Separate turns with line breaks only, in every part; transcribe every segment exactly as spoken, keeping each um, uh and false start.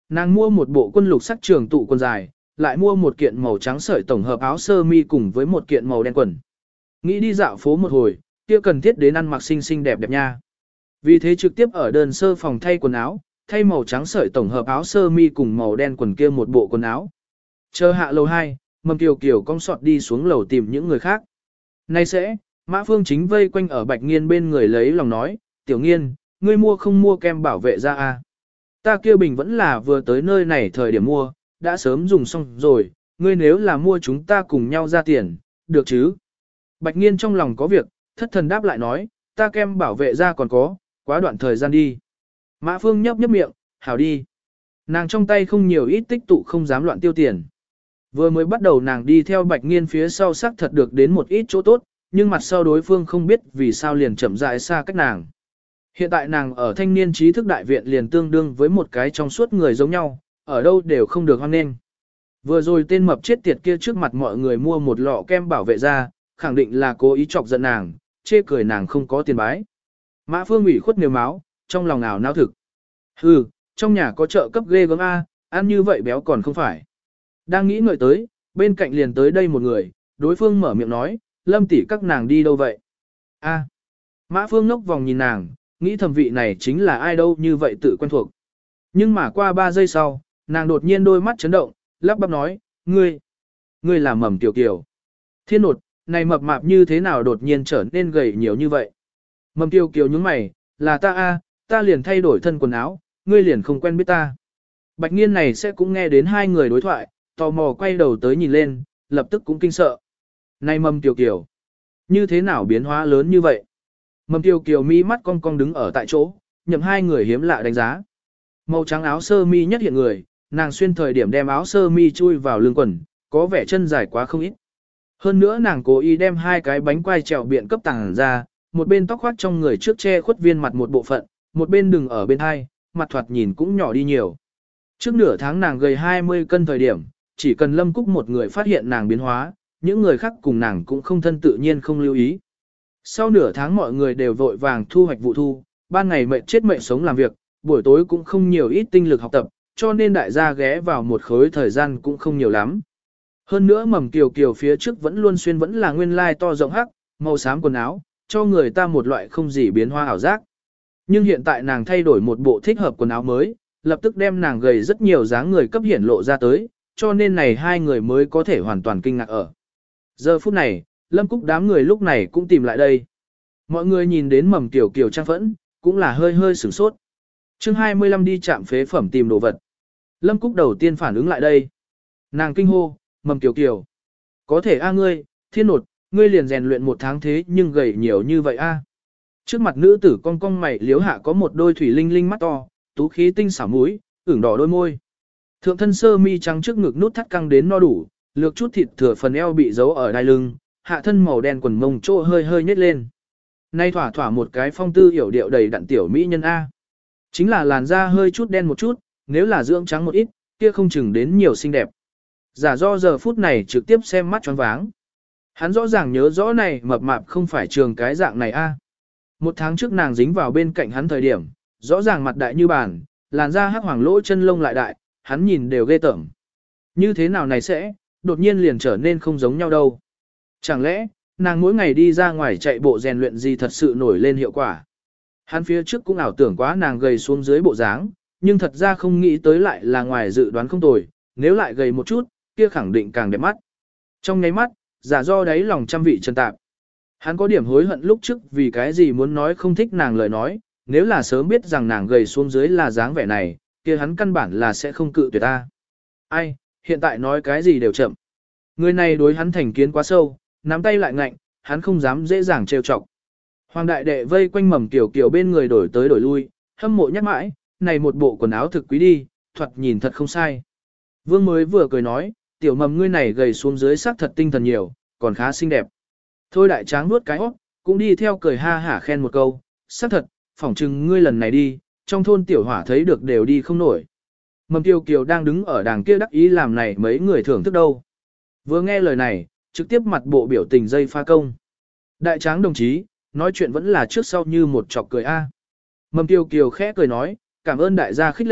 Nàng mua một bộ quân lục sắc trường tụ quần dài, lại mua một kiện màu trắng sợi tổng hợp áo sơ mi cùng với một kiện màu đen quần. Nghĩ đi dạo phố một hồi, kia cần thiết đến ăn mặc xinh xinh đẹp đẹp nha. Vì thế trực tiếp ở đơn sơ phòng thay quần áo, thay màu trắng sợi tổng hợp áo sơ mi cùng màu đen quần kia một bộ quần áo. Chờ hạ lầu hai, Mầm Kiều Kiều cong sọt đi xuống lầu tìm những người khác. Nay sẽ, Mã Phương Chính vây quanh ở Bạch Nghiên bên người lấy lòng nói, Tiểu Nghiên, ngươi mua không mua kem bảo vệ da à? Ta kia bình vẫn là vừa tới nơi này thời điểm mua, đã sớm dùng xong rồi, ngươi nếu là mua chúng ta cùng nhau ra tiền, được chứ? Bạch Nghiên trong lòng có việc, thất thần đáp lại nói, ta kem bảo vệ da còn có, quá đoạn thời gian đi. Mã Phương nhấp nhấp miệng, hảo đi. Nàng trong tay không nhiều ít tích tụ không dám loạn tiêu tiền. Vừa mới bắt đầu nàng đi theo Bạch Nghiên phía sau sắc thật được đến một ít chỗ tốt, nhưng mặt sau đối phương không biết vì sao liền chậm rãi xa cách nàng. Hiện tại nàng ở thanh niên trí thức đại viện liền tương đương với một cái trong suốt người giống nhau, ở đâu đều không được hoan nghênh. Vừa rồi tên mập chết tiệt kia trước mặt mọi người mua một lọ kem bảo vệ da, khẳng định là cố ý chọc giận nàng, chê cười nàng không có tiền bái. Mã Phương ủy khuất nếu máu, trong lòng ảo não thực. Hừ, trong nhà có chợ cấp ghê gớm A, ăn như vậy béo còn không phải. Đang nghĩ ngợi tới, bên cạnh liền tới đây một người, đối phương mở miệng nói, Lâm tỷ các nàng đi đâu vậy? A. Mã Phương ngốc vòng nhìn nàng, nghĩ thẩm vị này chính là ai đâu như vậy tự quen thuộc. Nhưng mà qua ba giây sau, nàng đột nhiên đôi mắt chấn động, lắp bắp nói, ngươi, ngươi là Mầm Kiều Kiều. Thiên nột, này mập mạp như thế nào đột nhiên trở nên gầy nhiều như vậy? Mầm Kiều Kiều nhướng mày, là ta a, ta liền thay đổi thân quần áo, ngươi liền không quen biết ta. Bạch Nghiên này sẽ cũng nghe đến hai người đối thoại, tò mò quay đầu tới nhìn lên, lập tức cũng kinh sợ. Này Mầm Kiều Kiều, như thế nào biến hóa lớn như vậy? Mầm Kiều Kiều mi mắt cong cong đứng ở tại chỗ, nhậm hai người hiếm lạ đánh giá. Màu trắng áo sơ mi nhất hiện người, nàng xuyên thời điểm đem áo sơ mi chui vào lưng quần, có vẻ chân dài quá không ít. Hơn nữa nàng cố ý đem hai cái bánh quai trèo biện cấp tàng ra, một bên tóc khoác trong người trước che khuất viên mặt một bộ phận, một bên đừng ở bên hai, mặt thoạt nhìn cũng nhỏ đi nhiều. Trước nửa tháng nàng gầy hai mươi cân thời điểm, chỉ cần Lâm Cúc một người phát hiện nàng biến hóa, những người khác cùng nàng cũng không thân tự nhiên không lưu ý. Sau nửa tháng mọi người đều vội vàng thu hoạch vụ thu, ban ngày mệt chết mệt sống làm việc, buổi tối cũng không nhiều ít tinh lực học tập, cho nên đại gia ghé vào một khối thời gian cũng không nhiều lắm. Hơn nữa Mầm Kiều Kiều phía trước vẫn luôn xuyên vẫn là nguyên lai to rộng hắc, màu xám quần áo, cho người ta một loại không gì biến hóa ảo giác. Nhưng hiện tại nàng thay đổi một bộ thích hợp quần áo mới, lập tức đem nàng gầy rất nhiều dáng người cấp hiển lộ ra tới, cho nên này hai người mới có thể hoàn toàn kinh ngạc ở. Giờ phút này, Lâm Cúc đám người lúc này cũng tìm lại đây. Mọi người nhìn đến Mầm Kiều Kiều trang phẫn, cũng là hơi hơi sửng sốt. chương hai mươi lăm đi chạm phế phẩm tìm đồ vật. Lâm Cúc đầu tiên phản ứng lại đây. Nàng kinh hô, Mầm Kiều Kiều. Có thể a ngươi, thiên nột, ngươi liền rèn luyện một tháng thế nhưng gầy nhiều như vậy a. Trước mặt nữ tử cong cong mày liếu hạ có một đôi thủy linh linh mắt to, tú khí tinh xảo mũi, ửng đỏ đôi môi. Thượng thân sơ mi trắng trước ngực nút thắt căng đến no đủ, lược chút thịt thừa phần eo bị giấu ở đai lưng, hạ thân màu đen quần mông chỗ hơi hơi nhếch lên. Nay thỏa thỏa một cái phong tư hiểu điệu đầy đặn tiểu mỹ nhân a. Chính là làn da hơi chút đen một chút, nếu là dưỡng trắng một ít, kia không chừng đến nhiều xinh đẹp. Giả do giờ phút này trực tiếp xem mắt choáng váng. Hắn rõ ràng nhớ rõ này mập mạp không phải trường cái dạng này a. Một tháng trước nàng dính vào bên cạnh hắn thời điểm, rõ ràng mặt đại như bàn, làn da hắc hoàng lỗ chân lông lại đại, hắn nhìn đều ghê tởm. Như thế nào này sẽ, đột nhiên liền trở nên không giống nhau đâu. Chẳng lẽ, nàng mỗi ngày đi ra ngoài chạy bộ rèn luyện gì thật sự nổi lên hiệu quả. Hắn phía trước cũng ảo tưởng quá nàng gầy xuống dưới bộ dáng, nhưng thật ra không nghĩ tới lại là ngoài dự đoán không tồi, nếu lại gầy một chút, kia khẳng định càng đẹp mắt. Trong nháy mắt, giả do đáy lòng trăm vị trần tạp. Hắn có điểm hối hận lúc trước vì cái gì muốn nói không thích nàng lời nói, nếu là sớm biết rằng nàng gầy xuống dưới là dáng vẻ này, kia hắn căn bản là sẽ không cự tuyệt ta. Ai, hiện tại nói cái gì đều chậm. Người này đối hắn thành kiến quá sâu, nắm tay lại ngạnh, hắn không dám dễ dàng trêu chọc. Hoàng đại đệ vây quanh Mầm Kiều Kiều bên người đổi tới đổi lui, hâm mộ nhắc mãi, này một bộ quần áo thực quý đi, thoạt nhìn thật không sai. Vương mới vừa cười nói, tiểu Mầm ngươi này gầy xuống dưới sắc thật tinh thần nhiều, còn khá xinh đẹp. Thôi đại tráng nuốt cái óc, cũng đi theo cười ha hả khen một câu, sắc thật, phỏng chừng ngươi lần này đi, trong thôn tiểu hỏa thấy được đều đi không nổi. Mầm Kiều Kiều đang đứng ở đàng kia đắc ý làm này mấy người thưởng thức đâu. Vừa nghe lời này, trực tiếp mặt bộ biểu tình dây pha công. Đại tráng đồng chí, nói chuyện vẫn là trước sau như một chọc cười a. Mầm Kiều Kiều khẽ cười nói, cảm ơn đại gia khích lệ,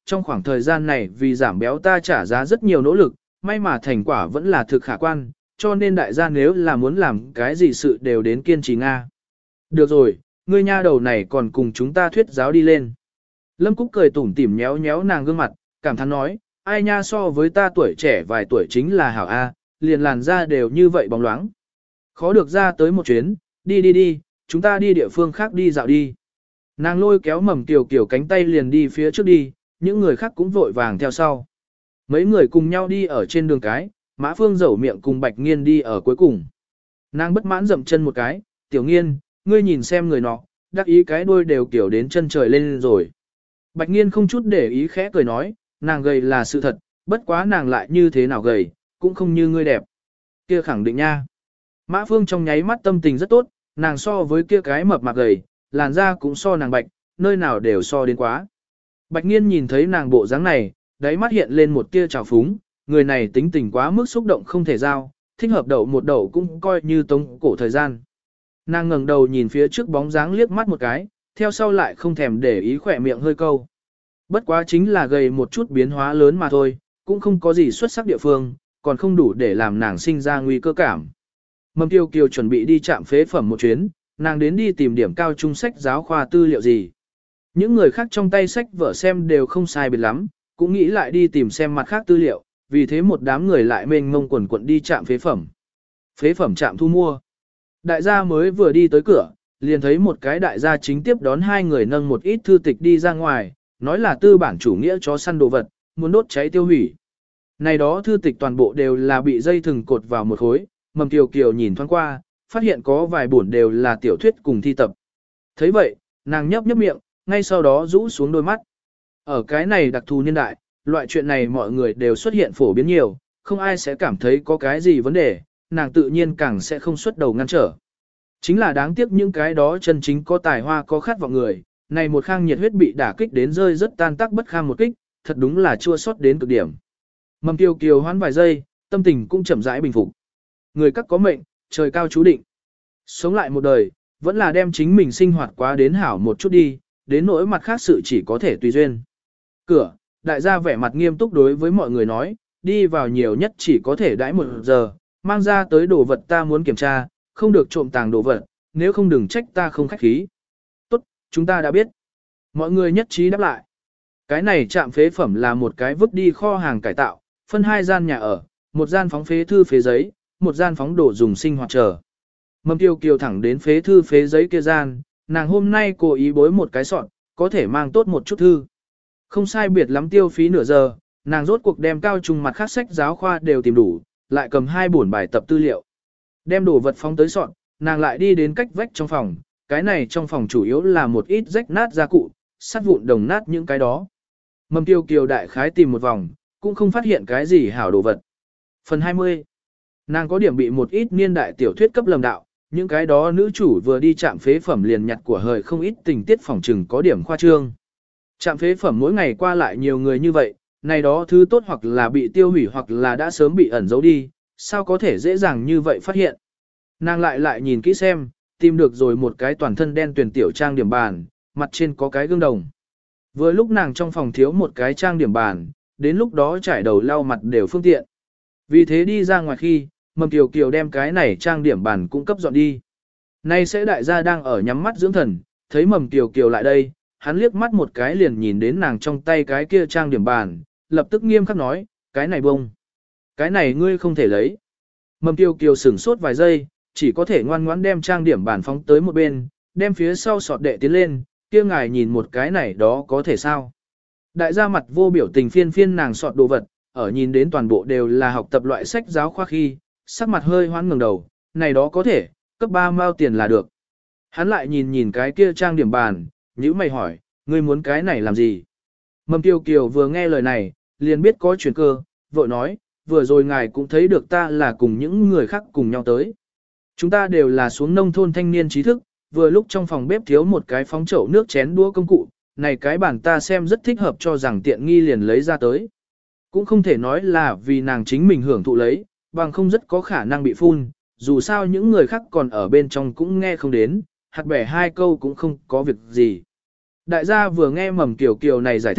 trong khoảng thời gian này vì giảm béo ta trả giá rất nhiều nỗ lực, may mà thành quả vẫn là thực khả quan, cho nên đại gia nếu là muốn làm cái gì sự đều đến kiên trì Nga. Được rồi, ngươi nha đầu này còn cùng chúng ta thuyết giáo đi lên. Lâm Cúc cười tủm tỉm nhéo nhéo nàng gương mặt, cảm thán nói, ai nha so với ta tuổi trẻ vài tuổi chính là hảo A, liền làn da đều như vậy bóng loáng. Khó được ra tới một chuyến, đi đi đi, chúng ta đi địa phương khác đi dạo đi. Nàng lôi kéo Mầm Kiều Kiều cánh tay liền đi phía trước đi, những người khác cũng vội vàng theo sau. Mấy người cùng nhau đi ở trên đường cái, Mã Phương dẩu miệng cùng Bạch Nghiên đi ở cuối cùng. Nàng bất mãn dậm chân một cái, Tiểu Nghiên, ngươi nhìn xem người nọ, đắc ý cái đuôi đều kiểu đến chân trời lên rồi. Bạch Nghiên không chút để ý khẽ cười nói, nàng gầy là sự thật, bất quá nàng lại như thế nào gầy, cũng không như ngươi đẹp. Kia khẳng định nha. Mã Phương trong nháy mắt tâm tình rất tốt, nàng so với kia cái mập mạp gầy, làn da cũng so nàng bạch, nơi nào đều so đến quá. Bạch Nghiên nhìn thấy nàng bộ dáng này, đáy mắt hiện lên một tia trào phúng, người này tính tình quá mức xúc động không thể giao, thích hợp đậu một đậu cũng coi như tống cổ thời gian. Nàng ngẩng đầu nhìn phía trước bóng dáng liếc mắt một cái, theo sau lại không thèm để ý khỏe miệng hơi câu. Bất quá chính là gầy một chút biến hóa lớn mà thôi, cũng không có gì xuất sắc địa phương, còn không đủ để làm nàng sinh ra nguy cơ cảm. Mầm Kiều Kiều chuẩn bị đi trạm phế phẩm một chuyến, nàng đến đi tìm điểm cao trung sách giáo khoa tư liệu gì. Những người khác trong tay sách vở xem đều không sai biệt lắm, cũng nghĩ lại đi tìm xem mặt khác tư liệu, vì thế một đám người lại mênh mông quần quận đi trạm phế phẩm. Phế phẩm trạm thu mua. Đại gia mới vừa đi tới cửa, liền thấy một cái đại gia chính tiếp đón hai người nâng một ít thư tịch đi ra ngoài, nói là tư bản chủ nghĩa chó săn đồ vật, muốn đốt cháy tiêu hủy. Này đó thư tịch toàn bộ đều là bị dây thừng cột vào một khối, Mầm Kiều Kiều nhìn thoáng qua, phát hiện có vài bổn đều là tiểu thuyết cùng thi tập. Thấy vậy, nàng nhấp nhấp miệng, ngay sau đó rũ xuống đôi mắt. Ở cái này đặc thù niên đại, loại chuyện này mọi người đều xuất hiện phổ biến nhiều, không ai sẽ cảm thấy có cái gì vấn đề, nàng tự nhiên càng sẽ không xuất đầu ngăn trở. Chính là đáng tiếc những cái đó chân chính có tài hoa có khát vọng người, này một khang nhiệt huyết bị đả kích đến rơi rất tan tác bất kham một kích, thật đúng là chua xót đến cực điểm. Mầm Kiều Kiều hoán vài giây, tâm tình cũng chậm rãi bình phục. Người các có mệnh, trời cao chú định. Sống lại một đời, vẫn là đem chính mình sinh hoạt quá đến hảo một chút đi, đến nỗi mặt khác sự chỉ có thể tùy duyên. Cửa, đại gia vẻ mặt nghiêm túc đối với mọi người nói, đi vào nhiều nhất chỉ có thể đãi một giờ, mang ra tới đồ vật ta muốn kiểm tra, không được trộm tàng đồ vật, nếu không đừng trách ta không khách khí. Tốt, chúng ta đã biết. Mọi người nhất trí đáp lại. Cái này trạm phế phẩm là một cái vứt đi kho hàng cải tạo, phân hai gian nhà ở, một gian phóng phế thư phế giấy, một gian phóng đồ dùng sinh hoạt chờ. Mầm Kiều Kiều thẳng đến phế thư phế giấy kia gian, nàng hôm nay cố ý bối một cái sọt, có thể mang tốt một chút thư. Không sai biệt lắm tiêu phí nửa giờ, nàng rốt cuộc đem cao trung mặt khác sách giáo khoa đều tìm đủ, lại cầm hai bổn bài tập tư liệu. Đem đồ vật phóng tới sọt, nàng lại đi đến cách vách trong phòng, cái này trong phòng chủ yếu là một ít rách nát gia cụ, sắt vụn đồng nát những cái đó. Mầm Kiều Kiều đại khái tìm một vòng, cũng không phát hiện cái gì hảo đồ vật. Phần hai mươi. Nàng có điểm bị một ít niên đại tiểu thuyết cấp lầm đạo, những cái đó nữ chủ vừa đi chạm phế phẩm liền nhặt của hời không ít tình tiết phòng trừng có điểm khoa trương. Trạm phế phẩm mỗi ngày qua lại nhiều người như vậy, này đó thứ tốt hoặc là bị tiêu hủy hoặc là đã sớm bị ẩn giấu đi, sao có thể dễ dàng như vậy phát hiện. Nàng lại lại nhìn kỹ xem, tìm được rồi một cái toàn thân đen tuyển tiểu trang điểm bàn, mặt trên có cái gương đồng. Vừa lúc nàng trong phòng thiếu một cái trang điểm bàn, đến lúc đó trải đầu lau mặt đều phương tiện. Vì thế đi ra ngoài khi, Mầm Kiều Kiều đem cái này trang điểm bàn cũng cấp dọn đi. Nay sẽ đại gia đang ở nhắm mắt dưỡng thần, thấy Mầm Kiều Kiều lại đây, hắn liếc mắt một cái liền nhìn đến nàng trong tay cái kia trang điểm bàn, lập tức nghiêm khắc nói, cái này bông. Cái này ngươi không thể lấy. Mầm Kiều Kiều sửng sốt vài giây, chỉ có thể ngoan ngoãn đem trang điểm bàn phóng tới một bên, đem phía sau sọt đệ tiến lên, kia ngài nhìn một cái này đó có thể sao. Đại gia mặt vô biểu tình phiên phiên nàng sọt đồ vật, ở nhìn đến toàn bộ đều là học tập loại sách giáo khoa khi, sắc mặt hơi hoán ngẩng đầu, này đó có thể, cấp ba mao tiền là được. Hắn lại nhìn nhìn cái kia trang điểm bàn, nhíu mày hỏi, ngươi muốn cái này làm gì? Mầm Kiều Kiều vừa nghe lời này, liền biết có chuyển cơ, vội nói, vừa rồi ngài cũng thấy được ta là cùng những người khác cùng nhau tới. Chúng ta đều là xuống nông thôn thanh niên trí thức, vừa lúc trong phòng bếp thiếu một cái phóng chậu nước chén đũa công cụ, này cái bản ta xem rất thích hợp cho rằng tiện nghi liền lấy ra tới. Cũng không thể nói là vì nàng chính mình hưởng thụ lấy, bằng không rất có khả năng bị phun, dù sao những người khác còn ở bên trong cũng nghe không đến, hạt bẻ hai câu cũng không có việc gì. Đại gia vừa nghe Mầm Kiều Kiều này giải thích,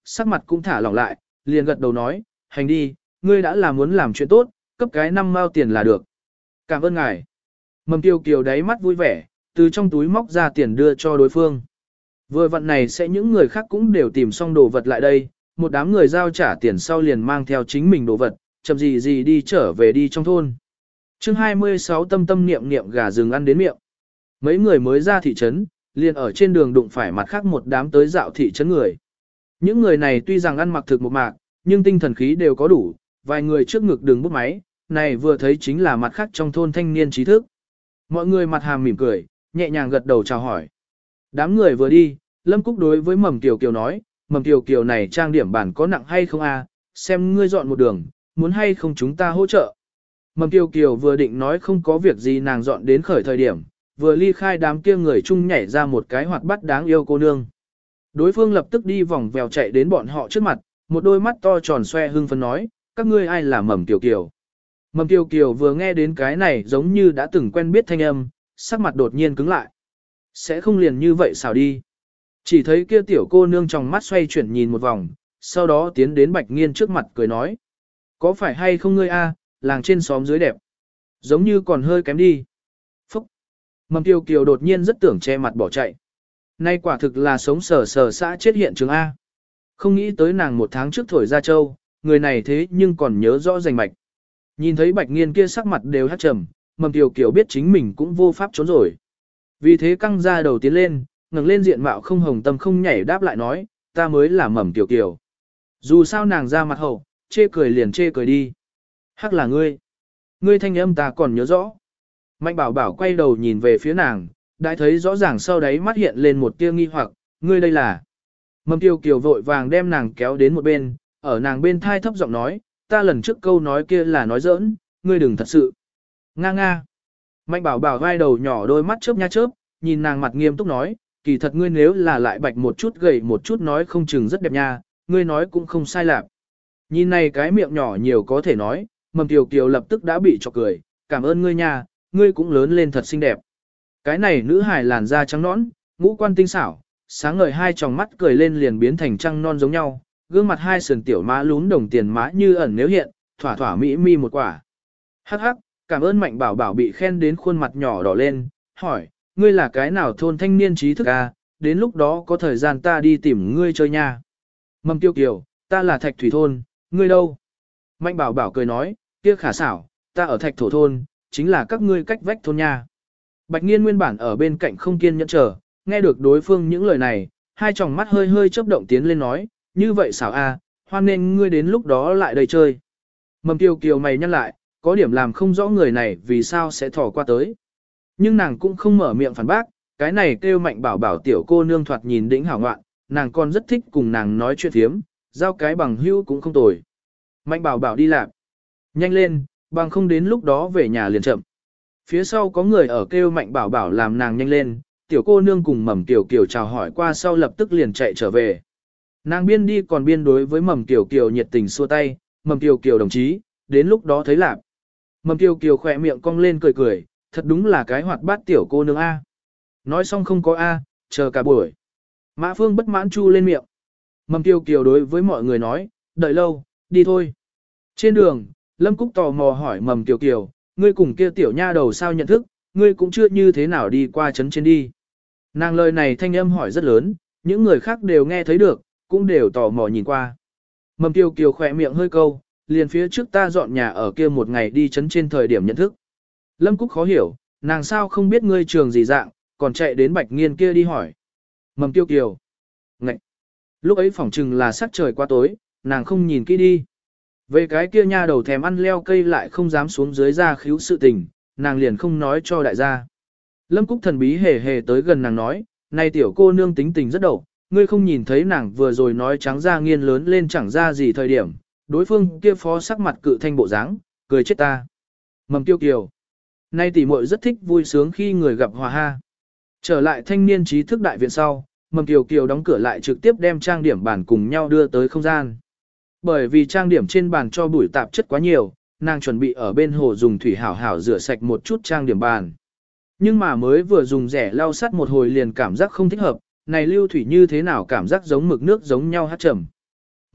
sắc mặt cũng thả lỏng lại, liền gật đầu nói, hành đi, ngươi đã là muốn làm chuyện tốt, cấp cái năm mao tiền là được. Cảm ơn ngài. Mầm Kiều Kiều đáy mắt vui vẻ, từ trong túi móc ra tiền đưa cho đối phương. Vừa vặn này sẽ những người khác cũng đều tìm xong đồ vật lại đây, một đám người giao trả tiền sau liền mang theo chính mình đồ vật, chậm gì gì đi trở về đi trong thôn. chương hai mươi sáu tâm tâm niệm niệm gà rừng ăn đến miệng. Mấy người mới ra thị trấn, liền ở trên đường đụng phải mặt khác một đám tới dạo thị trấn người. Những người này tuy rằng ăn mặc thực một mạc, nhưng tinh thần khí đều có đủ, vài người trước ngực đường bút máy, này vừa thấy chính là mặt khác trong thôn thanh niên trí thức. Mọi người mặt hàm mỉm cười, nhẹ nhàng gật đầu chào hỏi. Đám người vừa đi, Lâm Cúc đối với Mầm Kiều Kiều nói, Mầm Kiều Kiều này trang điểm bản có nặng hay không a? Xem ngươi dọn một đường, muốn hay không chúng ta hỗ trợ. Mầm Kiều Kiều vừa định nói không có việc gì nàng dọn đến khởi thời điểm, vừa ly khai đám kia người chung nhảy ra một cái hoạt bát đáng yêu cô nương. Đối phương lập tức đi vòng vèo chạy đến bọn họ trước mặt, một đôi mắt to tròn xoe hưng phấn nói, các ngươi ai là Mầm Kiều Kiều. Mầm Kiều Kiều vừa nghe đến cái này giống như đã từng quen biết thanh âm, sắc mặt đột nhiên cứng lại. Sẽ không liền như vậy sao đi. Chỉ thấy kia tiểu cô nương trong mắt xoay chuyển nhìn một vòng, sau đó tiến đến Bạch Nghiên trước mặt cười nói. Có phải hay không ngươi a, làng trên xóm dưới đẹp. Giống như còn hơi kém đi. Phúc. Mầm Kiều Kiều đột nhiên rất tưởng che mặt bỏ chạy. Nay quả thực là sống sờ sờ xã chết hiện trường A. Không nghĩ tới nàng một tháng trước thổi ra châu, người này thế nhưng còn nhớ rõ rành mạch. Nhìn thấy Bạch Nghiên kia sắc mặt đều hát trầm, Mầm Kiều Kiều biết chính mình cũng vô pháp trốn rồi. Vì thế căng ra đầu tiến lên, ngẩng lên diện mạo không hồng tâm không nhảy đáp lại nói, ta mới là Mầm Kiều Kiều. Dù sao nàng ra mặt hậu, chê cười liền chê cười đi. Hắc là ngươi. Ngươi thanh âm ta còn nhớ rõ. Mạnh bảo bảo quay đầu nhìn về phía nàng, đã thấy rõ ràng sau đấy mắt hiện lên một tia nghi hoặc, ngươi đây là. Mầm Kiều Kiều vội vàng đem nàng kéo đến một bên, ở nàng bên thai thấp giọng nói, ta lần trước câu nói kia là nói giỡn, ngươi đừng thật sự. Nga nga. Mạnh bảo bảo vai đầu nhỏ đôi mắt chớp nha chớp, nhìn nàng mặt nghiêm túc nói, kỳ thật ngươi nếu là lại bạch một chút gầy một chút nói không chừng rất đẹp nha, ngươi nói cũng không sai lạc. Nhìn này cái miệng nhỏ nhiều có thể nói, Mầm Kiều Kiều lập tức đã bị chọc cười, cảm ơn ngươi nha, ngươi cũng lớn lên thật xinh đẹp. Cái này nữ hài làn da trắng nõn, ngũ quan tinh xảo, sáng ngời hai tròng mắt cười lên liền biến thành trăng non giống nhau, gương mặt hai sườn tiểu má lún đồng tiền má như ẩn nếu hiện, thỏa thỏa mỹ mi một quả. Hắc hắc, cảm ơn Mạnh bảo bảo bị khen đến khuôn mặt nhỏ đỏ lên, hỏi, ngươi là cái nào thôn thanh niên trí thức à, đến lúc đó có thời gian ta đi tìm ngươi chơi nha. Mầm Kiều Kiều, ta là Thạch Thủy thôn, ngươi đâu? Mạnh bảo bảo cười nói, kia khả xảo, ta ở Thạch Thổ thôn, chính là các ngươi cách vách thôn nha. Bạch Nghiên nguyên bản ở bên cạnh không kiên nhẫn chờ, nghe được đối phương những lời này, hai tròng mắt hơi hơi chớp động tiến lên nói, như vậy xảo a, hoan nên ngươi đến lúc đó lại đây chơi. Mầm Kiều Kiều mày nhăn lại, có điểm làm không rõ người này vì sao sẽ thò qua tới. Nhưng nàng cũng không mở miệng phản bác, cái này kêu Mạnh bảo bảo tiểu cô nương thoạt nhìn đỉnh hảo ngoạn, nàng còn rất thích cùng nàng nói chuyện thiếm, giao cái bằng hữu cũng không tồi. Mạnh bảo bảo đi làm. Nhanh lên, bằng không đến lúc đó về nhà liền chậm. Phía sau có người ở kêu Mạnh bảo bảo làm nàng nhanh lên, tiểu cô nương cùng Mầm Kiều Kiều chào hỏi qua sau lập tức liền chạy trở về. Nàng biên đi còn biên đối với Mầm Kiều Kiều nhiệt tình xua tay, Mầm Kiều Kiều đồng chí, đến lúc đó thấy lạc. Mầm Kiều Kiều khỏe miệng cong lên cười cười, thật đúng là cái hoạt bát tiểu cô nương A. Nói xong không có A, chờ cả buổi. Mã Phương bất mãn chu lên miệng. Mầm Kiều Kiều đối với mọi người nói, đợi lâu, đi thôi. Trên đường, Lâm Cúc tò mò hỏi Mầm Kiều Kiều, ngươi cùng kia tiểu nha đầu sao nhận thức, ngươi cũng chưa như thế nào đi qua trấn trên đi. Nàng lời này thanh âm hỏi rất lớn, những người khác đều nghe thấy được, cũng đều tò mò nhìn qua. Mầm Kiều Kiều khỏe miệng hơi câu, liền phía trước ta dọn nhà ở kia một ngày đi trấn trên thời điểm nhận thức. Lâm Cúc khó hiểu, nàng sao không biết ngươi trường gì dạng, còn chạy đến Bạch Nghiên kia đi hỏi. Mầm Kiều Kiều. Ngậy. Lúc ấy phỏng chừng là sắc trời qua tối, nàng không nhìn kỹ đi. Về cái kia nha đầu thèm ăn leo cây lại không dám xuống dưới ra khíu sự tình, nàng liền không nói cho đại gia. Lâm Cúc thần bí hề hề tới gần nàng nói, này tiểu cô nương tính tình rất đậu, ngươi không nhìn thấy nàng vừa rồi nói trắng ra nghiên lớn lên chẳng ra gì thời điểm, đối phương kia phó sắc mặt cự thanh bộ dáng, cười chết ta. Mầm Kiều Kiều. Nay tỷ muội rất thích vui sướng khi người gặp hòa ha. Trở lại thanh niên trí thức đại viện sau, Mầm Kiều Kiều đóng cửa lại trực tiếp đem trang điểm bàn cùng nhau đưa tới không gian. Bởi vì trang điểm trên bàn cho bụi tạp chất quá nhiều, nàng chuẩn bị ở bên hồ dùng thủy hảo hảo rửa sạch một chút trang điểm bàn. Nhưng mà mới vừa dùng rẻ lau sắt một hồi liền cảm giác không thích hợp, này lưu thủy như thế nào cảm giác giống mực nước giống nhau hát trầm.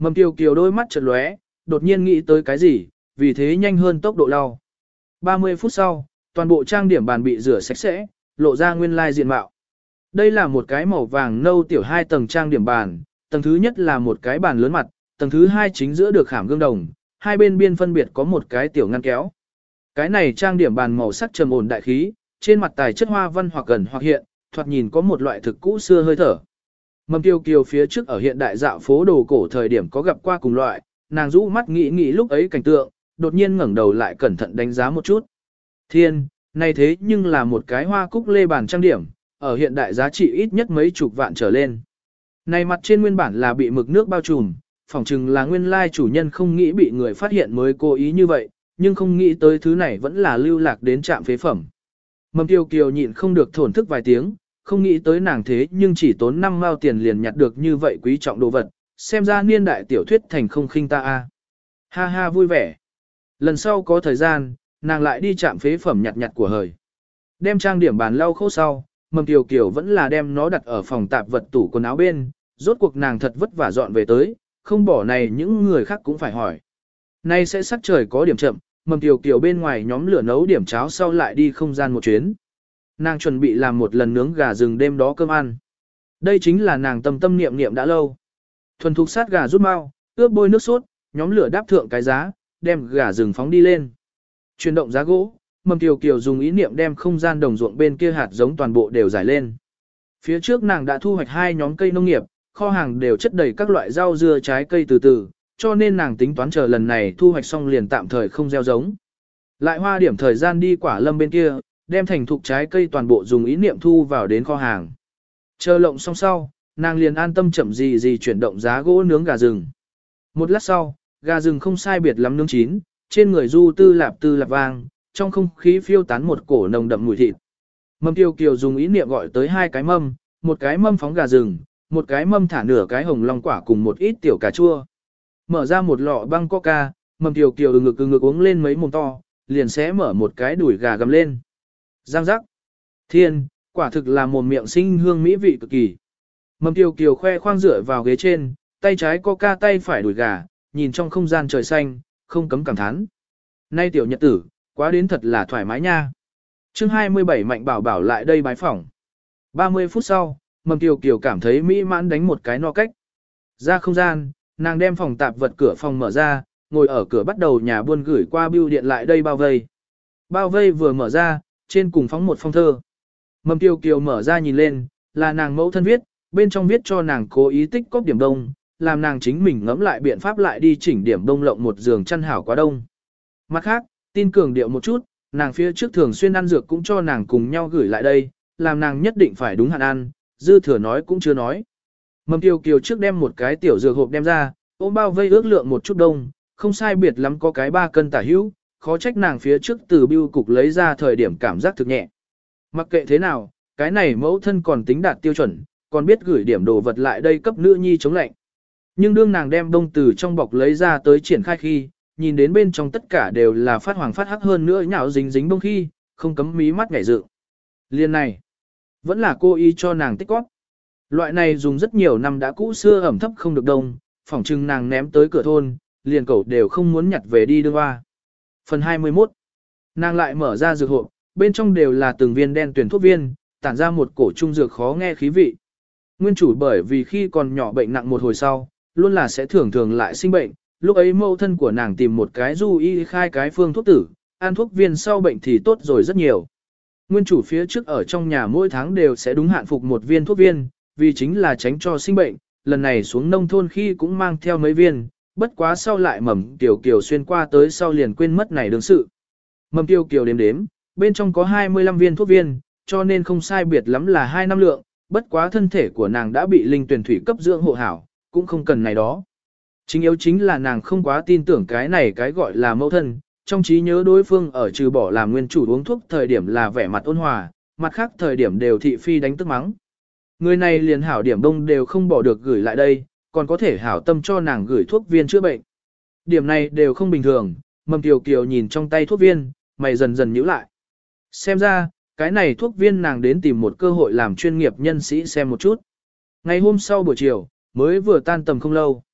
Mầm Kiều Kiều đôi mắt chợt lóe, đột nhiên nghĩ tới cái gì, vì thế nhanh hơn tốc độ lau. ba mươi phút sau, toàn bộ trang điểm bàn bị rửa sạch sẽ, lộ ra nguyên lai diện mạo. Đây là một cái màu vàng nâu tiểu hai tầng trang điểm bàn, tầng thứ nhất là một cái bàn lớn mặt, tầng thứ hai chính giữa được khảm gương đồng, hai bên biên phân biệt có một cái tiểu ngăn kéo. Cái này trang điểm bàn màu sắc trầm ổn đại khí, trên mặt tài chất hoa văn hoặc gần hoặc hiện, thoạt nhìn có một loại thực cũ xưa hơi thở. Mầm Kiều Kiều phía trước ở hiện đại dạo phố đồ cổ thời điểm có gặp qua cùng loại, nàng rũ mắt nghĩ nghĩ lúc ấy cảnh tượng, đột nhiên ngẩng đầu lại cẩn thận đánh giá một chút. Thiên, này thế nhưng là một cái hoa cúc lê bàn trang điểm, ở hiện đại giá trị ít nhất mấy chục vạn trở lên. Này mặt trên nguyên bản là bị mực nước bao trùm, phỏng chừng là nguyên lai chủ nhân không nghĩ bị người phát hiện mới cố ý như vậy, nhưng không nghĩ tới thứ này vẫn là lưu lạc đến trạm phế phẩm. Mầm Kiều Kiều nhịn không được thổn thức vài tiếng, không nghĩ tới nàng thế nhưng chỉ tốn năm mao tiền liền nhặt được như vậy quý trọng đồ vật, xem ra niên đại tiểu thuyết thành không khinh ta a. Ha ha vui vẻ. Lần sau có thời gian, nàng lại đi trạm phế phẩm nhặt nhặt của hời. Đem trang điểm bàn lau khô sau, Mầm Kiều Kiều vẫn là đem nó đặt ở phòng tạp vật tủ quần áo bên, rốt cuộc nàng thật vất vả dọn về tới, không bỏ này những người khác cũng phải hỏi. Nay sẽ sắc trời có điểm chậm, Mầm Kiều Kiều bên ngoài nhóm lửa nấu điểm cháo sau lại đi không gian một chuyến. Nàng chuẩn bị làm một lần nướng gà rừng đêm đó cơm ăn. Đây chính là nàng tâm tâm niệm niệm đã lâu. Thuần thục sát gà rút mau, ướp bôi nước sốt, nhóm lửa đáp thượng cái giá, đem gà rừng phóng đi lên. Chuyển động giá gỗ, Mầm Kiều Kiều dùng ý niệm đem không gian đồng ruộng bên kia hạt giống toàn bộ đều giải lên. Phía trước nàng đã thu hoạch hai nhóm cây nông nghiệp, kho hàng đều chất đầy các loại rau dưa trái cây từ từ, cho nên nàng tính toán chờ lần này thu hoạch xong liền tạm thời không gieo giống. Lại hoa điểm thời gian đi quả lâm bên kia, đem thành thục trái cây toàn bộ dùng ý niệm thu vào đến kho hàng. Chờ lộng xong sau, nàng liền an tâm chậm gì gì chuyển động giá gỗ nướng gà rừng. Một lát sau, gà rừng không sai biệt lắm nướng chín, trên người du tư lạp tư lạp vang, trong không khí phiêu tán một cổ nồng đậm mùi thịt. Mầm Kiều Kiều dùng ý niệm gọi tới hai cái mâm, một cái mâm phóng gà rừng, một cái mâm thả nửa cái hồng long quả cùng một ít tiểu cà chua. Mở ra một lọ băng coca, Mầm Kiều Kiều ừ ngực ừ ngực uống lên mấy mồm to, liền sẽ mở một cái đùi gà gầm lên. Giang giác. Thiên, quả thực là một miệng sinh hương mỹ vị cực kỳ. Mầm Kiều Kiều khoe khoang dựa vào ghế trên, tay trái coca tay phải đùi gà, nhìn trong không gian trời xanh, không cấm cảm thán. Nay tiểu nhật tử, quá đến thật là thoải mái nha. Chương hai mươi bảy Mạnh Bảo Bảo lại đây bái phỏng. ba mươi phút sau, Mầm Kiều Kiều cảm thấy mỹ mãn đánh một cái no cách. Ra không gian, nàng đem phòng tạp vật cửa phòng mở ra, ngồi ở cửa bắt đầu nhà buôn gửi qua bưu điện lại đây bao vây. Bao vây vừa mở ra, trên cùng phóng một phong thơ. Mầm Kiều Kiều mở ra nhìn lên, là nàng mẫu thân viết, bên trong viết cho nàng cố ý tích cóp điểm đông, làm nàng chính mình ngẫm lại biện pháp lại đi chỉnh điểm đông lộng một giường chăn hảo quá đông. Mặt khác, tin cường điệu một chút, nàng phía trước thường xuyên ăn dược cũng cho nàng cùng nhau gửi lại đây, làm nàng nhất định phải đúng hạn ăn, dư thừa nói cũng chưa nói. Mầm Kiều Kiều trước đem một cái tiểu dược hộp đem ra, ôm bao vây ước lượng một chút đông, không sai biệt lắm có cái ba cân tả hữu, khó trách nàng phía trước từ bưu cục lấy ra thời điểm cảm giác thực nhẹ. Mặc kệ thế nào, cái này mẫu thân còn tính đạt tiêu chuẩn, còn biết gửi điểm đồ vật lại đây cấp nữ nhi chống lạnh. Nhưng đương nàng đem đông từ trong bọc lấy ra tới triển khai khi, nhìn đến bên trong tất cả đều là phát hoàng phát hắc hơn nữa nhão dính dính đông khi, không cấm mí mắt nhảy dựng. Liên này, vẫn là cô ý cho nàng tích góp. Loại này dùng rất nhiều năm đã cũ xưa ẩm thấp không được đông, phỏng chừng nàng ném tới cửa thôn, liền cậu đều không muốn nhặt về đi đưa hoa. Phần hai mươi mốt. Nàng lại mở ra dược hộp, bên trong đều là từng viên đen tuyển thuốc viên, tản ra một cổ trung dược khó nghe khí vị. Nguyên chủ bởi vì khi còn nhỏ bệnh nặng một hồi sau, luôn là sẽ thường thường lại sinh bệnh, lúc ấy mẫu thân của nàng tìm một cái du y khai cái phương thuốc tử, ăn thuốc viên sau bệnh thì tốt rồi rất nhiều. Nguyên chủ phía trước ở trong nhà mỗi tháng đều sẽ đúng hạn phục một viên thuốc viên, vì chính là tránh cho sinh bệnh, lần này xuống nông thôn khi cũng mang theo mấy viên, bất quá sau lại Mầm Kiều Kiều xuyên qua tới sau liền quên mất này đương sự. Mầm Kiều Kiều đếm đếm, bên trong có hai mươi lăm viên thuốc viên, cho nên không sai biệt lắm là hai năm lượng, bất quá thân thể của nàng đã bị linh tuyển thủy cấp dưỡng hộ hảo, cũng không cần này đó. Chính yếu chính là nàng không quá tin tưởng cái này cái gọi là mẫu thân, trong trí nhớ đối phương ở trừ bỏ làm nguyên chủ uống thuốc thời điểm là vẻ mặt ôn hòa, mặt khác thời điểm đều thị phi đánh tức mắng. Người này liền hảo điểm đông đều không bỏ được gửi lại đây, còn có thể hảo tâm cho nàng gửi thuốc viên chữa bệnh. Điểm này đều không bình thường, Mầm Kiều Kiều nhìn trong tay thuốc viên, mày dần dần nhíu lại. Xem ra, cái này thuốc viên nàng đến tìm một cơ hội làm chuyên nghiệp nhân sĩ xem một chút. Ngày hôm sau buổi chiều, mới vừa tan tầm không lâu.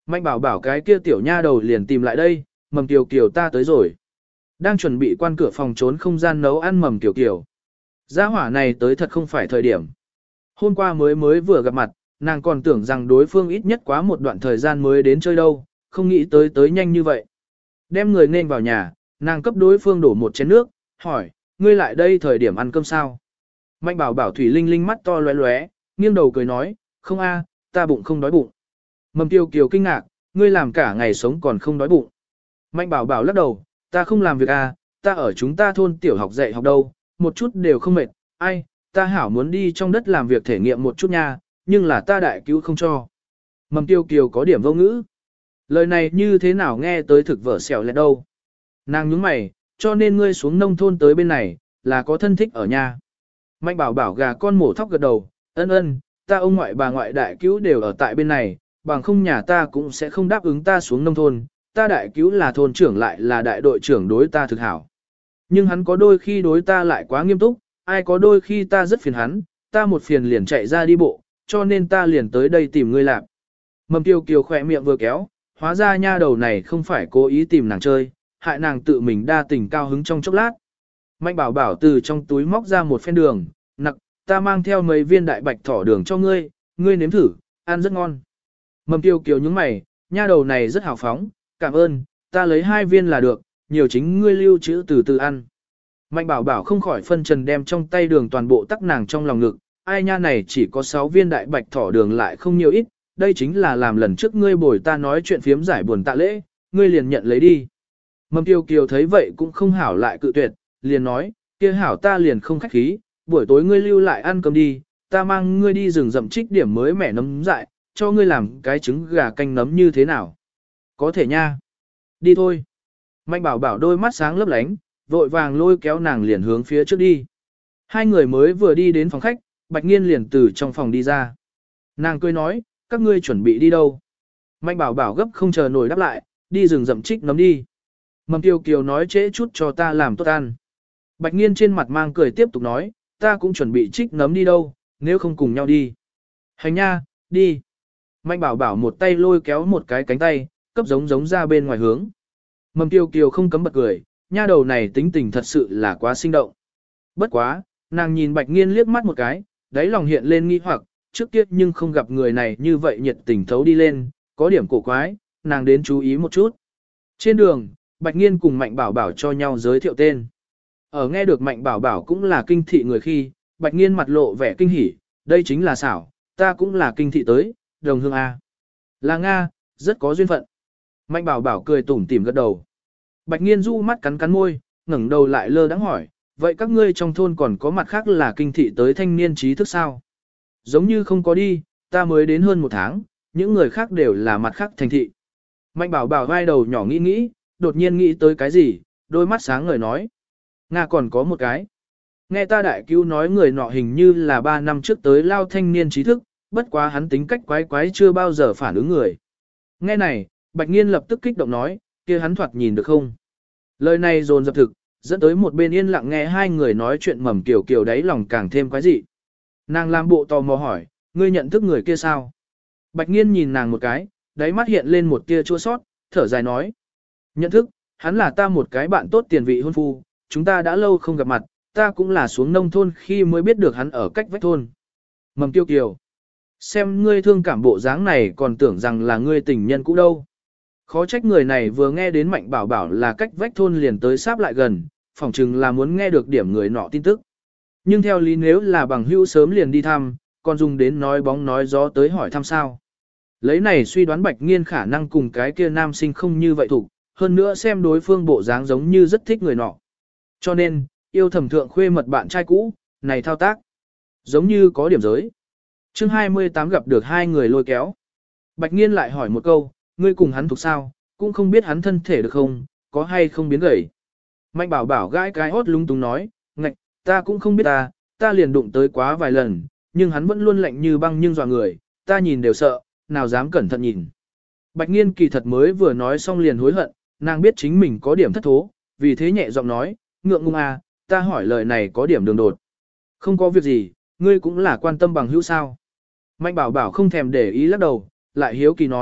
Mạnh bảo bảo cái kia tiểu nha đầu liền tìm lại đây, Mầm Kiều Kiều ta tới rồi. Đang chuẩn bị quan cửa phòng trốn không gian nấu ăn Mầm Kiều Kiều. Gia hỏa này tới thật không phải thời điểm. Hôm qua mới mới vừa gặp mặt, nàng còn tưởng rằng đối phương ít nhất quá một đoạn thời gian mới đến chơi đâu, không nghĩ tới tới nhanh như vậy. Đem người nên vào nhà, nàng cấp đối phương đổ một chén nước, hỏi, ngươi lại đây thời điểm ăn cơm sao? Mạnh bảo bảo Thủy Linh Linh mắt to lóe lóe, nghiêng đầu cười nói, không a, ta bụng không đói bụng. Mầm Kiều Kiều kinh ngạc, ngươi làm cả ngày sống còn không đói bụng. Mạnh bảo bảo lắc đầu, ta không làm việc a, ta ở chúng ta thôn tiểu học dạy học đâu, một chút đều không mệt, ai, ta hảo muốn đi trong đất làm việc thể nghiệm một chút nha, nhưng là ta đại cứu không cho. Mầm Kiều Kiều có điểm vô ngữ. Lời này như thế nào nghe tới thực vở xẻo lẹt đâu. Nàng nhướng mày, cho nên ngươi xuống nông thôn tới bên này, là có thân thích ở nhà. Mạnh bảo bảo gà con mổ thóc gật đầu, ân ân, ta ông ngoại bà ngoại đại cứu đều ở tại bên này, bằng không nhà ta cũng sẽ không đáp ứng ta xuống nông thôn, ta đại cứu là thôn trưởng lại là đại đội trưởng đối ta thực hảo. Nhưng hắn có đôi khi đối ta lại quá nghiêm túc, ai có đôi khi ta rất phiền hắn, ta một phiền liền chạy ra đi bộ, cho nên ta liền tới đây tìm ngươi làm. Mầm Kiều Kiều khỏe miệng vừa kéo, hóa ra nha đầu này không phải cố ý tìm nàng chơi, hại nàng tự mình đa tình cao hứng trong chốc lát. Mạnh bảo bảo từ trong túi móc ra một phen đường, nặc, ta mang theo mấy viên đại bạch thỏ đường cho ngươi, ngươi nếm thử, ăn rất ngon. Mầm Kiều Kiều nhướng mày, nha đầu này rất hào phóng, cảm ơn, ta lấy hai viên là được, nhiều chính ngươi lưu trữ từ từ ăn. Mạnh bảo bảo không khỏi phân trần đem trong tay đường toàn bộ tắc nàng trong lòng ngực, ai nha này chỉ có sáu viên đại bạch thỏ đường lại không nhiều ít, đây chính là làm lần trước ngươi bồi ta nói chuyện phiếm giải buồn tạ lễ, ngươi liền nhận lấy đi. Mầm Kiều Kiều thấy vậy cũng không hảo lại cự tuyệt, liền nói, kia hảo ta liền không khách khí, buổi tối ngươi lưu lại ăn cơm đi, ta mang ngươi đi rừng rậm trích điểm mới mẻ nấm dại, cho ngươi làm cái trứng gà canh nấm như thế nào. Có thể nha. Đi thôi. Mạnh bảo bảo đôi mắt sáng lấp lánh, vội vàng lôi kéo nàng liền hướng phía trước đi. Hai người mới vừa đi đến phòng khách, Bạch Nghiên liền từ trong phòng đi ra. Nàng cười nói, các ngươi chuẩn bị đi đâu? Mạnh bảo bảo gấp không chờ nổi đáp lại, đi rừng rậm trích nấm đi. Mầm Kiều Kiều nói trễ chút cho ta làm tốt ăn. Bạch Nghiên trên mặt mang cười tiếp tục nói, ta cũng chuẩn bị trích nấm đi đâu, nếu không cùng nhau đi. Hành nha, đi. Mạnh bảo bảo một tay lôi kéo một cái cánh tay, cấp giống giống ra bên ngoài hướng. Mầm Kiều Kiều không cấm bật cười, nha đầu này tính tình thật sự là quá sinh động. Bất quá, nàng nhìn Bạch Nghiên liếc mắt một cái, đáy lòng hiện lên nghi hoặc, trước kia nhưng không gặp người này như vậy nhiệt tình thấu đi lên, có điểm cổ quái, nàng đến chú ý một chút. Trên đường, Bạch Nghiên cùng Mạnh Bảo Bảo cho nhau giới thiệu tên. Ở nghe được Mạnh Bảo Bảo cũng là kinh thị người khi, Bạch Nghiên mặt lộ vẻ kinh hỉ, đây chính là xảo, ta cũng là kinh thị tới, đồng hương A. Là Nga, rất có duyên phận. Mạnh Bảo Bảo cười tủm tỉm gật đầu. Bạch Nghiên du mắt cắn cắn môi, ngẩng đầu lại lơ đãng hỏi, vậy các ngươi trong thôn còn có mặt khác là kinh thị tới thanh niên trí thức sao? Giống như không có đi, ta mới đến hơn một tháng, những người khác đều là mặt khác thành thị. Mạnh Bảo Bảo vai đầu nhỏ nghĩ nghĩ, đột nhiên nghĩ tới cái gì, đôi mắt sáng ngời nói. Nga còn có một cái. Nghe ta đại cứu nói người nọ hình như là ba năm trước tới lao thanh niên trí thức, bất quá hắn tính cách quái quái chưa bao giờ phản ứng người. Nghe này, Bạch Nghiên lập tức kích động nói, kia hắn thoạt nhìn được không? Lời này dồn dập thực, dẫn tới một bên yên lặng nghe hai người nói chuyện Mầm Kiều Kiều đáy lòng càng thêm quái dị. Nàng làm bộ tò mò hỏi, ngươi nhận thức người kia sao? Bạch Nghiên nhìn nàng một cái, đáy mắt hiện lên một tia chua sót, thở dài nói. Nhận thức, hắn là ta một cái bạn tốt tiền vị hôn phu, chúng ta đã lâu không gặp mặt, ta cũng là xuống nông thôn khi mới biết được hắn ở cách vách thôn. Mầm Kiều Kiều. Xem ngươi thương cảm bộ dáng này còn tưởng rằng là ngươi tình nhân cũ đâu. Khó trách người này vừa nghe đến Mạnh Bảo Bảo là cách vách thôn liền tới sáp lại gần, phỏng chừng là muốn nghe được điểm người nọ tin tức. Nhưng theo lý nếu là bằng hữu sớm liền đi thăm, còn dùng đến nói bóng nói gió tới hỏi thăm sao. Lấy này suy đoán Bạch Nghiên khả năng cùng cái kia nam sinh không như vậy thủ, hơn nữa xem đối phương bộ dáng giống như rất thích người nọ. Cho nên, yêu thầm thượng khuê mật bạn trai cũ, này thao tác. Giống như có điểm giới. chương hai mươi tám gặp được hai người lôi kéo. Bạch Nghiên lại hỏi một câu, ngươi cùng hắn thuộc sao, cũng không biết hắn thân thể được không, có hay không biến gầy. Mạnh Bảo Bảo gãi cái hốt lung tung nói, ngạch, ta cũng không biết ta, ta liền đụng tới quá vài lần, nhưng hắn vẫn luôn lạnh như băng nhưng dọa người, ta nhìn đều sợ, nào dám cẩn thận nhìn. Bạch Nghiên kỳ thật mới vừa nói xong liền hối hận, nàng biết chính mình có điểm thất thố, vì thế nhẹ giọng nói, ngượng ngùng à, ta hỏi lời này có điểm đường đột. Không có việc gì, ngươi cũng là quan tâm bằng hữu sao. Mạnh Bảo Bảo không thèm để ý lắc đầu, lại hiếu kỳ nói,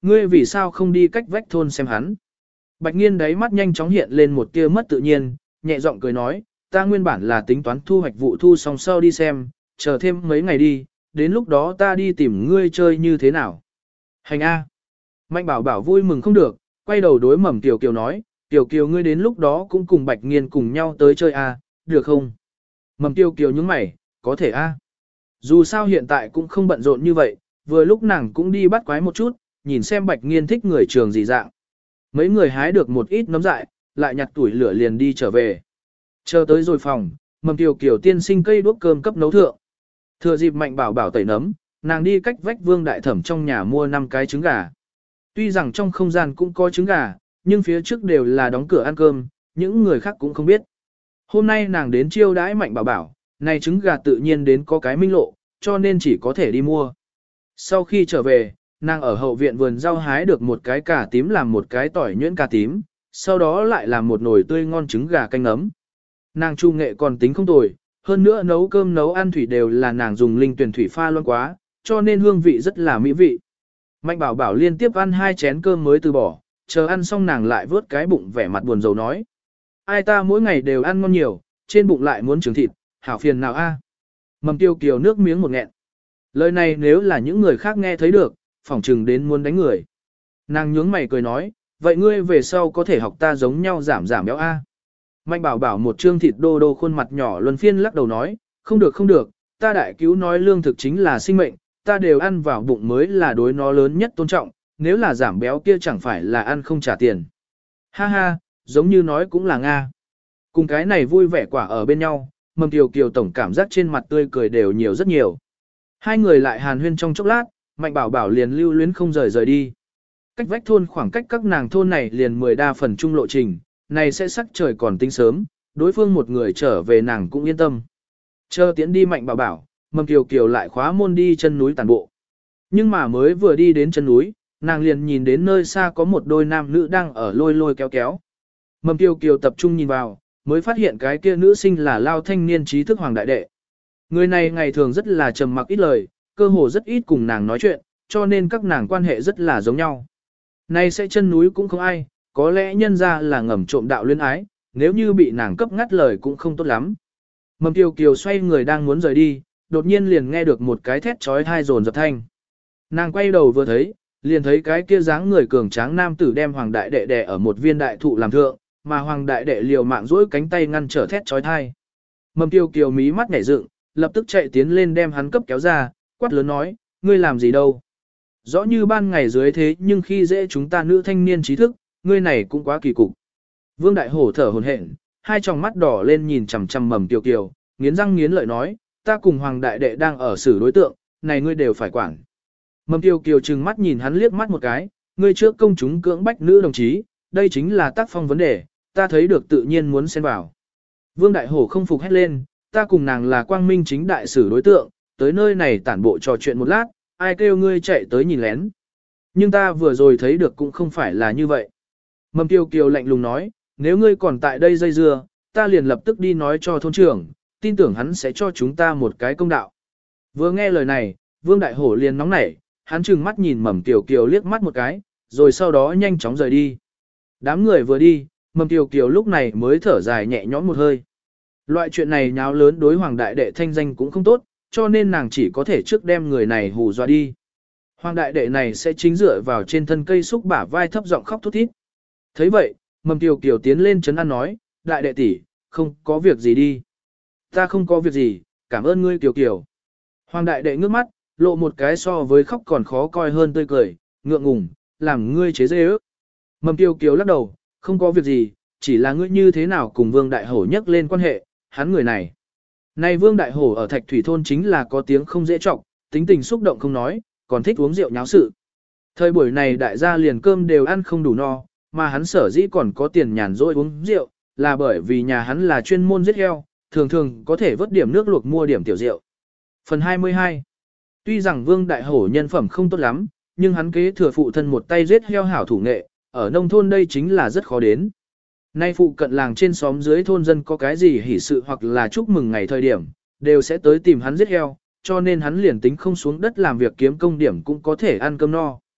Ngươi vì sao không đi cách vách thôn xem hắn? Bạch Nghiên đáy mắt nhanh chóng hiện lên một tia mất tự nhiên, nhẹ giọng cười nói, ta nguyên bản là tính toán thu hoạch vụ thu xong sau đi xem, chờ thêm mấy ngày đi, đến lúc đó ta đi tìm ngươi chơi như thế nào. Hành A. Mạnh bảo bảo vui mừng không được, quay đầu đối Mầm Kiều Kiều nói, Kiều Kiều ngươi đến lúc đó cũng cùng Bạch Nghiên cùng nhau tới chơi A, được không? Mầm Kiều Kiều nhướng mày, có thể A. Dù sao hiện tại cũng không bận rộn như vậy, vừa lúc nàng cũng đi bắt quái một chút, nhìn xem Bạch Nghiên thích người trường gì dạng. Mấy người hái được một ít nấm dại, lại nhặt tuổi lửa liền đi trở về. Chờ tới rồi phòng, Mầm Kiều Kiều tiên sinh cây đuốc cơm cấp nấu thượng. Thừa dịp Mạnh bảo bảo tẩy nấm, nàng đi cách vách Vương Đại Thẩm trong nhà mua năm cái trứng gà. Tuy rằng trong không gian cũng có trứng gà, nhưng phía trước đều là đóng cửa ăn cơm, những người khác cũng không biết. Hôm nay nàng đến chiêu đãi Mạnh bảo bảo, này trứng gà tự nhiên đến có cái minh lộ, cho nên chỉ có thể đi mua. Sau khi trở về, nàng ở hậu viện vườn rau hái được một cái cà tím làm một cái tỏi nhuyễn cà tím, sau đó lại làm một nồi tươi ngon trứng gà canh ấm. Nàng chu nghệ còn tính không tồi, hơn nữa nấu cơm nấu ăn thủy đều là nàng dùng linh tuyển thủy pha loãng quá, cho nên hương vị rất là mỹ vị. Mạnh bảo bảo liên tiếp ăn hai chén cơm mới từ bỏ, chờ ăn xong nàng lại vớt cái bụng vẻ mặt buồn rầu nói. Ai ta mỗi ngày đều ăn ngon nhiều, trên bụng lại muốn trứng thịt, hảo phiền nào a? Mầm Tiêu Kiều nước miếng một nghẹn. Lời này nếu là những người khác nghe thấy được, phỏng chừng đến muốn đánh người. Nàng nhướng mày cười nói, vậy ngươi về sau có thể học ta giống nhau giảm giảm béo a. Mạnh bảo bảo một trương thịt đô đô khuôn mặt nhỏ luân phiên lắc đầu nói, không được không được, ta đại cứu nói lương thực chính là sinh mệnh, ta đều ăn vào bụng mới là đối nó lớn nhất tôn trọng, nếu là giảm béo kia chẳng phải là ăn không trả tiền. Ha ha, giống như nói cũng là Nga. Cùng cái này vui vẻ quả ở bên nhau, Mầm Kiều Kiều tổng cảm giác trên mặt tươi cười đều nhiều rất nhiều. Hai người lại hàn huyên trong chốc lát, Mạnh bảo bảo liền lưu luyến không rời rời đi. Cách vách thôn khoảng cách các nàng thôn này liền mười đa phần trung lộ trình, này sẽ sắc trời còn tinh sớm, đối phương một người trở về nàng cũng yên tâm. Chờ tiễn đi Mạnh bảo bảo, Mầm Kiều Kiều lại khóa môn đi chân núi tản bộ. Nhưng mà mới vừa đi đến chân núi, nàng liền nhìn đến nơi xa có một đôi nam nữ đang ở lôi lôi kéo kéo. Mầm Kiều Kiều tập trung nhìn vào, mới phát hiện cái kia nữ sinh là lao thanh niên trí thức Hoàng Đại Đệ. Người này ngày thường rất là trầm mặc ít lời, cơ hồ rất ít cùng nàng nói chuyện, cho nên các nàng quan hệ rất là giống nhau. Nay sẽ chân núi cũng không ai, có lẽ nhân ra là ngầm trộm đạo luyến ái, nếu như bị nàng cấp ngắt lời cũng không tốt lắm. Mầm Kiều Kiều xoay người đang muốn rời đi, đột nhiên liền nghe được một cái thét trói thai dồn dập thanh. Nàng quay đầu vừa thấy, liền thấy cái kia dáng người cường tráng nam tử đem Hoàng Đại Đệ đè ở một viên đại thụ làm thượng, mà Hoàng Đại Đệ liều mạng duỗi cánh tay ngăn trở thét trói thai. Mầm Kiều Kiều mí mắt nhảy dựng, lập tức chạy tiến lên đem hắn cấp kéo ra, quát lớn nói, ngươi làm gì đâu? Rõ như ban ngày dưới thế nhưng khi dễ chúng ta nữ thanh niên trí thức, ngươi này cũng quá kỳ cục. Vương Đại Hổ thở hổn hển, hai tròng mắt đỏ lên nhìn chằm chằm Mầm Kiều Kiều, nghiến răng nghiến lợi nói, ta cùng Hoàng Đại Đệ đang ở xử đối tượng, này ngươi đều phải quản. Mầm Kiều Kiều trừng mắt nhìn hắn liếc mắt một cái, ngươi trước công chúng cưỡng bách nữ đồng chí, đây chính là tác phong vấn đề, ta thấy được tự nhiên muốn xen vào. Vương Đại Hổ không phục hét lên, ta cùng nàng là quang minh chính đại xử đối tượng, tới nơi này tản bộ trò chuyện một lát, ai kêu ngươi chạy tới nhìn lén. Nhưng ta vừa rồi thấy được cũng không phải là như vậy. Mầm Kiều Kiều lạnh lùng nói, nếu ngươi còn tại đây dây dưa, ta liền lập tức đi nói cho thôn trưởng, tin tưởng hắn sẽ cho chúng ta một cái công đạo. Vừa nghe lời này, Vương Đại Hổ liền nóng nảy, hắn trừng mắt nhìn Mầm Kiều Kiều liếc mắt một cái, rồi sau đó nhanh chóng rời đi. Đám người vừa đi, Mầm Kiều Kiều lúc này mới thở dài nhẹ nhõm một hơi. Loại chuyện này nháo lớn đối Hoàng Đại Đệ thanh danh cũng không tốt, cho nên nàng chỉ có thể trước đem người này hù dọa đi. Hoàng Đại Đệ này sẽ chính dựa vào trên thân cây xúc bả vai thấp giọng khóc thút thít. Thấy vậy, Mầm Kiều Kiều tiến lên trấn an nói, Đại Đệ tỷ, không có việc gì đi. Ta không có việc gì, cảm ơn ngươi Kiều Kiều. Hoàng Đại Đệ ngước mắt, lộ một cái so với khóc còn khó coi hơn tươi cười, ngượng ngùng, làm ngươi chế dê ước. Mầm Kiều Kiều lắc đầu, không có việc gì, chỉ là ngươi như thế nào cùng Vương Đại Hổ nhắc lên quan hệ, hắn người này. Này Vương Đại Hổ ở Thạch Thủy Thôn chính là có tiếng không dễ trọng, tính tình xúc động không nói, còn thích uống rượu nháo sự. Thời buổi này đại gia liền cơm đều ăn không đủ no, mà hắn sở dĩ còn có tiền nhàn rỗi uống rượu, là bởi vì nhà hắn là chuyên môn giết heo, thường thường có thể vớt điểm nước luộc mua điểm tiểu rượu. Phần hai mươi hai. Tuy rằng Vương Đại Hổ nhân phẩm không tốt lắm, nhưng hắn kế thừa phụ thân một tay giết heo hảo thủ nghệ, ở nông thôn đây chính là rất khó đến. Nay phụ cận làng trên xóm dưới thôn dân có cái gì hỉ sự hoặc là chúc mừng ngày thời điểm, đều sẽ tới tìm hắn giết heo, cho nên hắn liền tính không xuống đất làm việc kiếm công điểm cũng có thể ăn cơm no.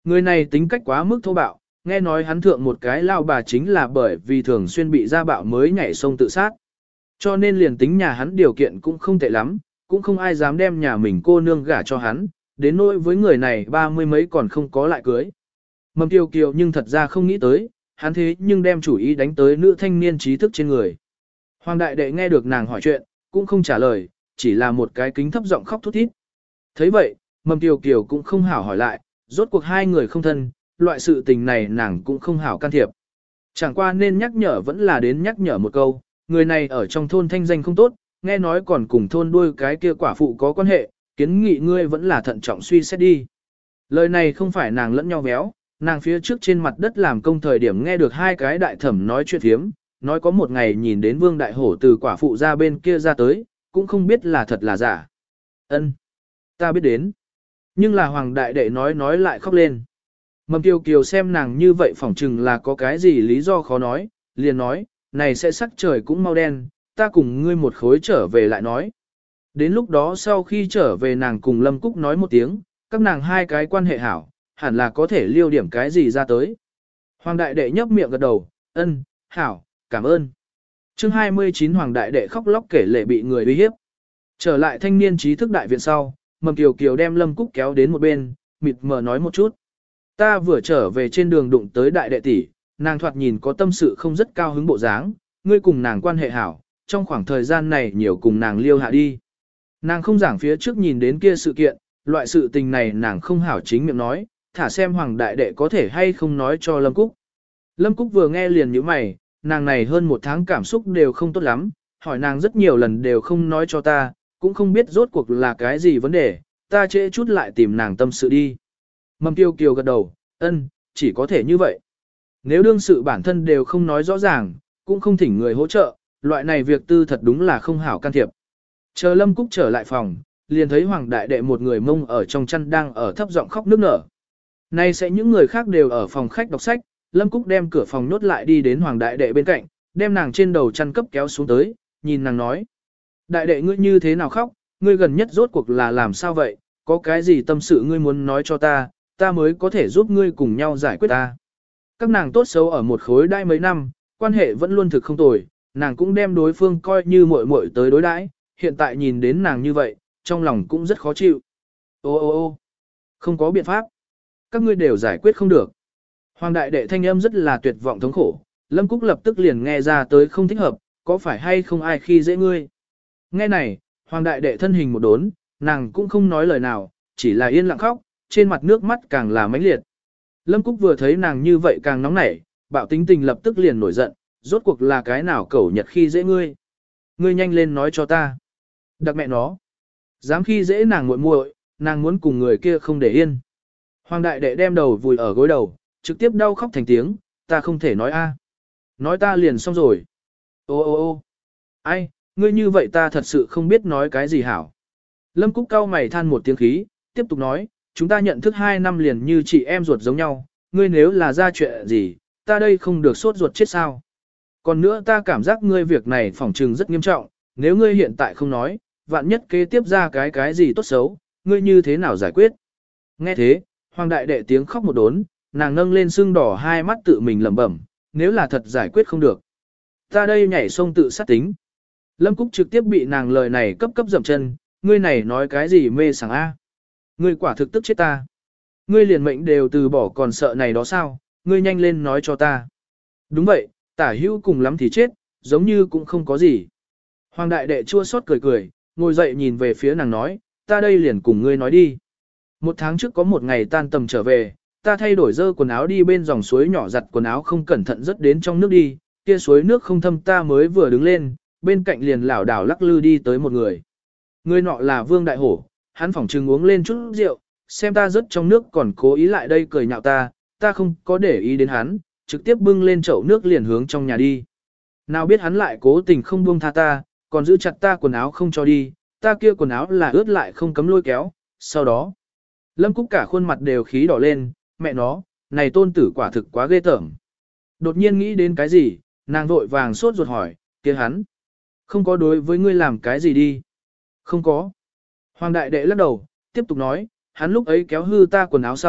Người này tính cách quá mức thô bạo, nghe nói hắn thượng một cái lao bà chính là bởi vì thường xuyên bị gia bạo mới nhảy sông tự sát. Cho nên liền tính nhà hắn điều kiện cũng không tệ lắm, cũng không ai dám đem nhà mình cô nương gả cho hắn, đến nỗi với người này ba mươi mấy còn không có lại cưới. Mầm Kiều Kiều nhưng thật ra không nghĩ tới, hắn thế nhưng đem chủ ý đánh tới nữ thanh niên trí thức trên người. Hoàng đại đệ nghe được nàng hỏi chuyện, cũng không trả lời, chỉ là một cái kính thấp giọng khóc thút thít. Thấy vậy, Mầm Kiều Kiều cũng không hảo hỏi lại, rốt cuộc hai người không thân, loại sự tình này nàng cũng không hảo can thiệp. Chẳng qua nên nhắc nhở vẫn là đến nhắc nhở một câu, người này ở trong thôn thanh danh không tốt, nghe nói còn cùng thôn đuôi cái kia quả phụ có quan hệ, kiến nghị ngươi vẫn là thận trọng suy xét đi. Lời này không phải nàng lẫn nhau béo, nàng phía trước trên mặt đất làm công thời điểm nghe được hai cái đại thẩm nói chuyện thiếm, nói có một ngày nhìn đến vương đại hổ từ quả phụ ra bên kia ra tới, cũng không biết là thật là giả. Ân, ta biết đến. Nhưng là hoàng đại đệ nói nói lại khóc lên. Mầm Kiều Kiều xem nàng như vậy phỏng chừng là có cái gì lý do khó nói, liền nói, này sẽ sắc trời cũng mau đen, ta cùng ngươi một khối trở về lại nói. Đến lúc đó sau khi trở về nàng cùng Lâm Cúc nói một tiếng, các nàng hai cái quan hệ hảo, hẳn là có thể liêu điểm cái gì ra tới. Hoàng đại đệ nhấp miệng gật đầu, ân, hảo, cảm ơn. chương hai mươi chín Hoàng đại đệ khóc lóc kể lệ bị người uy hiếp. Trở lại thanh niên trí thức đại viện sau, Mầm Kiều Kiều đem Lâm Cúc kéo đến một bên, mịt mờ nói một chút. Ta vừa trở về trên đường đụng tới đại đệ tỷ, nàng thoạt nhìn có tâm sự không rất cao hứng bộ dáng, ngươi cùng nàng quan hệ hảo, trong khoảng thời gian này nhiều cùng nàng liêu hạ đi. Nàng không giảng phía trước nhìn đến kia sự kiện, loại sự tình này nàng không hảo chính miệng nói, thả xem hoàng đại đệ có thể hay không nói cho Lâm Cúc. Lâm Cúc vừa nghe liền nhíu mày, nàng này hơn một tháng cảm xúc đều không tốt lắm, hỏi nàng rất nhiều lần đều không nói cho ta, cũng không biết rốt cuộc là cái gì vấn đề, ta trễ chút lại tìm nàng tâm sự đi. Mầm Kiều Kiều gật đầu, ân, chỉ có thể như vậy. Nếu đương sự bản thân đều không nói rõ ràng, cũng không thỉnh người hỗ trợ, loại này việc tư thật đúng là không hảo can thiệp. Chờ Lâm Cúc trở lại phòng, liền thấy Hoàng đại đệ một người mông ở trong chăn đang ở thấp giọng khóc nức nở. Nay sẽ những người khác đều ở phòng khách đọc sách, Lâm Cúc đem cửa phòng nhốt lại đi đến Hoàng đại đệ bên cạnh, đem nàng trên đầu chăn cấp kéo xuống tới, nhìn nàng nói. Đại đệ ngươi như thế nào khóc, ngươi gần nhất rốt cuộc là làm sao vậy, có cái gì tâm sự ngươi muốn nói cho ta, ta mới có thể giúp ngươi cùng nhau giải quyết ta. Các nàng tốt xấu ở một khối đai mấy năm, quan hệ vẫn luôn thực không tồi, nàng cũng đem đối phương coi như muội muội tới đối đãi, hiện tại nhìn đến nàng như vậy, trong lòng cũng rất khó chịu. Ô ô ô không có biện pháp. Các ngươi đều giải quyết không được. Hoàng đại đệ thanh âm rất là tuyệt vọng thống khổ, Lâm Cúc lập tức liền nghe ra tới không thích hợp, có phải hay không ai khi dễ ngươi. Nghe này, Hoàng đại đệ thân hình một đốn, nàng cũng không nói lời nào, chỉ là yên lặng khóc, trên mặt nước mắt càng là mãnh liệt. Lâm Cúc vừa thấy nàng như vậy càng nóng nảy, bạo tính tình lập tức liền nổi giận, rốt cuộc là cái nào cẩu nhật khi dễ ngươi. Ngươi nhanh lên nói cho ta. Đặc mẹ nó. Dám khi dễ nàng muội muội, nàng muốn cùng người kia không để yên. Hoàng đại đệ đem đầu vùi ở gối đầu, trực tiếp đau khóc thành tiếng, ta không thể nói a. Nói ta liền xong rồi. Ô ô ô ai, ngươi như vậy ta thật sự không biết nói cái gì hảo. Lâm Cúc cau mày than một tiếng khí, tiếp tục nói, chúng ta nhận thức hai năm liền như chị em ruột giống nhau, ngươi nếu là ra chuyện gì, ta đây không được sốt ruột chết sao. Còn nữa ta cảm giác ngươi việc này phỏng trừng rất nghiêm trọng, nếu ngươi hiện tại không nói, vạn nhất kế tiếp ra cái cái gì tốt xấu, ngươi như thế nào giải quyết. Nghe thế, Hoàng đại đệ tiếng khóc một đốn, nàng nâng lên sưng đỏ hai mắt tự mình lẩm bẩm, nếu là thật giải quyết không được. Ta đây nhảy sông tự sát tính. Lâm Cúc trực tiếp bị nàng lời này cấp cấp dậm chân, ngươi này nói cái gì mê sảng a? Ngươi quả thực tức chết ta. Ngươi liền mệnh đều từ bỏ còn sợ này đó sao, ngươi nhanh lên nói cho ta. Đúng vậy, tả hữu cùng lắm thì chết, giống như cũng không có gì. Hoàng đại đệ chua xót cười cười, ngồi dậy nhìn về phía nàng nói, ta đây liền cùng ngươi nói đi. Một tháng trước có một ngày tan tầm trở về, ta thay đổi dơ quần áo đi bên dòng suối nhỏ giặt quần áo không cẩn thận rớt đến trong nước đi, kia suối nước không thâm ta mới vừa đứng lên, bên cạnh liền lảo đảo lắc lư đi tới một người. Người nọ là Vương Đại Hổ, hắn phỏng trừng uống lên chút rượu, xem ta rớt trong nước còn cố ý lại đây cười nhạo ta, ta không có để ý đến hắn, trực tiếp bưng lên chậu nước liền hướng trong nhà đi. Nào biết hắn lại cố tình không buông tha ta, còn giữ chặt ta quần áo không cho đi, ta kia quần áo là ướt lại không cấm lôi kéo, sau đó. Lâm Cúc cả khuôn mặt đều khí đỏ lên, mẹ nó, này tôn tử quả thực quá ghê tởm. Đột nhiên nghĩ đến cái gì, nàng vội vàng sốt ruột hỏi, kia hắn. Không có đối với ngươi làm cái gì đi. Không có. Hoàng đại đệ lắc đầu, tiếp tục nói, hắn lúc ấy kéo hư ta quần áo sau,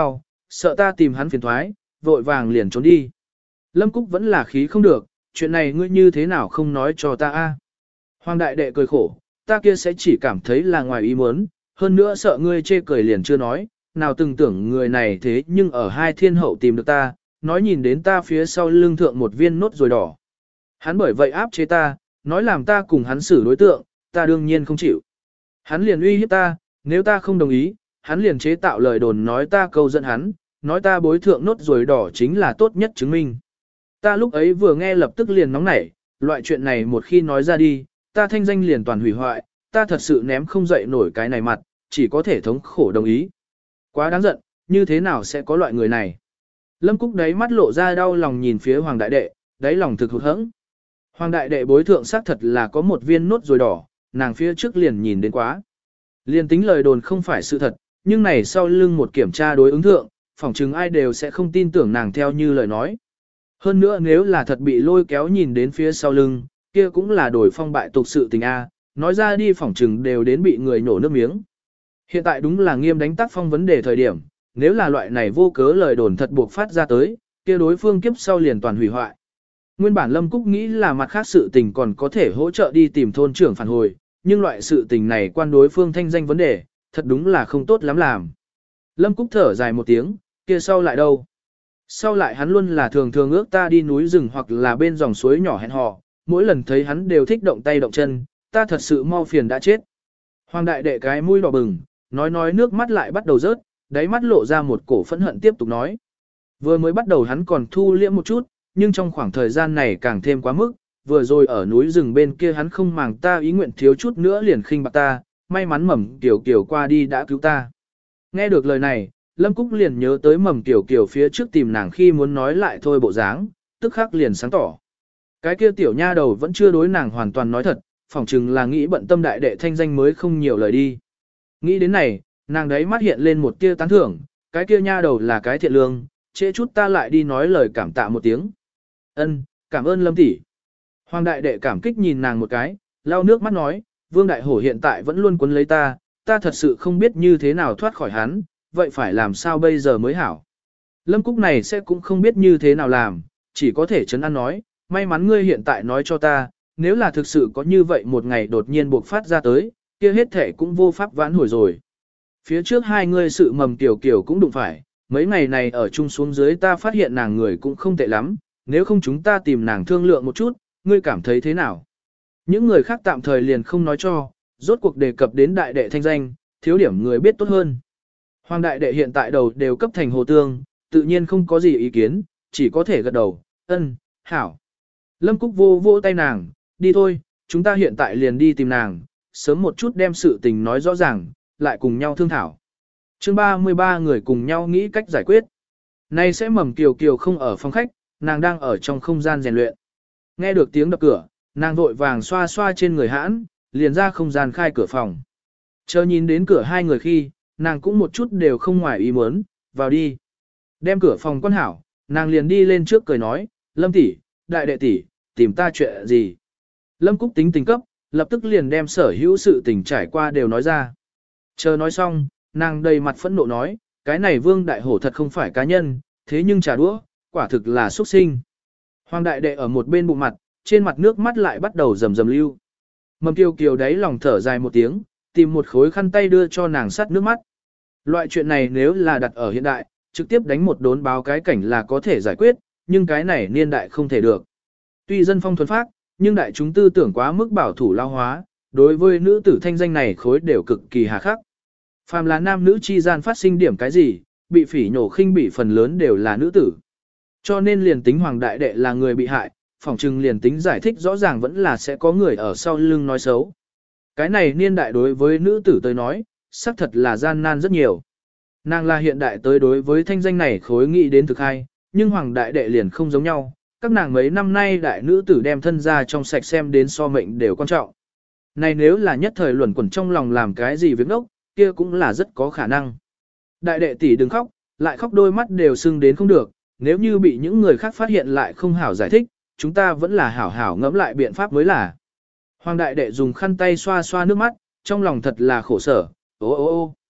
sợ ta tìm hắn phiền thoái, vội vàng liền trốn đi. Lâm Cúc vẫn là khí không được, chuyện này ngươi như thế nào không nói cho ta a? Hoàng đại đệ cười khổ, ta kia sẽ chỉ cảm thấy là ngoài ý muốn, hơn nữa sợ ngươi chê cười liền chưa nói, nào từng tưởng người này thế nhưng ở hai thiên hậu tìm được ta, nói nhìn đến ta phía sau lưng thượng một viên nốt rồi đỏ. Hắn bởi vậy áp chế ta, nói làm ta cùng hắn xử đối tượng, ta đương nhiên không chịu. Hắn liền uy hiếp ta, nếu ta không đồng ý, hắn liền chế tạo lời đồn nói ta câu dẫn hắn, nói ta bối thượng nốt rồi đỏ chính là tốt nhất chứng minh. Ta lúc ấy vừa nghe lập tức liền nóng nảy, loại chuyện này một khi nói ra đi, ta thanh danh liền toàn hủy hoại, ta thật sự ném không dậy nổi cái này mặt, chỉ có thể thống khổ đồng ý. Quá đáng giận, như thế nào sẽ có loại người này? Lâm Cúc đấy mắt lộ ra đau lòng nhìn phía Hoàng đại đệ, đáy lòng thực hụt hẫng. Hoàng đại đệ bối thượng xác thật là có một viên nốt rồi đỏ, nàng phía trước liền nhìn đến quá. Liền tính lời đồn không phải sự thật, nhưng này sau lưng một kiểm tra đối ứng thượng, phỏng chừng ai đều sẽ không tin tưởng nàng theo như lời nói. Hơn nữa nếu là thật bị lôi kéo nhìn đến phía sau lưng, kia cũng là đổi phong bại tục sự tình A, nói ra đi phỏng chừng đều đến bị người nổ nước miếng. Hiện tại đúng là nghiêm đánh tác phong vấn đề thời điểm, nếu là loại này vô cớ lời đồn thật buộc phát ra tới, kia đối phương kiếp sau liền toàn hủy hoại. Nguyên bản Lâm Cúc nghĩ là mặt khác sự tình còn có thể hỗ trợ đi tìm thôn trưởng phản hồi, nhưng loại sự tình này quan đối phương thanh danh vấn đề, thật đúng là không tốt lắm làm. Lâm Cúc thở dài một tiếng, kia sau lại đâu? Sau lại hắn luôn là thường thường ước ta đi núi rừng hoặc là bên dòng suối nhỏ hẹn hò, mỗi lần thấy hắn đều thích động tay động chân, ta thật sự mau phiền đã chết. Hoàng đại đệ cái mũi đỏ bừng, nói nói nước mắt lại bắt đầu rớt, đáy mắt lộ ra một cổ phẫn hận tiếp tục nói. Vừa mới bắt đầu hắn còn thu liễm một chút, nhưng trong khoảng thời gian này càng thêm quá mức, vừa rồi ở núi rừng bên kia hắn không màng ta ý nguyện thiếu chút nữa liền khinh bạc ta, may mắn Mầm Tiểu Kiều qua đi đã cứu ta. Nghe được lời này, Lâm Cúc liền nhớ tới Mầm Tiểu Kiều phía trước tìm nàng khi muốn nói lại thôi bộ dáng, tức khắc liền sáng tỏ. Cái kia tiểu nha đầu vẫn chưa đối nàng hoàn toàn nói thật, phỏng chừng là nghĩ bận tâm đại đệ thanh danh mới không nhiều lời đi. Nghĩ đến này, nàng đấy mắt hiện lên một tia tán thưởng, cái kia nha đầu là cái thiện lương, trễ chút ta lại đi nói lời cảm tạ một tiếng. Ân, cảm ơn Lâm tỷ. Hoàng đại đệ cảm kích nhìn nàng một cái, lau nước mắt nói, Vương đại hổ hiện tại vẫn luôn quấn lấy ta, ta thật sự không biết như thế nào thoát khỏi hắn, vậy phải làm sao bây giờ mới hảo. Lâm Cúc này sẽ cũng không biết như thế nào làm, chỉ có thể chấn an nói, may mắn ngươi hiện tại nói cho ta, nếu là thực sự có như vậy một ngày đột nhiên buộc phát ra tới, kia hết thể cũng vô pháp vãn hồi rồi. Phía trước hai ngươi sự Mầm Tiểu Kiều cũng đụng phải, mấy ngày này ở chung xuống dưới ta phát hiện nàng người cũng không tệ lắm, nếu không chúng ta tìm nàng thương lượng một chút, ngươi cảm thấy thế nào? Những người khác tạm thời liền không nói cho, rốt cuộc đề cập đến đại đệ thanh danh, thiếu điểm người biết tốt hơn. Hoàng đại đệ hiện tại đầu đều cấp thành hồ tương, tự nhiên không có gì ý kiến, chỉ có thể gật đầu, ân, hảo. Lâm Cúc vô vô tay nàng, đi thôi, chúng ta hiện tại liền đi tìm nàng, sớm một chút đem sự tình nói rõ ràng, lại cùng nhau thương thảo. Chương ba mươi ba người cùng nhau nghĩ cách giải quyết. Nay sẽ Mầm Kiều Kiều không ở phòng khách, nàng đang ở trong không gian rèn luyện. Nghe được tiếng đập cửa, nàng vội vàng xoa xoa trên người hãn, liền ra không gian khai cửa phòng. Chờ nhìn đến cửa hai người khi, nàng cũng một chút đều không ngoài ý muốn, vào đi. Đem cửa phòng quan hảo, nàng liền đi lên trước cười nói, Lâm tỷ, đại đệ tỷ, tìm ta chuyện gì. Lâm Cúc tính tình cấp, lập tức liền đem sở hữu sự tình trải qua đều nói ra. Chờ nói xong, nàng đầy mặt phẫn nộ nói, cái này Vương đại hổ thật không phải cá nhân, thế nhưng trà đũa, quả thực là xuất sinh. Hoàng đại đệ ở một bên bụng mặt, trên mặt nước mắt lại bắt đầu rầm rầm lưu. Mầm Kiều Kiều đấy lòng thở dài một tiếng, tìm một khối khăn tay đưa cho nàng sắt nước mắt. Loại chuyện này nếu là đặt ở hiện đại, trực tiếp đánh một đốn báo cái cảnh là có thể giải quyết, nhưng cái này niên đại không thể được. Tuy dân phong thuần phác, nhưng đại chúng tư tưởng quá mức bảo thủ lao hóa, đối với nữ tử thanh danh này khối đều cực kỳ hà khắc. Phàm là nam nữ chi gian phát sinh điểm cái gì, bị phỉ nhổ khinh bỉ phần lớn đều là nữ tử. Cho nên liền tính hoàng đại đệ là người bị hại, phỏng chừng liền tính giải thích rõ ràng vẫn là sẽ có người ở sau lưng nói xấu. Cái này niên đại đối với nữ tử tới nói, xác thật là gian nan rất nhiều. Nàng là hiện đại tới đối với thanh danh này khối nghĩ đến thực hay, nhưng hoàng đại đệ liền không giống nhau. Các nàng mấy năm nay đại nữ tử đem thân ra trong sạch xem đến so mệnh đều quan trọng. Này nếu là nhất thời luẩn quẩn trong lòng làm cái gì việc ngốc, kia cũng là rất có khả năng. Đại đệ tỷ đừng khóc, lại khóc đôi mắt đều sưng đến không được, nếu như bị những người khác phát hiện lại không hảo giải thích, chúng ta vẫn là hảo hảo ngẫm lại biện pháp mới là. Hoàng đại đệ dùng khăn tay xoa xoa nước mắt, trong lòng thật là khổ sở, ô ô ô.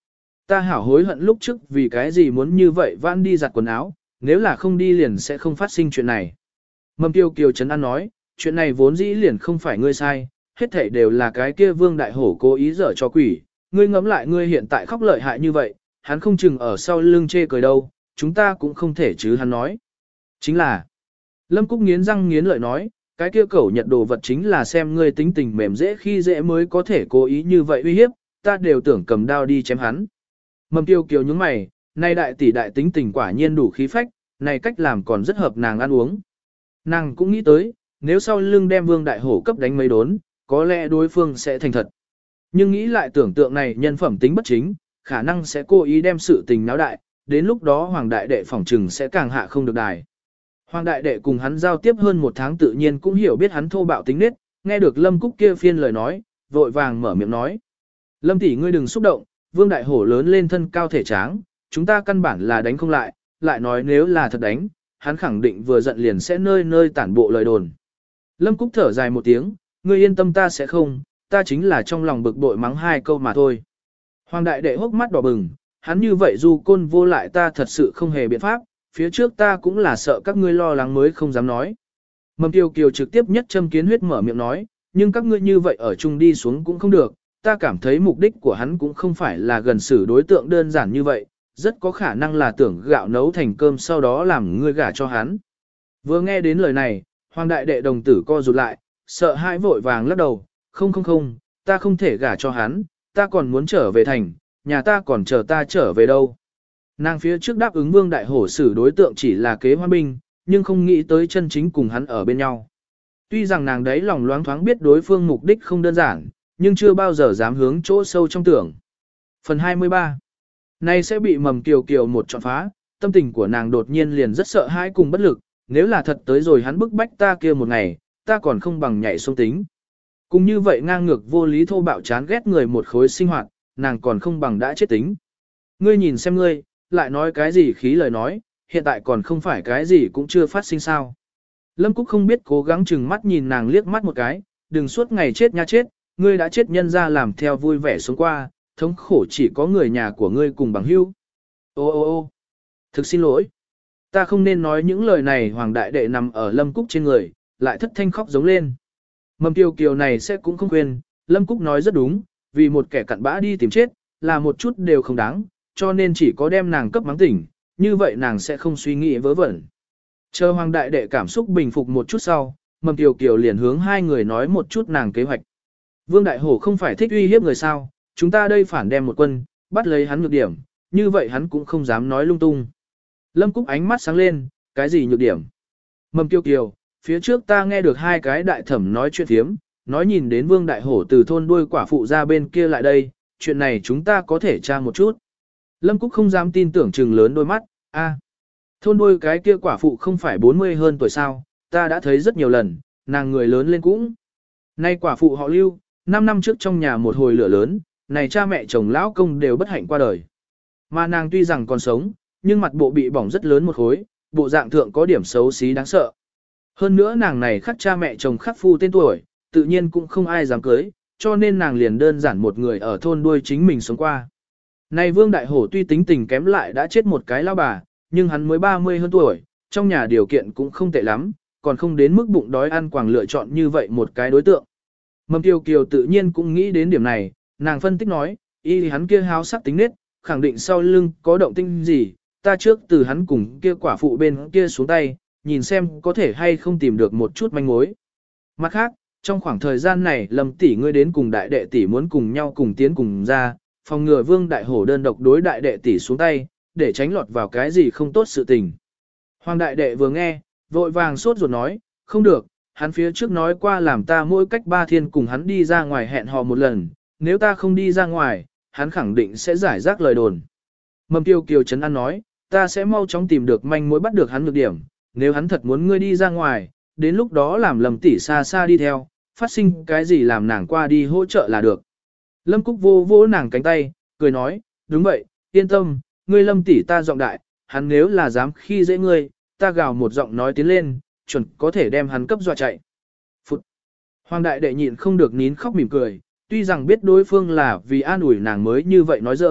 Ta hảo hối hận lúc trước vì cái gì muốn như vậy vãn đi giặt quần áo, nếu là không đi liền sẽ không phát sinh chuyện này. Mầm Kiều Kiều Trấn An nói, chuyện này vốn dĩ liền không phải ngươi sai, hết thảy đều là cái kia Vương Đại Hổ cố ý dở cho quỷ, ngươi ngẫm lại ngươi hiện tại khóc lợi hại như vậy, hắn không chừng ở sau lưng chê cười đâu, chúng ta cũng không thể chứ hắn nói. Chính là, Lâm Cúc nghiến răng nghiến lợi nói, cái kia cẩu nhật đồ vật chính là xem ngươi tính tình mềm dễ khi dễ mới có thể cố ý như vậy uy hiếp, ta đều tưởng cầm đao đi chém hắn. Mầm Kiều Kiều nhướng mày, nay đại tỷ đại tính tình quả nhiên đủ khí phách, này cách làm còn rất hợp nàng ăn uống. Nàng cũng nghĩ tới, nếu sau lưng đem Vương Đại Hổ cấp đánh mấy đốn, có lẽ đối phương sẽ thành thật. Nhưng nghĩ lại tưởng tượng này nhân phẩm tính bất chính, khả năng sẽ cố ý đem sự tình náo đại, đến lúc đó Hoàng Đại Đệ phỏng trừng sẽ càng hạ không được đài. Hoàng Đại Đệ cùng hắn giao tiếp hơn một tháng tự nhiên cũng hiểu biết hắn thô bạo tính nết, nghe được Lâm Cúc kia phiên lời nói, vội vàng mở miệng nói. Lâm tỷ ngươi đừng xúc động, Vương Đại Hổ lớn lên thân cao thể tráng, chúng ta căn bản là đánh không lại, lại nói nếu là thật đánh, hắn khẳng định vừa giận liền sẽ nơi nơi tản bộ lời đồn. Lâm Cúc thở dài một tiếng, ngươi yên tâm ta sẽ không, ta chính là trong lòng bực bội mắng hai câu mà thôi. Hoàng Đại Đệ hốc mắt đỏ bừng, hắn như vậy dù côn vô lại ta thật sự không hề biện pháp, phía trước ta cũng là sợ các ngươi lo lắng mới không dám nói. Mầm Kiều Kiều trực tiếp nhất châm kiến huyết mở miệng nói, nhưng các ngươi như vậy ở chung đi xuống cũng không được, ta cảm thấy mục đích của hắn cũng không phải là gần xử đối tượng đơn giản như vậy, rất có khả năng là tưởng gạo nấu thành cơm sau đó làm ngươi gả cho hắn. Vừa nghe đến lời này, Hoàng Đại Đệ đồng tử co rụt lại, sợ hãi vội vàng lắc đầu, không không không, ta không thể gả cho hắn, ta còn muốn trở về thành, nhà ta còn chờ ta trở về đâu. Nàng phía trước đáp ứng Vương Đại Hổ xử đối tượng chỉ là kế hoa binh, nhưng không nghĩ tới chân chính cùng hắn ở bên nhau. Tuy rằng nàng đấy lòng loáng thoáng biết đối phương mục đích không đơn giản, nhưng chưa bao giờ dám hướng chỗ sâu trong tưởng. Phần hai mươi ba. Nay sẽ bị Mầm Kiều Kiều một trọn phá, tâm tình của nàng đột nhiên liền rất sợ hãi cùng bất lực, nếu là thật tới rồi hắn bức bách ta kia một ngày, ta còn không bằng nhảy sông tính. Cùng như vậy ngang ngược vô lý thô bạo chán ghét người một khối sinh hoạt, nàng còn không bằng đã chết tính. Ngươi nhìn xem ngươi, lại nói cái gì khí lời nói, hiện tại còn không phải cái gì cũng chưa phát sinh sao. Lâm Cúc không biết cố gắng chừng mắt nhìn nàng liếc mắt một cái, đừng suốt ngày chết nha chết, ngươi đã chết nhân ra làm theo vui vẻ sống qua, thống khổ chỉ có người nhà của ngươi cùng bằng hữu. Ô ô ô thực xin lỗi. Ta không nên nói những lời này. Hoàng Đại Đệ nằm ở Lâm Cúc trên người, lại thất thanh khóc giống lên. Mầm Kiều Kiều này sẽ cũng không quên, Lâm Cúc nói rất đúng, vì một kẻ cặn bã đi tìm chết, là một chút đều không đáng, cho nên chỉ có đem nàng cấp mắng tỉnh, như vậy nàng sẽ không suy nghĩ vớ vẩn. Chờ Hoàng Đại Đệ cảm xúc bình phục một chút sau, Mầm Kiều Kiều liền hướng hai người nói một chút nàng kế hoạch. Vương Đại Hổ không phải thích uy hiếp người sao, chúng ta đây phản đem một quân, bắt lấy hắn nhược điểm, như vậy hắn cũng không dám nói lung tung. Lâm Cúc ánh mắt sáng lên, cái gì nhược điểm? Mầm Kiều Kiều, phía trước ta nghe được hai cái đại thẩm nói chuyện thiếm, nói nhìn đến Vương Đại Hổ từ thôn đuôi quả phụ ra bên kia lại đây, chuyện này chúng ta có thể tra một chút. Lâm Cúc không dám tin tưởng trừng lớn đôi mắt, a, thôn đuôi cái kia quả phụ không phải bốn mươi hơn tuổi sao, ta đã thấy rất nhiều lần, nàng người lớn lên cũng. Nay quả phụ họ Lưu, năm năm trước trong nhà một hồi lửa lớn, này cha mẹ chồng lão công đều bất hạnh qua đời. Mà nàng tuy rằng còn sống, nhưng mặt bộ bị bỏng rất lớn một khối, bộ dạng thượng có điểm xấu xí đáng sợ. Hơn nữa nàng này khắc cha mẹ chồng khắc phu tên tuổi, tự nhiên cũng không ai dám cưới, cho nên nàng liền đơn giản một người ở thôn đuôi chính mình sống qua. Này Vương Đại Hổ tuy tính tình kém lại đã chết một cái lao bà, nhưng hắn mới ba mươi hơn tuổi, trong nhà điều kiện cũng không tệ lắm, còn không đến mức bụng đói ăn quàng lựa chọn như vậy một cái đối tượng. Mầm Kiều Kiều tự nhiên cũng nghĩ đến điểm này, nàng phân tích nói, y hắn kia háo sắc tính nết, khẳng định sau lưng có động tinh gì, ta trước từ hắn cùng kia quả phụ bên kia xuống tay, nhìn xem có thể hay không tìm được một chút manh mối. Mặt khác, trong khoảng thời gian này Lâm tỷ ngươi đến cùng đại đệ tỷ muốn cùng nhau cùng tiến cùng ra, phòng ngừa Vương Đại Hổ đơn độc đối đại đệ tỷ xuống tay, để tránh lọt vào cái gì không tốt sự tình. Hoàng Đại Đệ vừa nghe, vội vàng sốt ruột nói, không được, hắn phía trước nói qua làm ta mỗi cách ba thiên cùng hắn đi ra ngoài hẹn hò một lần, nếu ta không đi ra ngoài, hắn khẳng định sẽ giải rác lời đồn. Mầm Kiều Kiều Trấn An nói, ta sẽ mau chóng tìm được manh mối bắt được hắn nhược điểm, nếu hắn thật muốn ngươi đi ra ngoài, đến lúc đó làm Lâm tỷ xa xa đi theo, phát sinh cái gì làm nàng qua đi hỗ trợ là được. Lâm Cúc vô vô nàng cánh tay, cười nói, đúng vậy, yên tâm, ngươi Lâm tỷ ta giọng đại, hắn nếu là dám khi dễ ngươi, ta gào một giọng nói tiến lên, chuẩn có thể đem hắn cấp dọa chạy. Phụt! Hoàng Đại Đệ nhịn không được nín khóc mỉm cười, tuy rằng biết đối phương là vì an ủi nàng mới như vậy nói giỡn,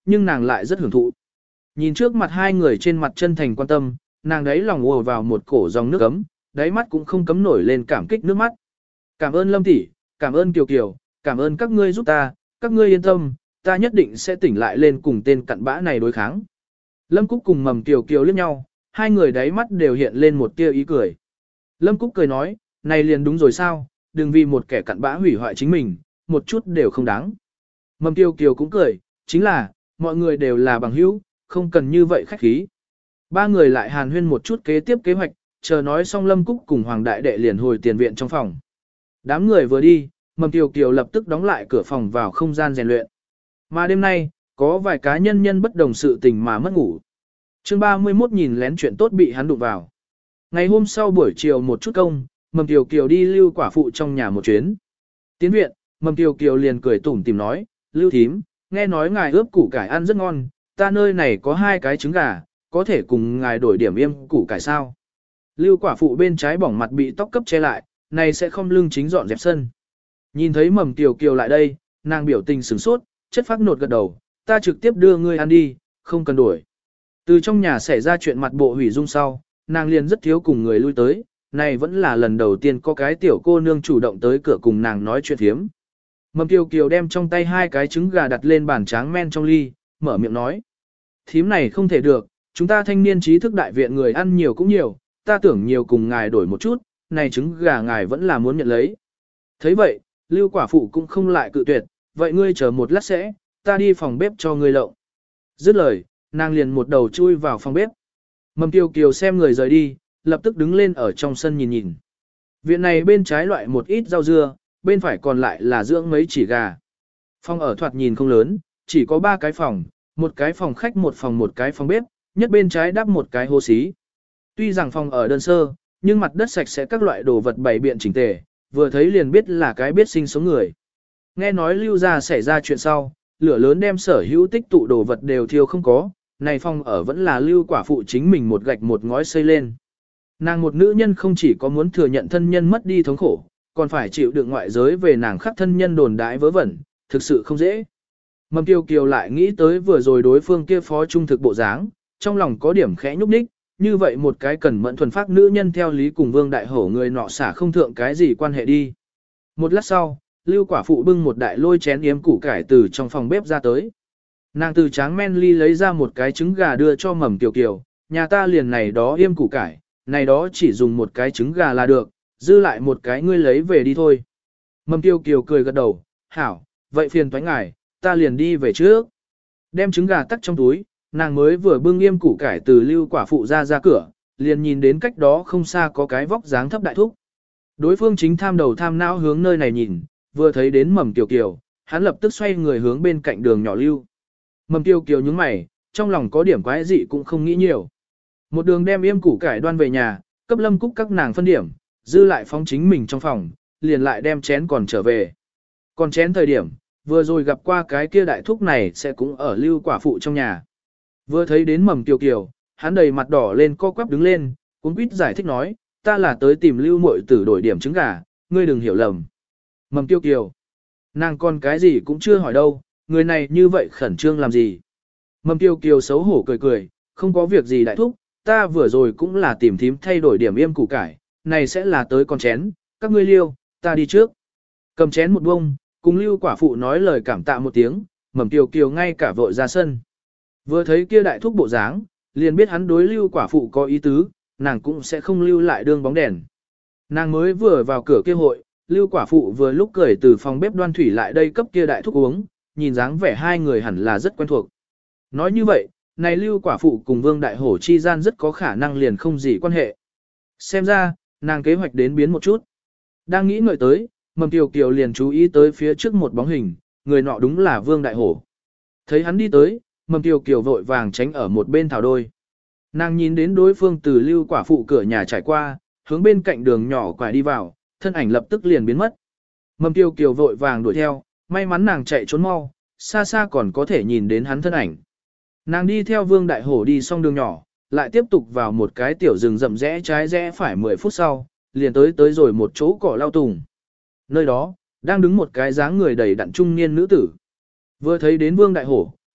nhưng nàng lại rất hưởng thụ. Nhìn trước mặt hai người trên mặt chân thành quan tâm, nàng đấy lòng ùa vào một cổ dòng nước ấm, đáy mắt cũng không cấm nổi lên cảm kích nước mắt. Cảm ơn Lâm tỷ, cảm ơn Kiều Kiều, cảm ơn các ngươi giúp ta, các ngươi yên tâm, ta nhất định sẽ tỉnh lại lên cùng tên cặn bã này đối kháng. Lâm Cúc cùng Mầm Kiều Kiều liếc nhau, hai người đáy mắt đều hiện lên một tia ý cười. Lâm Cúc cười nói, này liền đúng rồi sao, đừng vì một kẻ cặn bã hủy hoại chính mình, một chút đều không đáng. Mầm Kiều Kiều cũng cười, chính là, mọi người đều là bằng hữu, không cần như vậy khách khí. Ba người lại hàn huyên một chút kế tiếp kế hoạch, chờ nói xong Lâm Cúc cùng Hoàng Đại Đệ liền hồi tiền viện trong phòng. Đám người vừa đi, Mầm Kiều Kiều lập tức đóng lại cửa phòng vào không gian rèn luyện. Mà đêm nay, có vài cá nhân nhân bất đồng sự tình mà mất ngủ. Chương ba mươi mốt nhìn lén chuyện tốt bị hắn đụng vào. Ngày hôm sau buổi chiều một chút công, Mầm Kiều Kiều đi Lưu quả phụ trong nhà một chuyến. Tiến viện, Mầm Kiều Kiều liền cười tủm tỉm nói, Lưu thím, nghe nói ngài ướp củ cải ăn rất ngon, ta nơi này có hai cái trứng gà, có thể cùng ngài đổi điểm yêm củ cải sao. Lưu quả phụ bên trái bỏng mặt bị tóc cấp che lại, này sẽ không lưng chính dọn dẹp sân. Nhìn thấy Mầm Kiều Kiều lại đây, nàng biểu tình sửng sốt, chất phác nột gật đầu, ta trực tiếp đưa ngươi ăn đi, không cần đổi. Từ trong nhà xảy ra chuyện mặt bộ hủy dung sau, nàng liền rất thiếu cùng người lui tới, này vẫn là lần đầu tiên có cái tiểu cô nương chủ động tới cửa cùng nàng nói chuyện thiếm. Mầm Kiều Kiều đem trong tay hai cái trứng gà đặt lên bàn tráng men trong ly, mở miệng nói. Thím này không thể được, chúng ta thanh niên trí thức đại viện người ăn nhiều cũng nhiều, ta tưởng nhiều cùng ngài đổi một chút, này trứng gà ngài vẫn là muốn nhận lấy. Thấy vậy, Lưu quả phụ cũng không lại cự tuyệt, vậy ngươi chờ một lát sẽ, ta đi phòng bếp cho ngươi lộng. Dứt lời, nàng liền một đầu chui vào phòng bếp. Mầm Kiều Kiều xem người rời đi, lập tức đứng lên ở trong sân nhìn nhìn. Viện này bên trái loại một ít rau dưa, bên phải còn lại là dưỡng mấy chỉ gà. Phòng ở thoạt nhìn không lớn, chỉ có ba cái phòng, một cái phòng khách một phòng một cái phòng bếp, nhất bên trái đắp một cái hô xí. Tuy rằng phòng ở đơn sơ, nhưng mặt đất sạch sẽ các loại đồ vật bày biện chỉnh tề, vừa thấy liền biết là cái biết sinh sống người. Nghe nói Lưu gia xảy ra chuyện sau, lửa lớn đem sở hữu tích tụ đồ vật đều thiêu không có, này phòng ở vẫn là Lưu quả phụ chính mình một gạch một ngói xây lên. Nàng một nữ nhân không chỉ có muốn thừa nhận thân nhân mất đi thống khổ, còn phải chịu đựng ngoại giới về nàng khắc thân nhân đồn đãi vớ vẩn, thực sự không dễ. Mầm Kiều Kiều lại nghĩ tới vừa rồi đối phương kia phó trung thực bộ dáng, trong lòng có điểm khẽ nhúc nhích, như vậy một cái cần mẫn thuần phác nữ nhân theo lý cùng Vương Đại Hổ người nọ xả không thượng cái gì quan hệ đi. Một lát sau, Lưu quả phụ bưng một đại lôi chén yếm củ cải từ trong phòng bếp ra tới. Nàng từ tráng men ly lấy ra một cái trứng gà đưa cho Mầm Kiều Kiều, nhà ta liền này đó yếm củ cải, này đó chỉ dùng một cái trứng gà là được, dư lại một cái ngươi lấy về đi thôi. Mầm Kiều Kiều cười gật đầu, hảo, vậy phiền toái ngài, ta liền đi về trước. Đem trứng gà tắc trong túi, nàng mới vừa bưng yêm củ cải từ Lưu quả phụ ra ra cửa, liền nhìn đến cách đó không xa có cái vóc dáng thấp đại thúc. Đối phương chính tham đầu tham não hướng nơi này nhìn, vừa thấy đến Mầm Kiều Kiều, hắn lập tức xoay người hướng bên cạnh đường nhỏ Lưu. Mầm Kiều Kiều nhướng mày, trong lòng có điểm quái dị cũng không nghĩ nhiều. Một đường đem yêm củ cải đoan về nhà, cấp Lâm Cúc các nàng phân điểm, dư lại phóng chính mình trong phòng, liền lại đem chén còn trở về. Còn chén thời điểm, vừa rồi gặp qua cái kia đại thúc này sẽ cũng ở Lưu quả phụ trong nhà. Vừa thấy đến Mầm Kiều Kiều, hắn đầy mặt đỏ lên co quắp đứng lên, cuống quýt giải thích nói, ta là tới tìm Lưu muội tử đổi điểm trứng gà, ngươi đừng hiểu lầm. Mầm Kiều Kiều, nàng còn cái gì cũng chưa hỏi đâu, người này như vậy khẩn trương làm gì. Mầm Kiều Kiều xấu hổ cười cười, không có việc gì đại thúc, ta vừa rồi cũng là tìm thím thay đổi điểm yêm củ cải, này sẽ là tới con chén, các ngươi Liêu, ta đi trước. Cầm chén một bông, cùng Lưu quả phụ nói lời cảm tạ một tiếng, Mầm Kiều Kiều ngay cả vội ra sân. Vừa thấy kia đại thúc bộ dáng, liền biết hắn đối Lưu quả phụ có ý tứ, nàng cũng sẽ không lưu lại đương bóng đèn. Nàng mới vừa vào cửa kia hội, Lưu quả phụ vừa lúc cười từ phòng bếp đoan thủy lại đây cấp kia đại thúc uống, nhìn dáng vẻ hai người hẳn là rất quen thuộc. Nói như vậy, này Lưu quả phụ cùng Vương Đại Hổ chi gian rất có khả năng liền không gì quan hệ. Xem ra, nàng kế hoạch đến biến một chút. Đang nghĩ ngợi tới, Mầm Kiều Kiều liền chú ý tới phía trước một bóng hình, người nọ đúng là Vương Đại Hổ. Thấy hắn đi tới, Mầm Kiều Kiều vội vàng tránh ở một bên thảo đôi. Nàng nhìn đến đối phương từ Lưu quả phụ cửa nhà trải qua, hướng bên cạnh đường nhỏ quải đi vào, thân ảnh lập tức liền biến mất. Mầm Kiều Kiều vội vàng đuổi theo, may mắn nàng chạy trốn mau, xa xa còn có thể nhìn đến hắn thân ảnh. Nàng đi theo Vương Đại Hổ đi xong đường nhỏ, lại tiếp tục vào một cái tiểu rừng rậm rẽ trái rẽ phải mười phút sau, liền tới tới rồi một chỗ cỏ lau tùng. Nơi đó, đang đứng một cái dáng người đầy đặn trung niên nữ tử. Vừa thấy đến Vương Đại Hổ,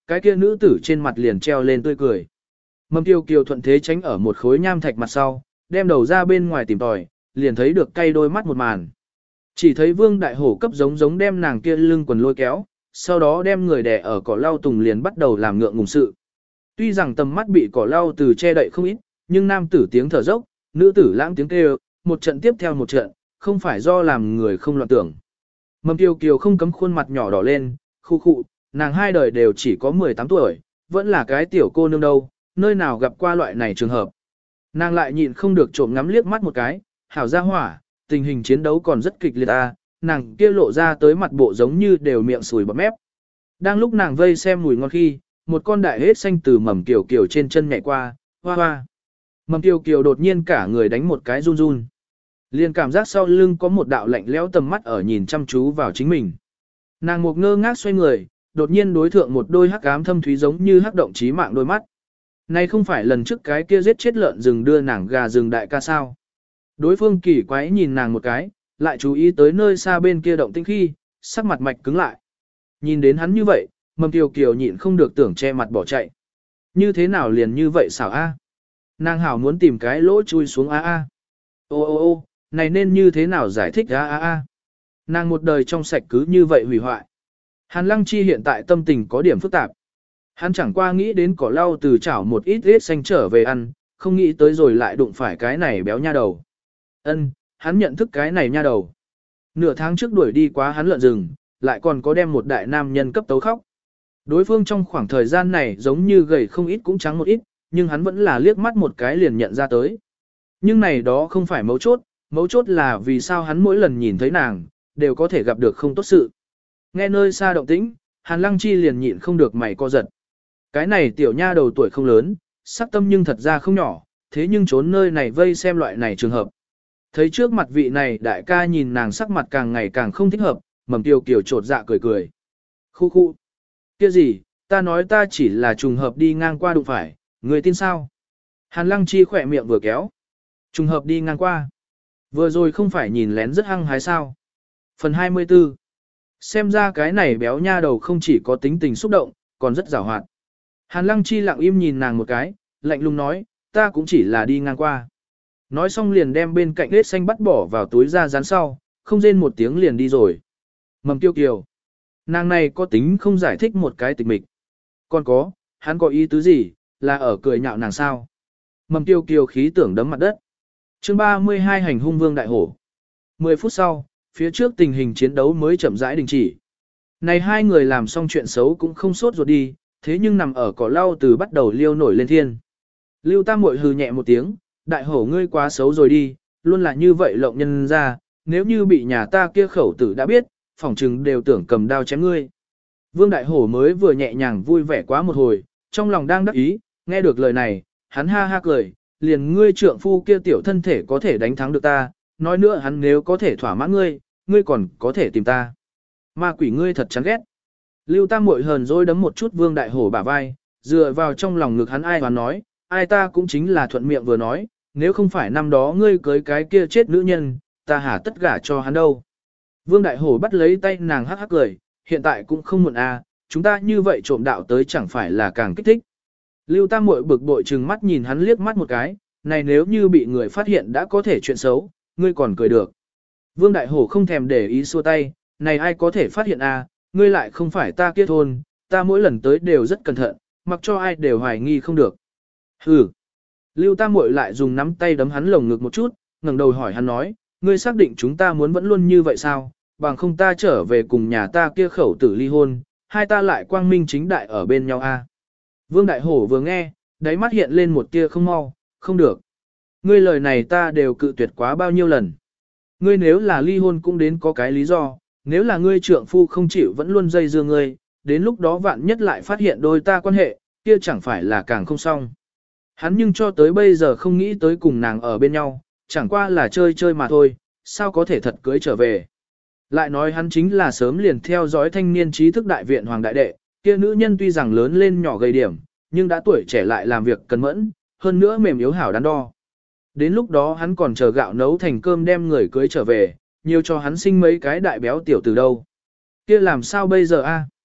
cái kia nữ tử trên mặt liền treo lên tươi cười. Mầm Kiều Kiều thuận thế tránh ở một khối nham thạch mặt sau, đem đầu ra bên ngoài tìm tòi, liền thấy được cay đôi mắt một màn. Chỉ thấy Vương Đại Hổ cấp giống giống đem nàng kia lưng quần lôi kéo, sau đó đem người đè ở cỏ lau tùng liền bắt đầu làm ngượng ngùng sự. Tuy rằng tầm mắt bị cỏ lau từ che đậy không ít, nhưng nam tử tiếng thở dốc, nữ tử lãng tiếng kêu, một trận tiếp theo một trận, không phải do làm người không loạn tưởng. Mầm Kiều Kiều không cấm khuôn mặt nhỏ đỏ lên, khu khụ, nàng hai đời đều chỉ có mười tám tuổi, vẫn là cái tiểu cô nương đâu, nơi nào gặp qua loại này trường hợp. Nàng lại nhịn không được trộm ngắm liếc mắt một cái, hảo ra hỏa, tình hình chiến đấu còn rất kịch liệt à, nàng kia lộ ra tới mặt bộ giống như đều miệng sùi bọt mép. Đang lúc nàng vây xem mùi ngon khi, một con đại hết xanh từ Mầm Kiều Kiều trên chân nhảy qua, hoa hoa. Mầm Kiều Kiều đột nhiên cả người đánh một cái run run. Liền cảm giác sau lưng có một đạo lạnh lẽo tầm mắt ở nhìn chăm chú vào chính mình. Nàng một ngơ ngác xoay người, đột nhiên đối thượng một đôi hắc ám thâm thúy giống như hắc động chí mạng đôi mắt. Này không phải lần trước cái kia giết chết lợn rừng đưa nàng gà rừng đại ca sao? Đối phương kỳ quái nhìn nàng một cái, lại chú ý tới nơi xa bên kia động tĩnh khi, sắc mặt mạch cứng lại. Nhìn đến hắn như vậy, Mầm Kiều Kiều nhịn không được tưởng che mặt bỏ chạy. Như thế nào liền như vậy xảo a? Nàng hảo muốn tìm cái lỗ chui xuống a a. Ô ô ô, này nên như thế nào giải thích a a a. Nàng một đời trong sạch cứ như vậy hủy hoại. Hàn Lăng Chi hiện tại tâm tình có điểm phức tạp. Hắn chẳng qua nghĩ đến cỏ lau từ chảo một ít rết xanh trở về ăn, không nghĩ tới rồi lại đụng phải cái này béo nha đầu. Ân, hắn nhận thức cái này nha đầu. Nửa tháng trước đuổi đi quá hắn lợn rừng, lại còn có đem một đại nam nhân cấp tấu khóc. Đối phương trong khoảng thời gian này giống như gầy không ít cũng trắng một ít, nhưng hắn vẫn là liếc mắt một cái liền nhận ra tới. Nhưng này đó không phải mấu chốt, mấu chốt là vì sao hắn mỗi lần nhìn thấy nàng, đều có thể gặp được không tốt sự. Nghe nơi xa động tĩnh, Hàn Lăng Chi liền nhịn không được mày co giật. Cái này tiểu nha đầu tuổi không lớn, sắc tâm nhưng thật ra không nhỏ, thế nhưng trốn nơi này vây xem loại này trường hợp. Thấy trước mặt vị này đại ca nhìn nàng sắc mặt càng ngày càng không thích hợp, Mầm Kiều Kiều trột dạ cười cười. Khu khu. Kia gì, ta nói ta chỉ là trùng hợp đi ngang qua đụng phải, người tin sao? Hàn Lăng Chi khỏe miệng vừa kéo. Trùng hợp đi ngang qua. Vừa rồi không phải nhìn lén rất hăng hái sao? Phần hai mươi tư. Xem ra cái này béo nha đầu không chỉ có tính tình xúc động, còn rất giàu hoạt. Hàn Lăng Chi lặng im nhìn nàng một cái, lạnh lùng nói, ta cũng chỉ là đi ngang qua. Nói xong liền đem bên cạnh lết xanh bắt bỏ vào túi ra dán sau, không rên một tiếng liền đi rồi. Mầm Kiều Kiều. Nàng này có tính không giải thích một cái tịch mịch. Còn có, hắn có ý tứ gì, là ở cười nhạo nàng sao. Mầm Kiều Kiều khí tưởng đấm mặt đất. chương ba mươi hai hành hung vương đại hổ. mười phút sau, phía trước tình hình chiến đấu mới chậm rãi đình chỉ. Này hai người làm xong chuyện xấu cũng không sốt ruột đi, thế nhưng nằm ở cỏ lau từ bắt đầu liêu nổi lên thiên. Lưu Tam Muội hừ nhẹ một tiếng, đại hổ ngươi quá xấu rồi đi, luôn là như vậy lộng nhân ra, nếu như bị nhà ta kia khẩu tử đã biết, phỏng chừng đều tưởng cầm đao chém ngươi. Vương đại hổ mới vừa nhẹ nhàng vui vẻ quá một hồi, trong lòng đang đắc ý, nghe được lời này, hắn ha ha cười, liền ngươi trượng phu kia tiểu thân thể có thể đánh thắng được ta, nói nữa hắn nếu có thể thỏa mãn ngươi, ngươi còn có thể tìm ta. Ma quỷ ngươi thật chán ghét. Lưu Tam Muội hờn dỗi đấm một chút Vương đại hổ bả vai, dựa vào trong lòng ngực hắn ai hoán nói, ai ta cũng chính là thuận miệng vừa nói, nếu không phải năm đó ngươi cưới cái kia chết nữ nhân, ta hả tất gả cho hắn đâu. Vương đại hổ bắt lấy tay nàng hắc hắc cười, hiện tại cũng không muộn à, chúng ta như vậy trộm đạo tới chẳng phải là càng kích thích. Lưu Tam Muội bực bội trừng mắt nhìn hắn liếc mắt một cái, này nếu như bị người phát hiện đã có thể chuyện xấu, ngươi còn cười được. Vương đại hổ không thèm để ý xua tay, này ai có thể phát hiện à, ngươi lại không phải ta kia thôn, ta mỗi lần tới đều rất cẩn thận, mặc cho ai đều hoài nghi không được. Hừ. Lưu Tam Muội lại dùng nắm tay đấm hắn lồng ngực một chút, ngẩng đầu hỏi hắn nói, ngươi xác định chúng ta muốn vẫn luôn như vậy sao, bằng không ta trở về cùng nhà ta kia khẩu tử ly hôn, hai ta lại quang minh chính đại ở bên nhau a. À? Vương đại hổ vừa nghe, đáy mắt hiện lên một tia không mau, không được. Ngươi lời này ta đều cự tuyệt quá bao nhiêu lần. Ngươi nếu là ly hôn cũng đến có cái lý do, nếu là ngươi trượng phu không chịu vẫn luôn dây dưa ngươi, đến lúc đó vạn nhất lại phát hiện đôi ta quan hệ, kia chẳng phải là càng không xong. Hắn nhưng cho tới bây giờ không nghĩ tới cùng nàng ở bên nhau, chẳng qua là chơi chơi mà thôi, sao có thể thật cưới trở về. Lại nói hắn chính là sớm liền theo dõi thanh niên trí thức đại viện Hoàng Đại Đệ, kia nữ nhân tuy rằng lớn lên nhỏ gầy điểm, nhưng đã tuổi trẻ lại làm việc cẩn mẫn, hơn nữa mềm yếu hảo đắn đo. Đến lúc đó hắn còn chờ gạo nấu thành cơm đem người cưới trở về, nhiều cho hắn sinh mấy cái đại béo tiểu từ đâu. Kia làm sao bây giờ a?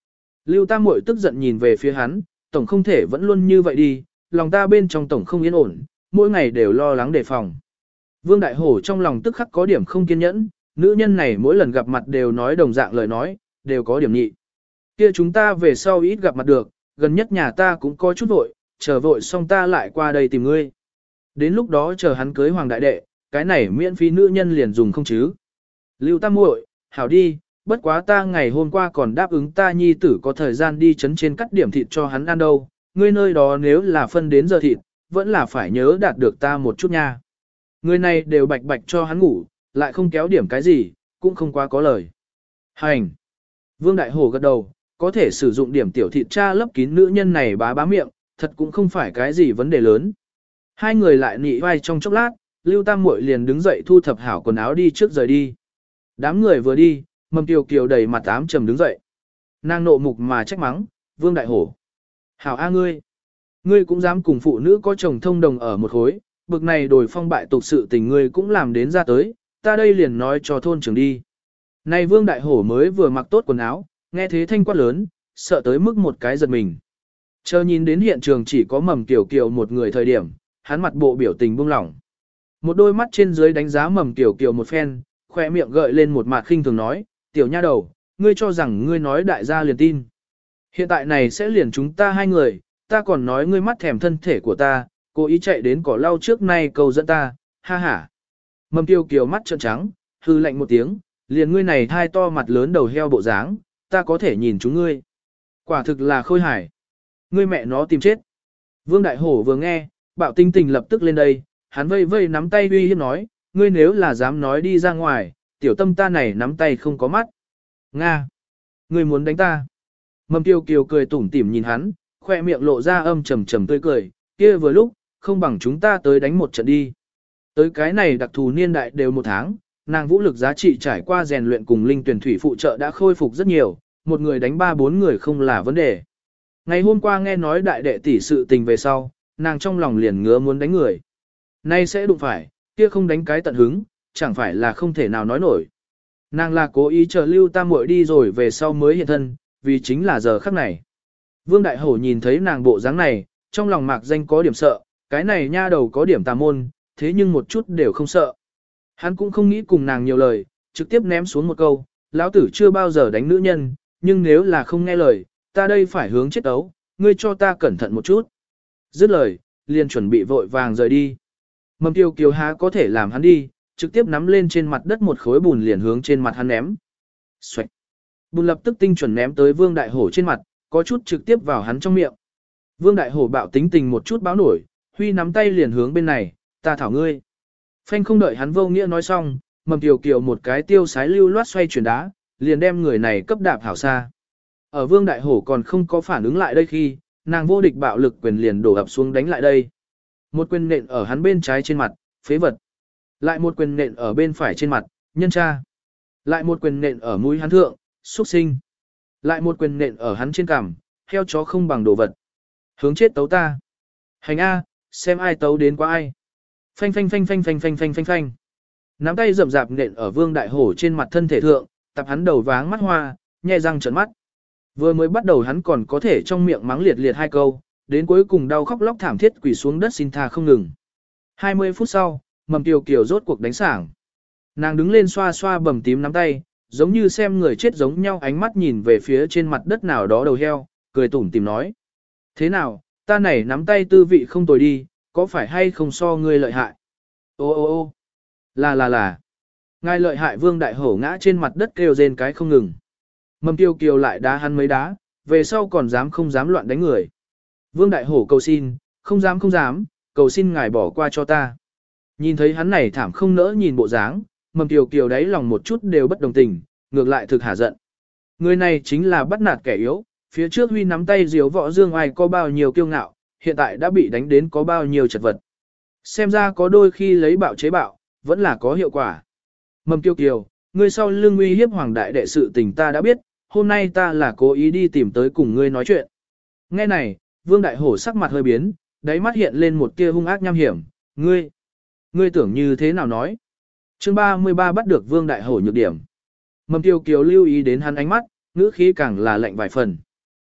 Lưu Tam Muội tức giận nhìn về phía hắn, tổng không thể vẫn luôn như vậy đi, lòng ta bên trong tổng không yên ổn, mỗi ngày đều lo lắng đề phòng. Vương Đại Hổ trong lòng tức khắc có điểm không kiên nhẫn, nữ nhân này mỗi lần gặp mặt đều nói đồng dạng lời nói, đều có điểm nhị. Kia chúng ta về sau ít gặp mặt được, gần nhất nhà ta cũng có chút vội, chờ vội xong ta lại qua đây tìm ngươi. Đến lúc đó chờ hắn cưới hoàng đại đệ, cái này miễn phí nữ nhân liền dùng không chứ. Lưu Tam Muội, hảo đi, bất quá ta ngày hôm qua còn đáp ứng ta nhi tử có thời gian đi chấn trên cắt điểm thịt cho hắn ăn đâu, ngươi nơi đó nếu là phân đến giờ thịt, vẫn là phải nhớ đạt được ta một chút nha. Người này đều bạch bạch cho hắn ngủ, lại không kéo điểm cái gì, cũng không quá có lời. Hành! Vương Đại Hổ gật đầu, có thể sử dụng điểm tiểu thịt tra lấp kín nữ nhân này bá bá miệng, thật cũng không phải cái gì vấn đề lớn. Hai người lại nị vai trong chốc lát, Lưu Tam Muội liền đứng dậy thu thập hảo quần áo đi trước rời đi. Đám người vừa đi, Mầm Kiều Kiều đầy mặt ám trầm đứng dậy. Nàng nộ mục mà trách mắng, Vương Đại Hổ. Hảo A ngươi! Ngươi cũng dám cùng phụ nữ có chồng thông đồng ở một khối, bực này đồi phong bại tục sự tình ngươi cũng làm đến ra tới, ta đây liền nói cho thôn trưởng đi. Này Vương Đại Hổ mới vừa mặc tốt quần áo, nghe thế thanh quát lớn, sợ tới mức một cái giật mình. Chờ nhìn đến hiện trường chỉ có Mầm Kiều Kiều một người thời điểm, hắn mặt bộ biểu tình buông lỏng. Một đôi mắt trên dưới đánh giá Mầm Kiều Kiều một phen, khỏe miệng gợi lên một mặt khinh thường nói, tiểu nha đầu, ngươi cho rằng ngươi nói đại gia liền tin. Hiện tại này sẽ liền chúng ta hai người, ta còn nói ngươi mắt thèm thân thể của ta, cố ý chạy đến cỏ lau trước nay cầu dẫn ta, ha ha. Mầm Kiều Kiều mắt trợn trắng, hư lạnh một tiếng, liền ngươi này thai to mặt lớn đầu heo bộ dáng, ta có thể nhìn chúng ngươi. Quả thực là khôi hài. Ngươi mẹ nó tìm chết. Vương Đại Hổ vừa nghe, bạo tinh tình lập tức lên đây, hắn vây vây nắm tay uy hiếp nói, ngươi nếu là dám nói đi ra ngoài, tiểu tâm ta này nắm tay không có mắt. Nga! Ngươi muốn đánh ta. Mầm Kiều Kiều cười tủm tỉm nhìn hắn, khoe miệng lộ ra âm trầm trầm tươi cười, kia vừa lúc, không bằng chúng ta tới đánh một trận đi. Tới cái này đặc thù niên đại đều một tháng, nàng vũ lực giá trị trải qua rèn luyện cùng linh tuyển thủy phụ trợ đã khôi phục rất nhiều, một người đánh ba bốn người không là vấn đề. Ngày hôm qua nghe nói đại đệ tỷ sự tình về sau, nàng trong lòng liền ngứa muốn đánh người. Nay sẽ đụng phải, kia không đánh cái tận hứng, chẳng phải là không thể nào nói nổi. Nàng là cố ý chờ Lưu Tam Muội đi rồi về sau mới hiện thân, vì chính là giờ khắc này. Vương Đại Hổ nhìn thấy nàng bộ dáng này, trong lòng mạc danh có điểm sợ, cái này nha đầu có điểm tà môn, thế nhưng một chút đều không sợ. Hắn cũng không nghĩ cùng nàng nhiều lời, trực tiếp ném xuống một câu, lão tử chưa bao giờ đánh nữ nhân, nhưng nếu là không nghe lời, ta đây phải hướng chết ấu, ngươi cho ta cẩn thận một chút. Dứt lời, liền chuẩn bị vội vàng rời đi. Mầm Kiều Kiều há có thể làm hắn đi, trực tiếp nắm lên trên mặt đất một khối bùn liền hướng trên mặt hắn ném. Xoạch. Bùn lập tức tinh chuẩn ném tới Vương Đại Hổ trên mặt, có chút trực tiếp vào hắn trong miệng. Vương Đại Hổ bạo tính tình một chút báo nổi, huy nắm tay liền hướng bên này, ta thảo ngươi. Phanh không đợi hắn vô nghĩa nói xong, Mầm Kiều Kiều một cái tiêu sái lưu loát xoay chuyển đá, liền đem người này cấp đạp hảo xa. Ở Vương Đại Hổ còn không có phản ứng lại đây khi, nàng vô địch bạo lực quyền liền đổ ập xuống đánh lại đây. Một quyền nện ở hắn bên trái trên mặt, phế vật. Lại một quyền nện ở bên phải trên mặt, nhân cha. Lại một quyền nện ở mũi hắn thượng, xuất sinh. Lại một quyền nện ở hắn trên cằm, heo chó không bằng đồ vật. Hướng chết tấu ta. Hành A, xem ai tấu đến quá ai. Phanh phanh phanh phanh phanh phanh phanh phanh phanh. Nắm tay rậm rạp nện ở Vương Đại Hổ trên mặt thân thể thượng, tập hắn đầu váng mắt hoa, nhe răng trợn mắt. Vừa mới bắt đầu hắn còn có thể trong miệng mắng liệt liệt hai câu, đến cuối cùng đau khóc lóc thảm thiết quỳ xuống đất xin tha không ngừng. hai mươi phút sau, Mầm Kiều Kiều rốt cuộc đánh sảng. Nàng đứng lên xoa xoa bầm tím nắm tay, giống như xem người chết giống nhau, ánh mắt nhìn về phía trên mặt đất nào đó đầu heo, cười tủm tỉm nói. Thế nào, ta này nắm tay tư vị không tồi đi, có phải hay không so ngươi lợi hại? Ô ô ô là là là. Ngài lợi hại. Vương Đại Hổ ngã trên mặt đất kêu rên cái không ngừng. Mầm Kiều Kiều lại đá hắn mấy đá, về sau còn dám không dám loạn đánh người. Vương Đại Hổ cầu xin, không dám không dám, cầu xin ngài bỏ qua cho ta. Nhìn thấy hắn này thảm không nỡ nhìn bộ dáng, Mầm Kiều Kiều đáy lòng một chút đều bất đồng tình, ngược lại thực hả giận. Người này chính là bắt nạt kẻ yếu, phía trước huy nắm tay diếu võ dương ai có bao nhiêu kiêu ngạo, hiện tại đã bị đánh đến có bao nhiêu chật vật. Xem ra có đôi khi lấy bạo chế bạo, vẫn là có hiệu quả. Mầm Kiều Kiều, ngươi sau lưng uy hiếp hoàng đại đệ sự tình ta đã biết, hôm nay ta là cố ý đi tìm tới cùng ngươi nói chuyện. Nghe này, Vương Đại Hổ sắc mặt hơi biến, đáy mắt hiện lên một tia hung ác nham hiểm, ngươi, ngươi tưởng như thế nào nói. Chương ba mươi ba bắt được Vương Đại Hổ nhược điểm. Mầm Kiều Kiều lưu ý đến hắn ánh mắt, ngữ khí càng là lạnh vài phần.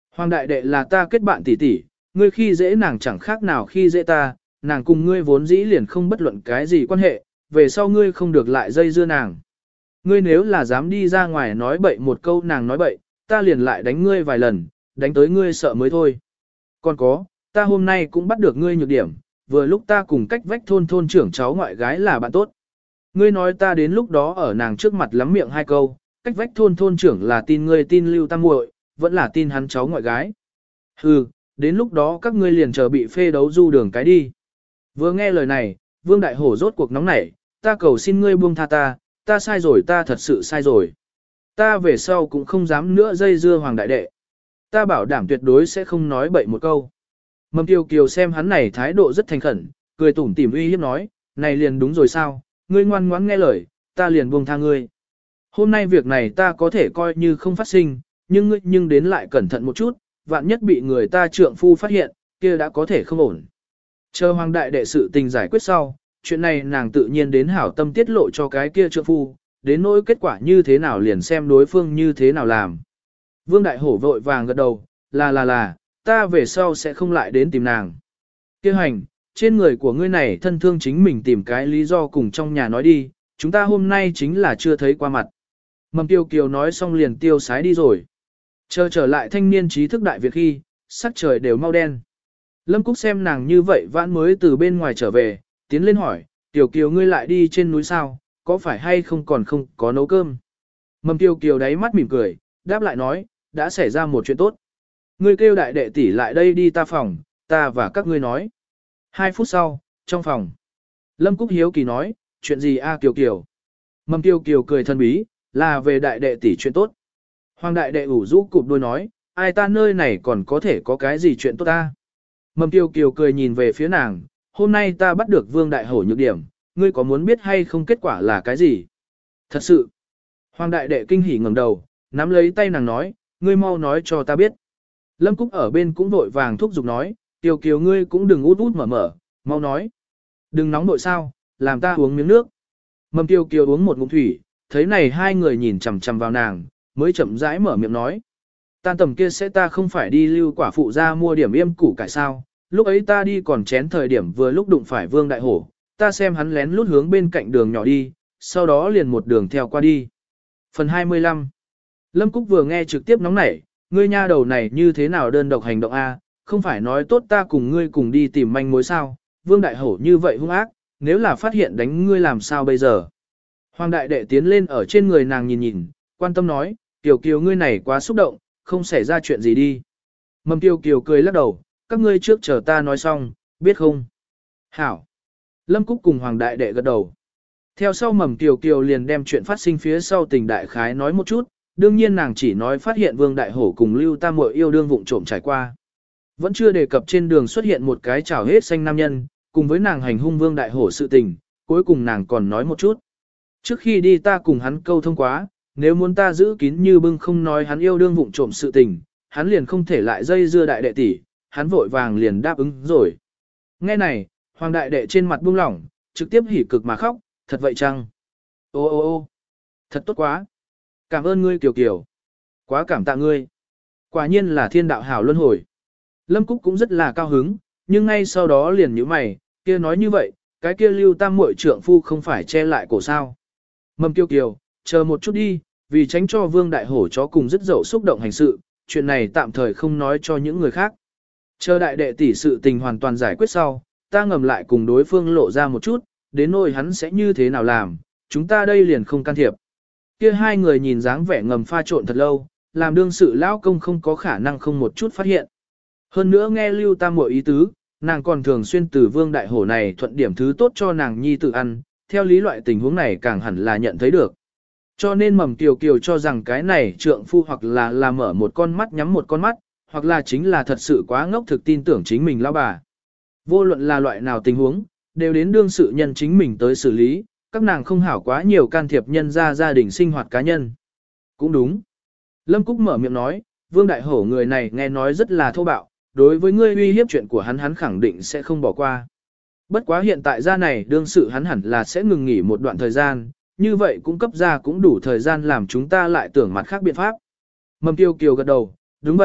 Hoàng đại đệ là ta kết bạn tỷ tỷ, ngươi khi dễ nàng chẳng khác nào khi dễ ta, nàng cùng ngươi vốn dĩ liền không bất luận cái gì quan hệ, về sau ngươi không được lại dây dưa nàng. Ngươi nếu là dám đi ra ngoài nói bậy một câu nàng nói bậy, ta liền lại đánh ngươi vài lần, đánh tới ngươi sợ mới thôi. Còn có, ta hôm nay cũng bắt được ngươi nhược điểm, vừa lúc ta cùng cách vách thôn thôn trưởng cháu ngoại gái là bạn tốt. Ngươi nói ta đến lúc đó ở nàng trước mặt lắm miệng hai câu, cách vách thôn thôn trưởng là tin ngươi tin Lưu Tam muội, vẫn là tin hắn cháu ngoại gái. Hừ, đến lúc đó các ngươi liền chờ bị phê đấu du đường cái đi. Vừa nghe lời này, Vương Đại Hổ rốt cuộc nóng nảy, ta cầu xin ngươi buông tha ta, ta sai rồi ta thật sự sai rồi. Ta về sau cũng không dám nữa dây dưa Hoàng Đại Đệ. Ta bảo đảm tuyệt đối sẽ không nói bậy một câu. Mầm Kiều Kiều xem hắn này thái độ rất thành khẩn, cười tủm tỉm uy hiếp nói, này liền đúng rồi sao, ngươi ngoan ngoãn nghe lời, ta liền buông tha ngươi. Hôm nay việc này ta có thể coi như không phát sinh, nhưng ngươi nhưng đến lại cẩn thận một chút, vạn nhất bị người ta trượng phu phát hiện, kia đã có thể không ổn. Chờ Hoàng Đại Đệ sự tình giải quyết sau, chuyện này nàng tự nhiên đến hảo tâm tiết lộ cho cái kia trượng phu, đến nỗi kết quả như thế nào liền xem đối phương như thế nào làm. Vương Đại Hổ vội vàng gật đầu, là là là, ta về sau sẽ không lại đến tìm nàng. Kêu hành, trên người của ngươi này thân thương chính mình tìm cái lý do cùng trong nhà nói đi, chúng ta hôm nay chính là chưa thấy qua mặt. Mầm Tiêu Kiều nói xong liền tiêu sái đi rồi. Chờ trở lại thanh niên trí thức Đại Việt khi, sắc trời đều mau đen. Lâm Cúc xem nàng như vậy vãn mới từ bên ngoài trở về, tiến lên hỏi, Tiểu Kiều ngươi lại đi trên núi sao, có phải hay không còn không có nấu cơm. Mầm Tiêu Kiều đáy mắt mỉm cười, đáp lại nói, đã xảy ra một chuyện tốt. Ngươi kêu đại đệ tỷ lại đây đi ta phòng, ta và các ngươi nói. Hai phút sau, trong phòng. Lâm Cúc hiếu kỳ nói, chuyện gì a Kiều Kiều. Mầm Tiêu Kiều cười thân bí, là về đại đệ tỷ chuyện tốt. Hoàng đại đệ ủ rũ cụp đôi nói, ai ta nơi này còn có thể có cái gì chuyện tốt ta. Mầm Tiêu Kiều cười nhìn về phía nàng, hôm nay ta bắt được Vương Đại Hổ nhược điểm, ngươi có muốn biết hay không kết quả là cái gì? Thật sự. Hoàng đại đệ kinh hỉ ngẩng đầu, nắm lấy tay nàng nói, ngươi mau nói cho ta biết. Lâm Cúc ở bên cũng vội vàng thúc giục nói, Tiêu Kiều ngươi cũng đừng út út mở mở, mau nói. Đừng nóng nội sao, làm ta uống miếng nước. Mầm Tiêu Kiều uống một ngụm thủy, thấy này hai người nhìn chằm chằm vào nàng, mới chậm rãi mở miệng nói. Tan tầm kia sẽ ta không phải đi lưu quả phụ ra mua điểm yêm củ cải sao, lúc ấy ta đi còn chén thời điểm vừa lúc đụng phải Vương Đại Hổ, ta xem hắn lén lút hướng bên cạnh đường nhỏ đi, sau đó liền một đường theo qua đi. Phần hai mươi lăm. Lâm Cúc vừa nghe trực tiếp nóng nảy, ngươi nha đầu này như thế nào đơn độc hành động a, không phải nói tốt ta cùng ngươi cùng đi tìm manh mối sao, Vương Đại Hổ như vậy hung ác, nếu là phát hiện đánh ngươi làm sao bây giờ. Hoàng đại đệ tiến lên ở trên người nàng nhìn nhìn, quan tâm nói, Kiều Kiều ngươi này quá xúc động, không xảy ra chuyện gì đi. Mầm Kiều Kiều cười lắc đầu, các ngươi trước chờ ta nói xong, biết không? Hảo. Lâm Cúc cùng Hoàng đại đệ gật đầu. Theo sau Mầm Kiều Kiều liền đem chuyện phát sinh phía sau tình đại khái nói một chút, đương nhiên nàng chỉ nói phát hiện Vương Đại Hổ cùng Lưu Tam Muội yêu đương vụng trộm trải qua. Vẫn chưa đề cập trên đường xuất hiện một cái chảo hết xanh nam nhân, cùng với nàng hành hung Vương Đại Hổ sự tình, cuối cùng nàng còn nói một chút. Trước khi đi ta cùng hắn câu thông quá, nếu muốn ta giữ kín như bưng không nói hắn yêu đương vụng trộm sự tình, hắn liền không thể lại dây dưa đại đệ tỷ, hắn vội vàng liền đáp ứng rồi. Nghe này, Hoàng đại đệ trên mặt buông lỏng, trực tiếp hỉ cực mà khóc, thật vậy chăng? Ô ô ô thật tốt quá. Cảm ơn ngươi Kiều Kiều. Quá cảm tạ ngươi. Quả nhiên là thiên đạo hảo luân hồi. Lâm Cúc cũng rất là cao hứng, nhưng ngay sau đó liền nhíu mày, kia nói như vậy, cái kia Lưu Tam muội trượng phu không phải che lại cổ sao. Mầm Kiều Kiều, chờ một chút đi, vì tránh cho Vương Đại Hổ chó cùng rất dậu xúc động hành sự, chuyện này tạm thời không nói cho những người khác. Chờ đại đệ tỷ sự tình hoàn toàn giải quyết sau, ta ngầm lại cùng đối phương lộ ra một chút, đến nỗi hắn sẽ như thế nào làm, chúng ta đây liền không can thiệp. Kia hai người nhìn dáng vẻ ngầm pha trộn thật lâu, làm đương sự lão công không có khả năng không một chút phát hiện. Hơn nữa nghe Lưu Tam muội ý tứ, nàng còn thường xuyên từ Vương Đại Hổ này thuận điểm thứ tốt cho nàng nhi tự ăn, theo lý loại tình huống này càng hẳn là nhận thấy được. Cho nên Mầm Kiều Kiều cho rằng cái này trượng phu hoặc là là mở một con mắt nhắm một con mắt, hoặc là chính là thật sự quá ngốc thực tin tưởng chính mình lão bà. Vô luận là loại nào tình huống, đều đến đương sự nhân chính mình tới xử lý, các nàng không hảo quá nhiều can thiệp nhân ra gia đình sinh hoạt cá nhân. Cũng đúng. Lâm Cúc mở miệng nói, Vương Đại Hổ người này nghe nói rất là thô bạo, đối với ngươi uy hiếp chuyện của hắn hắn khẳng định sẽ không bỏ qua. Bất quá hiện tại ra này đương sự hắn hẳn là sẽ ngừng nghỉ một đoạn thời gian, như vậy cũng cấp ra cũng đủ thời gian làm chúng ta lại tưởng mặt khác biện pháp. Mầm Tiêu Kiều gật đầu, đúng vậy,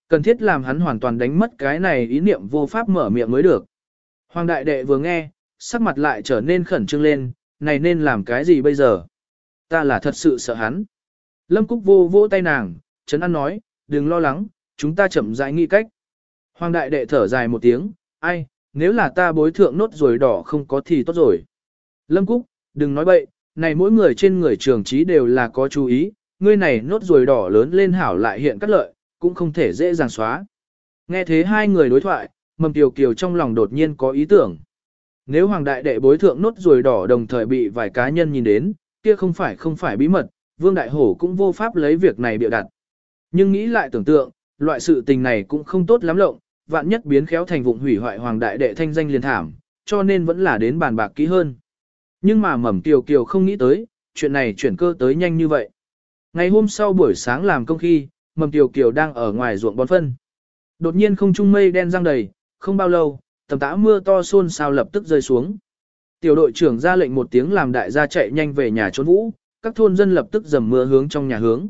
Cần thiết làm hắn hoàn toàn đánh mất cái này ý niệm vô pháp mở miệng mới được. Hoàng đại đệ vừa nghe, sắc mặt lại trở nên khẩn trương lên, này nên làm cái gì bây giờ? Ta là thật sự sợ hắn. Lâm Cúc vô vỗ tay nàng, Trấn An nói, đừng lo lắng, chúng ta chậm rãi nghĩ cách. Hoàng đại đệ thở dài một tiếng, ai, nếu là ta bối thượng nốt ruồi đỏ không có thì tốt rồi. Lâm Cúc, đừng nói bậy, này mỗi người trên người trường trí đều là có chú ý, ngươi này nốt ruồi đỏ lớn lên hảo lại hiện cắt lợi, cũng không thể dễ dàng xóa. Nghe thế hai người đối thoại, Mầm Kiều Kiều trong lòng đột nhiên có ý tưởng. Nếu Hoàng đại đệ bối thượng nốt ruồi đỏ đồng thời bị vài cá nhân nhìn đến, kia không phải không phải bí mật, Vương Đại Hổ cũng vô pháp lấy việc này bịa đặt. Nhưng nghĩ lại tưởng tượng, loại sự tình này cũng không tốt lắm lộng, vạn nhất biến khéo thành vụng hủy hoại Hoàng đại đệ thanh danh liền thảm, cho nên vẫn là đến bàn bạc kỹ hơn. Nhưng mà Mầm Kiều Kiều không nghĩ tới, chuyện này chuyển cơ tới nhanh như vậy. Ngày hôm sau buổi sáng làm công khi, Mầm Kiều Kiều đang ở ngoài ruộng bón phân. Đột nhiên không trung mây đen giăng đầy, không bao lâu, tầm tã mưa to xôn xao lập tức rơi xuống. Tiểu đội trưởng ra lệnh một tiếng làm đại gia chạy nhanh về nhà trốn vũ, các thôn dân lập tức dầm mưa hướng trong nhà hướng.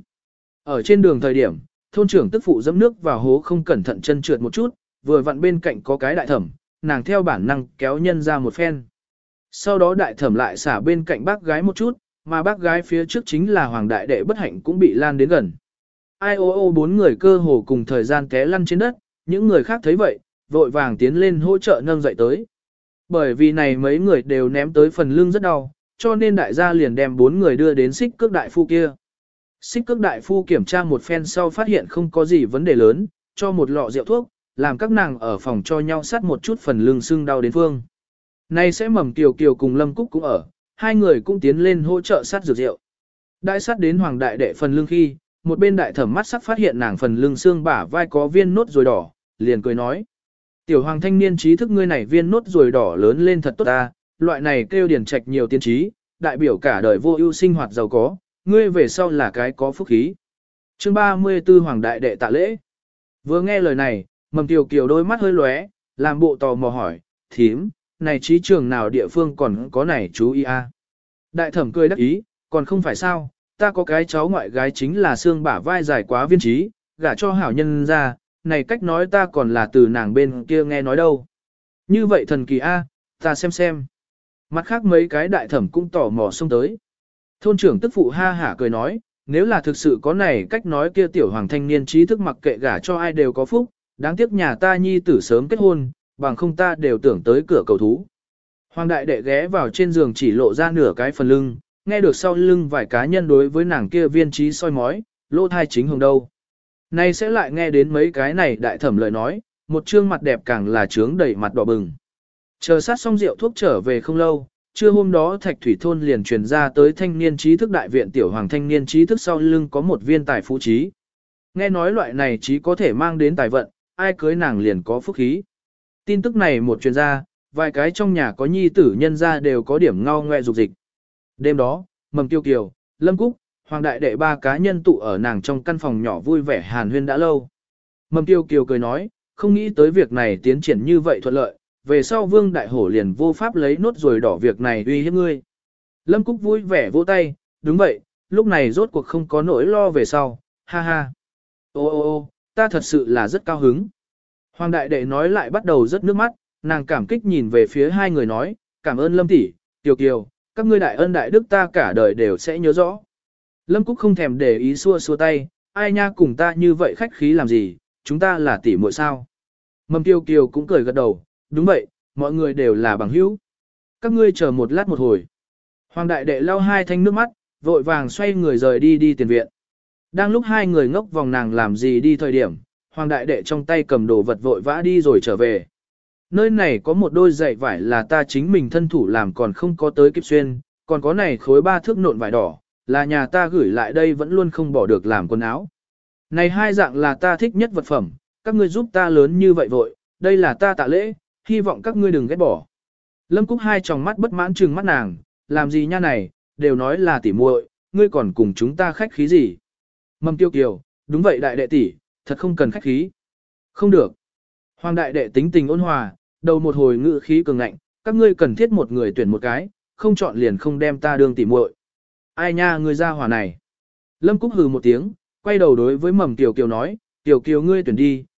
Ở trên đường thời điểm, thôn trưởng tức phụ dẫm nước vào hố không cẩn thận chân trượt một chút, vừa vặn bên cạnh có cái đại thẩm, nàng theo bản năng kéo nhân ra một phen. Sau đó đại thẩm lại xả bên cạnh bác gái một chút, mà bác gái phía trước chính là Hoàng đại đệ bất hạnh cũng bị lan đến gần. Ai ô ô bốn người cơ hồ cùng thời gian té lăn trên đất, những người khác thấy vậy, vội vàng tiến lên hỗ trợ nâng dậy tới. Bởi vì này mấy người đều ném tới phần lưng rất đau, cho nên đại gia liền đem bốn người đưa đến xích cước đại phu kia. Xích cước đại phu kiểm tra một phen sau phát hiện không có gì vấn đề lớn, cho một lọ rượu thuốc, làm các nàng ở phòng cho nhau sát một chút phần lưng sưng đau đến phương. Nay sẽ Mầm Kiều Kiều cùng Lâm Cúc cũng ở, hai người cũng tiến lên hỗ trợ sát dược rượu. Đại sát đến Hoàng đại đệ phần lưng khi, một bên đại thẩm mắt sắc phát hiện nàng phần lưng xương bả vai có viên nốt ruồi đỏ, liền cười nói. Tiểu Hoàng thanh niên trí thức ngươi này viên nốt ruồi đỏ lớn lên thật tốt ta, loại này kêu điển trạch nhiều tiên trí, đại biểu cả đời vô ưu sinh hoạt giàu có, ngươi về sau là cái có phúc khí. Chương ba mươi tư Hoàng đại đệ tạ lễ. Vừa nghe lời này, Mầm Kiều Kiều đôi mắt hơi lóe, làm bộ tò mò hỏi, thím, này trí trường nào địa phương còn có này chú ý a? Đại thẩm cười đắc ý, còn không phải sao, ta có cái cháu ngoại gái chính là xương bả vai dài quá viên trí, gả cho hảo nhân ra, này cách nói ta còn là từ nàng bên kia nghe nói đâu. Như vậy thần kỳ a, ta xem xem. Mặt khác mấy cái đại thẩm cũng tò mò xông tới. Thôn trưởng tức phụ ha hả cười nói, nếu là thực sự có này cách nói kia tiểu Hoàng thanh niên trí thức mặc kệ gả cho ai đều có phúc, đáng tiếc nhà ta nhi tử sớm kết hôn, bằng không ta đều tưởng tới cửa cầu thú. Hoàng đại đệ ghé vào trên giường chỉ lộ ra nửa cái phần lưng, nghe được sau lưng vài cá nhân đối với nàng kia viên trí soi mói, lỗ thai chính hồng đâu. Nay sẽ lại nghe đến mấy cái này đại thẩm lời nói, một trương mặt đẹp càng là trướng đầy mặt đỏ bừng. Chờ sát xong rượu thuốc trở về không lâu, trưa hôm đó Thạch Thủy Thôn liền truyền ra tới thanh niên trí thức đại viện tiểu Hoàng thanh niên trí thức sau lưng có một viên tài phú trí. Nghe nói loại này trí có thể mang đến tài vận, ai cưới nàng liền có phúc khí. Tin tức này một truyền ra, vài cái trong nhà có nhi tử nhân ra đều có điểm ngao ngoe dục dịch. Đêm đó, Mầm Kiều Kiều, Lâm Cúc, Hoàng đại đệ ba cá nhân tụ ở nàng trong căn phòng nhỏ vui vẻ hàn huyên đã lâu. Mầm Kiều Kiều cười nói, không nghĩ tới việc này tiến triển như vậy thuận lợi, về sau Vương Đại Hổ liền vô pháp lấy nốt rồi đỏ việc này uy hiếp ngươi. Lâm Cúc vui vẻ vỗ tay, đúng vậy, lúc này rốt cuộc không có nỗi lo về sau, ha ha. Ô ô ô, ta thật sự là rất cao hứng. Hoàng đại đệ nói lại bắt đầu rất nước mắt, nàng cảm kích nhìn về phía hai người nói, cảm ơn Lâm tỷ, Kiều Kiều, các ngươi đại ân đại đức ta cả đời đều sẽ nhớ rõ. Lâm Cúc không thèm để ý xua xua tay, ai nha cùng ta như vậy khách khí làm gì, chúng ta là tỷ muội sao. Mầm Kiều Kiều cũng cười gật đầu, đúng vậy, mọi người đều là bằng hữu. Các ngươi chờ một lát một hồi. Hoàng đại đệ lau hai thanh nước mắt, vội vàng xoay người rời đi đi tiền viện. Đang lúc hai người ngốc vòng nàng làm gì đi thời điểm, Hoàng đại đệ trong tay cầm đồ vật vội vã đi rồi trở về. Nơi này có một đôi giày vải là ta chính mình thân thủ làm còn không có tới kịp xuyên, còn có này khối ba thước nộn vải đỏ, là nhà ta gửi lại đây vẫn luôn không bỏ được làm quần áo. Này hai dạng là ta thích nhất vật phẩm, các ngươi giúp ta lớn như vậy vội, đây là ta tạ lễ, hy vọng các ngươi đừng ghét bỏ. Lâm Cúc hai tròng mắt bất mãn trừng mắt nàng, làm gì nha này, đều nói là tỉ muội, ngươi còn cùng chúng ta khách khí gì. Mầm Kiều Kiều, đúng vậy đại đệ tỷ, thật không cần khách khí. Không được. Hoàng đại đệ tính tình ôn hòa, đầu một hồi ngữ khí cường ngạnh, các ngươi cần thiết một người tuyển một cái, không chọn liền không đem ta đương tỉ muội. Ai nha ngươi ra hòa này. Lâm Cúc hừ một tiếng, quay đầu đối với Mầm Kiều Kiều nói, Kiều Kiều ngươi tuyển đi,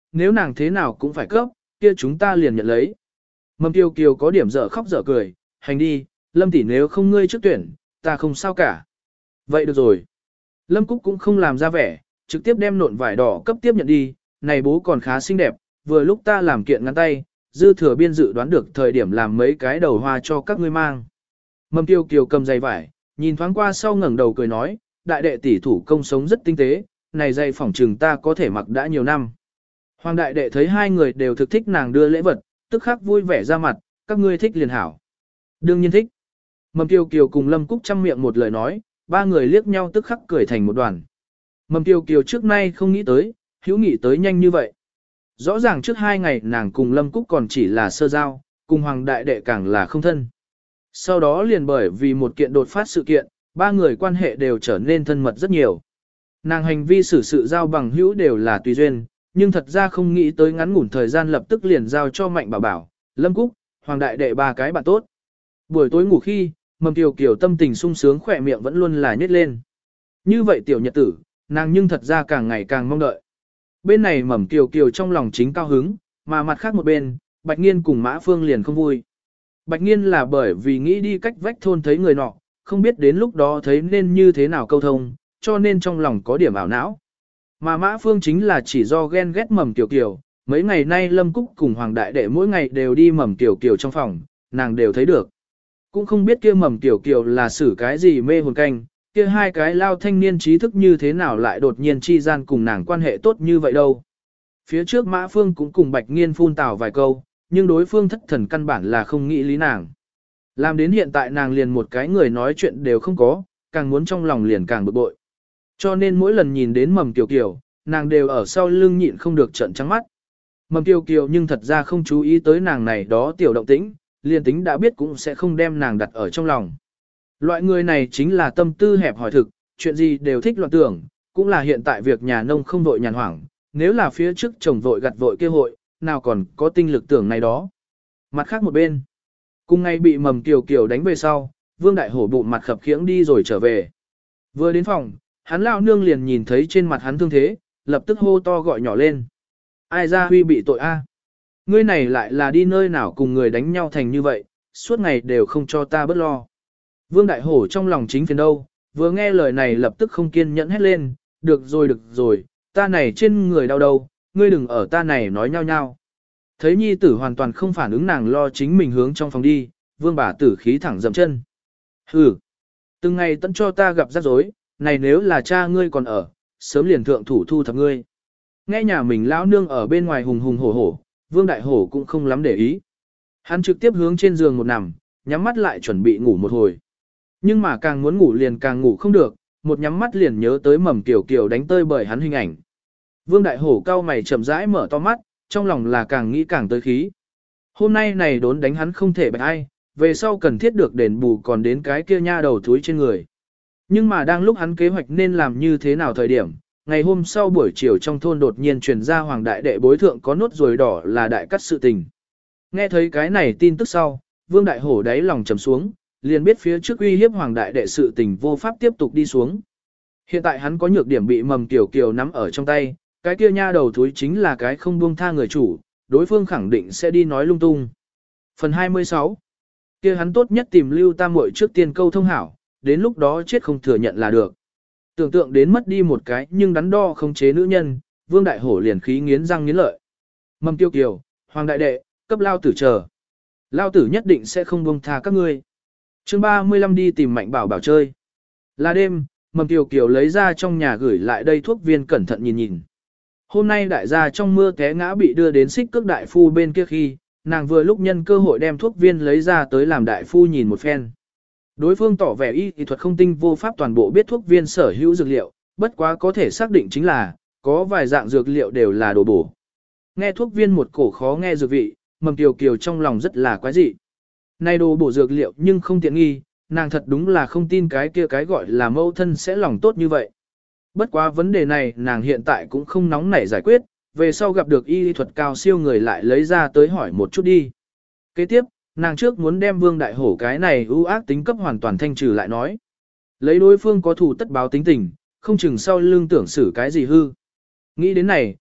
nếu nàng thế nào cũng phải cấp, kia chúng ta liền nhận lấy. Mầm Kiều Kiều có điểm dở khóc dở cười, hành đi, Lâm tỷ nếu không ngươi trước tuyển, ta không sao cả. Vậy được rồi. Lâm Cúc cũng không làm ra vẻ, trực tiếp đem nộn vải đỏ cấp tiếp nhận đi, này bố còn khá xinh đẹp, vừa lúc ta làm kiện ngắn tay, dư thừa biên dự đoán được thời điểm làm mấy cái đầu hoa cho các ngươi mang. Mầm Kiều Kiều cầm giày vải, nhìn thoáng qua sau ngẩng đầu cười nói, đại đệ tỷ thủ công sống rất tinh tế, này giày phỏng trừng ta có thể mặc đã nhiều năm. Hoàng đại đệ thấy hai người đều thực thích nàng đưa lễ vật, tức khắc vui vẻ ra mặt, các ngươi thích liền hảo. Đương nhiên thích. Mầm Kiều Kiều cùng Lâm Cúc chăm miệng một lời nói, ba người liếc nhau tức khắc cười thành một đoàn. Mầm Kiều Kiều trước nay không nghĩ tới, hữu nghĩ tới nhanh như vậy. Rõ ràng trước hai ngày nàng cùng Lâm Cúc còn chỉ là sơ giao, cùng Hoàng đại đệ càng là không thân. Sau đó liền bởi vì một kiện đột phát sự kiện, ba người quan hệ đều trở nên thân mật rất nhiều. Nàng hành vi xử sự giao bằng hữu đều là tùy duyên, nhưng thật ra không nghĩ tới ngắn ngủn thời gian lập tức liền giao cho Mạnh Bảo Bảo, Lâm Cúc, Hoàng đại đệ ba cái bạn tốt. Buổi tối ngủ khi, Mầm Kiều Kiều tâm tình sung sướng khỏe miệng vẫn luôn là nhếch lên. Như vậy tiểu nhật tử, nàng nhưng thật ra càng ngày càng mong đợi. Bên này Mầm Kiều Kiều trong lòng chính cao hứng, mà mặt khác một bên, Bạch Nghiên cùng Mã Phương liền không vui. Bạch Nghiên là bởi vì nghĩ đi cách vách thôn thấy người nọ, không biết đến lúc đó thấy nên như thế nào câu thông, cho nên trong lòng có điểm ảo não. Mà Mã Phương chính là chỉ do ghen ghét Mầm Kiều Kiều, mấy ngày nay Lâm Cúc cùng Hoàng đại đệ mỗi ngày đều đi Mầm Kiều Kiều trong phòng, nàng đều thấy được. Cũng không biết kia Mầm Kiều Kiều là xử cái gì mê hồn canh, kia hai cái lao thanh niên trí thức như thế nào lại đột nhiên chi gian cùng nàng quan hệ tốt như vậy đâu. Phía trước Mã Phương cũng cùng Bạch Nghiên phun tào vài câu, nhưng đối phương thất thần căn bản là không nghĩ lý nàng. Làm đến hiện tại nàng liền một cái người nói chuyện đều không có, càng muốn trong lòng liền càng bực bội. Cho nên mỗi lần nhìn đến Mầm Kiều Kiều, nàng đều ở sau lưng nhịn không được trợn trắng mắt. Mầm Kiều Kiều nhưng thật ra không chú ý tới nàng này đó tiểu động tĩnh, liền tính đã biết cũng sẽ không đem nàng đặt ở trong lòng. Loại người này chính là tâm tư hẹp hỏi thực, chuyện gì đều thích loạn tưởng, cũng là hiện tại việc nhà nông không vội nhàn hoảng, nếu là phía trước chồng vội gặt vội kêu hội, nào còn có tinh lực tưởng này đó. Mặt khác một bên, cùng ngay bị Mầm Kiều Kiều đánh về sau, Vương Đại Hổ bụng mặt khập khiễng đi rồi trở về. Vừa đến phòng, hắn lao nương liền nhìn thấy trên mặt hắn thương thế, lập tức hô to gọi nhỏ lên. Ai ra Huy bị tội a? Ngươi này lại là đi nơi nào cùng người đánh nhau thành như vậy, suốt ngày đều không cho ta bớt lo. Vương Đại Hổ trong lòng chính phiền đâu, vừa nghe lời này lập tức không kiên nhẫn hét lên, được rồi được rồi, ta này trên người đau đâu, ngươi đừng ở ta này nói nhau nhau. Thấy nhi tử hoàn toàn không phản ứng nàng lo chính mình hướng trong phòng đi, vương bà tử khí thẳng dậm chân. Hừ, từng ngày tận cho ta gặp rắc rối, này nếu là cha ngươi còn ở, sớm liền thượng thủ thu thập ngươi. Nghe nhà mình lão nương ở bên ngoài hùng hùng hổ hổ, Vương Đại Hổ cũng không lắm để ý. Hắn trực tiếp hướng trên giường một nằm, nhắm mắt lại chuẩn bị ngủ một hồi. Nhưng mà càng muốn ngủ liền càng ngủ không được, một nhắm mắt liền nhớ tới Mầm Kiều Kiều đánh tơi bởi hắn hình ảnh. Vương Đại Hổ cau mày chậm rãi mở to mắt, trong lòng là càng nghĩ càng tới khí. Hôm nay này đốn đánh hắn không thể bạch ai, về sau cần thiết được đền bù còn đến cái kia nha đầu thúi trên người. Nhưng mà đang lúc hắn kế hoạch nên làm như thế nào thời điểm, ngày hôm sau buổi chiều trong thôn đột nhiên truyền ra Hoàng đại đệ bối thượng có nốt ruồi đỏ là đại cắt sự tình. Nghe thấy cái này tin tức sau, Vương Đại Hổ đáy lòng trầm xuống, liền biết phía trước uy hiếp Hoàng đại đệ sự tình vô pháp tiếp tục đi xuống. Hiện tại hắn có nhược điểm bị Mầm Kiều Kiều nắm ở trong tay, cái kia nha đầu thúi chính là cái không buông tha người chủ, đối phương khẳng định sẽ đi nói lung tung. Phần hai mươi sáu. Kia hắn tốt nhất tìm Lưu Tam Muội trước tiên câu thông hảo, đến lúc đó chết không thừa nhận là được. Tưởng tượng đến mất đi một cái nhưng đắn đo không chế nữ nhân, Vương Đại Hổ liền khí nghiến răng nghiến lợi. Mầm Kiều Kiều, Hoàng đại đệ, cấp lao tử chờ. Lao tử nhất định sẽ không buông tha các ngươi. Chương ba mươi lăm đi tìm Mạnh Bảo Bảo chơi. Là đêm, Mầm Kiều Kiều lấy ra trong nhà gửi lại đây thuốc viên cẩn thận nhìn nhìn. Hôm nay đại gia trong mưa té ngã bị đưa đến xích cước đại phu bên kia khi, nàng vừa lúc nhân cơ hội đem thuốc viên lấy ra tới làm đại phu nhìn một phen. Đối phương tỏ vẻ y y thuật không tinh vô pháp toàn bộ biết thuốc viên sở hữu dược liệu, bất quá có thể xác định chính là, có vài dạng dược liệu đều là đồ bổ. Nghe thuốc viên một cổ khó nghe dược vị, Mầm Kiều Kiều trong lòng rất là quái dị. Này đồ bổ dược liệu nhưng không tiện nghi, nàng thật đúng là không tin cái kia cái gọi là mâu thân sẽ lòng tốt như vậy. Bất quá vấn đề này nàng hiện tại cũng không nóng nảy giải quyết, về sau gặp được y lý thuật cao siêu người lại lấy ra tới hỏi một chút đi. Kế tiếp, nàng trước muốn đem Vương Đại Hổ cái này ưu ác tính cấp hoàn toàn thanh trừ lại nói. Lấy đối phương có thù tất báo tính tình, không chừng sau lưng tưởng xử cái gì hư. Nghĩ đến này,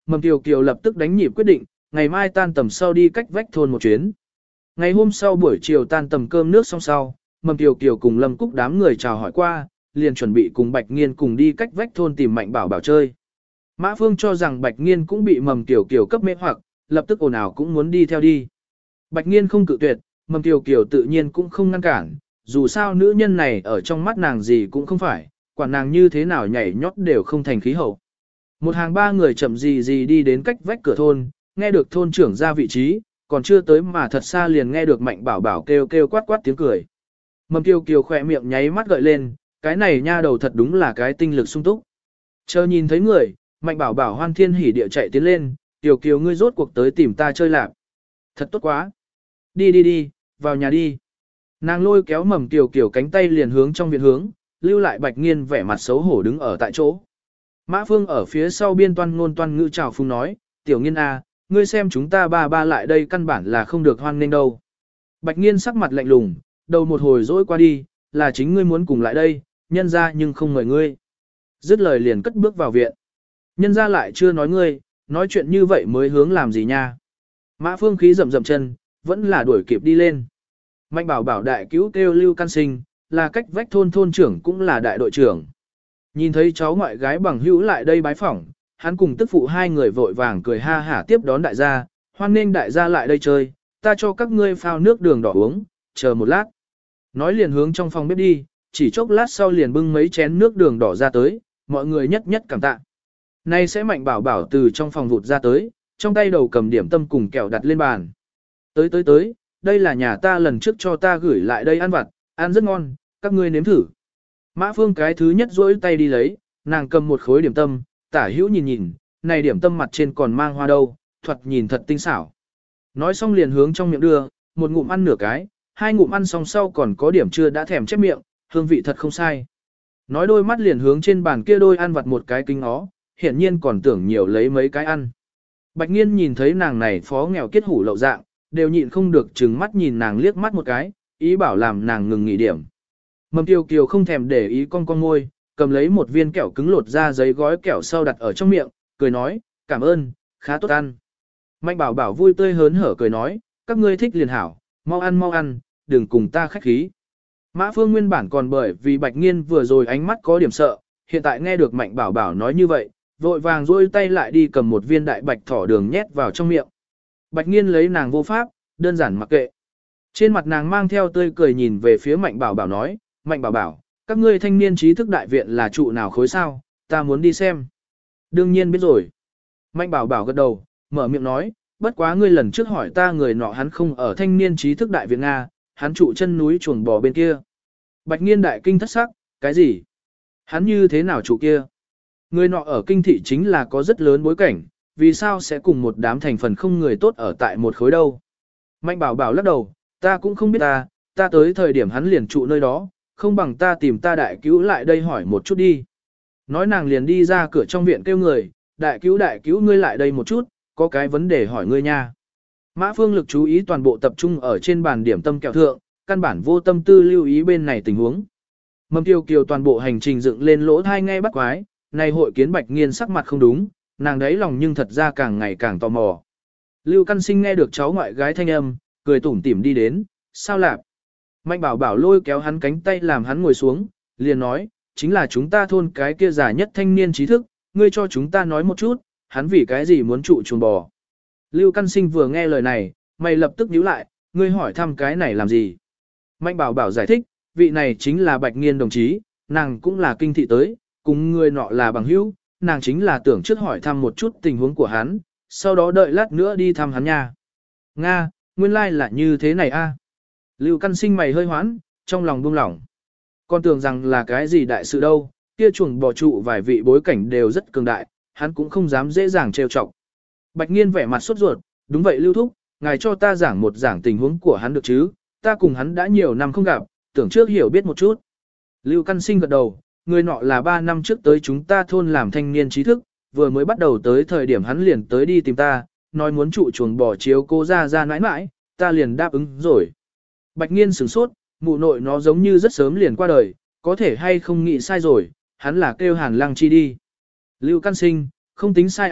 Mầm Kiều Kiều lập tức đánh nhịp quyết định, ngày mai tan tầm sau đi cách vách thôn một chuyến. Ngày hôm sau buổi chiều tan tầm cơm nước xong sau, Mầm Kiều Kiều cùng Lâm Cúc đám người chào hỏi qua, liền chuẩn bị cùng Bạch Nghiên cùng đi cách vách thôn tìm Mạnh Bảo Bảo chơi. Mã Phương cho rằng Bạch Nghiên cũng bị Mầm Kiều Kiều cấp mê hoặc, lập tức ồn ào cũng muốn đi theo đi. Bạch Nghiên không cự tuyệt, Mầm Kiều Kiều tự nhiên cũng không ngăn cản, dù sao nữ nhân này ở trong mắt nàng gì cũng không phải, quản nàng như thế nào nhảy nhót đều không thành khí hậu. Một hàng ba người chậm gì gì đi đến cách vách cửa thôn, nghe được thôn trưởng ra vị trí, còn chưa tới mà thật xa liền nghe được Mạnh Bảo Bảo kêu kêu quát quát tiếng cười. Mầm Kiều Kiều khỏe miệng nháy mắt gợi lên, cái này nha đầu thật đúng là cái tinh lực sung túc. Chờ nhìn thấy người, Mạnh Bảo Bảo hoan thiên hỉ địa chạy tiến lên, Kiều Kiều ngươi rốt cuộc tới tìm ta chơi lạc. Thật tốt quá. Đi đi đi, vào nhà đi. Nàng lôi kéo Mầm Kiều Kiều cánh tay liền hướng trong viện hướng, lưu lại Bạch Nghiên vẻ mặt xấu hổ đứng ở tại chỗ. Mã Phương ở phía sau biên toan ngôn toan ngữ chào phung nói, tiểu Nghiên a, ngươi xem chúng ta ba ba lại đây căn bản là không được hoan nghênh đâu. Bạch Nghiên sắc mặt lạnh lùng, đầu một hồi dỗi qua đi, là chính ngươi muốn cùng lại đây, nhân ra nhưng không mời ngươi. Dứt lời liền cất bước vào viện. Nhân ra lại chưa nói ngươi, nói chuyện như vậy mới hướng làm gì nha. Mã Phương khí rầm rầm chân, vẫn là đuổi kịp đi lên. Mạnh Bảo Bảo đại cứu kêu Lưu Căn Sinh, là cách vách thôn thôn trưởng cũng là đại đội trưởng. Nhìn thấy cháu ngoại gái bằng hữu lại đây bái phỏng, hắn cùng tức phụ hai người vội vàng cười ha hả tiếp đón đại gia, hoan nghênh đại gia lại đây chơi, ta cho các ngươi phao nước đường đỏ uống, chờ một lát. Nói liền hướng trong phòng bếp đi, chỉ chốc lát sau liền bưng mấy chén nước đường đỏ ra tới, mọi người nhất nhất cảm tạ. Nay sẽ Mạnh Bảo Bảo từ trong phòng vụt ra tới, trong tay đầu cầm điểm tâm cùng kẹo đặt lên bàn. Tới tới tới, đây là nhà ta lần trước cho ta gửi lại đây ăn vặt, ăn rất ngon, các ngươi nếm thử. Mã Phương cái thứ nhất rỗi tay đi lấy, nàng cầm một khối điểm tâm, tả hữu nhìn nhìn, này điểm tâm mặt trên còn mang hoa đâu, thuật nhìn thật tinh xảo. Nói xong liền hướng trong miệng đưa, một ngụm ăn nửa cái, hai ngụm ăn xong sau còn có điểm chưa đã thèm chép miệng, hương vị thật không sai. Nói đôi mắt liền hướng trên bàn kia đôi ăn vặt một cái kinh ó, hiển nhiên còn tưởng nhiều lấy mấy cái ăn. Bạch Nghiên nhìn thấy nàng này phó nghèo kiết hủ lậu dạng, đều nhịn không được trừng mắt nhìn nàng liếc mắt một cái, ý bảo làm nàng ngừng nghỉ điểm. Mầm Kiều Kiều không thèm để ý con con môi, cầm lấy một viên kẹo cứng lột ra giấy gói kẹo sau đặt ở trong miệng, cười nói, cảm ơn, khá tốt ăn. Mạnh Bảo Bảo vui tươi hớn hở cười nói, các ngươi thích liền hảo, mau ăn mau ăn, đừng cùng ta khách khí. Mã Phương nguyên bản còn bởi vì Bạch Nghiên vừa rồi ánh mắt có điểm sợ, hiện tại nghe được Mạnh Bảo Bảo nói như vậy, vội vàng duỗi tay lại đi cầm một viên đại bạch thỏ đường nhét vào trong miệng. Bạch Nghiên lấy nàng vô pháp, đơn giản mặc kệ. Trên mặt nàng mang theo tươi cười nhìn về phía Mạnh Bảo Bảo nói, Mạnh Bảo Bảo, các ngươi thanh niên trí thức đại viện là trụ nào khối sao, ta muốn đi xem. Đương nhiên biết rồi. Mạnh Bảo Bảo gật đầu, mở miệng nói, bất quá ngươi lần trước hỏi ta người nọ hắn không ở thanh niên trí thức đại viện Nga, hắn trụ chân núi chuồng bò bên kia. Bạch Nghiên đại kinh thất sắc, cái gì? Hắn như thế nào trụ kia? Người nọ ở kinh thị chính là có rất lớn bối cảnh, vì sao sẽ cùng một đám thành phần không người tốt ở tại một khối đâu? Mạnh Bảo Bảo lắc đầu, ta cũng không biết ta, ta tới thời điểm hắn liền trụ nơi đó, không bằng ta tìm ta đại cứu lại đây hỏi một chút đi. Nói nàng liền đi ra cửa trong viện kêu người, đại cứu đại cứu ngươi lại đây một chút, có cái vấn đề hỏi ngươi nha. Mã Phương lực chú ý toàn bộ tập trung ở trên bàn điểm tâm kẹo thượng, căn bản vô tâm tư lưu ý bên này tình huống. Mầm Kiều Kiều toàn bộ hành trình dựng lên lỗ thai ngay bắt quái, này hội kiến Bạch Nghiên sắc mặt không đúng, nàng đấy lòng nhưng thật ra càng ngày càng tò mò. Lưu Căn Sinh nghe được cháu ngoại gái thanh âm, cười tủm tỉm đi đến, sao lạp? Mạnh Bảo Bảo lôi kéo hắn cánh tay làm hắn ngồi xuống, liền nói, chính là chúng ta thôn cái kia già nhất thanh niên trí thức, ngươi cho chúng ta nói một chút, hắn vì cái gì muốn trụ chuồng bò. Lưu Căn Sinh vừa nghe lời này, mày lập tức nhíu lại, ngươi hỏi thăm cái này làm gì? Mạnh Bảo Bảo giải thích, vị này chính là Bạch Nghiên đồng chí, nàng cũng là kinh thị tới, cùng người nọ là bằng hữu, nàng chính là tưởng trước hỏi thăm một chút tình huống của hắn, sau đó đợi lát nữa đi thăm hắn nha. Nga, nguyên lai like là như thế này a. Lưu Căn Sinh mày hơi hoán, trong lòng buông lỏng. Con tưởng rằng là cái gì đại sự đâu, kia chuồng bò trụ vài vị bối cảnh đều rất cường đại, hắn cũng không dám dễ dàng trêu chọc. Bạch Nghiên vẻ mặt sốt ruột, đúng vậy Lưu Thúc, ngài cho ta giảng một giảng tình huống của hắn được chứ, ta cùng hắn đã nhiều năm không gặp, tưởng trước hiểu biết một chút. Lưu Căn Sinh gật đầu, người nọ là ba năm trước tới chúng ta thôn làm thanh niên trí thức, vừa mới bắt đầu tới thời điểm hắn liền tới đi tìm ta, nói muốn trụ chuồng bò chiếu cô ra ra nãi nãi, ta liền đáp ứng rồi. Bạch Nghiên sửng sốt, mụ nội nó giống như rất sớm liền qua đời, có thể hay không nghĩ sai rồi, hắn là kêu Hàn Lăng Chi đi. Lưu Căn Sinh, không tính sai à,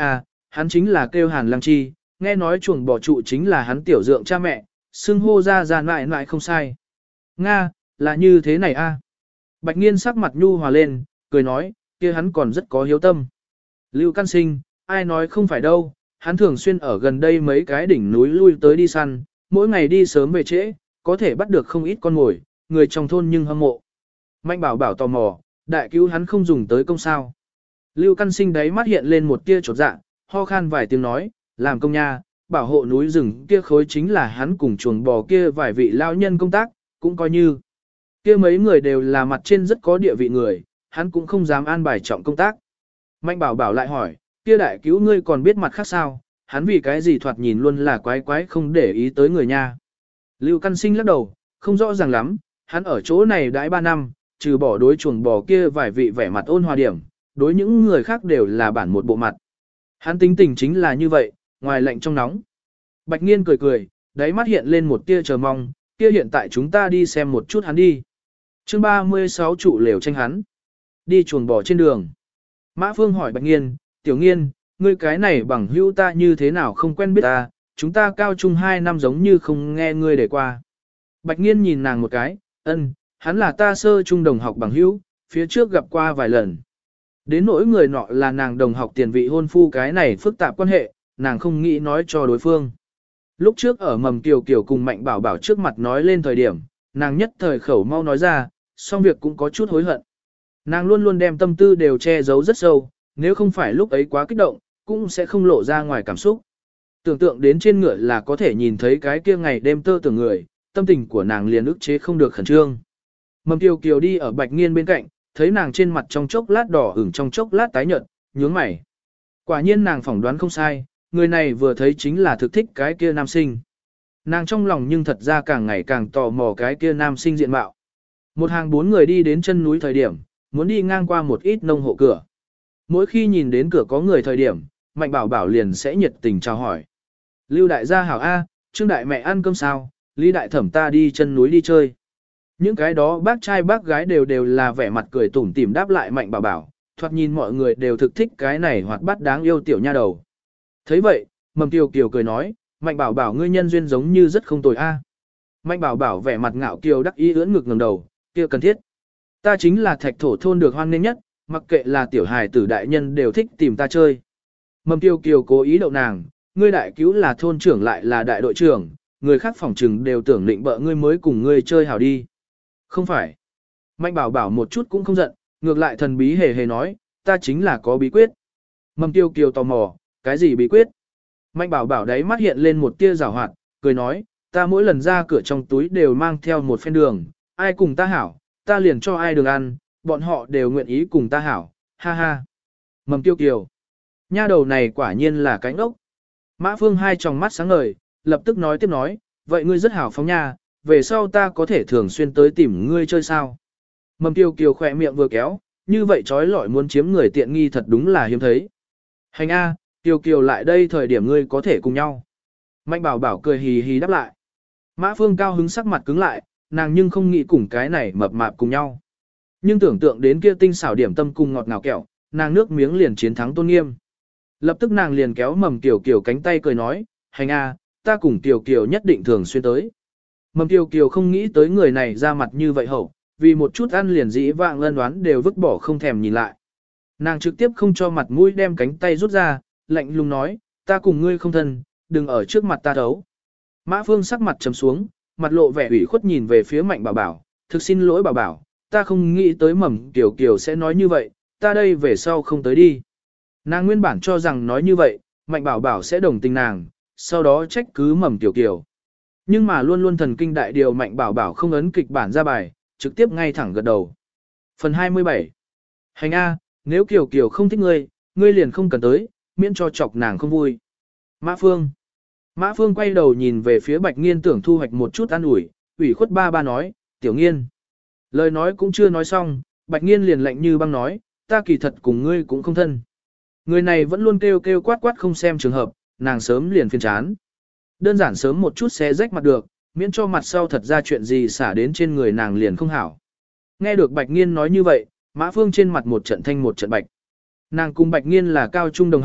hắn chính là kêu Hàn Lăng Chi, nghe nói chuồng bò trụ chính là hắn tiểu dượng cha mẹ, xưng hô ra ra lại lại không sai. Nga, là như thế này a. Bạch Nghiên sắc mặt nhu hòa lên, cười nói, kia hắn còn rất có hiếu tâm. Lưu Căn Sinh, ai nói không phải đâu, hắn thường xuyên ở gần đây mấy cái đỉnh núi lui tới đi săn, mỗi ngày đi sớm về trễ, có thể bắt được không ít con mồi, người trong thôn nhưng hâm mộ. Mạnh bảo bảo tò mò, đại cứu hắn không dùng tới công sao. Lưu Căn Sinh đấy mắt hiện lên một tia chột dạ, ho khan vài tiếng nói, làm công nha, bảo hộ núi rừng kia khối chính là hắn cùng chuồng bò kia vài vị lao nhân công tác, cũng coi như. Kia mấy người đều là mặt trên rất có địa vị người, hắn cũng không dám an bài trọng công tác. Mạnh bảo bảo lại hỏi, kia đại cứu ngươi còn biết mặt khác sao, hắn vì cái gì thoạt nhìn luôn là quái quái không để ý tới người nha. Lưu Căn Sinh lắc đầu, không rõ ràng lắm, hắn ở chỗ này đãi ba năm, trừ bỏ đối chuồng bò kia vài vị vẻ mặt ôn hòa điểm, đối những người khác đều là bản một bộ mặt. Hắn tính tình chính là như vậy, ngoài lạnh trong nóng. Bạch Nghiên cười cười, đáy mắt hiện lên một tia chờ mong, kia hiện tại chúng ta đi xem một chút hắn đi. Chương ba mươi sáu trụ lều tranh hắn. Đi chuồng bò trên đường. Mã Phương hỏi Bạch Nghiên, Tiểu Nghiên, ngươi cái này bằng hữu ta như thế nào không quen biết ta, chúng ta cao trung hai năm giống như không nghe ngươi để qua. Bạch Nghiên nhìn nàng một cái, ân, hắn là ta sơ trung đồng học bằng hữu, phía trước gặp qua vài lần. Đến nỗi người nọ là nàng đồng học tiền vị hôn phu cái này phức tạp quan hệ, nàng không nghĩ nói cho đối phương. Lúc trước ở mầm kiều kiều cùng mạnh bảo bảo trước mặt nói lên thời điểm, nàng nhất thời khẩu mau nói ra, xong việc cũng có chút hối hận. Nàng luôn luôn đem tâm tư đều che giấu rất sâu, nếu không phải lúc ấy quá kích động, cũng sẽ không lộ ra ngoài cảm xúc. Tưởng tượng đến trên ngựa là có thể nhìn thấy cái kia ngày đêm tơ tưởng người, tâm tình của nàng liền ức chế không được khẩn trương. Mầm kiều kiều đi ở Bạch Nghiên bên cạnh, thấy nàng trên mặt trong chốc lát đỏ ửng trong chốc lát tái nhợt, nhướng mày. Quả nhiên nàng phỏng đoán không sai, người này vừa thấy chính là thực thích cái kia nam sinh. Nàng trong lòng nhưng thật ra càng ngày càng tò mò cái kia nam sinh diện mạo. Một hàng bốn người đi đến chân núi thời điểm, muốn đi ngang qua một ít nông hộ cửa. Mỗi khi nhìn đến cửa có người thời điểm, Mạnh Bảo Bảo liền sẽ nhiệt tình chào hỏi. Lưu đại gia hảo A, Trương đại mẹ ăn cơm sao, Lý đại thẩm ta đi chân núi đi chơi. Những cái đó bác trai bác gái đều đều là vẻ mặt cười tủm tỉm đáp lại Mạnh Bảo Bảo, thoạt nhìn mọi người đều thực thích cái này hoạt bát đáng yêu tiểu nha đầu. Thấy vậy, Mầm Kiều Kiều cười nói, Mạnh Bảo Bảo ngươi nhân duyên giống như rất không tồi a. Mạnh Bảo Bảo vẻ mặt ngạo kiều đắc ý ưỡn ngực ngẩng đầu, kia cần thiết. Ta chính là thạch thổ thôn được hoan nghênh nhất, mặc kệ là tiểu hài tử đại nhân đều thích tìm ta chơi. Mầm Kiều Kiều cố ý đậu nàng, ngươi đại cứu là thôn trưởng lại là đại đội trưởng, người khác phỏng trừng đều tưởng định bợ ngươi mới cùng ngươi chơi hảo đi. Không phải. Mạnh Bảo Bảo một chút cũng không giận, ngược lại thần bí hề hề nói, ta chính là có bí quyết. Mầm Kiều Kiều tò mò, cái gì bí quyết? Mạnh Bảo Bảo đấy mắt hiện lên một tia giảo hoạt, cười nói, ta mỗi lần ra cửa trong túi đều mang theo một phen đường, ai cùng ta hảo, ta liền cho ai đường ăn, bọn họ đều nguyện ý cùng ta hảo, ha ha. Mầm Kiều Kiều. Nha đầu này quả nhiên là cánh ốc. Mã Phương hai tròng mắt sáng ngời, lập tức nói tiếp nói, vậy ngươi rất hảo phóng nha, về sau ta có thể thường xuyên tới tìm ngươi chơi sao. Mầm Kiều Kiều khỏe miệng vừa kéo, như vậy trói lọi muốn chiếm người tiện nghi thật đúng là hiếm thấy. Hành A, Kiều Kiều lại đây thời điểm ngươi có thể cùng nhau. Mạnh Bảo Bảo cười hì hì đáp lại. Mã Phương cao hứng sắc mặt cứng lại, nàng nhưng không nghĩ cùng cái này mập mạp cùng nhau. Nhưng tưởng tượng đến kia tinh xảo điểm tâm cùng ngọt ngào kẹo, nàng nước miếng liền chiến thắng tôn nghiêm. Lập tức nàng liền kéo Mầm Kiều Kiều cánh tay cười nói, hành A, ta cùng Kiều Kiều nhất định thường xuyên tới. Mầm Kiều Kiều không nghĩ tới người này ra mặt như vậy hậu, vì một chút ăn liền dĩ vạng ân đoán đều vứt bỏ không thèm nhìn lại. Nàng trực tiếp không cho mặt mũi đem cánh tay rút ra, lạnh lùng nói, ta cùng ngươi không thân, đừng ở trước mặt ta thấu. Mã Phương sắc mặt trầm xuống, mặt lộ vẻ ủy khuất nhìn về phía Mạnh Bảo Bảo, thực xin lỗi Bảo Bảo, ta không nghĩ tới Mầm Kiều Kiều sẽ nói như vậy, ta đây về sau không tới đi. Nàng nguyên bản cho rằng nói như vậy, Mạnh Bảo Bảo sẽ đồng tình nàng, sau đó trách cứ Mầm Kiều Kiều. Nhưng mà luôn luôn thần kinh đại điều Mạnh Bảo Bảo không ấn kịch bản ra bài, trực tiếp ngay thẳng gật đầu. Phần hai mươi bảy. Hành A, nếu Kiều Kiều không thích ngươi, ngươi liền không cần tới, miễn cho chọc nàng không vui. Mã Phương. Mã Phương quay đầu nhìn về phía Bạch Nghiên tưởng thu hoạch một chút an ủi, ủy khuất ba ba nói, Tiểu Nghiên. Lời nói cũng chưa nói xong, Bạch Nghiên liền lạnh như băng nói, ta kỳ thật cùng ngươi cũng không thân. Người này vẫn luôn kêu kêu quát quát không xem trường hợp, nàng sớm liền phiền chán. Đơn giản sớm một chút xé rách mặt được, miễn cho mặt sau thật ra chuyện gì xả đến trên người nàng liền không hảo. Nghe được Bạch Nghiên nói như vậy, Mã Phương trên mặt một trận thanh một trận bạch. Nàng cùng Bạch Nghiên là cao trung đồng học,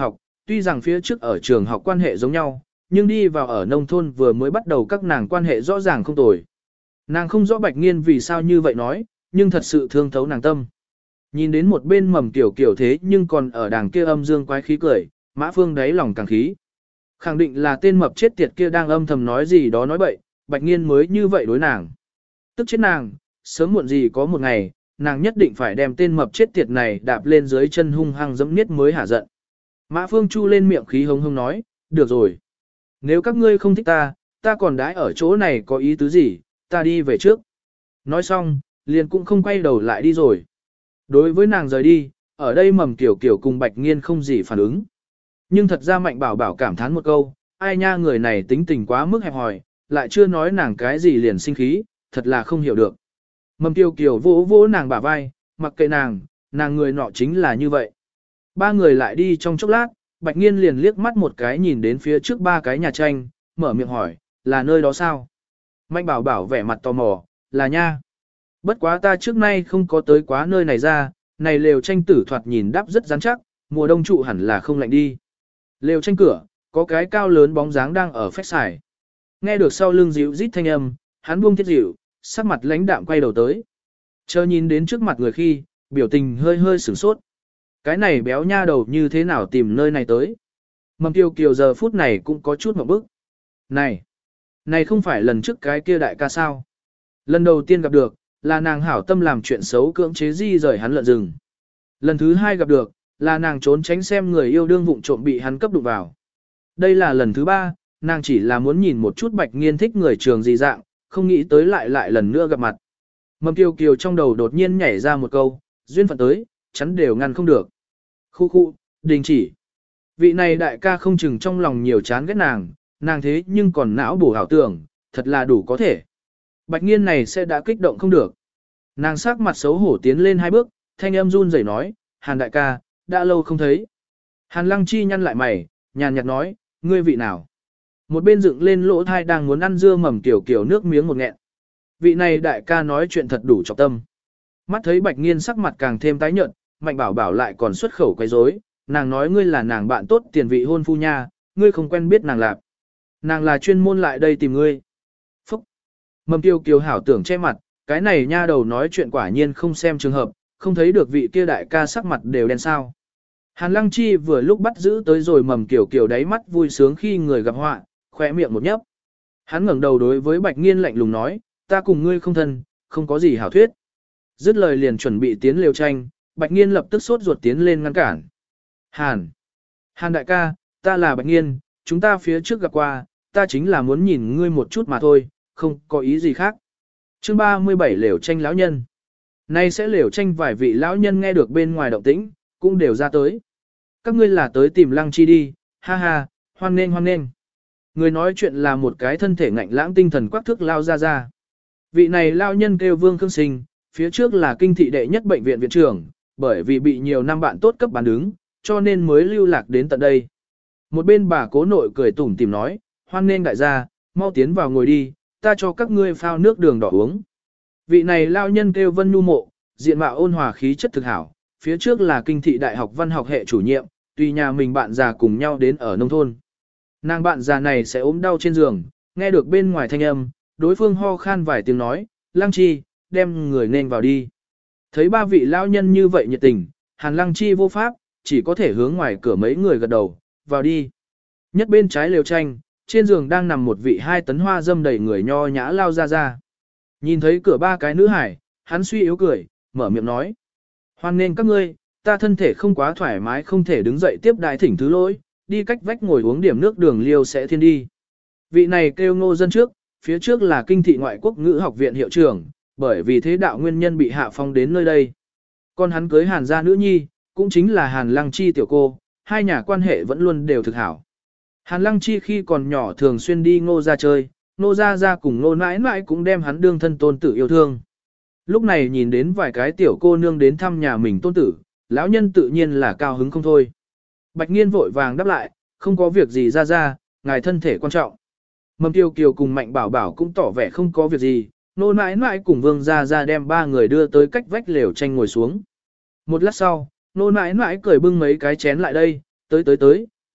tuy rằng phía trước ở trường học quan hệ giống nhau, nhưng đi vào ở nông thôn vừa mới bắt đầu các nàng quan hệ rõ ràng không tồi. Nàng không rõ Bạch Nghiên vì sao như vậy nói, nhưng thật sự thương thấu nàng tâm. Nhìn đến một bên mầm tiểu kiểu thế nhưng còn ở đàng kia âm dương quái khí cười, Mã Phương đáy lòng càng khí. Khẳng định là tên mập chết tiệt kia đang âm thầm nói gì đó nói bậy, Bạch Nghiên mới như vậy đối nàng. Tức chết nàng, sớm muộn gì có một ngày, nàng nhất định phải đem tên mập chết tiệt này đạp lên dưới chân hung hăng dẫm niết mới hả giận. Mã Phương chu lên miệng khí hống hống nói, được rồi. Nếu các ngươi không thích ta, ta còn đãi ở chỗ này có ý tứ gì, ta đi về trước. Nói xong, liền cũng không quay đầu lại đi rồi. Đối với nàng rời đi, ở đây mầm kiểu kiểu cùng Bạch Nghiên không gì phản ứng. Nhưng thật ra Mạnh Bảo Bảo cảm thán một câu, ai nha người này tính tình quá mức hẹp hòi, lại chưa nói nàng cái gì liền sinh khí, thật là không hiểu được. Mầm Kiều Kiều vỗ vỗ nàng bả vai, mặc kệ nàng, nàng người nọ chính là như vậy. Ba người lại đi trong chốc lát, Bạch Nghiên liền liếc mắt một cái nhìn đến phía trước ba cái nhà tranh, mở miệng hỏi, là nơi đó sao? Mạnh Bảo Bảo vẻ mặt tò mò, là nha. Bất quá ta trước nay không có tới quá nơi này ra, này lều tranh tử thoạt nhìn đắp rất rắn chắc, mùa đông trụ hẳn là không lạnh đi. Lều tranh cửa, có cái cao lớn bóng dáng đang ở phách xài. Nghe được sau lưng dịu rít thanh âm, hắn buông thiết dịu, sắc mặt lãnh đạm quay đầu tới. Chờ nhìn đến trước mặt người khi, biểu tình hơi hơi sửng sốt. Cái này béo nha đầu như thế nào tìm nơi này tới. Mầm Kiều Kiều giờ phút này cũng có chút một bức. Này, này không phải lần trước cái kia đại ca sao. Lần đầu tiên gặp được, là nàng hảo tâm làm chuyện xấu cưỡng chế di rời hắn lợn rừng. Lần thứ hai gặp được, là nàng trốn tránh xem người yêu đương vụng trộm bị hắn cấp đụng vào. Đây là lần thứ ba, nàng chỉ là muốn nhìn một chút Bạch Nghiên thích người trường gì dạng, không nghĩ tới lại lại lần nữa gặp mặt. Mầm Kiều Kiều trong đầu đột nhiên nhảy ra một câu, duyên phận tới, chắn đều ngăn không được. Khu khu, đình chỉ. Vị này đại ca không chừng trong lòng nhiều chán ghét nàng, nàng thế nhưng còn não bổ hảo tưởng, thật là đủ có thể. Bạch Nghiên này sẽ đã kích động không được. Nàng sắc mặt xấu hổ tiến lên hai bước, thanh âm run rẩy nói, Hàn đại ca, đã lâu không thấy. Hàn Lăng Chi nhăn lại mày, nhàn nhạt nói, ngươi vị nào? Một bên dựng lên lỗ thai đang muốn ăn dưa mầm kiểu kiểu nước miếng một nghẹn. Vị này đại ca nói chuyện thật đủ trọng tâm. Mắt thấy Bạch Nghiên sắc mặt càng thêm tái nhợt, Mạnh Bảo Bảo lại còn xuất khẩu quấy rối, nàng nói ngươi là nàng bạn tốt tiền vị hôn phu nha, ngươi không quen biết nàng lạp. Nàng là chuyên môn lại đây tìm ngươi. Phúc! Mầm Kiều Kiều hảo tưởng che mặt, cái này nha đầu nói chuyện quả nhiên không xem trường hợp, không thấy được vị kia đại ca sắc mặt đều đen sao. Hàn Lăng Chi vừa lúc bắt giữ tới rồi Mầm Kiều Kiều đáy mắt vui sướng khi người gặp họa, khỏe miệng một nhấp. Hắn ngẩng đầu đối với Bạch Nghiên lạnh lùng nói, ta cùng ngươi không thân, không có gì hảo thuyết. Dứt lời liền chuẩn bị tiến lều tranh, Bạch Nghiên lập tức sốt ruột tiến lên ngăn cản. Hàn! Hàn đại ca, ta là Bạch Nghiên, chúng ta phía trước gặp qua, ta chính là muốn nhìn ngươi một chút mà thôi, không có ý gì khác. Chương ba mươi bảy lều tranh lão nhân. Nay sẽ lều tranh vài vị lão nhân nghe được bên ngoài động tĩnh, cũng đều ra tới. Các ngươi là tới tìm Lăng Chi đi, ha ha, hoan nghênh hoan nghênh. Người nói chuyện là một cái thân thể ngạnh lãng tinh thần quắc thước lao ra ra. Vị này lao nhân kêu Vương Khương Sinh, phía trước là kinh thị đệ nhất bệnh viện viện trưởng, bởi vì bị nhiều năm bạn tốt cấp bán đứng, cho nên mới lưu lạc đến tận đây. Một bên bà cố nội cười tủm tìm nói, hoan nghênh đại gia, mau tiến vào ngồi đi, ta cho các ngươi phao nước đường đỏ uống. Vị này lao nhân kêu Vân Nhu Mộ, diện mạo ôn hòa khí chất thực hảo, phía trước là kinh thị đại học văn học hệ chủ nhiệm, tùy nhà mình bạn già cùng nhau đến ở nông thôn. Nàng bạn già này sẽ ốm đau trên giường, nghe được bên ngoài thanh âm, đối phương ho khan vài tiếng nói, Lăng Chi, đem người nên vào đi. Thấy ba vị lao nhân như vậy nhiệt tình, Hàn Lăng Chi vô pháp, chỉ có thể hướng ngoài cửa mấy người gật đầu, vào đi. Nhất bên trái lều tranh, trên giường đang nằm một vị hai tấn hoa dâm đầy người nho nhã lao ra ra. Nhìn thấy cửa ba cái nữ hải, hắn suy yếu cười, mở miệng nói. Hoan nên các ngươi, ta thân thể không quá thoải mái không thể đứng dậy tiếp đại thỉnh thứ lỗi, đi cách vách ngồi uống điểm nước đường liêu sẽ thiên đi. Vị này kêu Ngô Dân trước, phía trước là kinh thị ngoại quốc ngữ học viện hiệu trưởng, bởi vì thế đạo nguyên nhân bị hạ phong đến nơi đây. Còn hắn cưới Hàn gia nữ nhi, cũng chính là Hàn Lăng Chi tiểu cô, hai nhà quan hệ vẫn luôn đều thực hảo. Hàn Lăng Chi khi còn nhỏ thường xuyên đi Ngô gia chơi, Ngô gia gia cùng Ngô nãi nãi cũng đem hắn đương thân tôn tử yêu thương. Lúc này nhìn đến vài cái tiểu cô nương đến thăm nhà mình tôn tử, lão nhân tự nhiên là cao hứng không thôi. Bạch Nghiên vội vàng đáp lại, không có việc gì ra ra, ngài thân thể quan trọng. Mầm Kiều Kiều cùng Mạnh Bảo Bảo cũng tỏ vẻ không có việc gì, nô nãi nãi cùng Vương gia gia đem ba người đưa tới cách vách lều tranh ngồi xuống. Một lát sau, nô nãi nãi cởi bưng mấy cái chén lại đây, tới tới tới,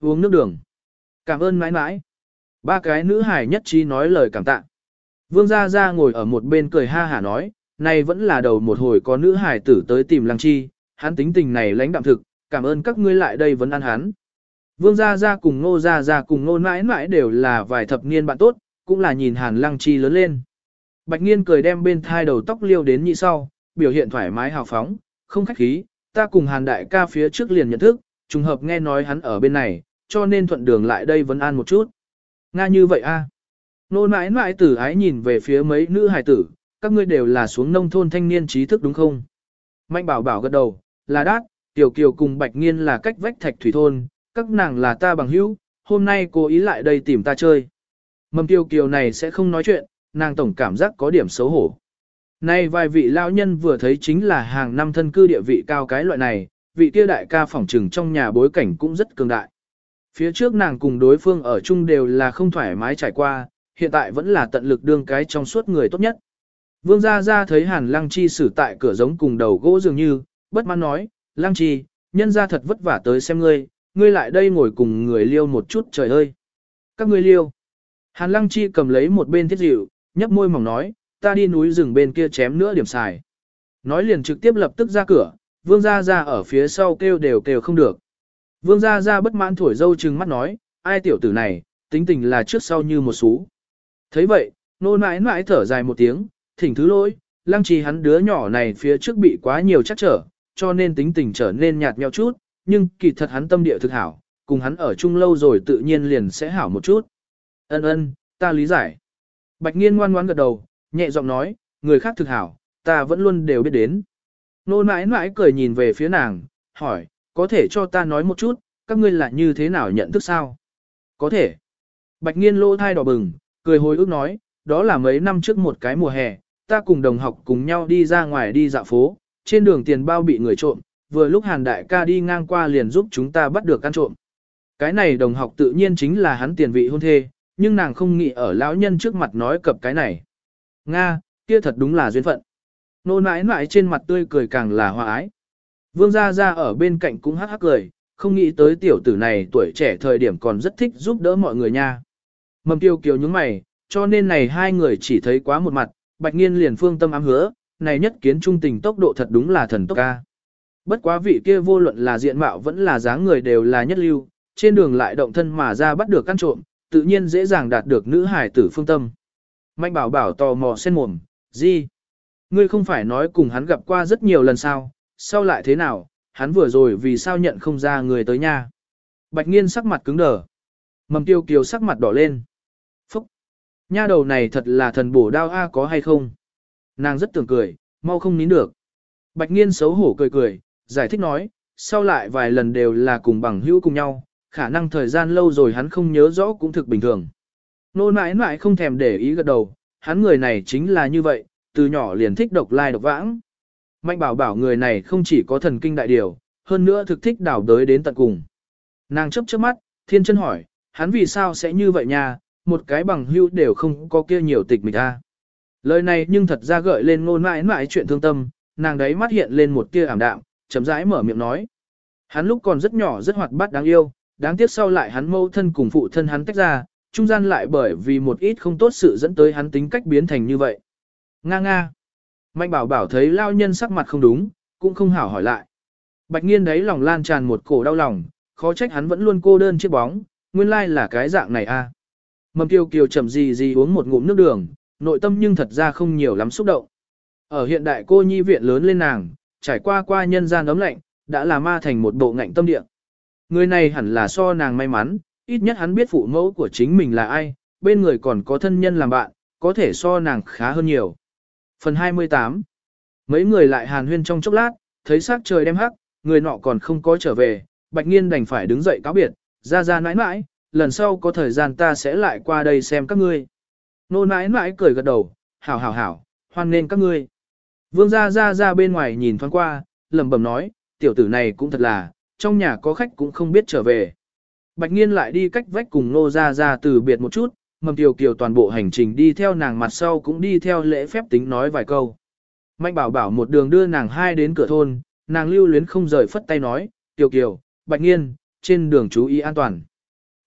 uống nước đường. Cảm ơn mãi mãi. Ba cái nữ hải nhất trí nói lời cảm tạ. Vương Gia Gia ngồi ở một bên cười ha hả nói, này vẫn là đầu một hồi có nữ hải tử tới tìm Lăng Chi, hắn tính tình này lãnh đạm thực, cảm ơn các ngươi lại đây vẫn ăn hắn. Vương Gia Gia cùng Ngô Gia Gia cùng Ngô mãi mãi đều là vài thập niên bạn tốt, cũng là nhìn Hàn Lăng Chi lớn lên. Bạch Nghiên cười đem bên thai đầu tóc liêu đến nhị sau, biểu hiện thoải mái hào phóng, không khách khí, ta cùng Hàn đại ca phía trước liền nhận thức, trùng hợp nghe nói hắn ở bên này, cho nên thuận đường lại đây vấn an một chút. Nga như vậy a? Nô mãi mãi tử ái nhìn về phía mấy nữ hài tử, các ngươi đều là xuống nông thôn thanh niên trí thức đúng không? Mạnh bảo bảo gật đầu, là đát, Tiểu Kiều cùng Bạch Nghiên là cách vách thạch thủy thôn, các nàng là ta bằng hữu, hôm nay cô ý lại đây tìm ta chơi. Mầm Tiểu Kiều này sẽ không nói chuyện, nàng tổng cảm giác có điểm xấu hổ. Nay vài vị lão nhân vừa thấy chính là hàng năm thân cư địa vị cao cái loại này, vị kia đại ca phỏng trừng trong nhà bối cảnh cũng rất cường đại. Phía trước nàng cùng đối phương ở chung đều là không thoải mái trải qua, hiện tại vẫn là tận lực đương cái trong suốt người tốt nhất. Vương Gia Gia thấy Hàn Lăng Chi xử tại cửa giống cùng đầu gỗ dường như, bất mãn nói, Lăng Chi, nhân ra thật vất vả tới xem ngươi, ngươi lại đây ngồi cùng người liêu một chút trời ơi. Các ngươi liêu. Hàn Lăng Chi cầm lấy một bên thiết dịu, nhấp môi mỏng nói, ta đi núi rừng bên kia chém nữa điểm xài. Nói liền trực tiếp lập tức ra cửa, Vương Gia Gia ở phía sau kêu đều kêu không được. Vương Gia Gia bất mãn thổi dâu trừng mắt nói, ai tiểu tử này, tính tình là trước sau như một xú. thấy vậy, nô nãi nãi thở dài một tiếng, thỉnh thứ lỗi, Lăng Trì hắn đứa nhỏ này phía trước bị quá nhiều chắc trở, cho nên tính tình trở nên nhạt nhẽo chút, nhưng kỳ thật hắn tâm địa thực hảo, cùng hắn ở chung lâu rồi tự nhiên liền sẽ hảo một chút. Ân ân, ta lý giải. Bạch Nghiên ngoan ngoãn gật đầu, nhẹ giọng nói, người khác thực hảo, ta vẫn luôn đều biết đến. Nô nãi nãi cười nhìn về phía nàng, hỏi, có thể cho ta nói một chút, các ngươi là như thế nào nhận thức sao? Có thể. Bạch Nghiên lỗ thai đỏ bừng, cười hồi ức nói, đó là mấy năm trước một cái mùa hè, ta cùng đồng học cùng nhau đi ra ngoài đi dạo phố, trên đường tiền bao bị người trộm, vừa lúc Hàn đại ca đi ngang qua liền giúp chúng ta bắt được ăn trộm. Cái này đồng học tự nhiên chính là hắn tiền vị hôn thê, nhưng nàng không nghĩ ở lão nhân trước mặt nói cập cái này. Nga, kia thật đúng là duyên phận. Nô nãi nãi trên mặt tươi cười càng là hòa ái. Vương Gia Gia ở bên cạnh cũng hắc hắc cười, không nghĩ tới tiểu tử này tuổi trẻ thời điểm còn rất thích giúp đỡ mọi người nha. Mầm Tiêu Kiều nhướng mày, cho nên này hai người chỉ thấy quá một mặt, Bạch Nghiên liền phương tâm ám hứa, này nhất kiến trung tình tốc độ thật đúng là thần tốc ca. Bất quá vị kia vô luận là diện mạo vẫn là dáng người đều là nhất lưu, trên đường lại động thân mà ra bắt được ăn trộm, tự nhiên dễ dàng đạt được nữ hải tử phương tâm. Mạnh bảo bảo tò mò sen mồm, gì? Ngươi không phải nói cùng hắn gặp qua rất nhiều lần sao, sao lại thế nào, hắn vừa rồi vì sao nhận không ra người tới nha. Bạch Nghiên sắc mặt cứng đờ. Mầm Tiêu Kiều sắc mặt đỏ lên. Phúc! Nha đầu này thật là thần bổ đao a có hay không? Nàng rất tưởng cười, mau không nín được. Bạch Nghiên xấu hổ cười cười, giải thích nói, sau lại vài lần đều là cùng bằng hữu cùng nhau, khả năng thời gian lâu rồi hắn không nhớ rõ cũng thực bình thường. Nô nãi nãi không thèm để ý gật đầu, hắn người này chính là như vậy, từ nhỏ liền thích độc lai độc vãng. Mạnh bảo bảo người này không chỉ có thần kinh đại điều, hơn nữa thực thích đảo đới đến tận cùng. Nàng chấp chớp mắt, thiên chân hỏi, hắn vì sao sẽ như vậy nha, một cái bằng hữu đều không có kia nhiều tịch mịch a. Lời này nhưng thật ra gợi lên ngôn mãi mãi chuyện thương tâm, nàng đấy mắt hiện lên một tia ảm đạm, chậm rãi mở miệng nói. Hắn lúc còn rất nhỏ rất hoạt bát đáng yêu, đáng tiếc sau lại hắn mâu thân cùng phụ thân hắn tách ra, trung gian lại bởi vì một ít không tốt sự dẫn tới hắn tính cách biến thành như vậy. Nga nga. Mạnh bảo bảo thấy lao nhân sắc mặt không đúng, cũng không hảo hỏi lại. Bạch Nghiên đấy lòng lan tràn một cổ đau lòng, khó trách hắn vẫn luôn cô đơn chiếc bóng, nguyên lai là cái dạng này a. Mầm Tiêu Kiều chậm gì gì uống một ngụm nước đường, nội tâm nhưng thật ra không nhiều lắm xúc động. Ở hiện đại cô nhi viện lớn lên nàng, trải qua qua nhân gian ấm lạnh, đã là ma thành một bộ ngạnh tâm địa. Người này hẳn là so nàng may mắn, ít nhất hắn biết phụ mẫu của chính mình là ai, bên người còn có thân nhân làm bạn, có thể so nàng khá hơn nhiều. Phần hai mươi tám. Mấy người lại hàn huyên trong chốc lát, thấy sắc trời đem hắc, người nọ còn không có trở về, Bạch Nghiên đành phải đứng dậy cáo biệt, ra ra nãi nãi, lần sau có thời gian ta sẽ lại qua đây xem các ngươi. Nô nãi nãi cười gật đầu, hảo hảo hảo, hoan nên các ngươi. Vương gia ra ra bên ngoài nhìn thoáng qua, lẩm bẩm nói, tiểu tử này cũng thật là, trong nhà có khách cũng không biết trở về. Bạch Nghiên lại đi cách vách cùng nô ra ra từ biệt một chút, Mầm Tiêu Kiều toàn bộ hành trình đi theo nàng mặt sau cũng đi theo lễ phép tính nói vài câu. Mạnh bảo bảo một đường đưa nàng hai đến cửa thôn, nàng lưu luyến không rời phất tay nói, Tiêu Kiều, Bạch Nghiên, trên đường chú ý an toàn.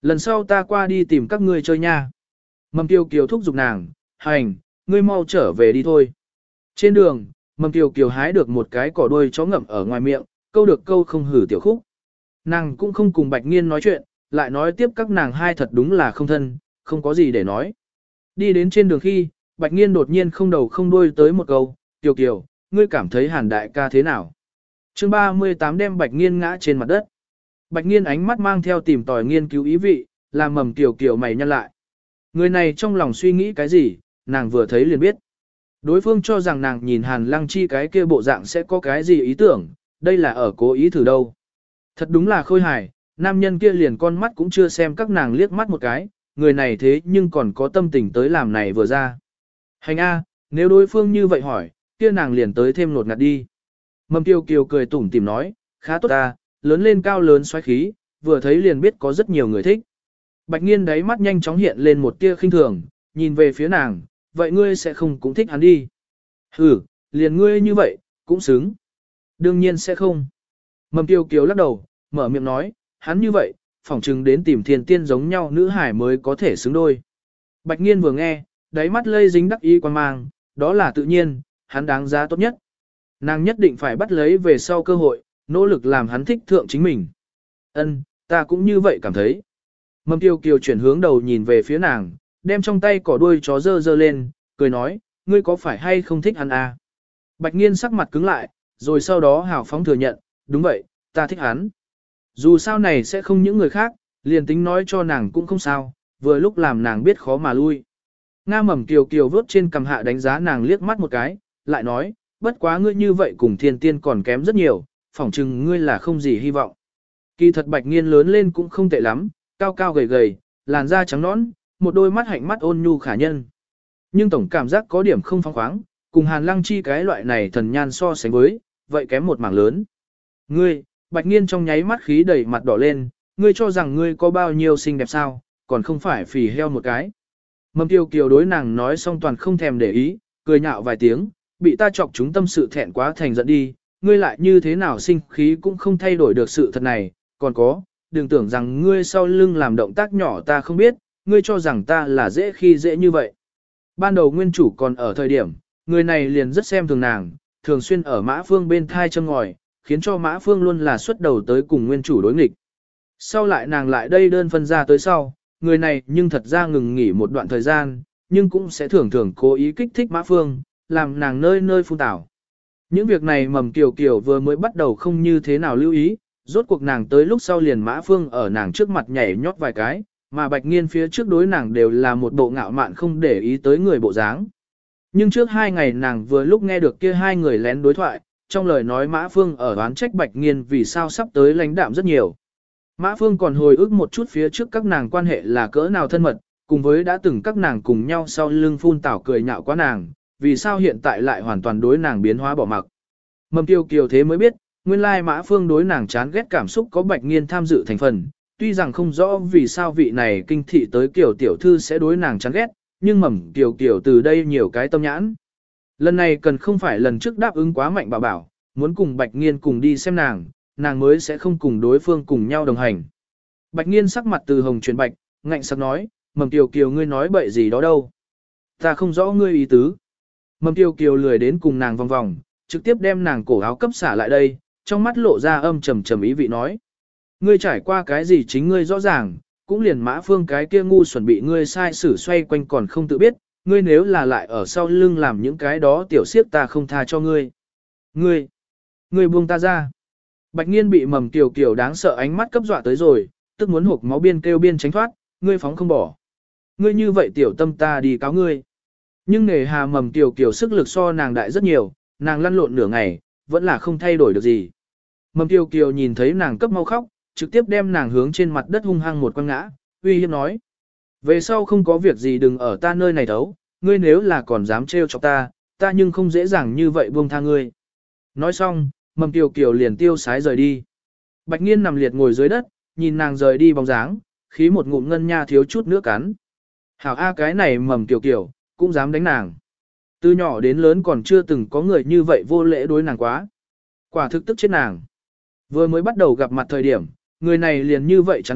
Lần sau ta qua đi tìm các ngươi chơi nha. Mầm Kiều Kiều thúc giục nàng, hành, ngươi mau trở về đi thôi. Trên đường, Mầm Kiều Kiều hái được một cái cỏ đuôi chó ngậm ở ngoài miệng, câu được câu không hử tiểu khúc. Nàng cũng không cùng Bạch Nghiên nói chuyện, lại nói tiếp các nàng hai thật đúng là không thân, không có gì để nói. Đi đến trên đường khi, Bạch Nghiên đột nhiên không đầu không đuôi tới một câu, Kiều Kiều, ngươi cảm thấy Hàn đại ca thế nào? Chương ba mươi tám đem Bạch Nghiên ngã trên mặt đất. Bạch Nghiên ánh mắt mang theo tìm tòi nghiên cứu ý vị, làm Mầm Kiều Kiều mày nhăn lại. Người này trong lòng suy nghĩ cái gì, nàng vừa thấy liền biết. Đối phương cho rằng nàng nhìn Hàn Lăng Chi cái kia bộ dạng sẽ có cái gì ý tưởng, đây là ở cố ý thử đâu. Thật đúng là khôi hài, nam nhân kia liền con mắt cũng chưa xem các nàng liếc mắt một cái, người này thế nhưng còn có tâm tình tới làm này vừa ra. Hành A, nếu đối phương như vậy hỏi, kia nàng liền tới thêm nột ngạt đi. Mầm Kiều Kiều cười tủm tỉm nói, khá tốt ta, lớn lên cao lớn xoáy khí, vừa thấy liền biết có rất nhiều người thích. Bạch Nghiên đáy mắt nhanh chóng hiện lên một tia khinh thường, nhìn về phía nàng, vậy ngươi sẽ không cũng thích hắn đi. Ừ, liền ngươi như vậy, cũng xứng. Đương nhiên sẽ không. Mầm Kiều Kiều lắc đầu, mở miệng nói, hắn như vậy, phỏng chừng đến tìm thiên tiên giống nhau nữ hải mới có thể xứng đôi. Bạch Nghiên vừa nghe, đáy mắt lây dính đắc ý quan mang, đó là tự nhiên, hắn đáng giá tốt nhất. Nàng nhất định phải bắt lấy về sau cơ hội, nỗ lực làm hắn thích thượng chính mình. Ân, ta cũng như vậy cảm thấy. Mầm Kiều Kiều chuyển hướng đầu nhìn về phía nàng, đem trong tay cỏ đuôi chó dơ dơ lên, cười nói, ngươi có phải hay không thích hắn à? Bạch Nghiên sắc mặt cứng lại, rồi sau đó hào phóng thừa nhận, đúng vậy, ta thích hắn. Dù sao này sẽ không những người khác, liền tính nói cho nàng cũng không sao, vừa lúc làm nàng biết khó mà lui. Nga Mầm Kiều Kiều vớt trên cầm hạ đánh giá nàng liếc mắt một cái, lại nói, bất quá ngươi như vậy cùng thiên tiên còn kém rất nhiều, phỏng chừng ngươi là không gì hy vọng. Kỳ thật Bạch Nghiên lớn lên cũng không tệ lắm, cao cao gầy gầy, làn da trắng nõn, một đôi mắt hạnh mắt ôn nhu khả nhân. Nhưng tổng cảm giác có điểm không phóng khoáng, cùng Hàn Lăng Chi cái loại này thần nhan so sánh với, vậy kém một mảng lớn. Ngươi, Bạch Nghiên trong nháy mắt khí đầy mặt đỏ lên, ngươi cho rằng ngươi có bao nhiêu xinh đẹp sao, còn không phải phì heo một cái. Mầm Kiều Kiều đối nàng nói xong toàn không thèm để ý, cười nhạo vài tiếng, bị ta chọc chúng tâm sự thẹn quá thành giận đi, ngươi lại như thế nào sinh khí cũng không thay đổi được sự thật này, còn có, đừng tưởng rằng ngươi sau lưng làm động tác nhỏ ta không biết, ngươi cho rằng ta là dễ khi dễ như vậy. Ban đầu nguyên chủ còn ở thời điểm, người này liền rất xem thường nàng, thường xuyên ở Mã Phương bên thai châm ngòi, khiến cho Mã Phương luôn là xuất đầu tới cùng nguyên chủ đối nghịch. Sau lại nàng lại đây đơn phân ra tới sau, người này nhưng thật ra ngừng nghỉ một đoạn thời gian, nhưng cũng sẽ thường thường cố ý kích thích Mã Phương, làm nàng nơi nơi phun tảo. Những việc này Mầm Kiều Kiều vừa mới bắt đầu không như thế nào lưu ý, rốt cuộc nàng tới lúc sau liền Mã Phương ở nàng trước mặt nhảy nhót vài cái, mà Bạch Nghiên phía trước đối nàng đều là một bộ ngạo mạn không để ý tới người bộ dáng. Nhưng trước hai ngày nàng vừa lúc nghe được kia hai người lén đối thoại, trong lời nói Mã Phương ở đoán trách Bạch Nghiên vì sao sắp tới lãnh đạm rất nhiều. Mã Phương còn hồi ức một chút phía trước các nàng quan hệ là cỡ nào thân mật, cùng với đã từng các nàng cùng nhau sau lưng phun tảo cười nhạo quá nàng, vì sao hiện tại lại hoàn toàn đối nàng biến hóa bỏ mặc. Mầm Kiều Kiều thế mới biết, nguyên lai Mã Phương đối nàng chán ghét cảm xúc có Bạch Nghiên tham dự thành phần, tuy rằng không rõ vì sao vị này kinh thị tới Kiều tiểu thư sẽ đối nàng chán ghét, nhưng Mầm Kiều Kiều từ đây nhiều cái tâm nhãn. Lần này cần không phải lần trước đáp ứng quá mạnh bảo bảo, muốn cùng Bạch Nghiên cùng đi xem nàng, nàng mới sẽ không cùng đối phương cùng nhau đồng hành. Bạch Nghiên sắc mặt từ hồng chuyển bạch, ngạnh sắc nói, Mầm Kiều Kiều ngươi nói bậy gì đó đâu. Ta không rõ ngươi ý tứ. Mầm Kiều Kiều lười đến cùng nàng vòng vòng, trực tiếp đem nàng cổ áo cấp xả lại đây, trong mắt lộ ra âm trầm trầm ý vị nói. Ngươi trải qua cái gì chính ngươi rõ ràng, cũng liền Mã Phương cái kia ngu xuẩn bị ngươi sai xử xoay quanh còn không tự biết, ngươi nếu là lại ở sau lưng làm những cái đó tiểu siếp ta không tha cho ngươi. Ngươi, ngươi buông ta ra. Bạch Nghiên bị Mầm Kiều Kiều đáng sợ ánh mắt cấp dọa tới rồi, tức muốn hộc máu biên kêu biên tránh thoát, ngươi phóng không bỏ. Ngươi như vậy tiểu tâm ta đi cáo ngươi. Nhưng nề hà Mầm Kiều Kiều sức lực so nàng đại rất nhiều, nàng lăn lộn nửa ngày, vẫn là không thay đổi được gì. Mầm Kiều Kiều nhìn thấy nàng cấp mau khóc, trực tiếp đem nàng hướng trên mặt đất hung hăng một quăng ngã, uy hiếp nói. Về sau không có việc gì đừng ở ta nơi này thấu, ngươi nếu là còn dám trêu chọc ta, ta nhưng không dễ dàng như vậy buông tha ngươi. Nói xong, Mầm Kiều Kiều liền tiêu sái rời đi. Bạch Nghiên nằm liệt ngồi dưới đất, nhìn nàng rời đi bóng dáng, khí một ngụm ngân nha thiếu chút nữa cắn. Hảo A cái này Mầm Kiều Kiều, cũng dám đánh nàng. Từ nhỏ đến lớn còn chưa từng có người như vậy vô lễ đối nàng quá. Quả thực tức chết nàng. Vừa mới bắt đầu gặp mặt thời điểm, người này liền như vậy chán ghét,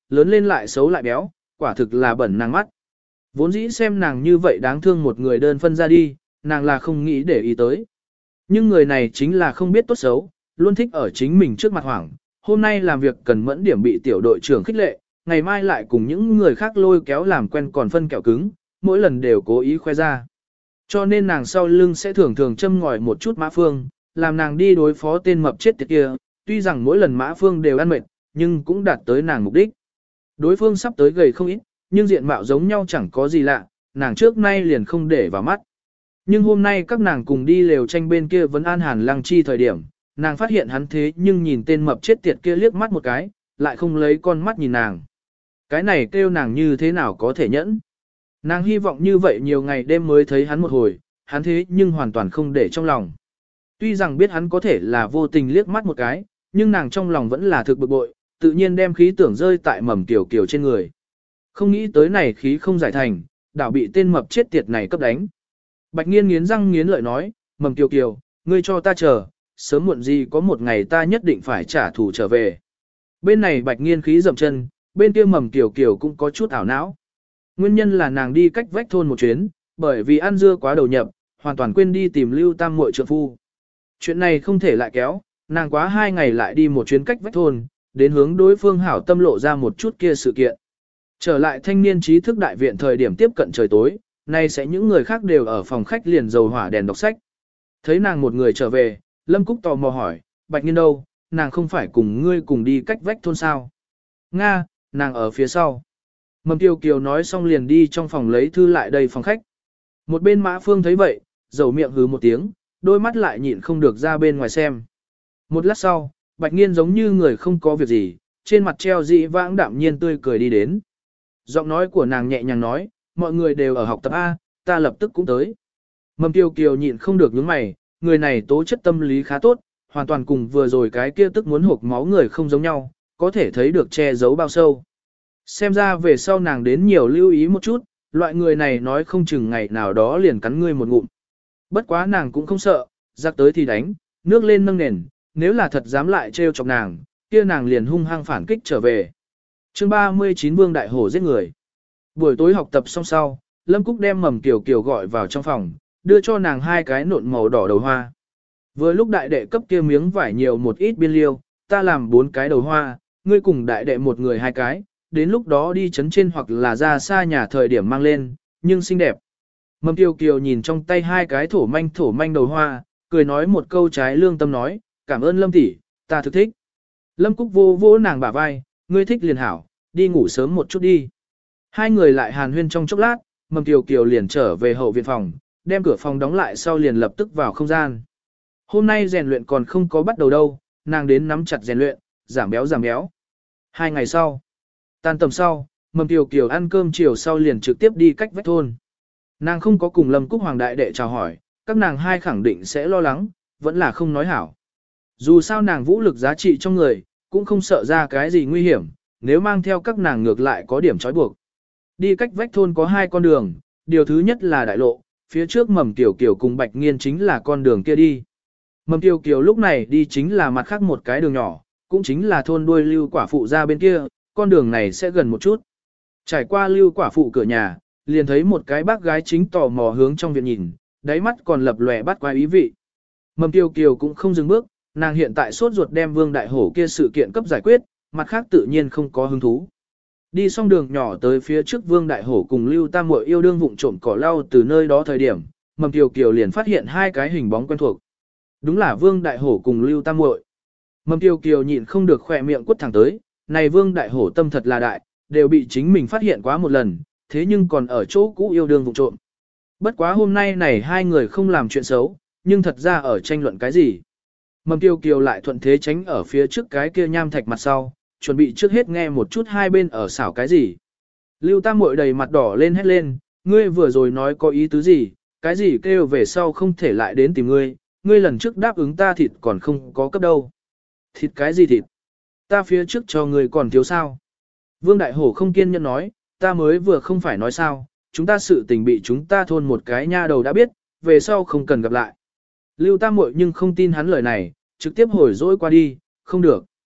lớn lên lại xấu lại béo, quả thực là bẩn nàng mắt. Vốn dĩ xem nàng như vậy đáng thương một người đơn phân ra đi, nàng là không nghĩ để ý tới. Nhưng người này chính là không biết tốt xấu, luôn thích ở chính mình trước mặt hoảng. Hôm nay làm việc cần mẫn điểm bị tiểu đội trưởng khích lệ, ngày mai lại cùng những người khác lôi kéo làm quen còn phân kẹo cứng, mỗi lần đều cố ý khoe ra. Cho nên nàng sau lưng sẽ thường thường châm ngòi một chút Mã Phương, làm nàng đi đối phó tên mập chết tiệt kia, tuy rằng mỗi lần Mã Phương đều ăn mệt, nhưng cũng đạt tới nàng mục đích. Đối phương sắp tới gầy không ít, nhưng diện mạo giống nhau chẳng có gì lạ, nàng trước nay liền không để vào mắt. Nhưng hôm nay các nàng cùng đi lều tranh bên kia vẫn an Hàn Lăng Chi thời điểm, nàng phát hiện hắn thế nhưng nhìn tên mập chết tiệt kia liếc mắt một cái, lại không lấy con mắt nhìn nàng. Cái này kêu nàng như thế nào có thể nhẫn. Nàng hy vọng như vậy nhiều ngày đêm mới thấy hắn một hồi, hắn thế nhưng hoàn toàn không để trong lòng. Tuy rằng biết hắn có thể là vô tình liếc mắt một cái, nhưng nàng trong lòng vẫn là thực bực bội, tự nhiên đem khí tưởng rơi tại mầm tiểu kiều trên người. Không nghĩ tới này khí không giải thành, đảo bị tên mập chết tiệt này cấp đánh. Bạch Nghiên nghiến răng nghiến lợi nói, mầm tiểu kiều, ngươi cho ta chờ, sớm muộn gì có một ngày ta nhất định phải trả thù trở về. Bên này Bạch Nghiên khí dậm chân, bên kia mầm tiểu kiều cũng có chút ảo não. Nguyên nhân là nàng đi cách vách thôn một chuyến, bởi vì ăn dưa quá đầu nhập, hoàn toàn quên đi tìm Lưu Tam muội trượng phu. Chuyện này không thể lại kéo, nàng quá hai ngày lại đi một chuyến cách vách thôn, đến hướng đối phương hảo tâm lộ ra một chút kia sự kiện. Trở lại thanh niên trí thức đại viện thời điểm tiếp cận trời tối, nay sẽ những người khác đều ở phòng khách liền dầu hỏa đèn đọc sách. Thấy nàng một người trở về, Lâm Cúc tò mò hỏi, Bạch Nghiên đâu, nàng không phải cùng ngươi cùng đi cách vách thôn sao? Nga, nàng ở phía sau. Mầm Kiều Kiều nói xong liền đi trong phòng lấy thư lại đây phòng khách. Một bên Mã Phương thấy vậy, dầu miệng hứ một tiếng, đôi mắt lại nhịn không được ra bên ngoài xem. Một lát sau, Bạch Nghiên giống như người không có việc gì, trên mặt treo dị vãng đạm nhiên tươi cười đi đến. Giọng nói của nàng nhẹ nhàng nói, mọi người đều ở học tập A, ta lập tức cũng tới. Mầm Kiều Kiều nhịn không được nhướng mày, người này tố chất tâm lý khá tốt, hoàn toàn cùng vừa rồi cái kia tức muốn hộc máu người không giống nhau, có thể thấy được che giấu bao sâu. Xem ra về sau nàng đến nhiều lưu ý một chút, loại người này nói không chừng ngày nào đó liền cắn ngươi một ngụm. Bất quá nàng cũng không sợ, giặc tới thì đánh, nước lên nâng nền, nếu là thật dám lại trêu chọc nàng, kia nàng liền hung hăng phản kích trở về. Chương ba mươi chín Vương Đại Hổ giết người. Buổi tối học tập xong sau, Lâm Cúc đem Mầm Kiều Kiều gọi vào trong phòng, đưa cho nàng hai cái nộn màu đỏ đầu hoa. Vừa lúc đại đệ cấp kia miếng vải nhiều một ít biên liêu, ta làm bốn cái đầu hoa, ngươi cùng đại đệ một người hai cái, đến lúc đó đi chấn trên hoặc là ra xa nhà thời điểm mang lên, nhưng xinh đẹp. Mầm Kiều Kiều nhìn trong tay hai cái thổ manh thổ manh đầu hoa, cười nói một câu trái lương tâm nói, cảm ơn Lâm tỷ, ta thực thích. Lâm Cúc vô vỗ nàng bả vai, ngươi thích liền hảo, đi ngủ sớm một chút đi. Hai người lại hàn huyên trong chốc lát, Mầm Kiều Kiều liền trở về hậu viện phòng, đem cửa phòng đóng lại sau liền lập tức vào không gian. Hôm nay rèn luyện còn không có bắt đầu đâu, nàng đến nắm chặt rèn luyện, giảm béo giảm béo. Hai ngày sau, tan tầm sau, Mầm Kiều Kiều ăn cơm chiều sau liền trực tiếp đi cách vách thôn. Nàng không có cùng Lâm Cúc Hoàng đại đệ chào hỏi, các nàng hai khẳng định sẽ lo lắng, vẫn là không nói hảo. Dù sao nàng vũ lực giá trị trong người, cũng không sợ ra cái gì nguy hiểm, nếu mang theo các nàng ngược lại có điểm trói buộc. Đi cách vách thôn có hai con đường, điều thứ nhất là đại lộ, phía trước Mầm Kiều Kiều cùng Bạch Nghiên chính là con đường kia đi. Mầm Kiều Kiều lúc này đi chính là mặt khác một cái đường nhỏ, cũng chính là thôn đuôi Lưu quả phụ ra bên kia, con đường này sẽ gần một chút. Trải qua Lưu quả phụ cửa nhà, liền thấy một cái bác gái chính tò mò hướng trong viện nhìn, đáy mắt còn lập lòe bắt quái ý vị. Mầm Kiều Kiều cũng không dừng bước, nàng hiện tại sốt ruột đem Vương Đại Hổ kia sự kiện cấp giải quyết, mặt khác tự nhiên không có hứng thú. Đi xong đường nhỏ tới phía trước Vương Đại Hổ cùng Lưu Tam Muội yêu đương vụng trộm cỏ lau từ nơi đó thời điểm, Mầm Kiều Kiều liền phát hiện hai cái hình bóng quen thuộc. Đúng là Vương Đại Hổ cùng Lưu Tam Muội. Mầm Kiều Kiều nhịn không được khỏe miệng quất thẳng tới, này Vương Đại Hổ tâm thật là đại, đều bị chính mình phát hiện quá một lần, thế nhưng còn ở chỗ cũ yêu đương vụng trộm. Bất quá hôm nay này hai người không làm chuyện xấu, nhưng thật ra ở tranh luận cái gì. Mầm Kiều Kiều lại thuận thế tránh ở phía trước cái kia nham thạch mặt sau, chuẩn bị trước hết nghe một chút hai bên ở xảo cái gì. Lưu Tam Muội đầy mặt đỏ lên hét lên, ngươi vừa rồi nói có ý tứ gì, cái gì kêu về sau không thể lại đến tìm ngươi, ngươi lần trước đáp ứng ta thịt còn không có cấp đâu. Thịt cái gì thịt? Ta phía trước cho ngươi còn thiếu sao? Vương Đại Hổ không kiên nhẫn nói, ta mới vừa không phải nói sao, chúng ta sự tình bị chúng ta thôn một cái nha đầu đã biết, về sau không cần gặp lại. Lưu Tam Muội nhưng không tin hắn lời này, trực tiếp hồi dỗi qua đi, không được.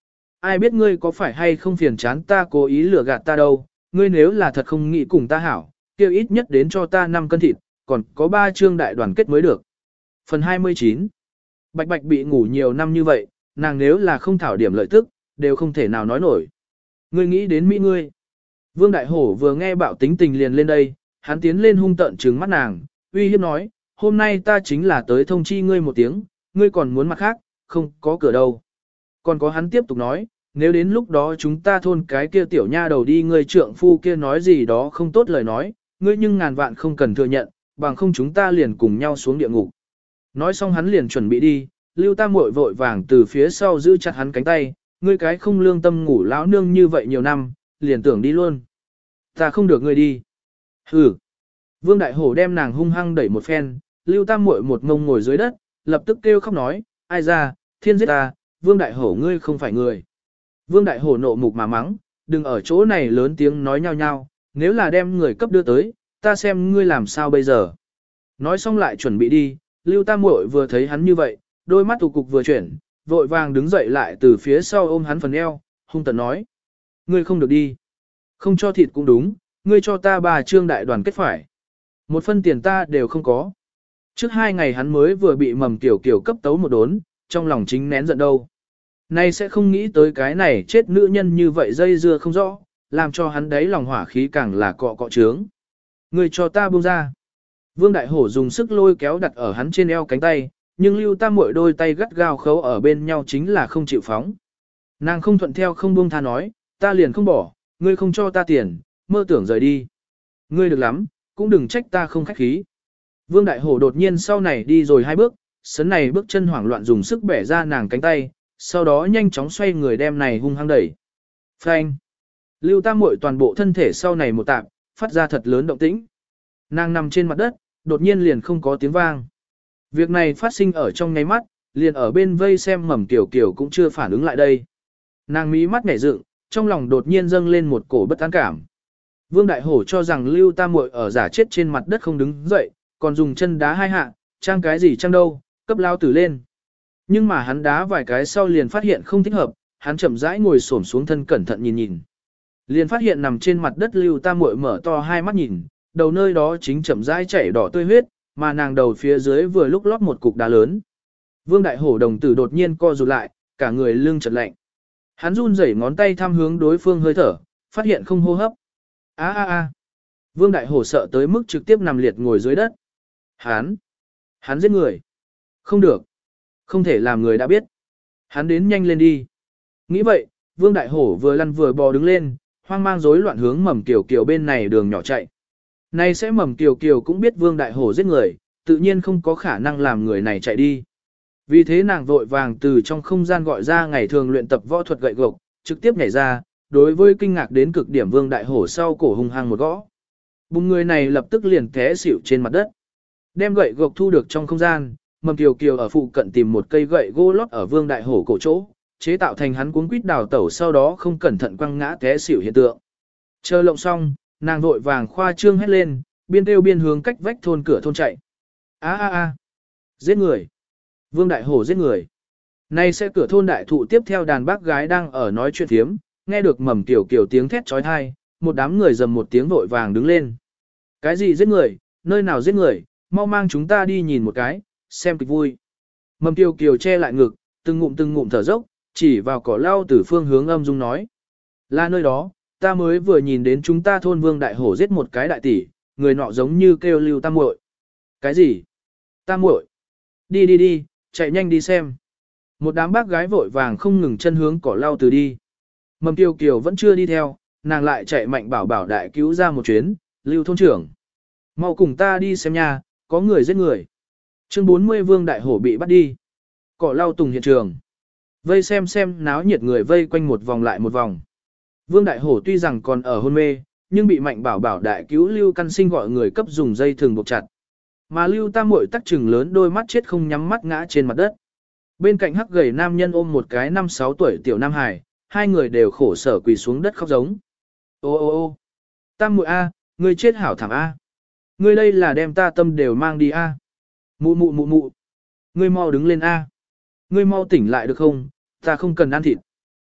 ai biết ngươi có phải hay không phiền chán ta cố ý lừa gạt ta đâu, ngươi nếu là thật không nghĩ cùng ta hảo, kêu ít nhất đến cho ta năm cân thịt, còn có ba chương đại đoàn kết mới được. Phần hai mươi chín. Bạch Bạch bị ngủ nhiều năm như vậy, nàng nếu là không thảo điểm lợi tức, đều không thể nào nói nổi. Ngươi nghĩ đến Mỹ ngươi. Vương Đại Hổ vừa nghe bạo tính tình liền lên đây, hắn tiến lên hung tợn trừng mắt nàng, uy hiếp nói, hôm nay ta chính là tới thông chi ngươi một tiếng, ngươi còn muốn mặt khác, không có cửa đâu. Còn có hắn tiếp tục nói, nếu đến lúc đó chúng ta thôn cái kia tiểu nha đầu đi ngươi trượng phu kia nói gì đó không tốt lời nói, ngươi nhưng ngàn vạn không cần thừa nhận, bằng không chúng ta liền cùng nhau xuống địa ngục. Nói xong hắn liền chuẩn bị đi, Lưu Tam Muội vội vàng từ phía sau giữ chặt hắn cánh tay, ngươi cái không lương tâm ngủ lão nương như vậy nhiều năm, liền tưởng đi luôn. Ta không được ngươi đi. Hừ. Vương Đại Hổ đem nàng hung hăng đẩy một phen, Lưu Tam Muội một ngông ngồi dưới đất, lập tức kêu khóc nói, ai ra, thiên giết ta, Vương Đại Hổ ngươi không phải người. Vương Đại Hổ nộ mục mà mắng, đừng ở chỗ này lớn tiếng nói nhau nhau, nếu là đem người cấp đưa tới, ta xem ngươi làm sao bây giờ. Nói xong lại chuẩn bị đi, Lưu Tam Muội vừa thấy hắn như vậy, đôi mắt tụ cục vừa chuyển, vội vàng đứng dậy lại từ phía sau ôm hắn phần eo, hung tợn nói. Ngươi không được đi. Không cho thịt cũng đúng, ngươi cho ta bà trương đại đoàn kết phải. Một phân tiền ta đều không có. Trước hai ngày hắn mới vừa bị mầm tiểu kiểu cấp tấu một đốn, trong lòng chính nén giận đâu. Nay sẽ không nghĩ tới cái này chết nữ nhân như vậy dây dưa không rõ, làm cho hắn đấy lòng hỏa khí càng là cọ cọ trướng. Ngươi cho ta buông ra. Vương Đại Hổ dùng sức lôi kéo đặt ở hắn trên eo cánh tay, nhưng Lưu Tam Muội đôi tay gắt gao khấu ở bên nhau chính là không chịu phóng. Nàng không thuận theo không buông tha nói, ta liền không bỏ, ngươi không cho ta tiền, mơ tưởng rời đi. Ngươi được lắm, cũng đừng trách ta không khách khí. Vương Đại Hổ đột nhiên sau này đi rồi hai bước, sấn này bước chân hoảng loạn dùng sức bẻ ra nàng cánh tay, sau đó nhanh chóng xoay người đem này hung hăng đẩy. Phanh. Lưu Tam Muội toàn bộ thân thể sau này một tạp, phát ra thật lớn động tĩnh. Nàng nằm trên mặt đất, đột nhiên liền không có tiếng vang. Việc này phát sinh ở trong nháy mắt, liền ở bên vây xem mầm tiểu kiểu cũng chưa phản ứng lại đây. Nàng mí mắt nhảy dựng, trong lòng đột nhiên dâng lên một cổ bất an cảm. Vương Đại Hổ cho rằng Lưu Tam Muội ở giả chết trên mặt đất không đứng dậy, còn dùng chân đá hai hạ, trang cái gì trang đâu, cấp lao tử lên. Nhưng mà hắn đá vài cái sau liền phát hiện không thích hợp, hắn chậm rãi ngồi xổm xuống thân cẩn thận nhìn nhìn. Liền phát hiện nằm trên mặt đất Lưu Tam Muội mở to hai mắt nhìn, đầu nơi đó chính chậm rãi chảy đỏ tươi huyết, mà nàng đầu phía dưới vừa lúc lót một cục đá lớn. Vương Đại Hổ đồng tử đột nhiên co rụt lại, cả người lưng chợt lạnh. Hắn run rẩy ngón tay thăm hướng đối phương hơi thở, phát hiện không hô hấp. A a a. Vương Đại Hổ sợ tới mức trực tiếp nằm liệt ngồi dưới đất. Hắn, hắn giết người. Không được. Không thể làm người đã biết. Hắn đến nhanh lên đi. Nghĩ vậy, Vương Đại Hổ vừa lăn vừa bò đứng lên, hoang mang rối loạn hướng mầm kiều kiều bên này đường nhỏ chạy. Này sẽ mầm kiều kiều cũng biết Vương Đại Hổ giết người, tự nhiên không có khả năng làm người này chạy đi. Vì thế nàng vội vàng từ trong không gian gọi ra ngày thường luyện tập võ thuật gậy gộc, trực tiếp nhảy ra, đối với kinh ngạc đến cực điểm Vương Đại Hổ sau cổ hung hăng một gõ. Bùng người này lập tức liền té xỉu trên mặt đất. Đem gậy gộc thu được trong không gian, mầm kiều kiều ở phụ cận tìm một cây gậy gỗ lót ở Vương Đại Hổ cổ chỗ, chế tạo thành hắn cuống quýt đào tẩu sau đó không cẩn thận quăng ngã té xỉu hiện tượng. Chờ lộng xong, nàng vội vàng khoa trương hét lên, biên kêu biên hướng cách vách thôn cửa thôn chạy. A a a, giết người. Vương Đại Hổ giết người. Nay sẽ cửa thôn đại thụ tiếp theo đàn bác gái đang ở nói chuyện thiếm, nghe được mầm tiểu kiểu tiếng thét trói thai, một đám người dầm một tiếng vội vàng đứng lên. Cái gì giết người, nơi nào giết người, mau mang chúng ta đi nhìn một cái, xem kịch vui. Mầm tiểu kiều che lại ngực, từng ngụm từng ngụm thở dốc, chỉ vào cỏ lau từ phương hướng âm dung nói. Là nơi đó, ta mới vừa nhìn đến chúng ta thôn Vương Đại Hổ giết một cái đại tỷ, người nọ giống như kêu Lưu Tam Muội. Cái gì? Tam Muội? Đi đi đi, chạy nhanh đi xem. Một đám bác gái vội vàng không ngừng chân hướng cỏ lau từ đi. Mầm Tiêu Kiều vẫn chưa đi theo, nàng lại chạy mạnh bảo bảo đại cứu ra một chuyến, Lưu thôn trưởng. Mau cùng ta đi xem nha, có người giết người. Chương bốn mươi Vương Đại Hổ bị bắt đi. Cỏ lau tùng hiện trường. Vây xem xem náo nhiệt người vây quanh một vòng lại một vòng. Vương Đại Hổ tuy rằng còn ở hôn mê, nhưng bị mạnh bảo bảo đại cứu Lưu Căn Sinh gọi người cấp dùng dây thừng buộc chặt. Mà Lưu Tam Muội tắc trừng lớn đôi mắt chết không nhắm mắt ngã trên mặt đất. Bên cạnh hắc gầy nam nhân ôm một cái năm sáu tuổi tiểu nam hài, hai người đều khổ sở quỳ xuống đất khóc giống. Ô ô ô Tam Muội a, ngươi chết hảo thảm a. Ngươi đây là đem ta tâm đều mang đi a. Mụ mụ mụ mụ. Ngươi mau đứng lên a. Ngươi mau tỉnh lại được không, ta không cần ăn thịt.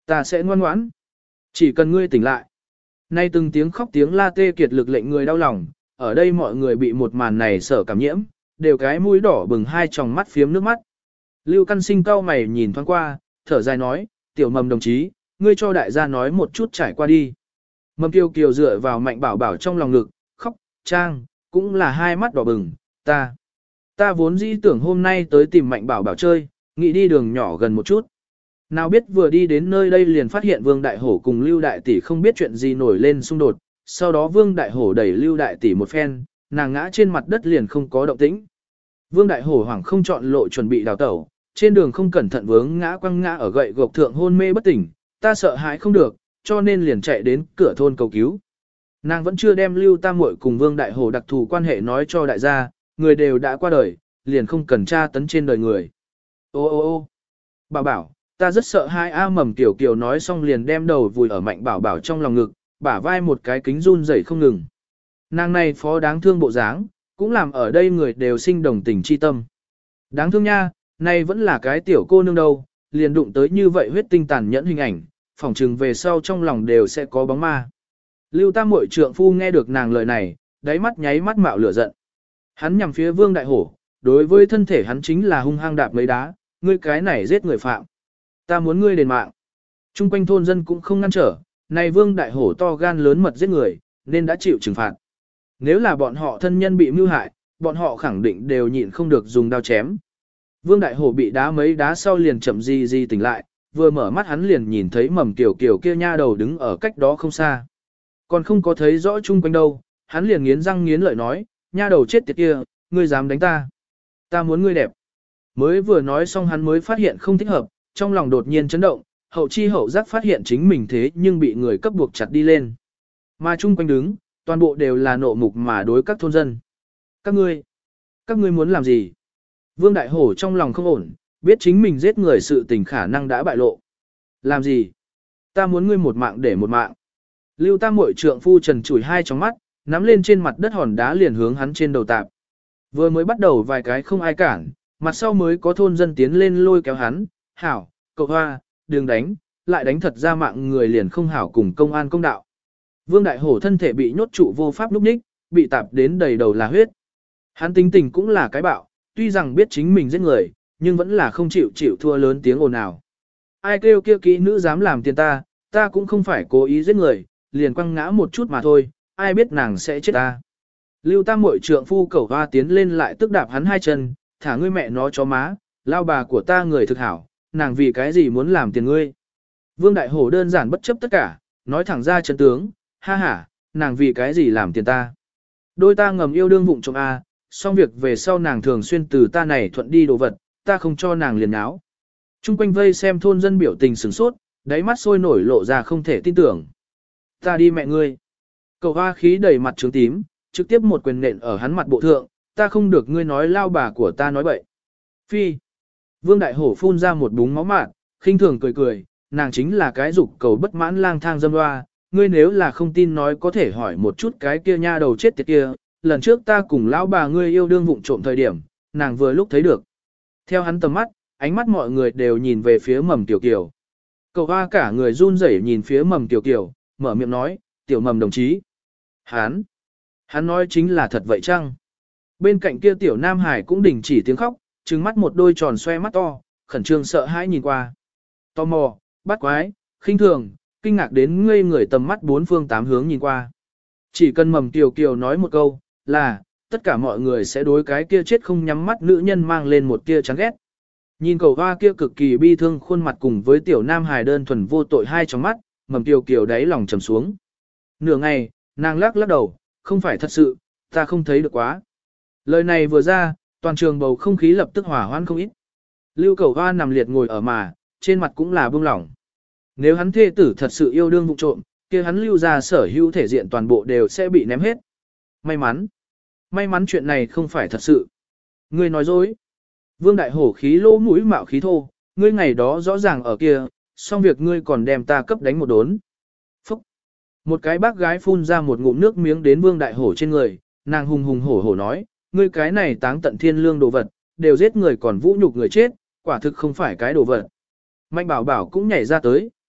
Ta sẽ ngoan ngoãn. Chỉ cần ngươi tỉnh lại. Nay từng tiếng khóc tiếng la tê kiệt lực lệnh người đau lòng, ở đây mọi người bị một màn này sở cảm nhiễm, đều cái mũi đỏ bừng hai tròng mắt phiếm nước mắt. Lưu Căn Sinh cau mày nhìn thoáng qua, thở dài nói, tiểu Mầm đồng chí, ngươi cho đại gia nói một chút trải qua đi. Mầm Kiều Kiều dựa vào Mạnh Bảo Bảo trong lòng ngực, khóc, trang, cũng là hai mắt đỏ bừng, ta. Ta vốn dĩ tưởng hôm nay tới tìm Mạnh Bảo Bảo chơi, nghĩ đi đường nhỏ gần một chút. Nào biết vừa đi đến nơi đây liền phát hiện Vương Đại Hổ cùng Lưu Đại Tỷ không biết chuyện gì nổi lên xung đột, sau đó Vương Đại Hổ đẩy Lưu Đại Tỷ một phen, nàng ngã trên mặt đất liền không có động tĩnh. Vương Đại Hổ hoảng không chọn lộ chuẩn bị đào tẩu, trên đường không cẩn thận vướng ngã quăng ngã ở gậy gộc thượng hôn mê bất tỉnh, ta sợ hãi không được, cho nên liền chạy đến cửa thôn cầu cứu. Nàng vẫn chưa đem Lưu Tam Muội cùng Vương Đại Hổ đặc thù quan hệ nói cho đại gia, người đều đã qua đời, liền không cần tra tấn trên đời người. Ô ô ô Bảo Bảo, ta rất sợ hai A Mầm Tiểu Kiều nói xong liền đem đầu vùi ở Mạnh Bảo Bảo trong lòng ngực, bả vai một cái kính run rẩy không ngừng. Nàng này phó đáng thương bộ dáng, cũng làm ở đây người đều sinh đồng tình chi tâm. Đáng thương nha, này vẫn là cái tiểu cô nương đâu, liền đụng tới như vậy huyết tinh tàn nhẫn hình ảnh, phỏng chừng về sau trong lòng đều sẽ có bóng ma. Lưu Tam Muội trượng phu nghe được nàng lời này, đáy mắt nháy mắt mạo lửa giận. Hắn nhằm phía Vương Đại Hổ, đối với thân thể hắn chính là hung hăng đạp mấy đá, ngươi cái này giết người phạm. Ta muốn ngươi đền mạng. Trung quanh thôn dân cũng không ngăn trở, này Vương Đại Hổ to gan lớn mật giết người, nên đã chịu trừng phạt. Nếu là bọn họ thân nhân bị mưu hại, bọn họ khẳng định đều nhịn không được dùng đao chém. Vương Đại Hổ bị đá mấy đá sau liền chậm gì gì tỉnh lại, vừa mở mắt hắn liền nhìn thấy Mầm Kiều Kiều kia nha đầu đứng ở cách đó không xa. Còn không có thấy rõ chung quanh đâu, hắn liền nghiến răng nghiến lợi nói, nha đầu chết tiệt kia, ngươi dám đánh ta. Ta muốn ngươi đẹp. Mới vừa nói xong hắn mới phát hiện không thích hợp, trong lòng đột nhiên chấn động, hậu chi hậu giác phát hiện chính mình thế nhưng bị người cấp buộc chặt đi lên. Mà chung quanh đứng, toàn bộ đều là nộ mục mà đối các thôn dân. Các ngươi, các ngươi muốn làm gì? Vương Đại Hổ trong lòng không ổn, biết chính mình giết người sự tình khả năng đã bại lộ. Làm gì? Ta muốn ngươi một mạng để một mạng. Lưu Tam Muội trượng phu trần chủi hai trong mắt, nắm lên trên mặt đất hòn đá liền hướng hắn trên đầu tạp. Vừa mới bắt đầu vài cái không ai cản, mặt sau mới có thôn dân tiến lên lôi kéo hắn, hảo, cậu hoa, đừng đánh, lại đánh thật ra mạng người liền không hảo cùng công an công đạo. Vương Đại Hổ thân thể bị nhốt trụ vô pháp lúc ních, bị tạp đến đầy đầu là huyết. Hắn tính tình cũng là cái bạo, tuy rằng biết chính mình giết người, nhưng vẫn là không chịu chịu thua lớn tiếng ồn ào. Ai kêu kia kỹ nữ dám làm tiền ta, ta cũng không phải cố ý giết người, liền quăng ngã một chút mà thôi, ai biết nàng sẽ chết ta. Lưu Tam Muội trượng phu cẩu hoa tiến lên lại tức đạp hắn hai chân, thả ngươi mẹ nó chó má, lao bà của ta người thực hảo, nàng vì cái gì muốn làm tiền ngươi. Vương Đại Hổ đơn giản bất chấp tất cả, nói thẳng ra chân tướng, ha ha, nàng vì cái gì làm tiền ta. Đôi ta ngầm yêu đương vụng trộm A, xong việc về sau nàng thường xuyên từ ta này thuận đi đồ vật, ta không cho nàng liền áo. Trung quanh vây xem thôn dân biểu tình sửng sốt, đáy mắt sôi nổi lộ ra không thể tin tưởng. Ta đi mẹ ngươi. Cậu hoa khí đầy mặt trướng tím, trực tiếp một quyền nện ở hắn mặt bộ thượng, ta không được ngươi nói lao bà của ta nói bậy. Phi. Vương Đại Hổ phun ra một búng máu mạn, khinh thường cười cười, nàng chính là cái dục cầu bất mãn lang thang dâm hoa, ngươi nếu là không tin nói có thể hỏi một chút cái kia nha đầu chết tiệt kia, lần trước ta cùng lão bà ngươi yêu đương vụng trộm thời điểm, nàng vừa lúc thấy được. Theo hắn tầm mắt, ánh mắt mọi người đều nhìn về phía Mầm Tiểu Kiều. Cậu hoa cả người run rẩy nhìn phía Mầm Tiểu Kiều, mở miệng nói, tiểu Mầm đồng chí. Hắn, hắn nói chính là thật vậy chăng? Bên cạnh kia tiểu Nam Hải cũng đình chỉ tiếng khóc, trừng mắt một đôi tròn xoe mắt to, khẩn trương sợ hãi nhìn qua. Tò mò, bắt quái, khinh thường, kinh ngạc đến ngây người tầm mắt bốn phương tám hướng nhìn qua. Chỉ cần Mầm Tiểu Kiều nói một câu, là, tất cả mọi người sẽ đối cái kia chết không nhắm mắt nữ nhân mang lên một tia chán ghét. Nhìn cầu hoa kia cực kỳ bi thương khuôn mặt cùng với tiểu Nam Hải đơn thuần vô tội hai trong mắt, Mầm Tiểu Kiều đáy lòng trầm xuống. Nửa ngày, nàng lắc lắc đầu, không phải thật sự, ta không thấy được quá. Lời này vừa ra, toàn trường bầu không khí lập tức hỏa hoãn không ít. Lưu Cầu Hoa nằm liệt ngồi ở mà, trên mặt cũng là bông lỏng. Nếu hắn thê tử thật sự yêu đương vụ trộm, kia hắn lưu ra sở hữu thể diện toàn bộ đều sẽ bị ném hết. May mắn. May mắn chuyện này không phải thật sự. Ngươi nói dối. Vương Đại Hổ khí lỗ mũi mạo khí thô, ngươi ngày đó rõ ràng ở kia, xong việc ngươi còn đem ta cấp đánh một đốn. Phúc. Một cái bác gái phun ra một ngụm nước miếng đến Vương Đại Hổ trên người, nàng hùng hùng hổ hổ nói, ngươi cái này táng tận thiên lương đồ vật, đều giết người còn vũ nhục người chết, quả thực không phải cái đồ vật. Mạnh Bảo Bảo cũng nhảy ra tới,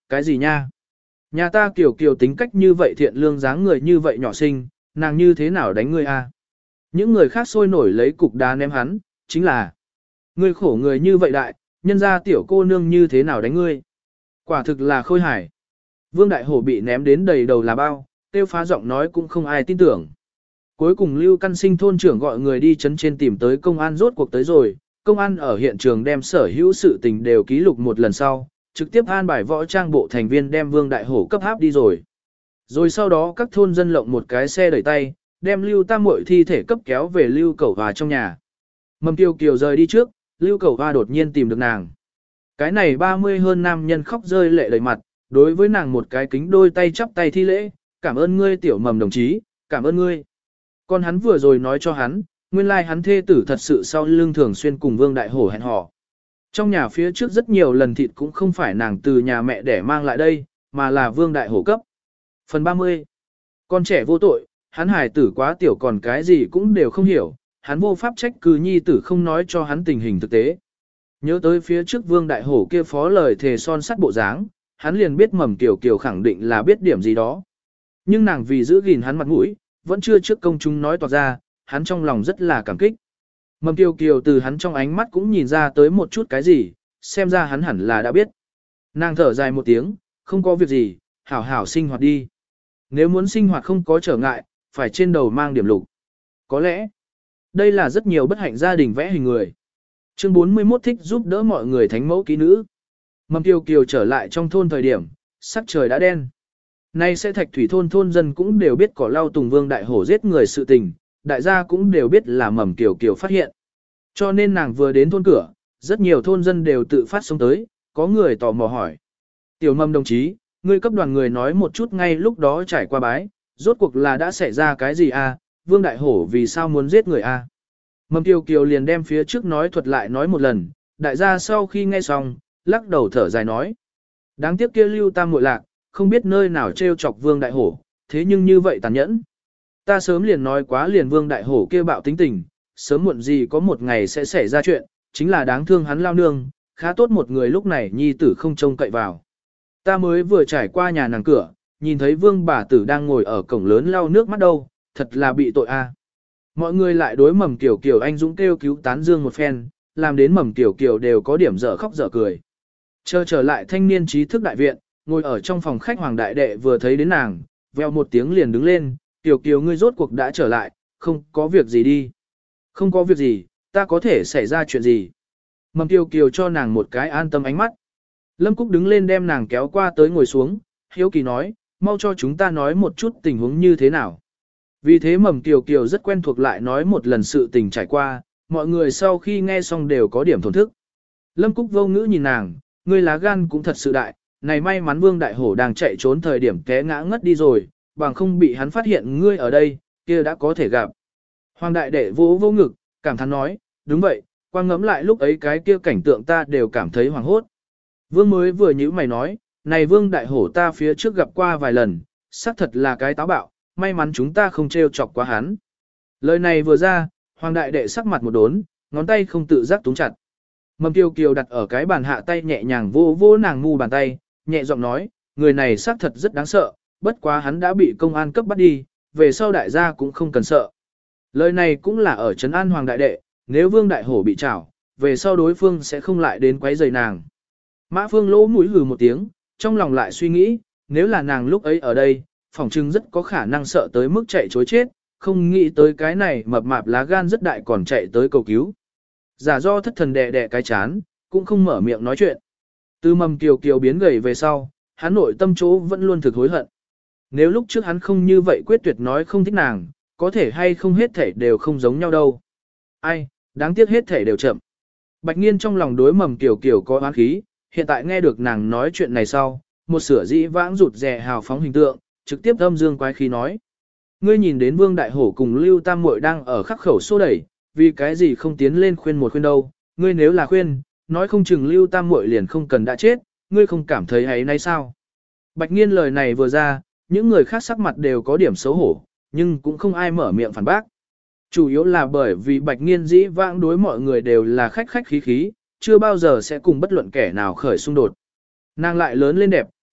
cái gì nha? Nhà ta kiểu kiểu tính cách như vậy thiện lương dáng người như vậy nhỏ xinh, nàng như thế nào đánh ngươi a? Những người khác sôi nổi lấy cục đá ném hắn, chính là ngươi khổ người như vậy đại, nhân ra tiểu cô nương như thế nào đánh ngươi. Quả thực là khôi hài. Vương Đại Hổ bị ném đến đầy đầu là bao, tiêu phá giọng nói cũng không ai tin tưởng. Cuối cùng Lưu Căn Sinh thôn trưởng gọi người đi chấn trên tìm tới công an rốt cuộc tới rồi, công an ở hiện trường đem sở hữu sự tình đều ký lục một lần sau, trực tiếp an bài võ trang bộ thành viên đem Vương Đại Hổ cấp áp đi rồi. Rồi sau đó các thôn dân lộng một cái xe đẩy tay, đem Lưu Tam Muội thi thể cấp kéo về Lưu Cẩu Hòa trong nhà. Mầm Kiều Kiều rời đi trước, Lưu Cẩu Hòa đột nhiên tìm được nàng. Cái này ba mươi hơn nam nhân khóc rơi lệ đầy mặt, đối với nàng một cái kính đôi tay chắp tay thi lễ, cảm ơn ngươi tiểu Mầm đồng chí, cảm ơn ngươi. Còn hắn vừa rồi nói cho hắn, nguyên lai hắn thê tử thật sự sau lưng thường xuyên cùng Vương Đại Hổ hẹn hò. Trong nhà phía trước rất nhiều lần thịt cũng không phải nàng từ nhà mẹ để mang lại đây, mà là Vương Đại Hổ cấp. Phần ba mươi. Con trẻ vô tội, hắn hài tử quá tiểu còn cái gì cũng đều không hiểu, hắn vô pháp trách cứ nhi tử không nói cho hắn tình hình thực tế. Nhớ tới phía trước Vương Đại Hổ kia phó lời thề son sắt bộ dáng, hắn liền biết Mầm Kiều Kiều khẳng định là biết điểm gì đó. Nhưng nàng vì giữ gìn hắn mặt mũi, vẫn chưa trước công chúng nói toạc ra, hắn trong lòng rất là cảm kích. Mầm Kiều Kiều từ hắn trong ánh mắt cũng nhìn ra tới một chút cái gì, xem ra hắn hẳn là đã biết. Nàng thở dài một tiếng, không có việc gì, hảo hảo sinh hoạt đi. Nếu muốn sinh hoạt không có trở ngại, phải trên đầu mang điểm lục. Có lẽ, đây là rất nhiều bất hạnh gia đình vẽ hình người. Chương bốn mươi mốt thích giúp đỡ mọi người thánh mẫu ký nữ. Mầm Kiều Kiều trở lại trong thôn thời điểm, sắc trời đã đen. Nay sẽ Thạch Thủy thôn thôn dân cũng đều biết cỏ lau Tùng Vương Đại Hổ giết người sự tình, đại gia cũng đều biết là Mầm Kiều Kiều phát hiện. Cho nên nàng vừa đến thôn cửa, rất nhiều thôn dân đều tự phát xông tới, có người tò mò hỏi. Tiểu Mầm đồng chí, ngươi cấp đoàn người nói một chút ngay lúc đó trải qua bái, rốt cuộc là đã xảy ra cái gì a? Vương Đại Hổ vì sao muốn giết người a? Mầm Kiều Kiều liền đem phía trước nói thuật lại nói một lần, đại gia sau khi nghe xong, lắc đầu thở dài nói. Đáng tiếc kia Lưu Tam muội lạc, không biết nơi nào trêu chọc Vương Đại Hổ, thế nhưng như vậy tàn nhẫn. Ta sớm liền nói quá liền Vương Đại Hổ kia bạo tính tình, sớm muộn gì có một ngày sẽ xảy ra chuyện, chính là đáng thương hắn lao nương, khá tốt một người lúc này nhi tử không trông cậy vào. Ta mới vừa trải qua nhà nàng cửa, nhìn thấy Vương bà tử đang ngồi ở cổng lớn lau nước mắt đâu, thật là bị tội a. Mọi người lại đối Mầm Kiều Kiều anh dũng kêu cứu tán dương một phen, làm đến Mầm Kiều Kiều đều có điểm dở khóc dở cười. Chờ trở lại thanh niên trí thức đại viện, ngồi ở trong phòng khách Hoàng Đại Đệ vừa thấy đến nàng, veo một tiếng liền đứng lên, Kiều Kiều ngươi rốt cuộc đã trở lại, không có việc gì đi. Không có việc gì, ta có thể xảy ra chuyện gì. Mầm Kiều Kiều cho nàng một cái an tâm ánh mắt. Lâm Cúc đứng lên đem nàng kéo qua tới ngồi xuống, hiếu kỳ nói, mau cho chúng ta nói một chút tình huống như thế nào. Vì thế Mầm Kiều Kiều rất quen thuộc lại nói một lần sự tình trải qua, mọi người sau khi nghe xong đều có điểm thổn thức. Lâm Cúc vô ngữ nhìn nàng, ngươi lá gan cũng thật sự đại, này may mắn Vương Đại Hổ đang chạy trốn thời điểm té ngã ngất đi rồi, bằng không bị hắn phát hiện ngươi ở đây, kia đã có thể gặp. Hoàng Đại Đệ vỗ vô ngực, cảm thán nói, đúng vậy, quang ngẫm lại lúc ấy cái kia cảnh tượng ta đều cảm thấy hoảng hốt. Vương mới vừa nhữ mày nói, này Vương Đại Hổ ta phía trước gặp qua vài lần, xác thật là cái táo bạo, may mắn chúng ta không trêu chọc quá hắn. Lời này vừa ra, Hoàng Đại Đệ sắc mặt một đốn, ngón tay không tự giác túng chặt. Mầm Kiều Kiều đặt ở cái bàn hạ tay nhẹ nhàng vô vô nàng ngu bàn tay, nhẹ giọng nói, người này xác thật rất đáng sợ, bất quá hắn đã bị công an cấp bắt đi, về sau đại gia cũng không cần sợ. Lời này cũng là ở trấn an Hoàng Đại Đệ, nếu Vương Đại Hổ bị trảo, về sau đối phương sẽ không lại đến quấy rầy nàng. Mã Phương lỗ mũi hừ một tiếng, trong lòng lại suy nghĩ, nếu là nàng lúc ấy ở đây, phỏng chừng rất có khả năng sợ tới mức chạy chối chết, không nghĩ tới cái này mập mạp lá gan rất đại còn chạy tới cầu cứu. Giả do thất thần đè đè cái chán, cũng không mở miệng nói chuyện. Từ Mầm Kiều Kiều biến gầy về sau, hắn nội tâm chỗ vẫn luôn thực hối hận. Nếu lúc trước hắn không như vậy quyết tuyệt nói không thích nàng, có thể hay không hết thể đều không giống nhau đâu. Ai, đáng tiếc hết thể đều chậm. Bạch Nghiên trong lòng đối Mầm Kiều Kiều có oán khí, hiện tại nghe được nàng nói chuyện này sau, một sửa dĩ vãng rụt rè hào phóng hình tượng, trực tiếp âm dương quái khí nói. Ngươi nhìn đến Vương Đại Hổ cùng Lưu Tam Muội đang ở khắc khẩu xô đẩy, vì cái gì không tiến lên khuyên một khuyên đâu, ngươi nếu là khuyên, nói không chừng Lưu Tam Muội liền không cần đã chết, ngươi không cảm thấy ấy nay sao. Bạch Nghiên lời này vừa ra, những người khác sắc mặt đều có điểm xấu hổ, nhưng cũng không ai mở miệng phản bác. Chủ yếu là bởi vì Bạch Nghiên dĩ vãng đối mọi người đều là khách khách khí khí, chưa bao giờ sẽ cùng bất luận kẻ nào khởi xung đột. Nàng lại lớn lên đẹp,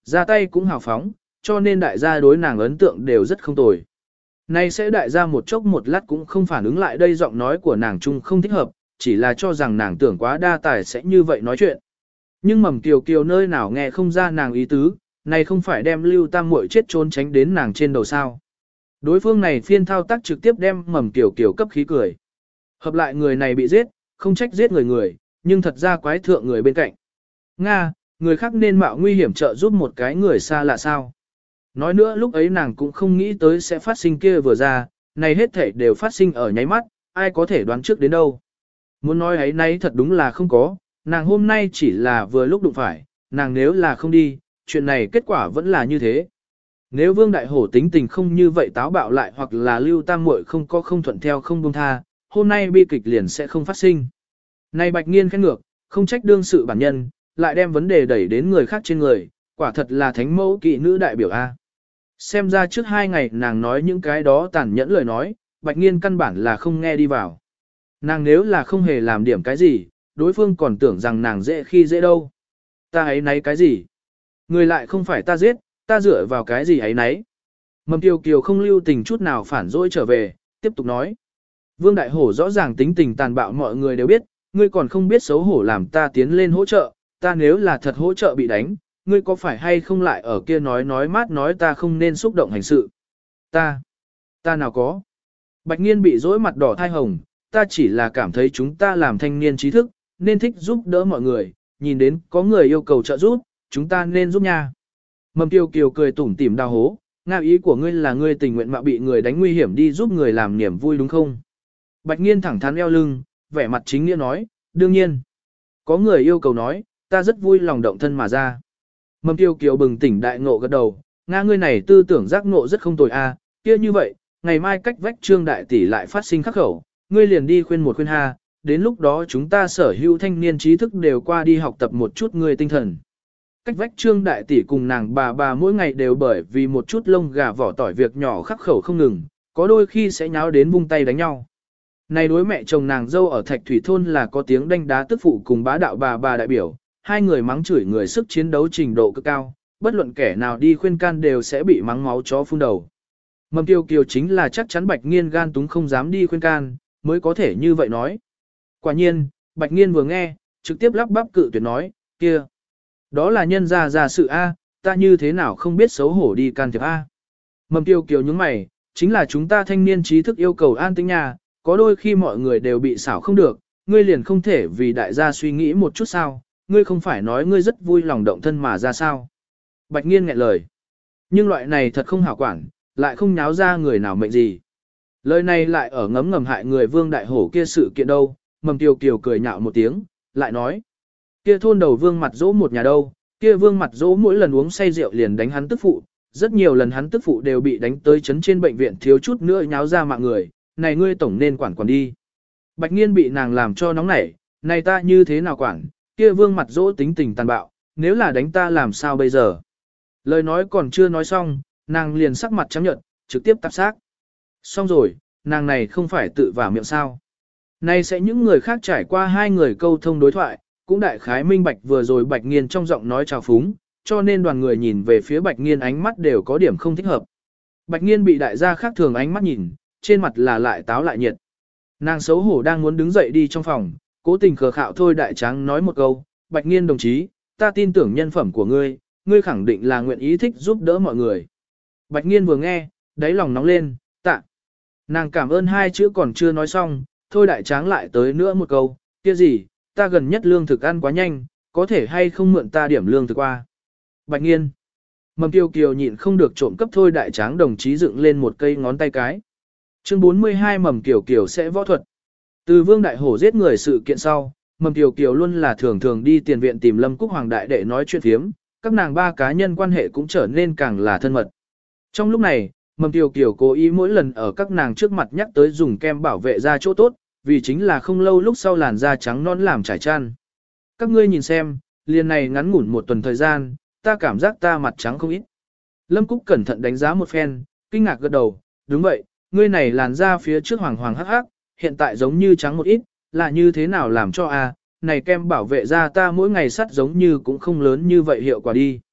ra tay cũng hào phóng, cho nên đại gia đối nàng ấn tượng đều rất không tồi. Nay sẽ đại gia một chốc một lát cũng không phản ứng lại đây giọng nói của nàng chung không thích hợp, chỉ là cho rằng nàng tưởng quá đa tài sẽ như vậy nói chuyện. Nhưng Mầm Kiều Kiều nơi nào nghe không ra nàng ý tứ, này không phải đem Lưu Tam muội chết trốn tránh đến nàng trên đầu sao. Đối phương này phiên thao tác trực tiếp đem Mầm Kiều Kiều cấp khí cười. Hợp lại người này bị giết, không trách giết người người, nhưng thật ra quái thượng người bên cạnh. Nga, người khác nên mạo nguy hiểm trợ giúp một cái người xa lạ sao. Nói nữa lúc ấy nàng cũng không nghĩ tới sẽ phát sinh kia vừa ra, này hết thể đều phát sinh ở nháy mắt, ai có thể đoán trước đến đâu. Muốn nói ấy nay thật đúng là không có, nàng hôm nay chỉ là vừa lúc đụng phải, nàng nếu là không đi, chuyện này kết quả vẫn là như thế. Nếu Vương Đại Hổ tính tình không như vậy táo bạo lại hoặc là Lưu Tam muội không có không thuận theo không buông tha, hôm nay bi kịch liền sẽ không phát sinh. Này Bạch Nghiên khen ngược, không trách đương sự bản nhân, lại đem vấn đề đẩy đến người khác trên người, quả thật là thánh mẫu kỵ nữ đại biểu A. Xem ra trước hai ngày nàng nói những cái đó tàn nhẫn lời nói, Bạch Nghiên căn bản là không nghe đi vào. Nàng nếu là không hề làm điểm cái gì, đối phương còn tưởng rằng nàng dễ khi dễ đâu. Ta ấy nấy cái gì? Người lại không phải ta giết, ta dựa vào cái gì ấy nấy? Mầm Kiều Kiều không lưu tình chút nào phản dỗi trở về, tiếp tục nói. Vương Đại Hổ rõ ràng tính tình tàn bạo mọi người đều biết, ngươi còn không biết xấu hổ làm ta tiến lên hỗ trợ, ta nếu là thật hỗ trợ bị đánh, ngươi có phải hay không lại ở kia nói nói mát nói ta không nên xúc động hành sự. Ta, ta nào có. Bạch Nghiên bị dỗi mặt đỏ thai hồng, ta chỉ là cảm thấy chúng ta làm thanh niên trí thức, nên thích giúp đỡ mọi người, nhìn đến có người yêu cầu trợ giúp, chúng ta nên giúp nha. Mầm Kiều Kiều cười tủm tỉm đào hố, Nga ý của ngươi là ngươi tình nguyện mà bị người đánh nguy hiểm đi giúp người làm niềm vui đúng không? Bạch Nghiên thẳng thắn eo lưng, vẻ mặt chính nghĩa nói, đương nhiên. Có người yêu cầu nói, ta rất vui lòng động thân mà ra. Mầm Kiều Kiều bừng tỉnh đại ngộ gật đầu, Nga ngươi này tư tưởng giác ngộ rất không tồi a, kia như vậy, ngày mai cách vách Trương đại tỷ lại phát sinh khắc khẩu, ngươi liền đi khuyên một khuyên ha, đến lúc đó chúng ta sở hữu thanh niên trí thức đều qua đi học tập một chút ngươi tinh thần. Cách vách Trương đại tỷ cùng nàng bà bà mỗi ngày đều bởi vì một chút lông gà vỏ tỏi việc nhỏ khắc khẩu không ngừng, có đôi khi sẽ nháo đến vung tay đánh nhau. Này đối mẹ chồng nàng dâu ở Thạch Thủy thôn là có tiếng đanh đá tức phụ cùng bá đạo bà bà đại biểu, hai người mắng chửi người sức chiến đấu trình độ cực cao, bất luận kẻ nào đi khuyên can đều sẽ bị mắng máu chó phun đầu. Mầm Kiều Kiều chính là chắc chắn Bạch Nghiên gan túng không dám đi khuyên can, mới có thể như vậy nói. Quả nhiên, Bạch Nghiên vừa nghe, trực tiếp lắp bắp cự tuyệt nói, kia, đó là nhân gia gia sự A, ta như thế nào không biết xấu hổ đi can thiệp A. Mầm Kiều Kiều nhướng mày, chính là chúng ta thanh niên trí thức yêu cầu an tĩnh nhà, có đôi khi mọi người đều bị xảo không được, ngươi liền không thể vì đại gia suy nghĩ một chút sao, ngươi không phải nói ngươi rất vui lòng động thân mà ra sao. Bạch Nghiên nghẹn lời. Nhưng loại này thật không hảo quản, lại không nháo ra người nào mệnh gì. Lời này lại ở ngấm ngầm hại người Vương Đại Hổ kia sự kiện đâu, Mầm Kiều Kiều cười nhạo một tiếng, lại nói. Kia thôn đầu Vương mặt dỗ một nhà đâu, kia Vương mặt dỗ mỗi lần uống say rượu liền đánh hắn tức phụ, rất nhiều lần hắn tức phụ đều bị đánh tới chấn trên bệnh viện thiếu chút nữa nháo ra mạng người, này ngươi tổng nên quản quản đi. Bạch Nghiên bị nàng làm cho nóng nảy, này ta như thế nào quản, kia Vương mặt dỗ tính tình tàn bạo, nếu là đánh ta làm sao bây giờ. Lời nói còn chưa nói xong, nàng liền sắc mặt trắng nhợt, trực tiếp tạp xác. Xong rồi, nàng này không phải tự vào miệng sao. Này sẽ những người khác trải qua hai người câu thông đối thoại, cũng đại khái minh bạch vừa rồi Bạch Nghiên trong giọng nói trào phúng, cho nên đoàn người nhìn về phía Bạch Nghiên ánh mắt đều có điểm không thích hợp. Bạch Nghiên bị đại gia khác thường ánh mắt nhìn, trên mặt là lại táo lại nhiệt. Nàng xấu hổ đang muốn đứng dậy đi trong phòng, cố tình khờ khạo thôi đại tráng nói một câu, Bạch Nghiên đồng chí, ta tin tưởng nhân phẩm của ngươi, ngươi khẳng định là nguyện ý thích giúp đỡ mọi người. Bạch Nghiên vừa nghe, đáy lòng nóng lên, tạ. Nàng cảm ơn hai chữ còn chưa nói xong, thôi đại tráng lại tới nữa một câu, kia gì, ta gần nhất lương thực ăn quá nhanh, có thể hay không mượn ta điểm lương thực qua. Bạch Nghiên. Mầm Kiều Kiều nhịn không được trộm cấp thôi đại tráng đồng chí dựng lên một cây ngón tay cái. Chương bốn mươi hai Mầm Kiều Kiều sẽ võ thuật. Từ Vương Đại Hổ giết người sự kiện sau, Mầm Kiều Kiều luôn là thường thường đi tiền viện tìm Lâm Cúc Hoàng đại đệ nói chuyện phiếm, các nàng ba cá nhân quan hệ cũng trở nên càng là thân mật. Trong lúc này, Mầm Kiều Kiều cố ý mỗi lần ở các nàng trước mặt nhắc tới dùng kem bảo vệ da chỗ tốt, vì chính là không lâu lúc sau làn da trắng non làm trải chăn. Các ngươi nhìn xem, liền này ngắn ngủn một tuần thời gian, ta cảm giác ta mặt trắng không ít. Lâm Cúc cẩn thận đánh giá một phen, kinh ngạc gật đầu, đúng vậy, ngươi này làn da phía trước hoàng hoàng hắc hắc, hiện tại giống như trắng một ít, là như thế nào làm cho a? À, này kem bảo vệ da ta mỗi ngày sắt giống như cũng không lớn như vậy hiệu quả đi.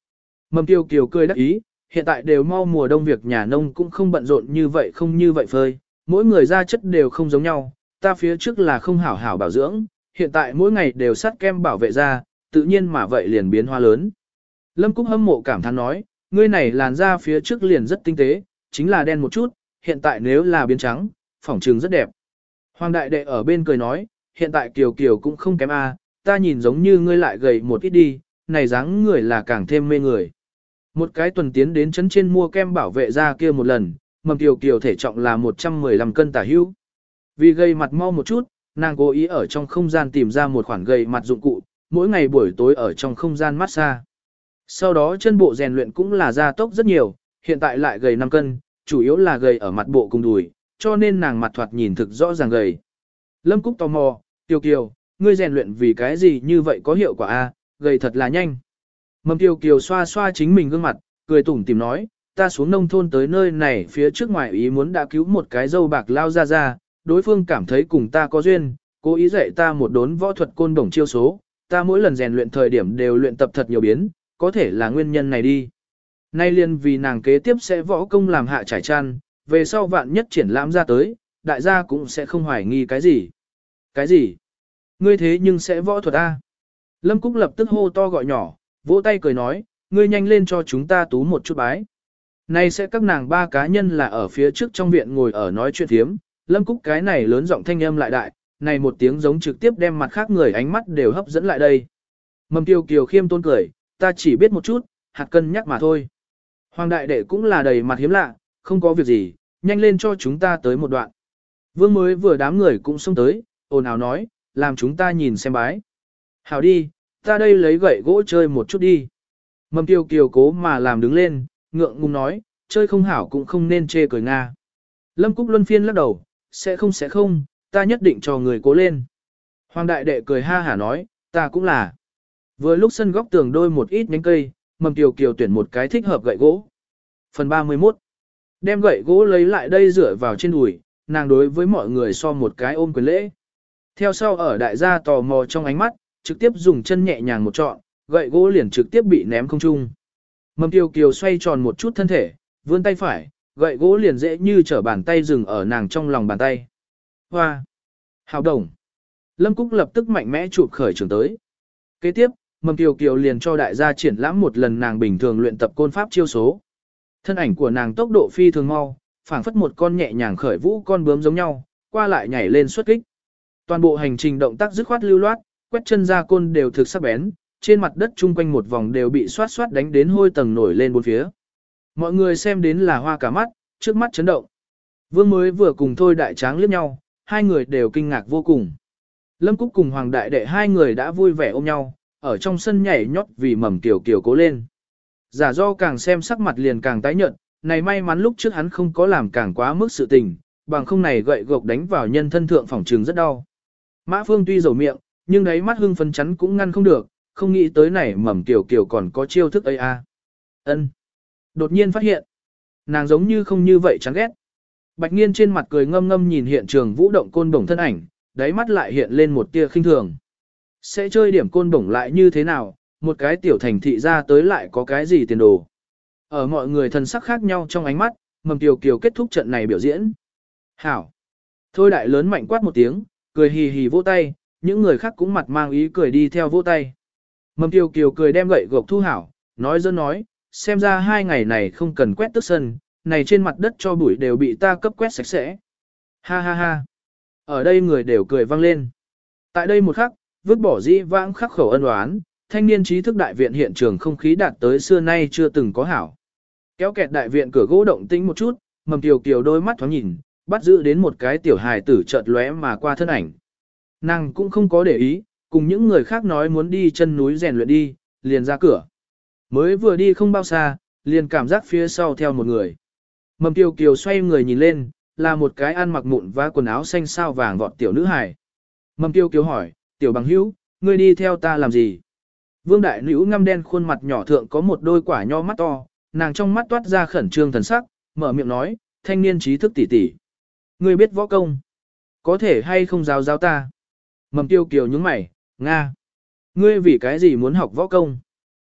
Mầm Tiêu Kiều cười đắc ý, hiện tại đều mau mùa đông việc nhà nông cũng không bận rộn như vậy không như vậy phơi, mỗi người da chất đều không giống nhau, ta phía trước là không hảo hảo bảo dưỡng, hiện tại mỗi ngày đều sát kem bảo vệ da, tự nhiên mà vậy liền biến hoa lớn. Lâm Cúc hâm mộ cảm thán nói, ngươi này làn da phía trước liền rất tinh tế, chính là đen một chút, hiện tại nếu là biến trắng, phỏng trừng rất đẹp. Hoàng đại đệ ở bên cười nói, hiện tại Kiều Kiều cũng không kém a, ta nhìn giống như ngươi lại gầy một ít đi, này dáng người là càng thêm mê người. Một cái tuần tiến đến trấn trên mua kem bảo vệ da kia một lần, Mầm Kiều Kiều thể trọng là một trăm mười lăm cân tả hữu. Vì gầy mặt mau một chút, nàng cố ý ở trong không gian tìm ra một khoản gầy mặt dụng cụ, mỗi ngày buổi tối ở trong không gian massage. Sau đó chân bộ rèn luyện cũng là gia tốc rất nhiều, hiện tại lại gầy năm cân, chủ yếu là gầy ở mặt bộ cùng đùi, cho nên nàng mặt thoạt nhìn thực rõ ràng gầy. Lâm Cúc tò mò, Kiều Kiều, ngươi rèn luyện vì cái gì như vậy có hiệu quả a? Gầy thật là nhanh. Mầm Kiều Kiều xoa xoa chính mình gương mặt, cười tủm tỉm nói, ta xuống nông thôn tới nơi này phía trước ngoài ý muốn đã cứu một cái dâu bạc lao ra ra, đối phương cảm thấy cùng ta có duyên, cố ý dạy ta một đốn võ thuật côn đồng chiêu số, ta mỗi lần rèn luyện thời điểm đều luyện tập thật nhiều biến, có thể là nguyên nhân này đi. Nay liên vì nàng kế tiếp sẽ võ công làm hạ trải chăn, về sau vạn nhất triển lãm ra tới, đại gia cũng sẽ không hoài nghi cái gì. Cái gì? Ngươi thế nhưng sẽ võ thuật A. Lâm Cúc lập tức hô to gọi nhỏ, vỗ tay cười nói, ngươi nhanh lên cho chúng ta tú một chút bái. Nay sẽ các nàng ba cá nhân là ở phía trước trong viện ngồi ở nói chuyện thiếm, Lâm Cúc cái này lớn giọng thanh âm lại đại, này một tiếng giống trực tiếp đem mặt khác người ánh mắt đều hấp dẫn lại đây. Mầm Kiều Kiều khiêm tôn cười, ta chỉ biết một chút, hạt cân nhắc mà thôi. Hoàng đại đệ cũng là đầy mặt hiếm lạ, không có việc gì, nhanh lên cho chúng ta tới một đoạn. Vương mới vừa đám người cũng xông tới, ồn ào nói, làm chúng ta nhìn xem bái. Hảo đi, ta đây lấy gậy gỗ chơi một chút đi. Mầm Kiều Kiều cố mà làm đứng lên, ngượng ngùng nói, chơi không hảo cũng không nên chê cười Nga. Lâm Cúc luân phiên lắc đầu, sẽ không sẽ không, ta nhất định cho người cố lên. Hoàng đại đệ cười ha hả nói, ta cũng là. Vừa lúc sân góc tường đôi một ít nhánh cây, Mầm Kiều Kiều tuyển một cái thích hợp gậy gỗ. Phần ba mươi mốt. Đem gậy gỗ lấy lại đây rửa vào trên đùi, nàng đối với mọi người so một cái ôm quyền lễ. Theo sau ở đại gia tò mò trong ánh mắt, trực tiếp dùng chân nhẹ nhàng một trọn, gậy gỗ liền trực tiếp bị ném không trung. Mầm Kiều Kiều xoay tròn một chút thân thể, vươn tay phải, gậy gỗ liền dễ như trở bàn tay dừng ở nàng trong lòng bàn tay. Hoa! Hào đồng! Lâm Cúc lập tức mạnh mẽ chụp khởi trường tới. Kế tiếp, Mầm Kiều Kiều liền cho đại gia triển lãm một lần nàng bình thường luyện tập côn pháp chiêu số. Thân ảnh của nàng tốc độ phi thường mau, phảng phất một con nhẹ nhàng khởi vũ con bướm giống nhau, qua lại nhảy lên xuất kích. Toàn bộ hành trình động tác dứt khoát lưu loát, quét chân ra côn đều thực sắc bén, trên mặt đất chung quanh một vòng đều bị xoát xoát đánh đến hôi tầng nổi lên bốn phía. Mọi người xem đến là hoa cả mắt, trước mắt chấn động. Vương mới vừa cùng Thôi Đại Tráng liếc nhau, hai người đều kinh ngạc vô cùng. Lâm Cúc cùng Hoàng Đại Đệ hai người đã vui vẻ ôm nhau, ở trong sân nhảy nhót vì Mầm Kiều Kiều cố lên. Giả do càng xem sắc mặt liền càng tái nhợt, này may mắn lúc trước hắn không có làm càng quá mức sự tình, bằng không này gậy gộc đánh vào nhân thân thượng phòng trường rất đau. Mã Phương tuy dầu miệng, nhưng đấy mắt hưng phấn chắn cũng ngăn không được, không nghĩ tới này Mầm Kiều Kiều còn có chiêu thức ấy à. Ân. Đột nhiên phát hiện, nàng giống như không như vậy chán ghét. Bạch Nghiên trên mặt cười ngâm ngâm nhìn hiện trường vũ động côn bổng thân ảnh, đáy mắt lại hiện lên một tia khinh thường. Sẽ chơi điểm côn bổng lại như thế nào, một cái tiểu thành thị ra tới lại có cái gì tiền đồ. Ở mọi người thần sắc khác nhau trong ánh mắt, Mầm Kiều Kiều kết thúc trận này biểu diễn. Hảo. Thôi đại lớn mạnh quát một tiếng, cười hì hì vỗ tay, những người khác cũng mặt mang ý cười đi theo vỗ tay. Mầm Kiều Kiều cười đem gậy gộc thu hảo, nói dân nói, xem ra hai ngày này không cần quét tức sân, này trên mặt đất cho bụi đều bị ta cấp quét sạch sẽ. Ha ha ha. Ở đây người đều cười vang lên. Tại đây một khắc, vứt bỏ dĩ vãng khắc khẩu ân oán, thanh niên trí thức đại viện hiện trường không khí đạt tới xưa nay chưa từng có hảo. Kéo kẹt đại viện cửa gỗ động tĩnh một chút, Mầm Kiều Kiều đôi mắt thoáng nhìn, bắt giữ đến một cái tiểu hài tử chợt lóe mà qua thân ảnh. Nàng cũng không có để ý, cùng những người khác nói muốn đi chân núi rèn luyện đi, liền ra cửa. Mới vừa đi không bao xa, liền cảm giác phía sau theo một người. Mầm Kiều Kiều xoay người nhìn lên, là một cái ăn mặc mụn và quần áo xanh sao vàng vọt tiểu nữ hài. Mầm Kiều Kiều hỏi, tiểu bằng hữu, ngươi đi theo ta làm gì? Vương đại nữ ngăm đen khuôn mặt nhỏ thượng có một đôi quả nho mắt to, nàng trong mắt toát ra khẩn trương thần sắc, mở miệng nói, thanh niên trí thức tỷ tỷ, ngươi biết võ công, có thể hay không giáo giáo ta? Mầm Kiều Kiều nhướng mày, Nga, ngươi vì cái gì muốn học võ công?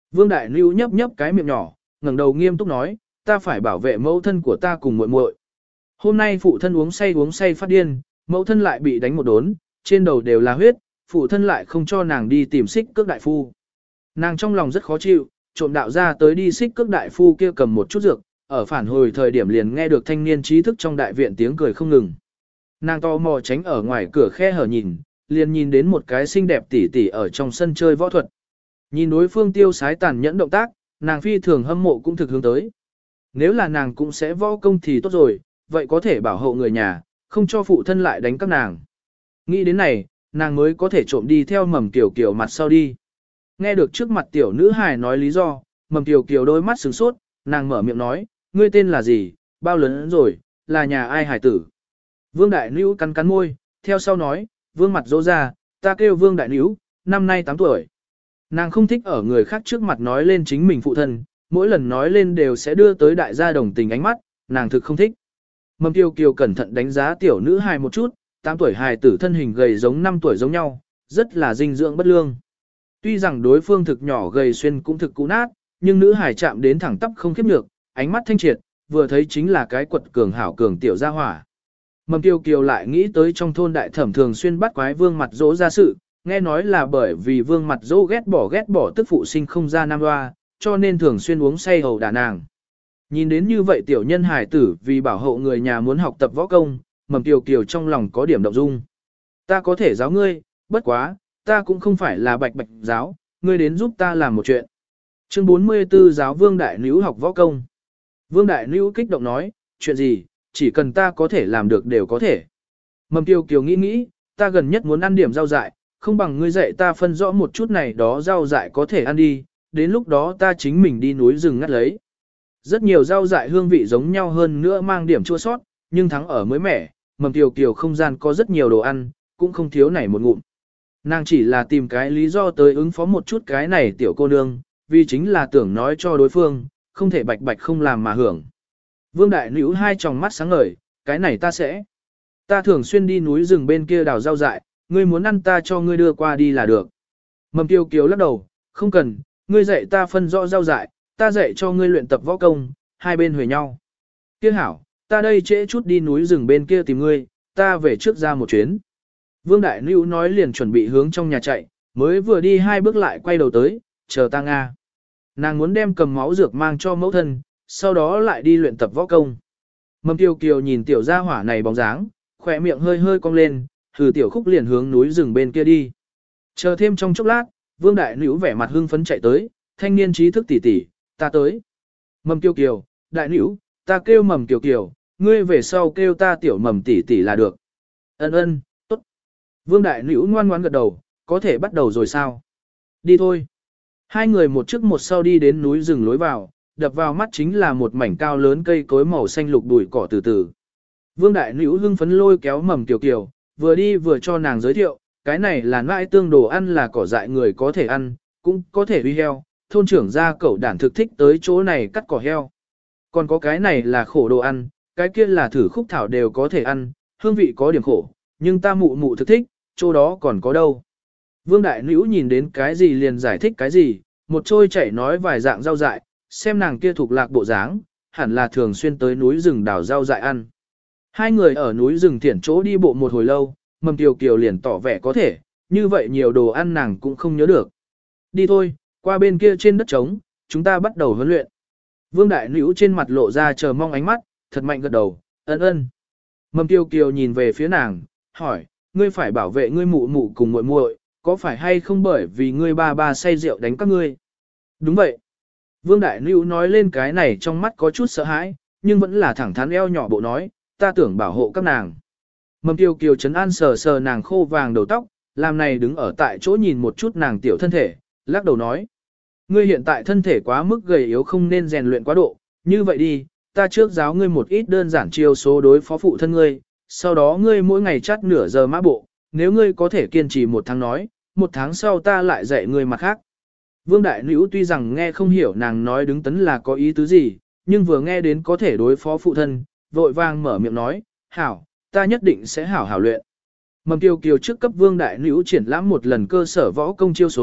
Vương Đại Nữu nhấp nhấp cái miệng nhỏ, ngẩng đầu nghiêm túc nói, ta phải bảo vệ mẫu thân của ta cùng muội muội. Hôm nay phụ thân uống say uống say phát điên, mẫu thân lại bị đánh một đốn, trên đầu đều là huyết, phụ thân lại không cho nàng đi tìm xích cước đại phu. Nàng trong lòng rất khó chịu, trộm đạo ra tới đi xích cước đại phu kia cầm một chút dược, ở phản hồi thời điểm liền nghe được thanh niên trí thức trong đại viện tiếng cười không ngừng. Nàng to mò tránh ở ngoài cửa khe hở nhìn, liền nhìn đến một cái xinh đẹp tỷ tỷ ở trong sân chơi võ thuật. Nhìn đối phương tiêu sái tàn nhẫn động tác, nàng phi thường hâm mộ cũng thực hướng tới. Nếu là nàng cũng sẽ võ công thì tốt rồi, vậy có thể bảo hộ người nhà, không cho phụ thân lại đánh các nàng. Nghĩ đến này, nàng mới có thể trộm đi theo mầm tiểu kiều mặt sau đi. Nghe được trước mặt tiểu nữ hài nói lý do, mầm tiểu kiều đôi mắt sửng sốt, nàng mở miệng nói, ngươi tên là gì, bao lớn rồi, là nhà ai hài tử. Vương Đại Nữu cắn cắn môi, theo sau nói, vương mặt dỗ ra, ta kêu Vương Đại Nữu, năm nay tám tuổi. Nàng không thích ở người khác trước mặt nói lên chính mình phụ thân, mỗi lần nói lên đều sẽ đưa tới đại gia đồng tình ánh mắt, nàng thực không thích. Mầm Tiêu Kiều cẩn thận đánh giá tiểu nữ hài một chút, tám tuổi hài tử thân hình gầy giống năm tuổi giống nhau, rất là dinh dưỡng bất lương. Tuy rằng đối phương thực nhỏ gầy xuyên cũng thực cũ nát, nhưng nữ hài chạm đến thẳng tắp không khiếp nhược, ánh mắt thanh triệt, vừa thấy chính là cái quật cường hảo cường tiểu gia hỏa. Mầm Tiêu Kiều lại nghĩ tới trong thôn đại thẩm thường xuyên bắt quái Vương mặt dỗ ra sự, nghe nói là bởi vì Vương mặt dỗ ghét bỏ ghét bỏ tức phụ sinh không ra nam hoa, cho nên thường xuyên uống say hầu đả nàng. Nhìn đến như vậy tiểu nhân hài tử vì bảo hộ người nhà muốn học tập võ công, Mầm Tiêu Kiều trong lòng có điểm động dung. Ta có thể giáo ngươi, bất quá, ta cũng không phải là bạch bạch giáo, ngươi đến giúp ta làm một chuyện. Chương bốn mươi tư giáo Vương Đại Nữu học võ công. Vương Đại Nữu kích động nói, chuyện gì, chỉ cần ta có thể làm được đều có thể. Mầm Tiêu Kiều nghĩ nghĩ, ta gần nhất muốn ăn điểm rau dại, không bằng ngươi dạy ta phân rõ một chút này đó rau dại có thể ăn đi, đến lúc đó ta chính mình đi núi rừng ngắt lấy. Rất nhiều rau dại hương vị giống nhau hơn nữa mang điểm chua sót, nhưng thắng ở mới mẻ, Mầm Tiêu Kiều không gian có rất nhiều đồ ăn, cũng không thiếu này một ngụm. Nàng chỉ là tìm cái lý do tới ứng phó một chút cái này tiểu cô nương, vì chính là tưởng nói cho đối phương, không thể bạch bạch không làm mà hưởng. Vương Đại Nữu hai tròng mắt sáng ngời, cái này ta sẽ. Ta thường xuyên đi núi rừng bên kia đào rau dại, ngươi muốn ăn ta cho ngươi đưa qua đi là được. Mầm Tiêu Kiều lắc đầu, không cần, ngươi dạy ta phân rõ rau dại, ta dạy cho ngươi luyện tập võ công, hai bên huề nhau. Kia hảo, ta đây trễ chút đi núi rừng bên kia tìm ngươi, ta về trước ra một chuyến. Vương Đại Nữu nói liền chuẩn bị hướng trong nhà chạy, mới vừa đi hai bước lại quay đầu tới, chờ ta Nga. Nàng muốn đem cầm máu dược mang cho mẫu thân, sau đó lại đi luyện tập võ công. Mầm Tiêu Kiều nhìn tiểu gia hỏa này bóng dáng, khỏe miệng hơi hơi cong lên, thử tiểu khúc liền hướng núi rừng bên kia đi. Chờ thêm trong chốc lát, Vương Đại Nữu vẻ mặt hưng phấn chạy tới, thanh niên trí thức tỷ tỷ, ta tới. Mầm Tiêu Kiều, Đại Nữu, ta kêu Mầm Kiều Kiều, ngươi về sau kêu ta tiểu Mầm tỷ tỷ là được. Ân ân, tốt. Vương Đại Nữu ngoan ngoãn gật đầu, có thể bắt đầu rồi sao? Đi thôi. Hai người một trước một sau đi đến núi rừng lối vào, đập vào mắt chính là một mảnh cao lớn cây cối màu xanh lục bụi cỏ từ từ. Vương Đại Nữu hưng phấn lôi kéo Mầm Kiều Kiều, vừa đi vừa cho nàng giới thiệu, cái này là nãi tương đồ ăn là cỏ dại người có thể ăn, cũng có thể uy heo, thôn trưởng gia cẩu đản thực thích tới chỗ này cắt cỏ heo. Còn có cái này là khổ đồ ăn, cái kia là thử khúc thảo đều có thể ăn, hương vị có điểm khổ, nhưng ta mụ mụ thực thích, chỗ đó còn có đâu. Vương Đại Nữu nhìn đến cái gì liền giải thích cái gì, một trôi chảy nói vài dạng rau dại, xem nàng kia thuộc lạc bộ dáng, hẳn là thường xuyên tới núi rừng đào rau dại ăn. Hai người ở núi rừng thiển chỗ đi bộ một hồi lâu, Mầm Kiều Kiều liền tỏ vẻ có thể, như vậy nhiều đồ ăn nàng cũng không nhớ được. Đi thôi, qua bên kia trên đất trống, chúng ta bắt đầu huấn luyện. Vương Đại Nữu trên mặt lộ ra chờ mong ánh mắt, thật mạnh gật đầu, ân ân. Mầm Kiều Kiều nhìn về phía nàng, hỏi, ngươi phải bảo vệ ngươi mụ mụ cùng muội muội, có phải hay không bởi vì ngươi ba ba say rượu đánh các ngươi? Đúng vậy. Vương Đại Nữu nói lên cái này trong mắt có chút sợ hãi, nhưng vẫn là thẳng thắn eo nhỏ bộ nói, ta tưởng bảo hộ các nàng. Mầm Kiều Kiều trấn an sờ sờ nàng khô vàng đầu tóc, làm này đứng ở tại chỗ nhìn một chút nàng tiểu thân thể, lắc đầu nói. Ngươi hiện tại thân thể quá mức gầy yếu không nên rèn luyện quá độ, như vậy đi, ta trước giáo ngươi một ít đơn giản chiêu số đối phó phụ thân ngươi, sau đó ngươi mỗi ngày chắt nửa giờ mã bộ, nếu ngươi có thể kiên trì một tháng nói, một tháng sau ta lại dạy ngươi mặt khác. Vương Đại Nữu tuy rằng nghe không hiểu nàng nói đứng tấn là có ý tứ gì, nhưng vừa nghe đến có thể đối phó phụ thân, vội vàng mở miệng nói, hảo, ta nhất định sẽ hảo hảo luyện. Mầm Kiều Kiều trước cấp Vương Đại Nữu triển lãm một lần cơ sở võ công chiêu số,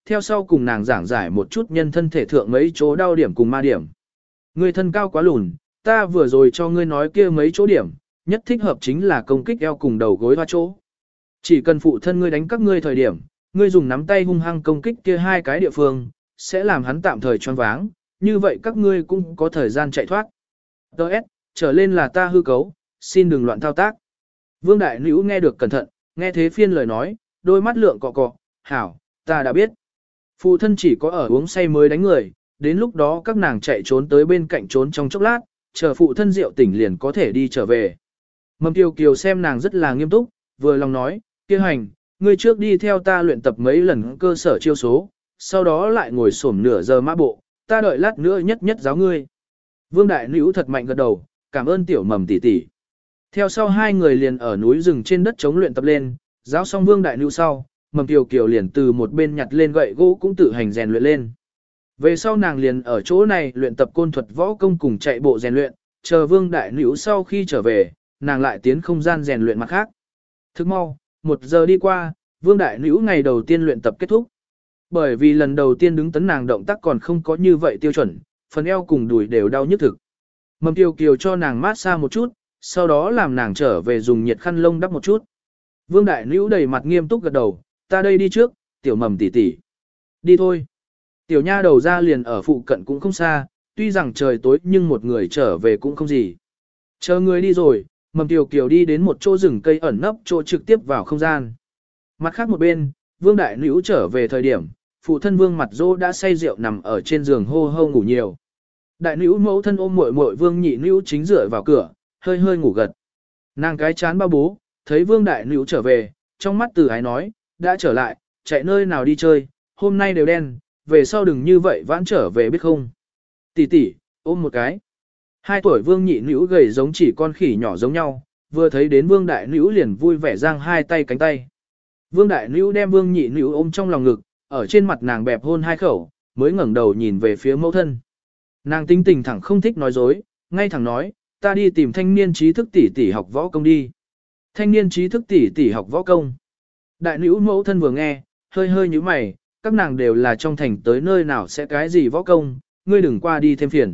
theo sau cùng nàng giảng giải một chút nhân thân thể thượng mấy chỗ đau điểm cùng ma điểm. Ngươi thân cao quá lùn, ta vừa rồi cho ngươi nói kia mấy chỗ điểm, nhất thích hợp chính là công kích eo cùng đầu gối hoa chỗ. Chỉ cần phụ thân ngươi đánh các ngươi thời điểm, ngươi dùng nắm tay hung hăng công kích kia hai cái địa phương, sẽ làm hắn tạm thời choáng váng, như vậy các ngươi cũng có thời gian chạy thoát. Đợt, trở lên là ta hư cấu, xin đừng loạn thao tác. Vương Đại Nữu nghe được cẩn thận, nghe thế phiên lời nói, đôi mắt lượng cọ cọ, hảo, ta đã biết. Phụ thân chỉ có ở uống say mới đánh người, đến lúc đó các nàng chạy trốn tới bên cạnh trốn trong chốc lát, chờ phụ thân rượu tỉnh liền có thể đi trở về. Mầm Kiều Kiều xem nàng rất là nghiêm túc, vừa lòng nói, kia hành, ngươi trước đi theo ta luyện tập mấy lần cơ sở chiêu số, sau đó lại ngồi xổm nửa giờ mã bộ, ta đợi lát nữa nhất nhất giáo ngươi. Vương Đại Nữu thật mạnh gật đầu, cảm ơn tiểu Mầm tỷ tỷ. Theo sau hai người liền ở núi rừng trên đất chống luyện tập lên, giáo xong Vương Đại Nữu sau, Mầm Kiều Kiều liền từ một bên nhặt lên gậy gỗ cũng tự hành rèn luyện lên. Về sau nàng liền ở chỗ này luyện tập côn thuật võ công cùng chạy bộ rèn luyện, chờ Vương Đại Nữu sau khi trở về, nàng lại tiến không gian rèn luyện mặt khác. Thức mau, một giờ đi qua, Vương Đại Nữu ngày đầu tiên luyện tập kết thúc. Bởi vì lần đầu tiên đứng tấn nàng động tác còn không có như vậy tiêu chuẩn, phần eo cùng đùi đều đau nhức thực. Mầm Kiều Kiều cho nàng mát xa một chút, sau đó làm nàng trở về dùng nhiệt khăn lông đắp một chút. Vương Đại Nữu đầy mặt nghiêm túc gật đầu, ta đây đi trước, tiểu Mầm tỷ tỷ. Đi thôi. Tiểu nha đầu ra liền ở phụ cận cũng không xa, tuy rằng trời tối nhưng một người trở về cũng không gì. Chờ người đi rồi, Mầm Kiều Kiều đi đến một chỗ rừng cây ẩn nấp chỗ trực tiếp vào không gian. Mặt khác một bên, Vương Đại Nữu trở về thời điểm, phụ thân Vương Mặt Dô đã say rượu nằm ở trên giường hô hô ngủ nhiều. Đại Nữu mẫu thân ôm muội muội Vương Nhị Nữu chính dựa vào cửa, hơi hơi ngủ gật. Nàng cái chán bao bố, thấy Vương Đại Nữu trở về, trong mắt từ ái nói, đã trở lại, chạy nơi nào đi chơi, hôm nay đều đen, về sau đừng như vậy vãn trở về biết không. Tỷ tỷ, ôm một cái. Hai tuổi Vương Nhị Nữu gầy giống chỉ con khỉ nhỏ giống nhau, vừa thấy đến Vương Đại Nữu liền vui vẻ giang hai tay cánh tay. Vương Đại Nữu đem Vương Nhị Nữu ôm trong lòng ngực, ở trên mặt nàng bẹp hôn hai khẩu, mới ngẩng đầu nhìn về phía mẫu thân. Nàng tính tình thẳng không thích nói dối, ngay thẳng nói, ta đi tìm thanh niên trí thức tỷ tỷ học võ công đi. Thanh niên trí thức tỷ tỷ học võ công. Đại Nữu mẫu thân vừa nghe, hơi hơi nhíu mày, các nàng đều là trong thành tới nơi nào sẽ cái gì võ công, ngươi đừng qua đi thêm phiền.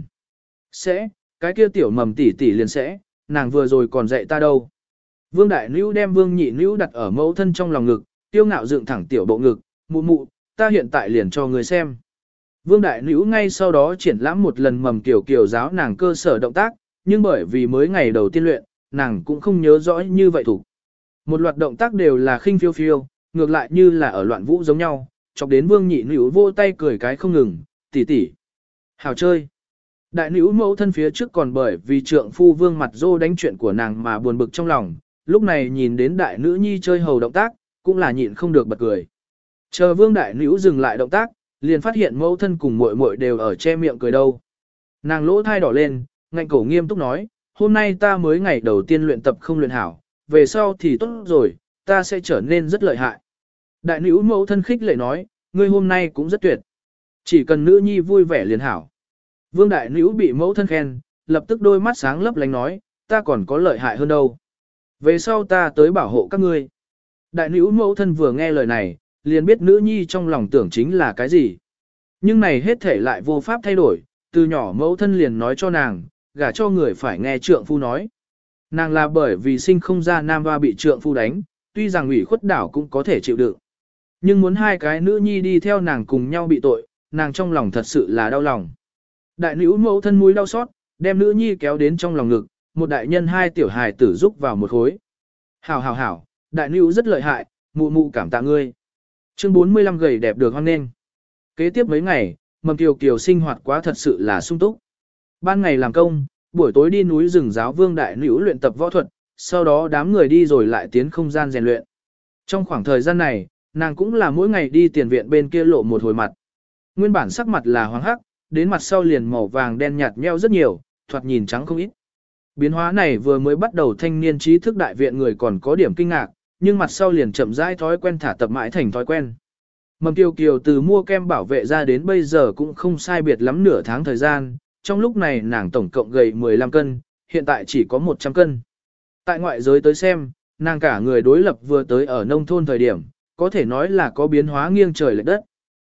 Sẽ, cái kia tiểu Mầm tỷ tỷ liền sẽ, nàng vừa rồi còn dạy ta đâu. Vương Đại Nữu đem Vương Nhị Nữu đặt ở mẫu thân trong lòng ngực, tiêu ngạo dựng thẳng tiểu bộ ngực, mụ mụ, ta hiện tại liền cho người xem. Vương Đại Nữu ngay sau đó triển lãm một lần Mầm Kiều Kiều giáo nàng cơ sở động tác, nhưng bởi vì mới ngày đầu tiên luyện, nàng cũng không nhớ rõ như vậy thủ. Một loạt động tác đều là khinh phiêu phiêu, ngược lại như là ở loạn vũ giống nhau, chọc đến Vương Nhị Nữu vô tay cười cái không ngừng, tỷ tỷ, hào chơi. Đại Nữu mẫu thân phía trước còn bởi vì trượng phu Vương Mặt Dô đánh chuyện của nàng mà buồn bực trong lòng, lúc này nhìn đến đại nữ nhi chơi hầu động tác, cũng là nhịn không được bật cười. Chờ Vương Đại Nữu dừng lại động tác, liền phát hiện mẫu thân cùng muội muội đều ở che miệng cười đâu. Nàng lỗ thai đỏ lên, ngạnh cổ nghiêm túc nói, hôm nay ta mới ngày đầu tiên luyện tập không luyện hảo, về sau thì tốt rồi, ta sẽ trở nên rất lợi hại. Đại Nữu mẫu thân khích lệ nói, ngươi hôm nay cũng rất tuyệt. Chỉ cần nữ nhi vui vẻ liền hảo. Vương Đại Nữu bị mẫu thân khen, lập tức đôi mắt sáng lấp lánh nói, ta còn có lợi hại hơn đâu. Về sau ta tới bảo hộ các ngươi. Đại Nữu mẫu thân vừa nghe lời này, liền biết nữ nhi trong lòng tưởng chính là cái gì. Nhưng này hết thể lại vô pháp thay đổi, từ nhỏ mẫu thân liền nói cho nàng, gả cho người phải nghe trượng phu nói. Nàng là bởi vì sinh không ra nam hoa bị trượng phu đánh, tuy rằng ủy khuất đảo cũng có thể chịu đựng. Nhưng muốn hai cái nữ nhi đi theo nàng cùng nhau bị tội, nàng trong lòng thật sự là đau lòng. Đại Nữu mẫu thân mũi đau xót, đem nữ nhi kéo đến trong lòng ngực, một đại nhân hai tiểu hài tử giúp vào một khối. Hảo hảo hảo, Đại Nữu rất lợi hại, mụ mụ cảm tạ ngươi. Chương bốn mươi lăm gầy đẹp được hoan nghênh. Kế tiếp mấy ngày, Mầm Kiều Kiều sinh hoạt quá thật sự là sung túc. Ban ngày làm công, buổi tối đi núi rừng giáo Vương Đại Nữu luyện tập võ thuật, sau đó đám người đi rồi lại tiến không gian rèn luyện. Trong khoảng thời gian này, nàng cũng là mỗi ngày đi tiền viện bên kia lộ một hồi mặt. Nguyên bản sắc mặt là hoàng hắc, đến mặt sau liền màu vàng đen nhạt nheo rất nhiều, thoạt nhìn trắng không ít. Biến hóa này vừa mới bắt đầu thanh niên trí thức đại viện người còn có điểm kinh ngạc, nhưng mặt sau liền chậm rãi thói quen thả tập mãi thành thói quen. Mầm Kiều Kiều từ mua kem bảo vệ ra đến bây giờ cũng không sai biệt lắm nửa tháng thời gian, trong lúc này nàng tổng cộng gầy mười lăm cân, hiện tại chỉ có một trăm cân. Tại ngoại giới tới xem, nàng cả người đối lập vừa tới ở nông thôn thời điểm, có thể nói là có biến hóa nghiêng trời lệch đất.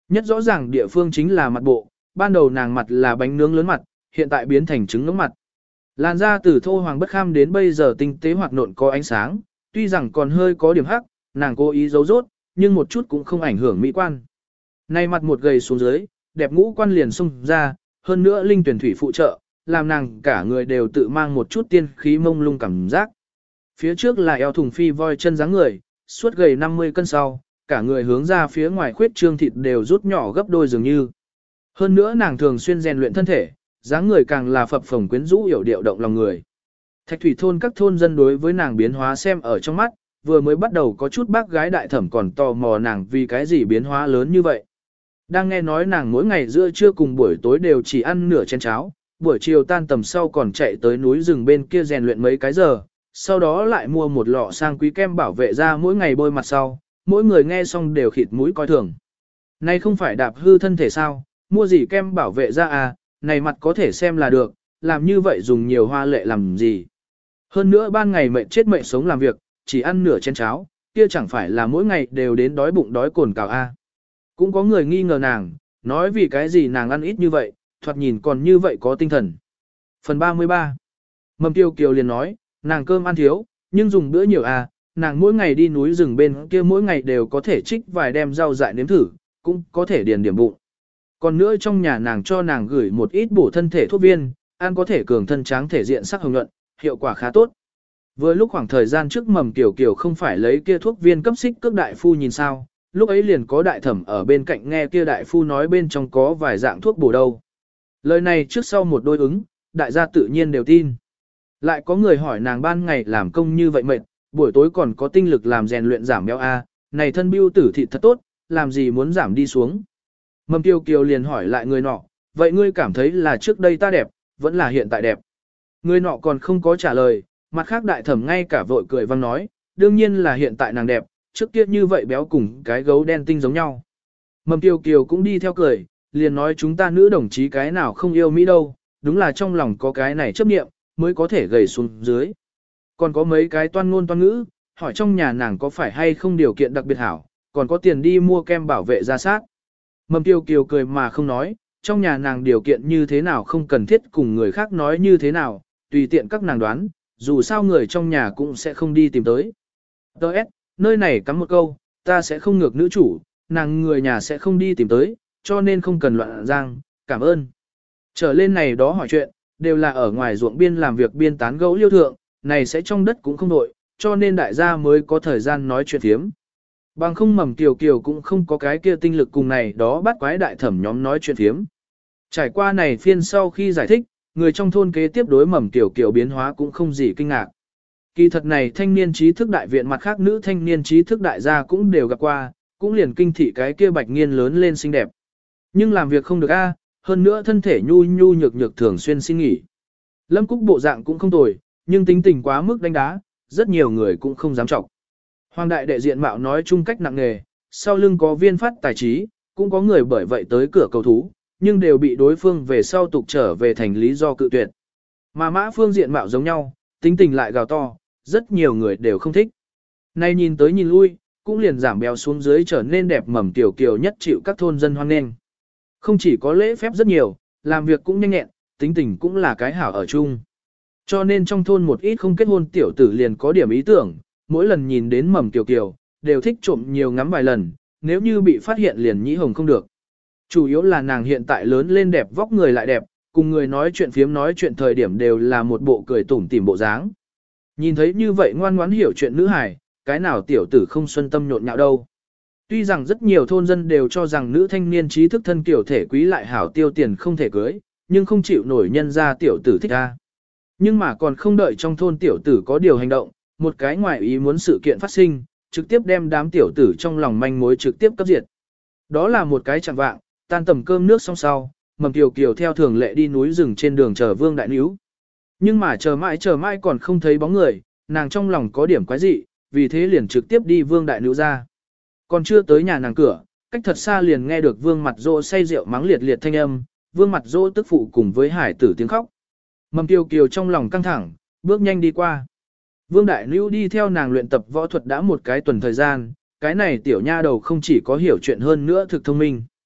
Nhất rõ ràng địa phương chính là mặt bộ, ban đầu nàng mặt là bánh nướng lớn mặt, hiện tại biến thành trứng nướng mặt. Làn da từ thô hoàng bất kham đến bây giờ tinh tế hoạt nộn có ánh sáng, tuy rằng còn hơi có điểm hắc, nàng cố ý giấu rốt, nhưng một chút cũng không ảnh hưởng mỹ quan. Nay mặt một gầy xuống dưới, đẹp ngũ quan liền xung ra, hơn nữa linh tuyển thủy phụ trợ, làm nàng cả người đều tự mang một chút tiên khí mông lung cảm giác. Phía trước là eo thùng phi voi chân dáng người, suốt gầy năm mươi cân sau, cả người hướng ra phía ngoài khuyết trương thịt đều rút nhỏ gấp đôi dường như. Hơn nữa nàng thường xuyên rèn luyện thân thể, dáng người càng là phập phồng quyến rũ hiểu điệu động lòng người. Thạch thủy thôn các thôn dân đối với nàng biến hóa xem ở trong mắt, vừa mới bắt đầu có chút bác gái đại thẩm còn tò mò nàng vì cái gì biến hóa lớn như vậy. Đang nghe nói nàng mỗi ngày giữa trưa cùng buổi tối đều chỉ ăn nửa chén cháo, buổi chiều tan tầm sau còn chạy tới núi rừng bên kia rèn luyện mấy cái giờ, sau đó lại mua một lọ sang quý kem bảo vệ da mỗi ngày bôi mặt sau, mỗi người nghe xong đều khịt mũi coi thường. Này không phải đạp hư thân thể sao, mua gì kem bảo vệ da à, này mặt có thể xem là được, làm như vậy dùng nhiều hoa lệ làm gì. Hơn nữa ban ngày mệnh chết mệnh sống làm việc, chỉ ăn nửa chén cháo, kia chẳng phải là mỗi ngày đều đến đói bụng đói cồn cào a. Cũng có người nghi ngờ nàng, nói vì cái gì nàng ăn ít như vậy, thoạt nhìn còn như vậy có tinh thần. Phần ba mươi ba. Mầm Tiêu Kiều liền nói, nàng cơm ăn thiếu, nhưng dùng bữa nhiều à, nàng mỗi ngày đi núi rừng bên kia mỗi ngày đều có thể trích vài đem rau dại nếm thử, cũng có thể điền điểm bụng. Còn nữa trong nhà nàng cho nàng gửi một ít bổ thân thể thuốc viên, ăn có thể cường thân tráng thể diện sắc hồng nhuận, hiệu quả khá tốt. Vừa lúc khoảng thời gian trước Mầm Kiều Kiều không phải lấy kia thuốc viên cấp xích cước đại phu nhìn sao, lúc ấy liền có đại thẩm ở bên cạnh nghe kia đại phu nói bên trong có vài dạng thuốc bổ đâu. Lời này trước sau một đôi ứng, đại gia tự nhiên đều tin. Lại có người hỏi nàng ban ngày làm công như vậy mệt, buổi tối còn có tinh lực làm rèn luyện giảm béo a, này thân bưu tử thịt thật tốt, làm gì muốn giảm đi xuống. Mầm Kiều Kiều liền hỏi lại người nọ, vậy ngươi cảm thấy là trước đây ta đẹp, vẫn là hiện tại đẹp. Người nọ còn không có trả lời, mặt khác đại thẩm ngay cả vội cười vang nói, đương nhiên là hiện tại nàng đẹp, trước kia như vậy béo cùng cái gấu đen tinh giống nhau. Mầm Kiều Kiều cũng đi theo cười, liền nói chúng ta nữ đồng chí cái nào không yêu Mỹ đâu, đúng là trong lòng có cái này chấp niệm, mới có thể gầy xuống dưới. Còn có mấy cái toan ngôn toan ngữ, hỏi trong nhà nàng có phải hay không điều kiện đặc biệt hảo, còn có tiền đi mua kem bảo vệ da sát. Mầm Kiều Kiều cười mà không nói, trong nhà nàng điều kiện như thế nào không cần thiết cùng người khác nói như thế nào, tùy tiện các nàng đoán, dù sao người trong nhà cũng sẽ không đi tìm tới. Đợt, nơi này cắm một câu, ta sẽ không ngược nữ chủ, nàng người nhà sẽ không đi tìm tới, cho nên không cần loạn giang, cảm ơn. Trở lên này đó hỏi chuyện, đều là ở ngoài ruộng biên làm việc biên tán gẫu liêu thượng, này sẽ trong đất cũng không đội, cho nên đại gia mới có thời gian nói chuyện thiếm. Bằng không Mầm Kiều Kiều cũng không có cái kia tinh lực cùng này đó bắt quái đại thẩm nhóm nói chuyện thiếm. Trải qua này phiên sau khi giải thích, người trong thôn kế tiếp đối Mầm Kiều Kiều biến hóa cũng không gì kinh ngạc. Kỳ thật này thanh niên trí thức đại viện mặt khác nữ thanh niên trí thức đại gia cũng đều gặp qua, cũng liền kinh thị cái kia bạch nghiên lớn lên xinh đẹp. Nhưng làm việc không được a, hơn nữa thân thể nhu nhu nhược nhược thường xuyên xin nghỉ. Lâm Cúc bộ dạng cũng không tồi, nhưng tính tình quá mức đánh đá, rất nhiều người cũng không dám trọng. Hoàng đại đệ diện mạo nói chung cách nặng nghề, sau lưng có viên phát tài trí, cũng có người bởi vậy tới cửa cầu thú, nhưng đều bị đối phương về sau tục trở về thành lý do cự tuyệt. Mà Mã Phương diện mạo giống nhau, tính tình lại gào to, rất nhiều người đều không thích. Nay nhìn tới nhìn lui, cũng liền giảm béo xuống dưới trở nên đẹp Mầm Kiều Kiều nhất chịu các thôn dân hoan nghênh. Không chỉ có lễ phép rất nhiều, làm việc cũng nhanh nhẹn, tính tình cũng là cái hảo ở chung. Cho nên trong thôn một ít không kết hôn tiểu tử liền có điểm ý tưởng, mỗi lần nhìn đến Mầm Kiều Kiều, đều thích trộm nhiều ngắm vài lần, nếu như bị phát hiện liền nhĩ hồng không được. Chủ yếu là nàng hiện tại lớn lên đẹp vóc người lại đẹp, cùng người nói chuyện phiếm nói chuyện thời điểm đều là một bộ cười tủm tỉm bộ dáng. Nhìn thấy như vậy ngoan ngoãn hiểu chuyện nữ hài, cái nào tiểu tử không xuân tâm nhộn nhạo đâu. Tuy rằng rất nhiều thôn dân đều cho rằng nữ thanh niên trí thức thân kiểu thể quý lại hảo tiêu tiền không thể cưới, nhưng không chịu nổi nhân ra tiểu tử thích ra. Nhưng mà còn không đợi trong thôn tiểu tử có điều hành động, một cái ngoài ý muốn sự kiện phát sinh, trực tiếp đem đám tiểu tử trong lòng manh mối trực tiếp cấp diệt. Đó là một cái chẳng vạng, tan tầm cơm nước xong sau, Mầm Kiều Kiều theo thường lệ đi núi rừng trên đường chờ Vương Đại Níu. Nhưng mà chờ mãi chờ mãi còn không thấy bóng người, nàng trong lòng có điểm quái dị, vì thế liền trực tiếp đi Vương Đại Níu ra. Còn chưa tới nhà nàng cửa, cách thật xa liền nghe được Vương Mặt Dỗ say rượu mắng liệt liệt thanh âm, Vương Mặt Dỗ tức phụ cùng với hải tử tiếng khóc. Mầm Kiều Kiều trong lòng căng thẳng, bước nhanh đi qua. Vương Đại Níu đi theo nàng luyện tập võ thuật đã một cái tuần thời gian, cái này tiểu nha đầu không chỉ có hiểu chuyện hơn nữa thực thông minh.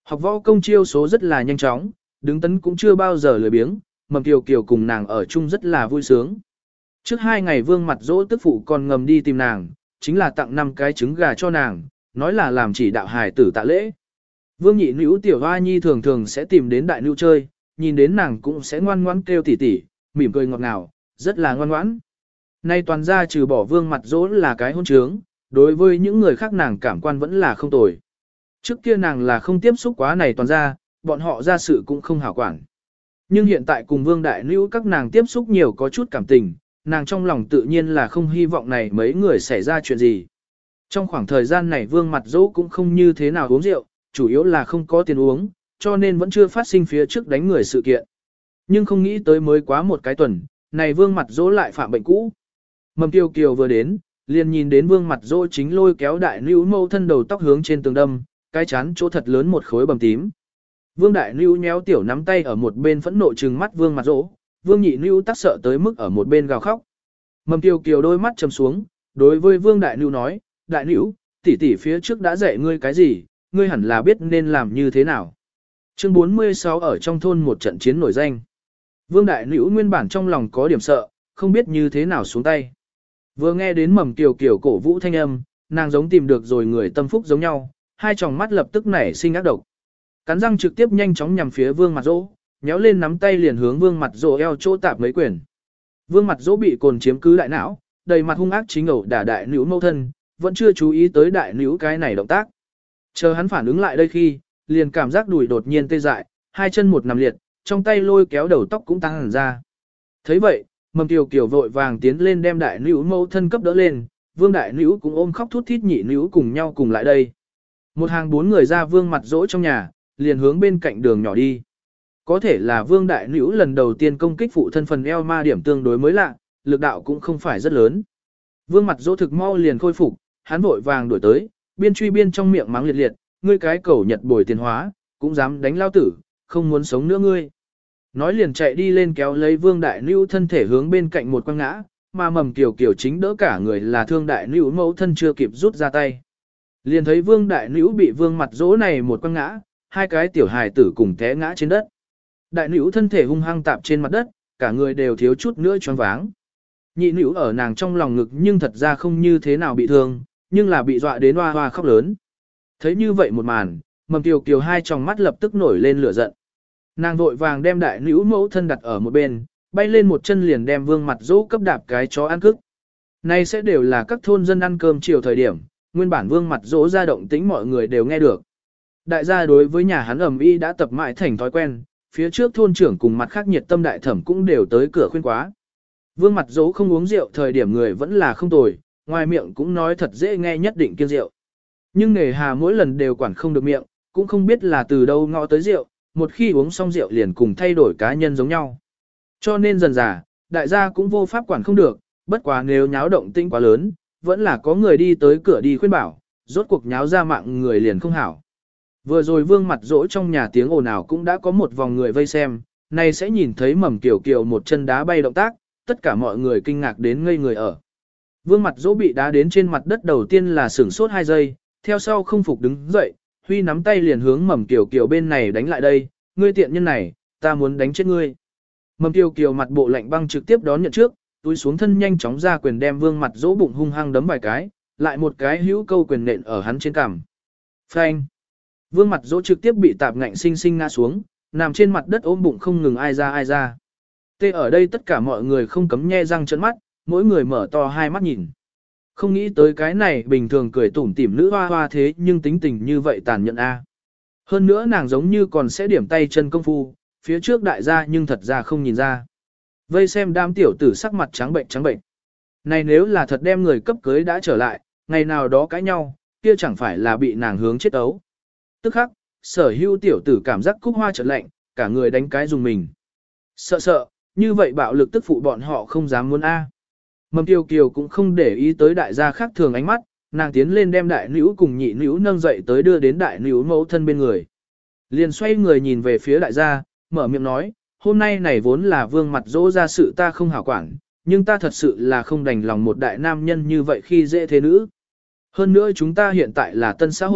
Học võ công chiêu số rất là nhanh chóng, đứng tấn cũng chưa bao giờ lười biếng, Mầm Kiều Kiều cùng nàng ở chung rất là vui sướng. Trước hai ngày Vương Mặt Dỗ tức phụ còn ngầm đi tìm nàng, chính là tặng năm cái trứng gà cho nàng, nói là làm chỉ đạo hài tử tạ lễ. Vương Nhị Nữu tiểu hoa nhi thường thường sẽ tìm đến đại nữu chơi, nhìn đến nàng cũng sẽ ngoan ngoãn kêu tỉ tỉ, mỉm cười ngọt ngào, rất là ngoan ngoãn. Nay toàn ra trừ bỏ Vương Mặt Dỗ là cái hôn trướng, đối với những người khác nàng cảm quan vẫn là không tồi. Trước kia nàng là không tiếp xúc quá này toàn ra, bọn họ ra sự cũng không hảo quản. Nhưng hiện tại cùng Vương Đại Nữu các nàng tiếp xúc nhiều có chút cảm tình, nàng trong lòng tự nhiên là không hy vọng này mấy người xảy ra chuyện gì. Trong khoảng thời gian này Vương Mặt Dỗ cũng không như thế nào uống rượu, chủ yếu là không có tiền uống, cho nên vẫn chưa phát sinh phía trước đánh người sự kiện. Nhưng không nghĩ tới mới quá một cái tuần, này Vương Mặt Dỗ lại phạm bệnh cũ. Mầm Kiều Kiều vừa đến, liền nhìn đến Vương Mặt Dỗ chính lôi kéo Đại Nữu mâu thân đầu tóc hướng trên tường đâm, cái chán chỗ thật lớn một khối bầm tím. Vương Đại Nữu nhéo tiểu nắm tay ở một bên phẫn nộ trừng mắt Vương Mặt Dỗ, Vương Nhị Nữu tắc sợ tới mức ở một bên gào khóc. Mầm Kiều Kiều đôi mắt trầm xuống, đối với Vương Đại Nữu nói, Đại Nữu, tỷ tỷ phía trước đã dạy ngươi cái gì, ngươi hẳn là biết nên làm như thế nào. Chương bốn mươi sáu ở trong thôn một trận chiến nổi danh. Vương Đại Nữu nguyên bản trong lòng có điểm sợ, không biết như thế nào xuống tay. Vừa nghe đến Mầm Kiều Kiều cổ vũ thanh âm, nàng giống tìm được rồi người tâm phúc giống nhau, hai tròng mắt lập tức nảy sinh ác độc. Cắn răng trực tiếp nhanh chóng nhằm phía Vương Mặt Dỗ, nhéo lên nắm tay liền hướng Vương Mặt Dỗ eo chỗ tạp mấy quyền. Vương Mặt Dỗ bị cồn chiếm cứ đại não, đầy mặt hung ác chính ẩu đả Đại Nữu mâu thân, vẫn chưa chú ý tới Đại Nữu cái này động tác. Chờ hắn phản ứng lại đây khi, liền cảm giác đùi đột nhiên tê dại, hai chân một nằm liệt, trong tay lôi kéo đầu tóc cũng tăng hẳn ra. Thấy vậy, Mầm Kiều Kiều vội vàng tiến lên đem Đại Nữu mâu thân cấp đỡ lên, Vương Đại Nữu cũng ôm khóc thút thít Nhị Nữu cùng nhau cùng lại đây. Một hàng bốn người ra Vương Mặt Dỗ trong nhà, liền hướng bên cạnh đường nhỏ đi. Có thể là Vương Đại Nữu lần đầu tiên công kích phụ thân phần eo ma điểm tương đối mới lạ, lực đạo cũng không phải rất lớn. Vương Mặt Dỗ thực mau liền khôi phục, hắn vội vàng đuổi tới, biên truy biên trong miệng mắng liệt liệt, ngươi cái cẩu Nhật bồi tiền hóa, cũng dám đánh lao tử, không muốn sống nữa ngươi. Nói liền chạy đi lên kéo lấy Vương Đại Nữu thân thể hướng bên cạnh một quăng ngã, mà Mầm Kiều Kiều chính đỡ cả người là Thương Đại Nữu mẫu thân chưa kịp rút ra tay. Liền thấy Vương Đại Nữu bị Vương Mặt Dỗ này một quăng ngã, hai cái tiểu hài tử cùng té ngã trên đất. Đại Nữu thân thể hung hăng tạp trên mặt đất, cả người đều thiếu chút nữa choáng váng. Nhị Nữu ở nàng trong lòng ngực nhưng thật ra không như thế nào bị thương, nhưng là bị dọa đến hoa hoa khóc lớn. Thấy như vậy một màn, Mầm Kiều Kiều hai tròng mắt lập tức nổi lên lửa giận. Nàng vội vàng đem Đại Nữu mẫu thân đặt ở một bên, bay lên một chân liền đem Vương Mặt Dỗ cấp đạp cái chó ăn cức. Này sẽ đều là các thôn dân ăn cơm chiều thời điểm, nguyên bản Vương Mặt Dỗ ra động tĩnh mọi người đều nghe được. Đại gia đối với nhà hắn ầm ĩ đã tập mãi thành thói quen, phía trước thôn trưởng cùng mặt khác nhiệt tâm đại thẩm cũng đều tới cửa khuyên quá. Vương Mặt Dỗ không uống rượu thời điểm người vẫn là không tồi, ngoài miệng cũng nói thật dễ nghe nhất định kiêng rượu. Nhưng nề hà mỗi lần đều quản không được miệng, cũng không biết là từ đâu ngõ tới rượu, một khi uống xong rượu liền cùng thay đổi cá nhân giống nhau. Cho nên dần dà, đại gia cũng vô pháp quản không được, bất quá nếu nháo động tĩnh quá lớn, vẫn là có người đi tới cửa đi khuyên bảo, rốt cuộc nháo ra mạng người liền không hảo. Vừa rồi Vương Mặt Dỗ trong nhà tiếng ồn ào cũng đã có một vòng người vây xem, nay sẽ nhìn thấy Mầm Kiều Kiều một chân đá bay động tác, tất cả mọi người kinh ngạc đến ngây người ở. Vương Mặt Dỗ bị đá đến trên mặt đất đầu tiên là sửng sốt hai giây, theo sau không phục đứng dậy, Huy nắm tay liền hướng Mầm Kiều Kiều bên này đánh lại đây, ngươi tiện nhân này, ta muốn đánh chết ngươi. Mầm Kiều Kiều mặt bộ lạnh băng trực tiếp đón nhận trước, túi xuống thân nhanh chóng ra quyền đem Vương Mặt Dỗ bụng hung hăng đấm vài cái, lại một cái hữu câu quyền nện ở hắn trên cằm. Phanh! Vương Mặt Dỗ trực tiếp bị tạp ngạnh sinh sinh ngã xuống, nằm trên mặt đất ôm bụng không ngừng ai ra ai ra. Tê ở đây tất cả mọi người không cấm nhe răng trợn mắt, mỗi người mở to hai mắt nhìn. Không nghĩ tới cái này bình thường cười tủm tỉm nữ hoa hoa thế nhưng tính tình như vậy tàn nhẫn a. Hơn nữa nàng giống như còn sẽ điểm tay chân công phu, phía trước đại gia nhưng thật ra không nhìn ra. Vây xem đám tiểu tử sắc mặt trắng bệnh trắng bệnh. Này nếu là thật đem người cấp cưới đã trở lại, ngày nào đó cãi nhau, kia chẳng phải là bị nàng hướng chết ấu. Tức khắc, sở hữu tiểu tử cảm giác cúc hoa chợt lạnh, cả người đánh cái dùng mình. Sợ sợ, như vậy bạo lực tức phụ bọn họ không dám muốn a. Mầm Kiều Kiều cũng không để ý tới đại gia khác thường ánh mắt, nàng tiến lên đem đại nữ cùng nhị nữ nâng dậy tới đưa đến đại nữ mẫu thân bên người. Liền xoay người nhìn về phía đại gia, mở miệng nói, hôm nay này vốn là Vương Mặt Dỗ ra sự ta không hảo quản, nhưng ta thật sự là không đành lòng một đại nam nhân như vậy khi dễ thế nữ. Hơn nữa chúng ta hiện tại là tân xã hội,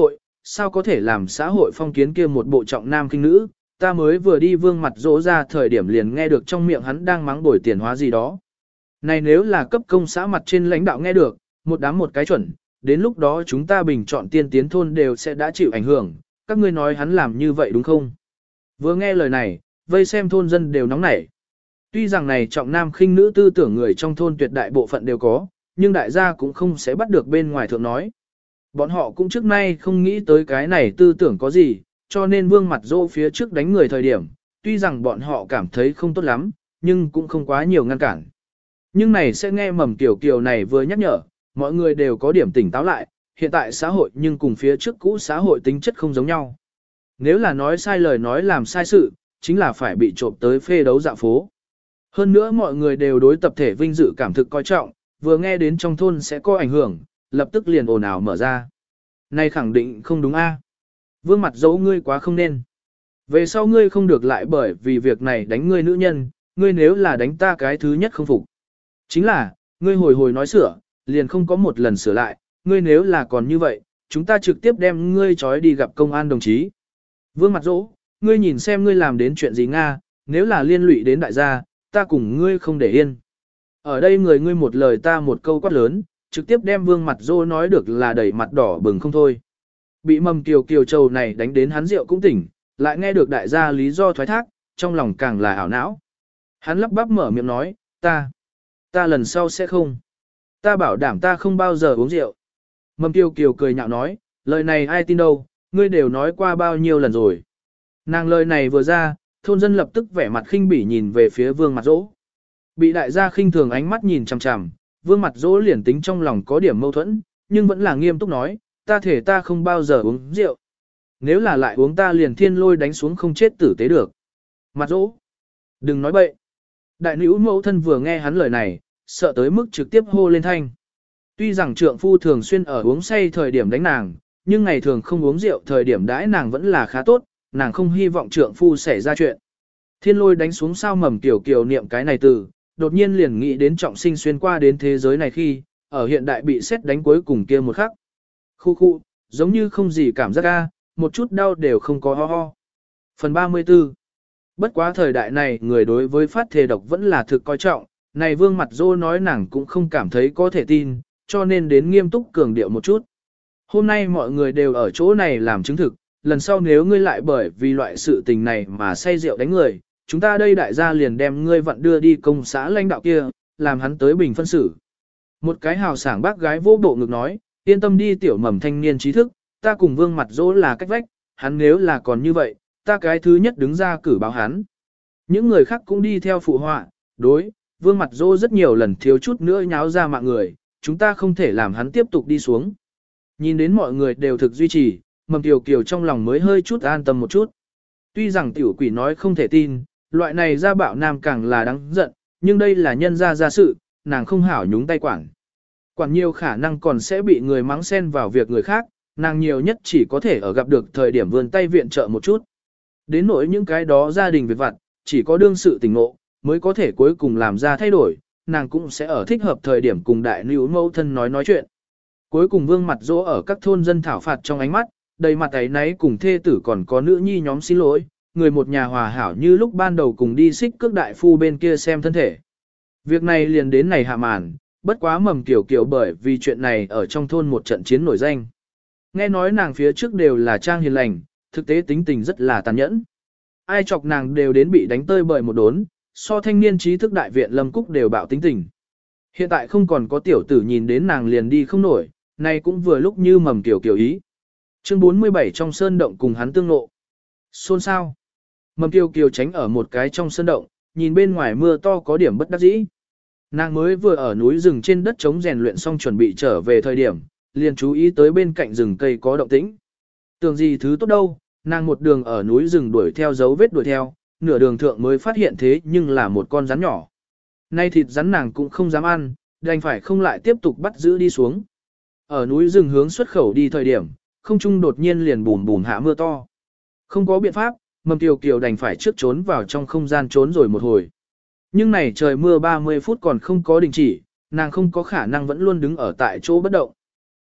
sao có thể làm xã hội phong kiến kia một bộ trọng nam khinh nữ, ta mới vừa đi Vương Mặt Dỗ ra thời điểm liền nghe được trong miệng hắn đang mắng bồi tiền hóa gì đó. Này nếu là cấp công xã mặt trên lãnh đạo nghe được, một đám một cái chuẩn, đến lúc đó chúng ta bình chọn tiên tiến thôn đều sẽ đã chịu ảnh hưởng, các ngươi nói hắn làm như vậy đúng không? Vừa nghe lời này, vây xem thôn dân đều nóng nảy. Tuy rằng này trọng nam khinh nữ tư tưởng người trong thôn tuyệt đại bộ phận đều có, nhưng đại gia cũng không sẽ bắt được bên ngoài thượng nói. Bọn họ cũng trước nay không nghĩ tới cái này tư tưởng có gì, cho nên Vương Mặt Dỗ phía trước đánh người thời điểm, tuy rằng bọn họ cảm thấy không tốt lắm, nhưng cũng không quá nhiều ngăn cản. Nhưng này sẽ nghe Mầm Kiều Kiều này vừa nhắc nhở, mọi người đều có điểm tỉnh táo lại, hiện tại xã hội nhưng cùng phía trước cũ xã hội tính chất không giống nhau. Nếu là nói sai lời nói làm sai sự, chính là phải bị trộm tới phê đấu dạo phố. Hơn nữa mọi người đều đối tập thể vinh dự cảm thực coi trọng, vừa nghe đến trong thôn sẽ có ảnh hưởng, lập tức liền ồn ào mở ra. Này khẳng định không đúng a. Vương Mặt Dỗ ngươi quá không nên. Về sau ngươi không được lại bởi vì việc này đánh ngươi nữ nhân, ngươi nếu là đánh ta cái thứ nhất không phục. Chính là, ngươi hồi hồi nói sửa, liền không có một lần sửa lại, ngươi nếu là còn như vậy, chúng ta trực tiếp đem ngươi trói đi gặp công an đồng chí. Vương Mặt Dỗ, ngươi nhìn xem ngươi làm đến chuyện gì Nga, nếu là liên lụy đến đại gia, ta cùng ngươi không để yên. Ở đây người ngươi một lời ta một câu quát lớn, trực tiếp đem Vương Mặt Dỗ nói được là đẩy mặt đỏ bừng không thôi. Bị Mầm Kiều Kiều Châu này đánh đến hắn rượu cũng tỉnh, lại nghe được đại gia lý do thoái thác, trong lòng càng là ảo não. Hắn lắp bắp mở miệng nói, ta, ta lần sau sẽ không. Ta bảo đảm ta không bao giờ uống rượu. Mầm Kiều Kiều cười nhạo nói, lời này ai tin đâu, ngươi đều nói qua bao nhiêu lần rồi. Nàng lời này vừa ra, thôn dân lập tức vẻ mặt khinh bỉ nhìn về phía Vương Mặt Dỗ. Bị đại gia khinh thường ánh mắt nhìn chằm chằm, Vương Mặt Dỗ liền tính trong lòng có điểm mâu thuẫn, nhưng vẫn là nghiêm túc nói, ta thể ta không bao giờ uống rượu. Nếu là lại uống ta liền thiên lôi đánh xuống không chết tử tế được. Mặt Dỗ, đừng nói bậy. Đại nữ mẫu thân vừa nghe hắn lời này, sợ tới mức trực tiếp hô lên thanh. Tuy rằng trượng phu thường xuyên ở uống say thời điểm đánh nàng, nhưng ngày thường không uống rượu thời điểm đãi nàng vẫn là khá tốt, nàng không hy vọng trượng phu xảy ra chuyện. Thiên lôi đánh xuống sao Mầm Kiều Kiều niệm cái này từ, đột nhiên liền nghĩ đến trọng sinh xuyên qua đến thế giới này khi, ở hiện đại bị xét đánh cuối cùng kia một khắc. Khu khu, giống như không gì cảm giác ga, một chút đau đều không có ho ho. Phần ba mươi tư. Bất quá thời đại này người đối với phát thề độc vẫn là thực coi trọng, này Vương Mặt Dỗ nói nàng cũng không cảm thấy có thể tin, cho nên đến nghiêm túc cường điệu một chút. Hôm nay mọi người đều ở chỗ này làm chứng thực, lần sau nếu ngươi lại bởi vì loại sự tình này mà say rượu đánh người, chúng ta đây đại gia liền đem ngươi vận đưa đi công xã lãnh đạo kia, làm hắn tới bình phân xử. Một cái hào sảng bác gái vô bộ ngực nói, yên tâm đi tiểu Mầm thanh niên trí thức, ta cùng Vương Mặt Dỗ là cách vách, hắn nếu là còn như vậy, ta cái thứ nhất đứng ra cử báo hắn. Những người khác cũng đi theo phụ họa, đối, Vương Mặt Dỗ rất nhiều lần thiếu chút nữa nháo ra mạng người, chúng ta không thể làm hắn tiếp tục đi xuống. Nhìn đến mọi người đều thực duy trì, Mầm Kiều Kiều trong lòng mới hơi chút an tâm một chút. Tuy rằng tiểu quỷ nói không thể tin, loại này ra bạo nam càng là đáng giận, nhưng đây là nhân gia gia sự, nàng không hảo nhúng tay quản. Quản nhiều khả năng còn sẽ bị người mắng xen vào việc người khác, nàng nhiều nhất chỉ có thể ở gặp được thời điểm vươn tay viện trợ một chút. Đến nỗi những cái đó gia đình việc vặt, chỉ có đương sự tình ngộ, mới có thể cuối cùng làm ra thay đổi, nàng cũng sẽ ở thích hợp thời điểm cùng đại nữ mẫu thân nói nói chuyện. Cuối cùng Vương Mặt Dỗ ở các thôn dân thảo phạt trong ánh mắt, đầy mặt ấy náy cùng thê tử còn có nữ nhi nhóm xin lỗi, người một nhà hòa hảo như lúc ban đầu cùng đi xích cước đại phu bên kia xem thân thể. Việc này liền đến này hạ màn, bất quá Mầm Kiều Kiều bởi vì chuyện này ở trong thôn một trận chiến nổi danh. Nghe nói nàng phía trước đều là trang hiền lành, thực tế tính tình rất là tàn nhẫn. Ai chọc nàng đều đến bị đánh tơi bởi một đốn, so thanh niên trí thức đại viện Lâm Cúc đều bạo tính tình. Hiện tại không còn có tiểu tử nhìn đến nàng liền đi không nổi, này cũng vừa lúc như Mầm Kiều Kiều ý. Chương bốn mươi bảy trong sơn động cùng hắn tương ngộ. Xôn sao? Mầm Kiều Kiều tránh ở một cái trong sơn động, nhìn bên ngoài mưa to có điểm bất đắc dĩ. Nàng mới vừa ở núi rừng trên đất trống rèn luyện xong chuẩn bị trở về thời điểm, liền chú ý tới bên cạnh rừng cây có động tĩnh. Tưởng gì thứ tốt đâu, nàng một đường ở núi rừng đuổi theo dấu vết đuổi theo, nửa đường thượng mới phát hiện thế nhưng là một con rắn nhỏ. Nay thịt rắn nàng cũng không dám ăn, đành phải không lại tiếp tục bắt giữ đi xuống. Ở núi rừng hướng xuất khẩu đi thời điểm, không trung đột nhiên liền bùn bùn hạ mưa to. Không có biện pháp, Mầm Kiều Kiều đành phải trước trốn vào trong không gian trốn rồi một hồi. Nhưng này trời mưa ba mươi phút còn không có đình chỉ, nàng không có khả năng vẫn luôn đứng ở tại chỗ bất động.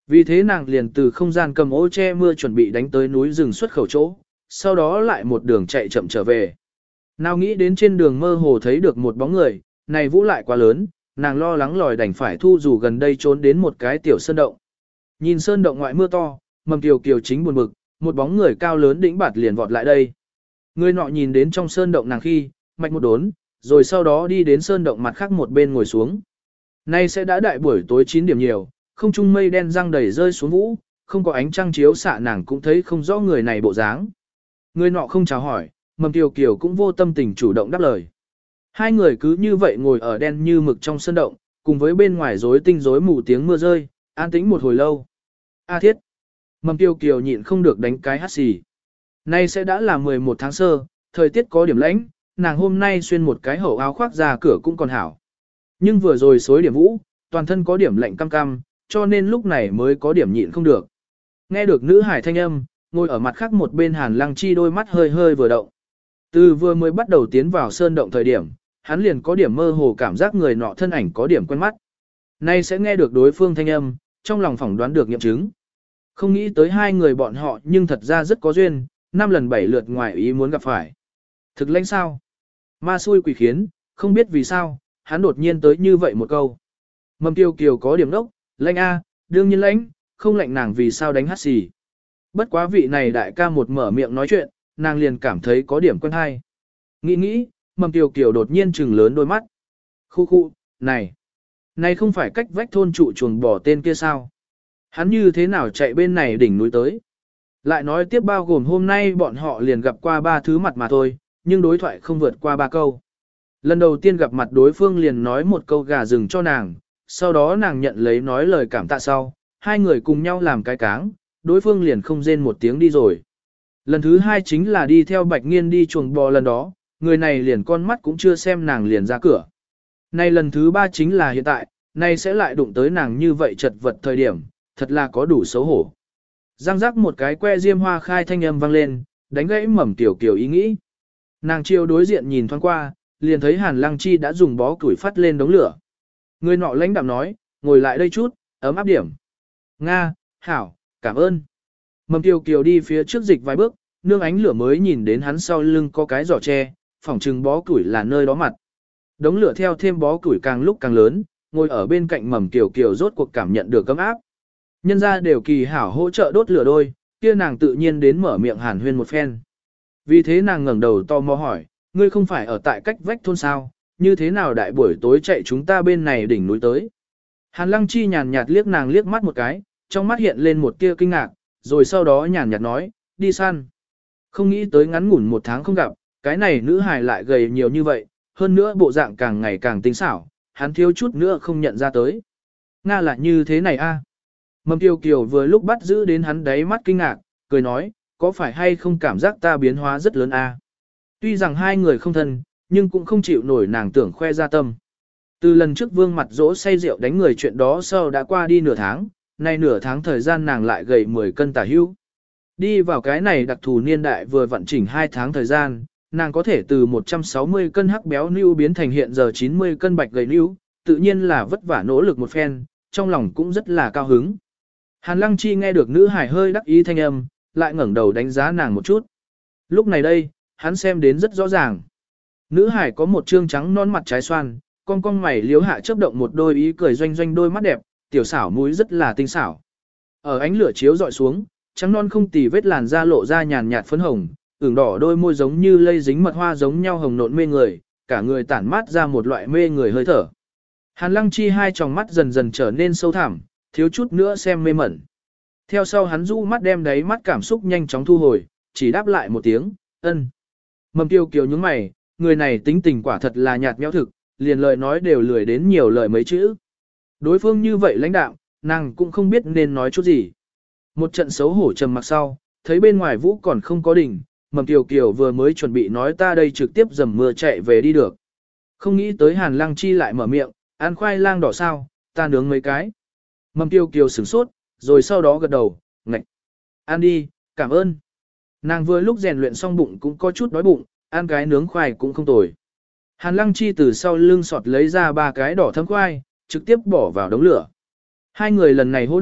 Vì thế nàng liền từ không gian cầm ô che mưa chuẩn bị đánh tới núi rừng xuất khẩu chỗ, sau đó lại một đường chạy chậm trở về. Nào nghĩ đến trên đường mơ hồ thấy được một bóng người, này vũ lại quá lớn, nàng lo lắng lòi đành phải thu dù gần đây trốn đến một cái tiểu sơn động. Nhìn sơn động ngoại mưa to, Mầm Kiều Kiều chính buồn bực, một bóng người cao lớn đĩnh bạt liền vọt lại đây. Người nọ nhìn đến trong sơn động nàng khi, mạch một đốn, rồi sau đó đi đến sơn động mặt khác một bên ngồi xuống. Nay sẽ đã đại buổi tối chín điểm nhiều, không trung mây đen răng đầy rơi xuống vũ, không có ánh trăng chiếu xạ nàng cũng thấy không rõ người này bộ dáng. Người nọ không chào hỏi, Mầm Kiều Kiều cũng vô tâm tình chủ động đáp lời. Hai người cứ như vậy ngồi ở đen như mực trong sơn động, cùng với bên ngoài rối tinh rối mù tiếng mưa rơi, an tĩnh một hồi lâu. A thiết! Mầm Kiều Kiều nhịn không được đánh cái hắt xì. Nay sẽ đã là mười một tháng sơ, thời tiết có điểm lạnh, nàng hôm nay xuyên một cái hậu áo khoác ra cửa cũng còn hảo. Nhưng vừa rồi xối điểm vũ, toàn thân có điểm lạnh cam cam, cho nên lúc này mới có điểm nhịn không được. Nghe được nữ hải thanh âm, ngồi ở mặt khác một bên Hàn Lăng Chi đôi mắt hơi hơi vừa động. Từ vừa mới bắt đầu tiến vào sơn động thời điểm, hắn liền có điểm mơ hồ cảm giác người nọ thân ảnh có điểm quen mắt. Nay sẽ nghe được đối phương thanh âm, trong lòng phỏng đoán được nghiệm chứng. Không nghĩ tới hai người bọn họ nhưng thật ra rất có duyên, năm lần bảy lượt ngoài ý muốn gặp phải. Thực lãnh sao? Ma xui quỷ khiến, không biết vì sao, hắn đột nhiên tới như vậy một câu. Mầm Kiều Kiều có điểm đốc, lãnh a, đương nhiên lãnh, không lạnh nàng vì sao đánh hát xì. Bất quá vị này đại ca một mở miệng nói chuyện, nàng liền cảm thấy có điểm quen hay. Nghĩ nghĩ, Mầm Kiều Kiều đột nhiên trừng lớn đôi mắt. Khu khu, này, này không phải cách vách thôn trụ chuồng bỏ tên kia sao? Hắn như thế nào chạy bên này đỉnh núi tới? Lại nói tiếp bao gồm hôm nay bọn họ liền gặp qua ba thứ mặt mà thôi, nhưng đối thoại không vượt qua ba câu. Lần đầu tiên gặp mặt đối phương liền nói một câu gà rừng cho nàng, sau đó nàng nhận lấy nói lời cảm tạ sau, hai người cùng nhau làm cái cáng, đối phương liền không rên một tiếng đi rồi. Lần thứ hai chính là đi theo Bạch Nghiên đi chuồng bò lần đó, người này liền con mắt cũng chưa xem nàng liền ra cửa. Nay lần thứ ba chính là hiện tại, nay sẽ lại đụng tới nàng như vậy chật vật thời điểm, thật là có đủ xấu hổ. Giang giác một cái que diêm hoa khai thanh âm vang lên, đánh gãy Mầm Kiều Kiều ý nghĩ. Nàng chiều đối diện nhìn thoáng qua, liền thấy Hàn Lăng Chi đã dùng bó củi phát lên đống lửa. Người nọ lãnh đạm nói, ngồi lại đây chút, ấm áp điểm. Nga, hảo, cảm ơn. Mầm Kiều Kiều đi phía trước dịch vài bước, nương ánh lửa mới nhìn đến hắn sau lưng có cái giỏ tre, phỏng chừng bó củi là nơi đó mặt. Đống lửa theo thêm bó củi càng lúc càng lớn, ngồi ở bên cạnh Mầm Kiều Kiều rốt cuộc cảm nhận được ấm áp. Nhân ra đều kỳ hảo hỗ trợ đốt lửa đôi, kia nàng tự nhiên đến mở miệng hàn huyên một phen. Vì thế nàng ngẩng đầu to mò hỏi, ngươi không phải ở tại cách vách thôn sao, như thế nào đại buổi tối chạy chúng ta bên này đỉnh núi tới. Hàn Lăng Chi nhàn nhạt liếc nàng liếc mắt một cái, trong mắt hiện lên một tia kinh ngạc, rồi sau đó nhàn nhạt nói, đi săn. Không nghĩ tới ngắn ngủn một tháng không gặp, cái này nữ hài lại gầy nhiều như vậy, hơn nữa bộ dạng càng ngày càng tinh xảo, hắn thiếu chút nữa không nhận ra tới. Nga là như thế này a. Mầm Kiều Kiều vừa lúc bắt giữ đến hắn đáy mắt kinh ngạc, cười nói, có phải hay không cảm giác ta biến hóa rất lớn a? Tuy rằng hai người không thân, nhưng cũng không chịu nổi nàng tưởng khoe ra tâm. Từ lần trước vương mặt dỗ say rượu đánh người chuyện đó sau đã qua đi nửa tháng, nay nửa tháng thời gian nàng lại gầy mười cân tả hữu. Đi vào cái này đặc thù niên đại vừa vận chỉnh hai tháng thời gian, nàng có thể từ một trăm sáu mươi cân hắc béo nưu biến thành hiện giờ chín mươi cân bạch gầy nưu, tự nhiên là vất vả nỗ lực một phen, trong lòng cũng rất là cao hứng. Hàn Lăng Chi nghe được nữ hải hơi đắc ý thanh âm, lại ngẩng đầu đánh giá nàng một chút. Lúc này đây, hắn xem đến rất rõ ràng. Nữ hải có một trương trắng non mặt trái xoan, con con mày liếu hạ chớp động một đôi ý cười doanh doanh đôi mắt đẹp, tiểu xảo mũi rất là tinh xảo. Ở ánh lửa chiếu dọi xuống, trắng non không tì vết làn da lộ ra nhàn nhạt phấn hồng, ửng đỏ đôi môi giống như lây dính mật hoa giống nhau hồng nộn mê người, cả người tản mát ra một loại mê người hơi thở. Hàn Lăng Chi hai tròng mắt dần dần trở nên sâu thẳm, thiếu chút nữa xem mê mẩn. Theo sau hắn du mắt đem đáy mắt cảm xúc nhanh chóng thu hồi, chỉ đáp lại một tiếng, ân. Mầm Kiều Kiều nhướng mày, người này tính tình quả thật là nhạt nhẽo thực, liền lời nói đều lười đến nhiều lời mấy chữ. Đối phương như vậy lãnh đạm, nàng cũng không biết nên nói chút gì. Một trận xấu hổ trầm mặc sau, thấy bên ngoài vũ còn không có đỉnh, Mầm Kiều Kiều vừa mới chuẩn bị nói ta đây trực tiếp dầm mưa chạy về đi được. Không nghĩ tới Hàn Lăng Chi lại mở miệng, ăn khoai lang đỏ sao, ta nướng mấy cái. Mầm Kiều Kiều sửng sốt, rồi sau đó gật đầu, ngạch. Ăn đi, cảm ơn. Nàng vừa lúc rèn luyện xong bụng cũng có chút đói bụng, ăn cái nướng khoai cũng không tồi. Hàn Lăng Chi từ sau lưng sọt lấy ra ba cái đỏ thấm khoai, trực tiếp bỏ vào đống lửa. Hai người lần này hô động,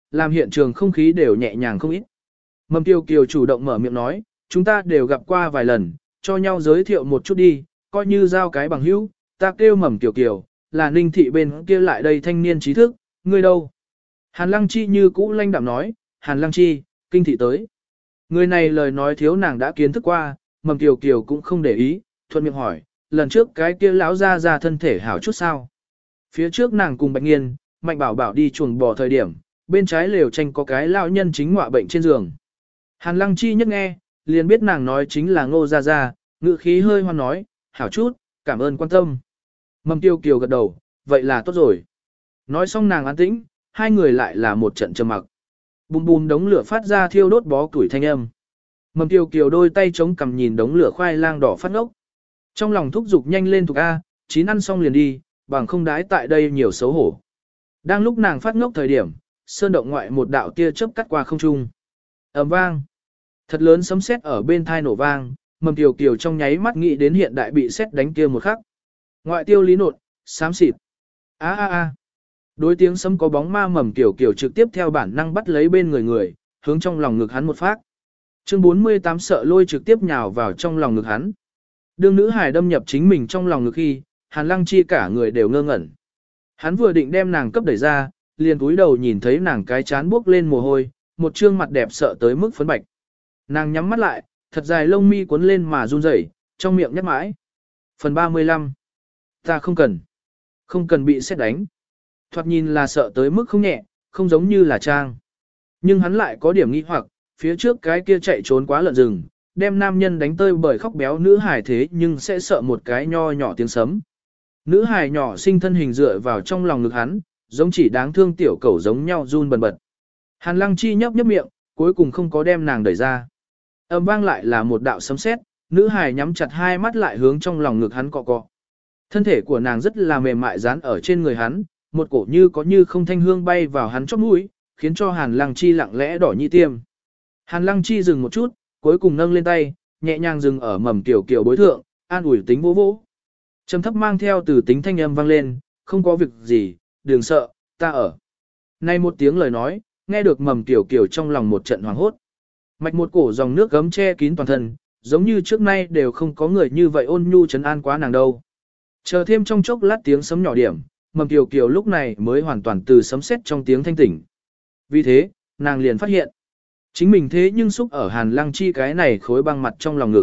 làm hiện trường không khí đều nhẹ nhàng không ít. Mầm Kiều Kiều chủ động mở miệng nói, chúng ta đều gặp qua vài lần, cho nhau giới thiệu một chút đi, coi như giao cái bằng hữu, ta kêu Mầm Kiều Kiều, là Ninh thị bên kia lại đây thanh niên trí thức, ngươi đâu? Hàn Lăng Chi như cũ lanh đạm nói, Hàn Lăng Chi, kinh thị tới. Người này lời nói thiếu nàng đã kiến thức qua, Mầm Kiều Kiều cũng không để ý, thuận miệng hỏi, lần trước cái kia lão ra ra thân thể hảo chút sao? Phía trước nàng cùng Bạch Nghiên, Mạnh Bảo Bảo đi chuồng bò thời điểm, bên trái lều tranh có cái lão nhân chính ngọa bệnh trên giường. Hàn Lăng Chi nhất nghe, liền biết nàng nói chính là Ngô Gia Gia, ngữ khí hơi hoan nói, hảo chút, cảm ơn quan tâm. Mầm Tiêu Kiều gật đầu, vậy là tốt rồi. Nói xong nàng an tĩnh, hai người lại là một trận trầm mặc. Bùm bùm đống lửa phát ra thiêu đốt bó củi thanh âm. Mầm Tiêu Kiều đôi tay chống cằm nhìn đống lửa khoai lang đỏ phát ngốc. Trong lòng thúc giục nhanh lên thuộc A, chín ăn xong liền đi, bằng không đái tại đây nhiều xấu hổ. Đang lúc nàng phát ngốc thời điểm, sơn động ngoại một đạo tia chớp cắt qua không trung. Ầm vang. Thật lớn sấm sét ở bên thai nổ vang, Mầm Kiều Kiều trong nháy mắt nghĩ đến hiện đại bị sét đánh kia một khắc. Ngoại tiêu lý nột, xám xịt. A a a. Đối tiếng sấm có bóng ma Mầm Kiều Kiều trực tiếp theo bản năng bắt lấy bên người người, hướng trong lòng ngực hắn một phát. Chương bốn mươi tám sợ lôi trực tiếp nhào vào trong lòng ngực hắn. Đương nữ hài đâm nhập chính mình trong lòng ngực khi, Hàn Lăng Chi cả người đều ngơ ngẩn. Hắn vừa định đem nàng cấp đẩy ra, liền cúi đầu nhìn thấy nàng cái chán buốc lên mồ hôi, một trương mặt đẹp sợ tới mức phấn bạch. Nàng nhắm mắt lại, thật dài lông mi cuốn lên mà run rẩy, trong miệng nhắc mãi. Phần ba mươi lăm. Ta không cần. Không cần bị sét đánh. Thoạt nhìn là sợ tới mức không nhẹ, không giống như là trang. Nhưng hắn lại có điểm nghi hoặc, phía trước cái kia chạy trốn quá lợn rừng, đem nam nhân đánh tơi bởi khóc béo nữ hài thế nhưng sẽ sợ một cái nho nhỏ tiếng sấm. Nữ hài nhỏ sinh thân hình dựa vào trong lòng ngực hắn, giống chỉ đáng thương tiểu cẩu giống nhau run bần bật. Hàn Lăng Chi nhấp nhấp miệng, cuối cùng không có đem nàng đẩy ra. Âm vang lại là một đạo sấm sét, nữ hài nhắm chặt hai mắt lại hướng trong lòng ngực hắn cọ cọ. Thân thể của nàng rất là mềm mại dán ở trên người hắn, một cổ như có như không thanh hương bay vào hắn chóp mũi, khiến cho Hàn Lăng Chi lặng lẽ đỏ nhị tiêm. Hàn Lăng Chi dừng một chút, cuối cùng nâng lên tay, nhẹ nhàng dừng ở Mầm Kiều Kiều bối thượng, an ủi tính vỗ vỗ. Trầm thấp mang theo từ tính thanh âm vang lên, không có việc gì, đừng sợ, ta ở. Nay một tiếng lời nói, nghe được Mầm Kiều Kiều trong lòng một trận hoảng hốt. Mạch một cổ dòng nước gấm che kín toàn thân, giống như trước nay đều không có người như vậy ôn nhu trấn an quá nàng đâu. Chờ thêm trong chốc lát tiếng sấm nhỏ điểm, Mầm Kiều Kiều lúc này mới hoàn toàn từ sấm sét trong tiếng thanh tỉnh. Vì thế, nàng liền phát hiện, chính mình thế nhưng xúc ở Hàn Lăng Chi cái này khối băng mặt trong lòng ngực.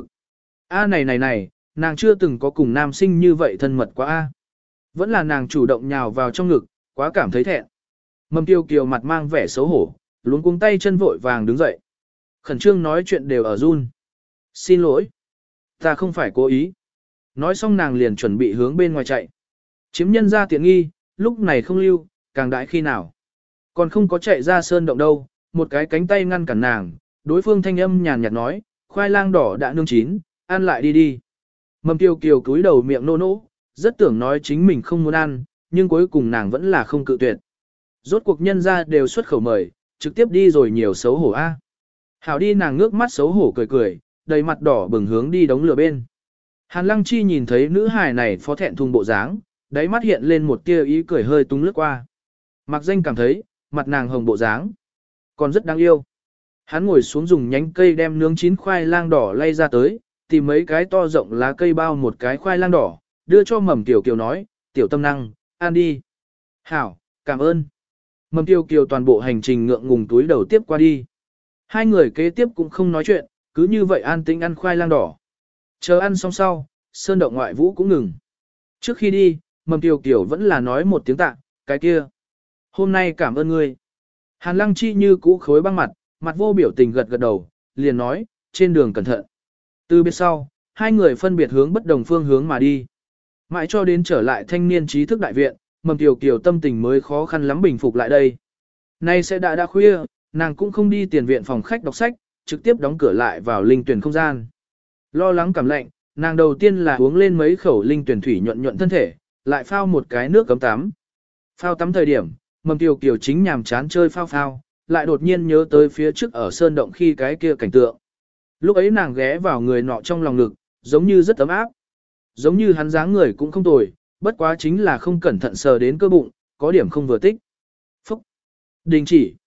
A này này này, nàng chưa từng có cùng nam sinh như vậy thân mật quá a. Vẫn là nàng chủ động nhào vào trong ngực, quá cảm thấy thẹn. Mầm Kiều Kiều mặt mang vẻ xấu hổ, luống cuống tay chân vội vàng đứng dậy. Khẩn trương nói chuyện đều ở run. Xin lỗi. Ta không phải cố ý. Nói xong nàng liền chuẩn bị hướng bên ngoài chạy. Chiếm nhân ra tiện nghi, lúc này không lưu, càng đãi khi nào. Còn không có chạy ra sơn động đâu, một cái cánh tay ngăn cản nàng, đối phương thanh âm nhàn nhạt nói, khoai lang đỏ đã nương chín, ăn lại đi đi. Mầm Kiều Kiều cúi đầu miệng nô nỗ, rất tưởng nói chính mình không muốn ăn, nhưng cuối cùng nàng vẫn là không cự tuyệt. Rốt cuộc nhân ra đều xuất khẩu mời, trực tiếp đi rồi nhiều xấu hổ a. Hảo đi nàng ngước mắt xấu hổ cười cười, đầy mặt đỏ bừng hướng đi đống lửa bên. Hàn Lăng Chi nhìn thấy nữ hài này phó thẹn thùng bộ dáng, đáy mắt hiện lên một tia ý cười hơi tung lướt qua. Mặc danh cảm thấy, mặt nàng hồng bộ dáng, còn rất đáng yêu. Hắn ngồi xuống dùng nhánh cây đem nướng chín khoai lang đỏ lay ra tới, tìm mấy cái to rộng lá cây bao một cái khoai lang đỏ, đưa cho Mầm Kiều Kiều nói, tiểu tâm năng, ăn đi. Hảo, cảm ơn. Mầm Kiều Kiều toàn bộ hành trình ngượng ngùng túi đầu tiếp qua đi. Hai người kế tiếp cũng không nói chuyện, cứ như vậy an tĩnh ăn khoai lang đỏ. Chờ ăn xong sau, sơn động ngoại vũ cũng ngừng. Trước khi đi, Mầm Kiều Kiều vẫn là nói một tiếng tạ, cái kia. Hôm nay cảm ơn ngươi. Hàn Lăng Chi như cũ khối băng mặt, mặt vô biểu tình gật gật đầu, liền nói, trên đường cẩn thận. Từ biệt sau, hai người phân biệt hướng bất đồng phương hướng mà đi. Mãi cho đến trở lại thanh niên trí thức đại viện, Mầm Kiều Kiều tâm tình mới khó khăn lắm bình phục lại đây. Nay sẽ đã đã khuya, nàng cũng không đi tiền viện phòng khách đọc sách, trực tiếp đóng cửa lại vào linh tuyển không gian. Lo lắng cảm lạnh, nàng đầu tiên là uống lên mấy khẩu linh tuyển thủy nhuận nhuận thân thể, lại phao một cái nước cấm tắm. Phao tắm thời điểm, Mầm Kiều Kiều chính nhàm chán chơi phao phao, lại đột nhiên nhớ tới phía trước ở sơn động khi cái kia cảnh tượng. Lúc ấy nàng ghé vào người nọ trong lòng ngực, giống như rất ấm áp. Giống như hắn dáng người cũng không tồi, bất quá chính là không cẩn thận sờ đến cơ bụng, có điểm không vừa tích. Phúc! Đình chỉ!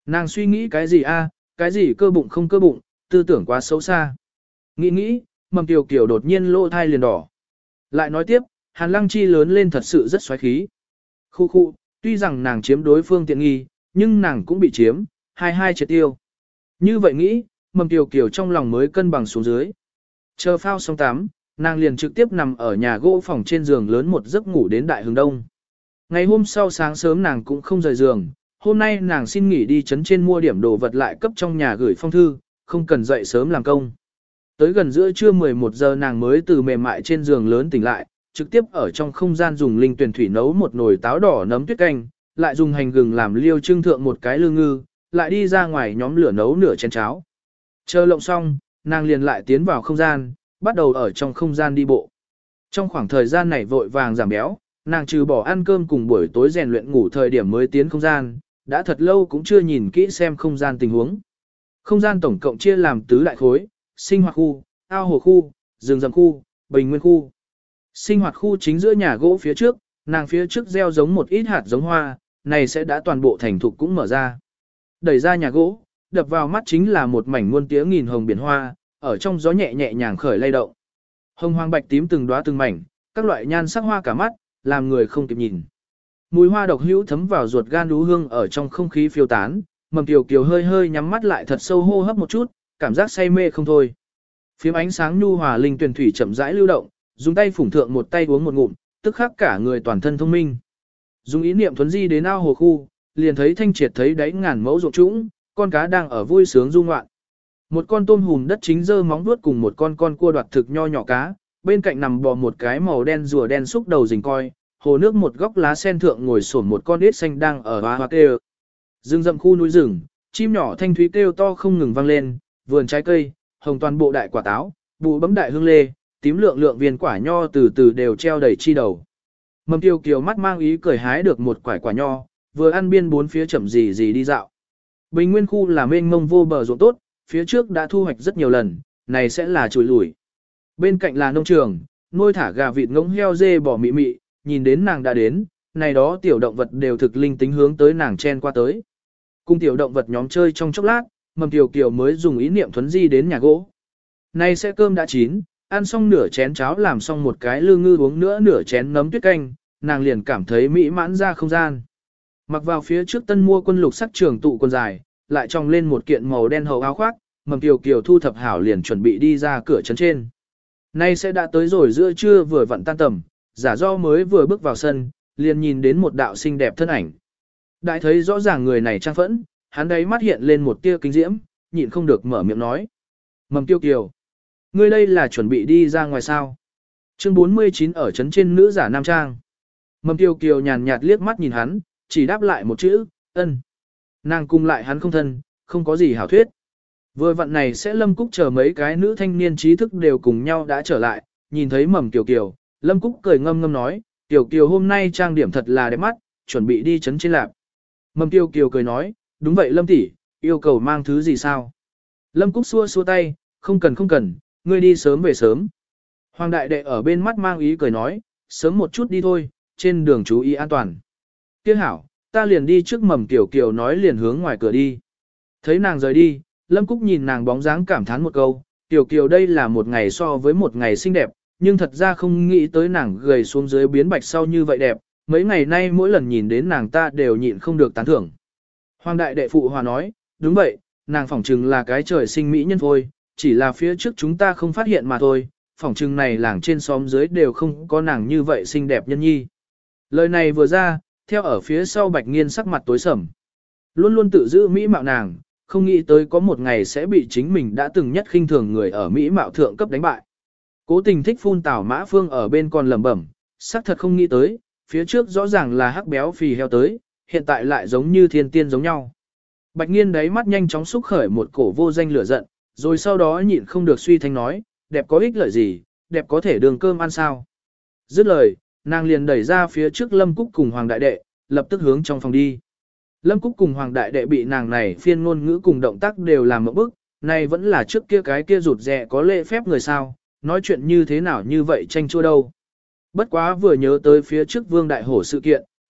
Nàng suy nghĩ cái gì a, cái gì cơ bụng không cơ bụng, tư tưởng quá xấu xa. Nghĩ nghĩ, Mầm Tiểu Kiều đột nhiên lỗ thai liền đỏ. Lại nói tiếp, Hàn Lăng Chi lớn lên thật sự rất xoáy khí. Khu khu, tuy rằng nàng chiếm đối phương tiện nghi, nhưng nàng cũng bị chiếm, hai hai triệt tiêu. Như vậy nghĩ, Mầm Tiểu Kiều trong lòng mới cân bằng xuống dưới. Chờ phao xong tắm, nàng liền trực tiếp nằm ở nhà gỗ phòng trên giường lớn một giấc ngủ đến đại hướng đông. Ngày hôm sau sáng sớm nàng cũng không rời giường, hôm nay nàng xin nghỉ đi chấn trên mua điểm đồ vật lại cấp trong nhà gửi phong thư, không cần dậy sớm làm công. Tới gần giữa trưa mười một giờ nàng mới từ mềm mại trên giường lớn tỉnh lại, trực tiếp ở trong không gian dùng linh tuyển thủy nấu một nồi táo đỏ nấm tuyết canh, lại dùng hành gừng làm liêu trưng thượng một cái lương ngư, lại đi ra ngoài nhóm lửa nấu nửa chén cháo. Chờ lộng xong, nàng liền lại tiến vào không gian, bắt đầu ở trong không gian đi bộ. Trong khoảng thời gian này vội vàng giảm béo, nàng trừ bỏ ăn cơm cùng buổi tối rèn luyện ngủ thời điểm mới tiến không gian, đã thật lâu cũng chưa nhìn kỹ xem không gian tình huống. Không gian tổng cộng chia làm tứ đại khối, sinh hoạt khu, ao hồ khu, rừng rậm khu, bình nguyên khu. Sinh hoạt khu chính giữa nhà gỗ phía trước, nàng phía trước gieo giống một ít hạt giống hoa, này sẽ đã toàn bộ thành thục cũng mở ra. Đẩy ra nhà gỗ, đập vào mắt chính là một mảnh muôn tía nghìn hồng biển hoa, ở trong gió nhẹ nhẹ nhàng khởi lay động. Hồng hoàng bạch tím từng đóa từng mảnh, các loại nhan sắc hoa cả mắt, làm người không kịp nhìn. Mùi hoa độc hữu thấm vào ruột gan đú hương ở trong không khí phiêu tán, Mầm Tiểu Kiều hơi hơi nhắm mắt lại thật sâu hô hấp một chút, cảm giác say mê không thôi. Phím ánh sáng nhu hòa linh tuyển thủy chậm rãi lưu động, dùng tay phủng thượng một tay uống một ngụm, tức khắc cả người toàn thân thông minh. Dùng ý niệm thuấn di đến ao hồ khu, liền thấy thanh triệt thấy đáy ngàn mẫu ruộng trũng, con cá đang ở vui sướng du ngoạn. Một con tôm hùm đất chính giơ móng vuốt cùng một con con cua đoạt thực nho nhỏ cá, bên cạnh nằm bò một cái màu đen rùa đen xúc đầu rình coi, hồ nước một góc lá sen thượng ngồi xổm một con ếch xanh đang ở hoa hoa kêu. Rừng rậm khu núi rừng, chim nhỏ thanh thúy kêu to không ngừng vang lên, vườn trái cây, hồng toàn bộ đại quả táo, bụ bấm đại hương lê, tím lượng lượng viên quả nho từ từ đều treo đầy chi đầu. Mầm Tiểu Kiều mắt mang ý cười hái được một quải quả nho, vừa ăn biên bốn phía chậm gì gì đi dạo. Bình nguyên khu là mênh mông vô bờ ruộng tốt, phía trước đã thu hoạch rất nhiều lần, này sẽ là chùi lủi. Bên cạnh là nông trường, nuôi thả gà vịt ngỗng heo dê bò mị mị, nhìn đến nàng đã đến, này đó tiểu động vật đều thực linh tính hướng tới nàng chen qua tới. Cùng tiểu động vật nhóm chơi trong chốc lát, Mầm Tiểu Kiều mới dùng ý niệm thuấn di đến nhà gỗ. Này sẽ cơm đã chín, ăn xong nửa chén cháo làm xong một cái lương ngư uống nữa nửa chén nấm tuyết canh, nàng liền cảm thấy mỹ mãn ra không gian. Mặc vào phía trước tân mua quân lục sắc trường tụ quần dài, lại tròng lên một kiện màu đen hậu áo khoác, Mầm Tiểu Kiều thu thập hảo liền chuẩn bị đi ra cửa trấn trên. Nay sẽ đã tới rồi giữa trưa vừa vặn tan tầm, giả do mới vừa bước vào sân, liền nhìn đến một đạo xinh đẹp thân ảnh. Đại thấy rõ ràng người này trang phẫn, hắn đấy mắt hiện lên một tia kinh diễm, nhịn không được mở miệng nói. Mầm Tiểu Kiều, ngươi đây là chuẩn bị đi ra ngoài sao? Chương bốn mươi chín ở trấn trên nữ giả nam trang. Mầm Tiểu Kiều nhàn nhạt liếc mắt nhìn hắn, chỉ đáp lại một chữ, ân. Nàng cung lại hắn không thân, không có gì hảo thuyết. Vừa vặn này sẽ Lâm Cúc chờ mấy cái nữ thanh niên trí thức đều cùng nhau đã trở lại, nhìn thấy Mầm Tiểu Kiều, Lâm Cúc cười ngâm ngâm nói, Tiểu Kiều hôm nay trang điểm thật là đẹp mắt, chuẩn bị đi trấn trên lạp. Mầm Tiểu Kiều cười nói, đúng vậy Lâm tỷ, yêu cầu mang thứ gì sao? Lâm Cúc xua xua tay, không cần không cần, ngươi đi sớm về sớm. Hoàng đại đệ ở bên mắt mang ý cười nói, sớm một chút đi thôi, trên đường chú ý an toàn. Tiếc hảo, ta liền đi trước. Mầm Tiểu Kiều nói liền hướng ngoài cửa đi. Thấy nàng rời đi, Lâm Cúc nhìn nàng bóng dáng cảm thán một câu, Tiểu Kiều đây là một ngày so với một ngày xinh đẹp, nhưng thật ra không nghĩ tới nàng gầy xuống dưới biến bạch sau như vậy đẹp, mấy ngày nay mỗi lần nhìn đến nàng ta đều nhịn không được tán thưởng. Hoàng đại đệ phụ hòa nói, đúng vậy, nàng phỏng chừng là cái trời sinh mỹ nhân thôi, chỉ là phía trước chúng ta không phát hiện mà thôi, phỏng chừng này làng trên xóm dưới đều không có nàng như vậy xinh đẹp nhân nhi. Lời này vừa ra, theo ở phía sau Bạch Nghiên sắc mặt tối sầm. Luôn luôn tự giữ mỹ mạo nàng, không nghĩ tới có một ngày sẽ bị chính mình đã từng nhất khinh thường người ở mỹ mạo thượng cấp đánh bại. Cố Tình thích phun tảo Mã Phương ở bên còn lẩm bẩm, sắc thật không nghĩ tới, phía trước rõ ràng là hắc béo phì heo tới, hiện tại lại giống như thiên tiên giống nhau. Bạch Nghiên đáy mắt nhanh chóng xúc khởi một cổ vô danh lửa giận, rồi sau đó nhịn không được suy thanh nói, đẹp có ích lợi gì, đẹp có thể đường cơm ăn sao. Dứt lời, nàng liền đẩy ra phía trước Lâm Cúc cùng Hoàng đại đệ, lập tức hướng trong phòng đi. Lâm Cúc cùng Hoàng đại đệ bị nàng này phiên ngôn ngữ cùng động tác đều làm một bức, này vẫn là trước kia cái kia rụt rè có lễ phép người sao, nói chuyện như thế nào như vậy tranh chua đâu. Bất quá vừa nhớ tới phía trước Vương Đại Hổ sự kiện,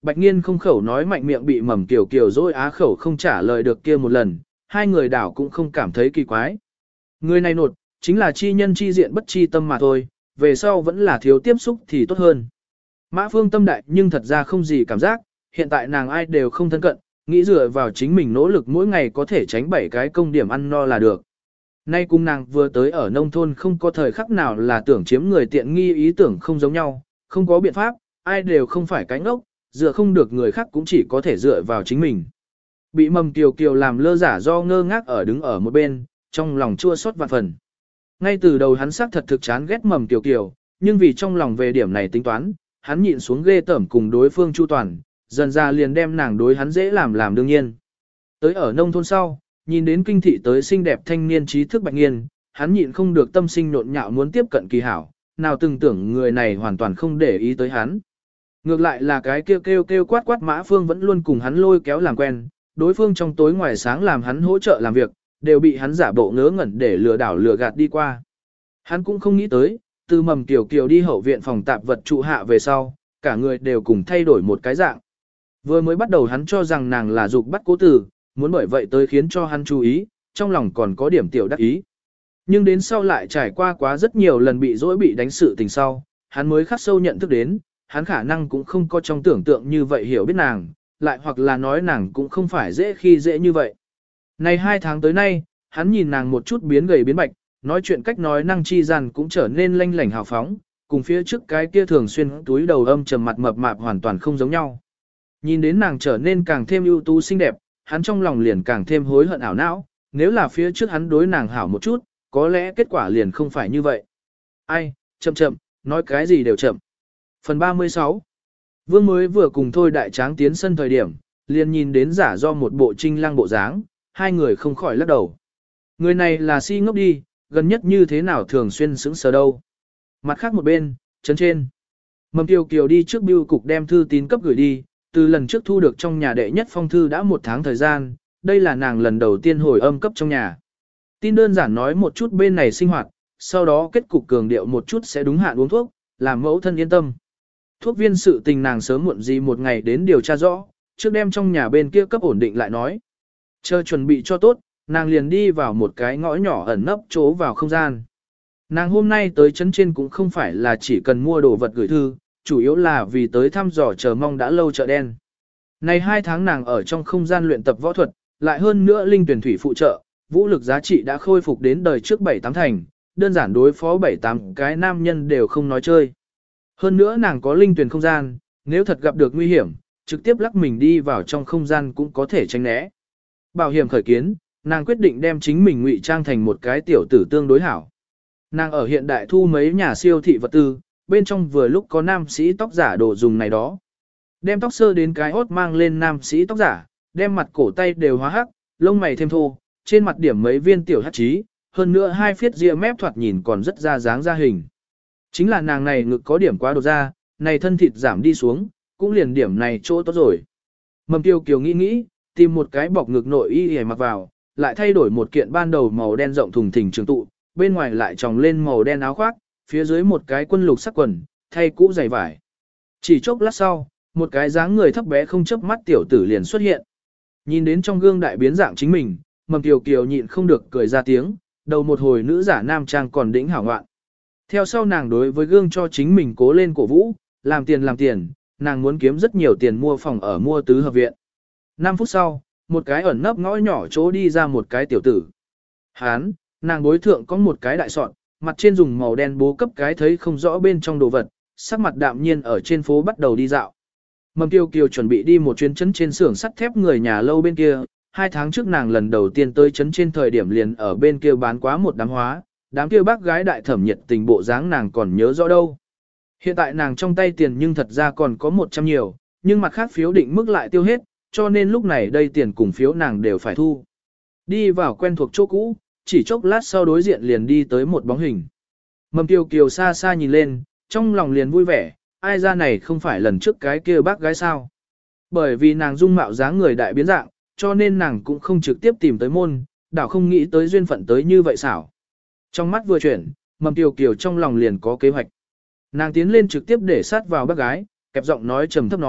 Bạch Nghiên không khẩu nói mạnh miệng bị Mầm Kiều Kiều dối á khẩu không trả lời được kia một lần, hai người đảo cũng không cảm thấy kỳ quái. Người này nột, chính là chi nhân chi diện bất chi tâm mà thôi, về sau vẫn là thiếu tiếp xúc thì tốt hơn. Mã Phương tâm đại nhưng thật ra không gì cảm giác, hiện tại nàng ai đều không thân cận, nghĩ dựa vào chính mình nỗ lực mỗi ngày có thể tránh bảy cái công điểm ăn no là được. Nay cùng nàng vừa tới ở nông thôn không có thời khắc nào là tưởng chiếm người tiện nghi ý tưởng không giống nhau, không có biện pháp, ai đều không phải cánh ốc, dựa không được người khác cũng chỉ có thể dựa vào chính mình. Bị Mầm Kiều Kiều làm lơ giả do ngơ ngác ở đứng ở một bên, trong lòng chua xót vạn phần. Ngay từ đầu hắn xác thật thực chán ghét Mầm Kiều Kiều, nhưng vì trong lòng về điểm này tính toán, hắn nhịn xuống ghê tởm cùng đối phương chu toàn, dần ra liền đem nàng đối hắn dễ làm làm đương nhiên. Tới ở nông thôn sau, nhìn đến kinh thị tới xinh đẹp thanh niên trí thức Bạch Nghiên, hắn nhịn không được tâm sinh nộn nhạo muốn tiếp cận kỳ hảo, nào từng tưởng người này hoàn toàn không để ý tới hắn. Ngược lại là cái kêu kêu kêu quát quát Mã Phương vẫn luôn cùng hắn lôi kéo làm quen, đối phương trong tối ngoài sáng làm hắn hỗ trợ làm việc, đều bị hắn giả bộ ngớ ngẩn để lừa đảo lừa gạt đi qua. Hắn cũng không nghĩ tới, từ Mầm Kiều Kiều đi hậu viện phòng tạp vật trụ hạ về sau, cả người đều cùng thay đổi một cái dạng. Vừa mới bắt đầu hắn cho rằng nàng là dục bắt cố tử, muốn bởi vậy tới khiến cho hắn chú ý, trong lòng còn có điểm tiểu đắc ý. Nhưng đến sau lại trải qua quá rất nhiều lần bị dỗi bị đánh sự tình sau, hắn mới khắc sâu nhận thức đến, hắn khả năng cũng không có trong tưởng tượng như vậy hiểu biết nàng, lại hoặc là nói nàng cũng không phải dễ khi dễ như vậy. Này hai tháng tới nay, hắn nhìn nàng một chút biến gầy biến bạch, nói chuyện cách nói năng chi gian cũng trở nên lanh lảnh hào phóng, cùng phía trước cái kia thường xuyên túi đầu âm trầm mặt mập mạp hoàn toàn không giống nhau. Nhìn đến nàng trở nên càng thêm ưu tú xinh đẹp, hắn trong lòng liền càng thêm hối hận ảo não, nếu là phía trước hắn đối nàng hảo một chút, có lẽ kết quả liền không phải như vậy. Ai, chậm chậm, nói cái gì đều chậm. Phần ba mươi sáu. Vương mới vừa cùng Thôi Đại Tráng tiến sân thời điểm, liền nhìn đến giả do một bộ trinh lăng bộ dáng, hai người không khỏi lắc đầu. Người này là si ngốc đi, gần nhất như thế nào thường xuyên sững sờ đâu. Mặt khác một bên, chấn trên. Mầm Kiều Kiều đi trước bưu cục đem thư tín cấp gửi đi, từ lần trước thu được trong nhà đệ nhất phong thư đã một tháng thời gian, đây là nàng lần đầu tiên hồi âm cấp trong nhà. Tin đơn giản nói một chút bên này sinh hoạt, sau đó kết cục cường điệu một chút sẽ đúng hạn uống thuốc, làm mẫu thân yên tâm. Thuốc viên sự tình nàng sớm muộn gì một ngày đến điều tra rõ, trước đem trong nhà bên kia cấp ổn định lại nói. Chờ chuẩn bị cho tốt, nàng liền đi vào một cái ngõ nhỏ ẩn nấp chỗ vào không gian. Nàng hôm nay tới chấn trên cũng không phải là chỉ cần mua đồ vật gửi thư, chủ yếu là vì tới thăm dò chờ mong đã lâu chợ đen. Này hai tháng nàng ở trong không gian luyện tập võ thuật, lại hơn nữa linh tuyển thủy phụ trợ, vũ lực giá trị đã khôi phục đến đời trước bảy tám thành, đơn giản đối phó bảy tám cái nam nhân đều không nói chơi. Hơn nữa nàng có linh tuyển không gian, nếu thật gặp được nguy hiểm, trực tiếp lắc mình đi vào trong không gian cũng có thể tránh né. Bảo hiểm khởi kiến, nàng quyết định đem chính mình ngụy trang thành một cái tiểu tử tương đối hảo. Nàng ở hiện đại thu mấy nhà siêu thị vật tư, bên trong vừa lúc có nam sĩ tóc giả đồ dùng này đó. Đem tóc sơ đến cái hốt mang lên nam sĩ tóc giả, đem mặt cổ tay đều hóa hắc, lông mày thêm thô, trên mặt điểm mấy viên tiểu hắc trí, hơn nữa hai phiết ria mép thoạt nhìn còn rất ra dáng ra hình. Chính là nàng này ngực có điểm quá đột ra, này thân thịt giảm đi xuống, cũng liền điểm này chỗ tốt rồi. Mầm Kiều Kiều nghĩ nghĩ, tìm một cái bọc ngực nội y để mặc vào, lại thay đổi một kiện ban đầu màu đen rộng thùng thình trường tụ, bên ngoài lại tròng lên màu đen áo khoác, phía dưới một cái quân lục sắc quần, thay cũ giày vải. Chỉ chốc lát sau, một cái dáng người thấp bé không chớp mắt tiểu tử liền xuất hiện. Nhìn đến trong gương đại biến dạng chính mình, Mầm Kiều Kiều nhịn không được cười ra tiếng, đầu một hồi nữ giả nam trang còn đỉnh hảo ngoạn. Theo sau nàng đối với gương cho chính mình cố lên cổ vũ, làm tiền làm tiền, nàng muốn kiếm rất nhiều tiền mua phòng ở mua tứ hợp viện. năm phút sau, một cái ẩn nấp ngõ nhỏ chỗ đi ra một cái tiểu tử. Hán, nàng bối thượng có một cái đại sọn, mặt trên dùng màu đen bố cấp cái thấy không rõ bên trong đồ vật, sắc mặt đạm nhiên ở trên phố bắt đầu đi dạo. Mầm Kiều Kiều chuẩn bị đi một chuyến chấn trên xưởng sắt thép người nhà lâu bên kia, hai tháng trước nàng lần đầu tiên tới chấn trên thời điểm liền ở bên kia bán quá một đám hóa, đám kia bác gái đại thẩm nhiệt tình bộ dáng nàng còn nhớ rõ đâu. Hiện tại nàng trong tay tiền nhưng thật ra còn có một trăm nhiều, nhưng mặt khác phiếu định mức lại tiêu hết, cho nên lúc này đây tiền cùng phiếu nàng đều phải thu. Đi vào quen thuộc chỗ cũ, chỉ chốc lát sau đối diện liền đi tới một bóng hình. Mầm Kiều Kiều xa xa nhìn lên, trong lòng liền vui vẻ, ai ra này không phải lần trước cái kia bác gái sao. Bởi vì nàng dung mạo dáng người đại biến dạng, cho nên nàng cũng không trực tiếp tìm tới môn, đảo không nghĩ tới duyên phận tới như vậy xảo. Trong mắt vừa chuyển, Mầm Kiều Kiều trong lòng liền có kế hoạch. Nàng tiến lên trực tiếp để sát vào bác gái, kẹp giọng nói trầm thấp nói,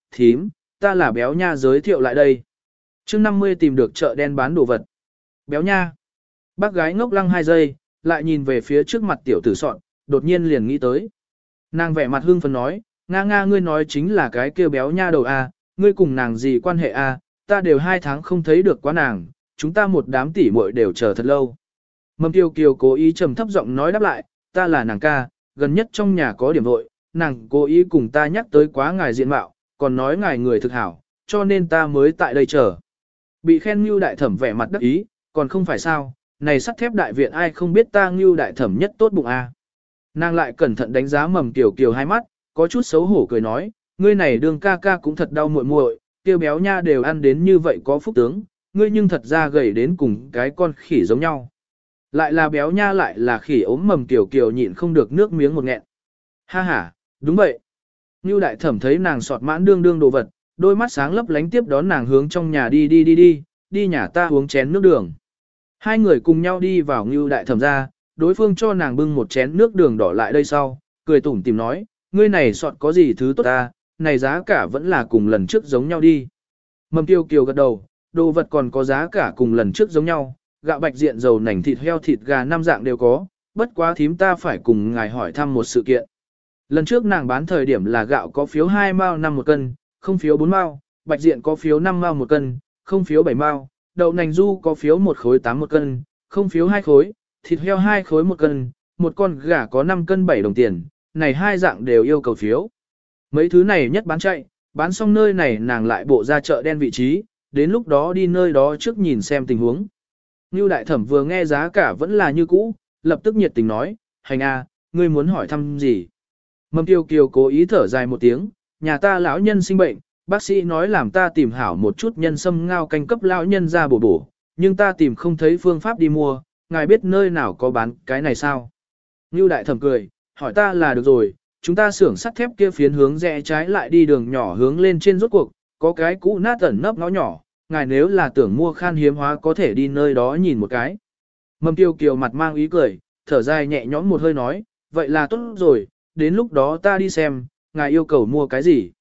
thím, ta là béo nha giới thiệu lại đây. chương năm mươi tìm được chợ đen bán đồ vật. Béo nha. Bác gái ngốc lăng hai giây, lại nhìn về phía trước mặt tiểu tử sọn, đột nhiên liền nghĩ tới. Nàng vẻ mặt hương phấn nói, Nga Nga ngươi nói chính là cái kia béo nha đầu a, ngươi cùng nàng gì quan hệ a, ta đều hai tháng không thấy được quá nàng, chúng ta một đám tỉ muội đều chờ thật lâu. Mầm Kiều Kiều cố ý trầm thấp giọng nói đáp lại, ta là nàng ca, gần nhất trong nhà có điểm vội, nàng cố ý cùng ta nhắc tới quá ngài diện mạo, còn nói ngài người thực hảo, cho nên ta mới tại đây chờ. Bị khen Ngưu đại thẩm vẻ mặt đắc ý, còn không phải sao, này sắt thép đại viện ai không biết ta Ngưu đại thẩm nhất tốt bụng a. Nàng lại cẩn thận đánh giá Mầm Kiều Kiều hai mắt, có chút xấu hổ cười nói, ngươi này đương ca ca cũng thật đau muội muội, tiêu béo nha đều ăn đến như vậy có phúc tướng, ngươi nhưng thật ra gầy đến cùng cái con khỉ giống nhau. Lại là béo nha lại là khỉ ốm Mầm Kiều Kiều nhịn không được nước miếng một nghẹn. Ha ha, đúng vậy. Ngưu đại thẩm thấy nàng sọt mãn đương đương đồ vật, đôi mắt sáng lấp lánh tiếp đón nàng hướng trong nhà đi đi đi đi, đi nhà ta uống chén nước đường. Hai người cùng nhau đi vào Ngưu đại thẩm ra, đối phương cho nàng bưng một chén nước đường đỏ lại đây sau, cười tủm tìm nói, ngươi này sọt có gì thứ tốt ta, này giá cả vẫn là cùng lần trước giống nhau đi. Mầm Kiều Kiều gật đầu, đồ vật còn có giá cả cùng lần trước giống nhau, gạo bạch diện dầu nành thịt heo thịt gà năm dạng đều có, bất quá thím ta phải cùng ngài hỏi thăm một sự kiện. Lần trước nàng bán thời điểm là gạo có phiếu hai mao năm một cân, không phiếu bốn mao, bạch diện có phiếu năm mao một cân, không phiếu bảy mao, đậu nành du có phiếu một khối tám một cân, không phiếu hai khối, thịt heo hai khối một cân, một con gà có năm cân bảy đồng tiền, này hai dạng đều yêu cầu phiếu. Mấy thứ này nhất bán chạy, bán xong nơi này nàng lại bộ ra chợ đen vị trí, đến lúc đó đi nơi đó trước nhìn xem tình huống. Ngưu đại thẩm vừa nghe giá cả vẫn là như cũ, lập tức nhiệt tình nói, hành a, ngươi muốn hỏi thăm gì? Mầm Kiều Kiều cố ý thở dài một tiếng, nhà ta lão nhân sinh bệnh, bác sĩ nói làm ta tìm hảo một chút nhân sâm ngao canh cấp lão nhân ra bổ bổ, nhưng ta tìm không thấy phương pháp đi mua, ngài biết nơi nào có bán cái này sao? Ngưu đại thẩm cười, hỏi ta là được rồi, chúng ta xưởng sắt thép kia phiến hướng rẽ trái lại đi đường nhỏ hướng lên trên rốt cuộc, có cái cũ nát ẩn nấp ngõ nhỏ, ngài nếu là tưởng mua khan hiếm hóa có thể đi nơi đó nhìn một cái. Mầm Kiều Kiều mặt mang ý cười, thở dài nhẹ nhõm một hơi nói, vậy là tốt rồi, đến lúc đó ta đi xem, ngài yêu cầu mua cái gì.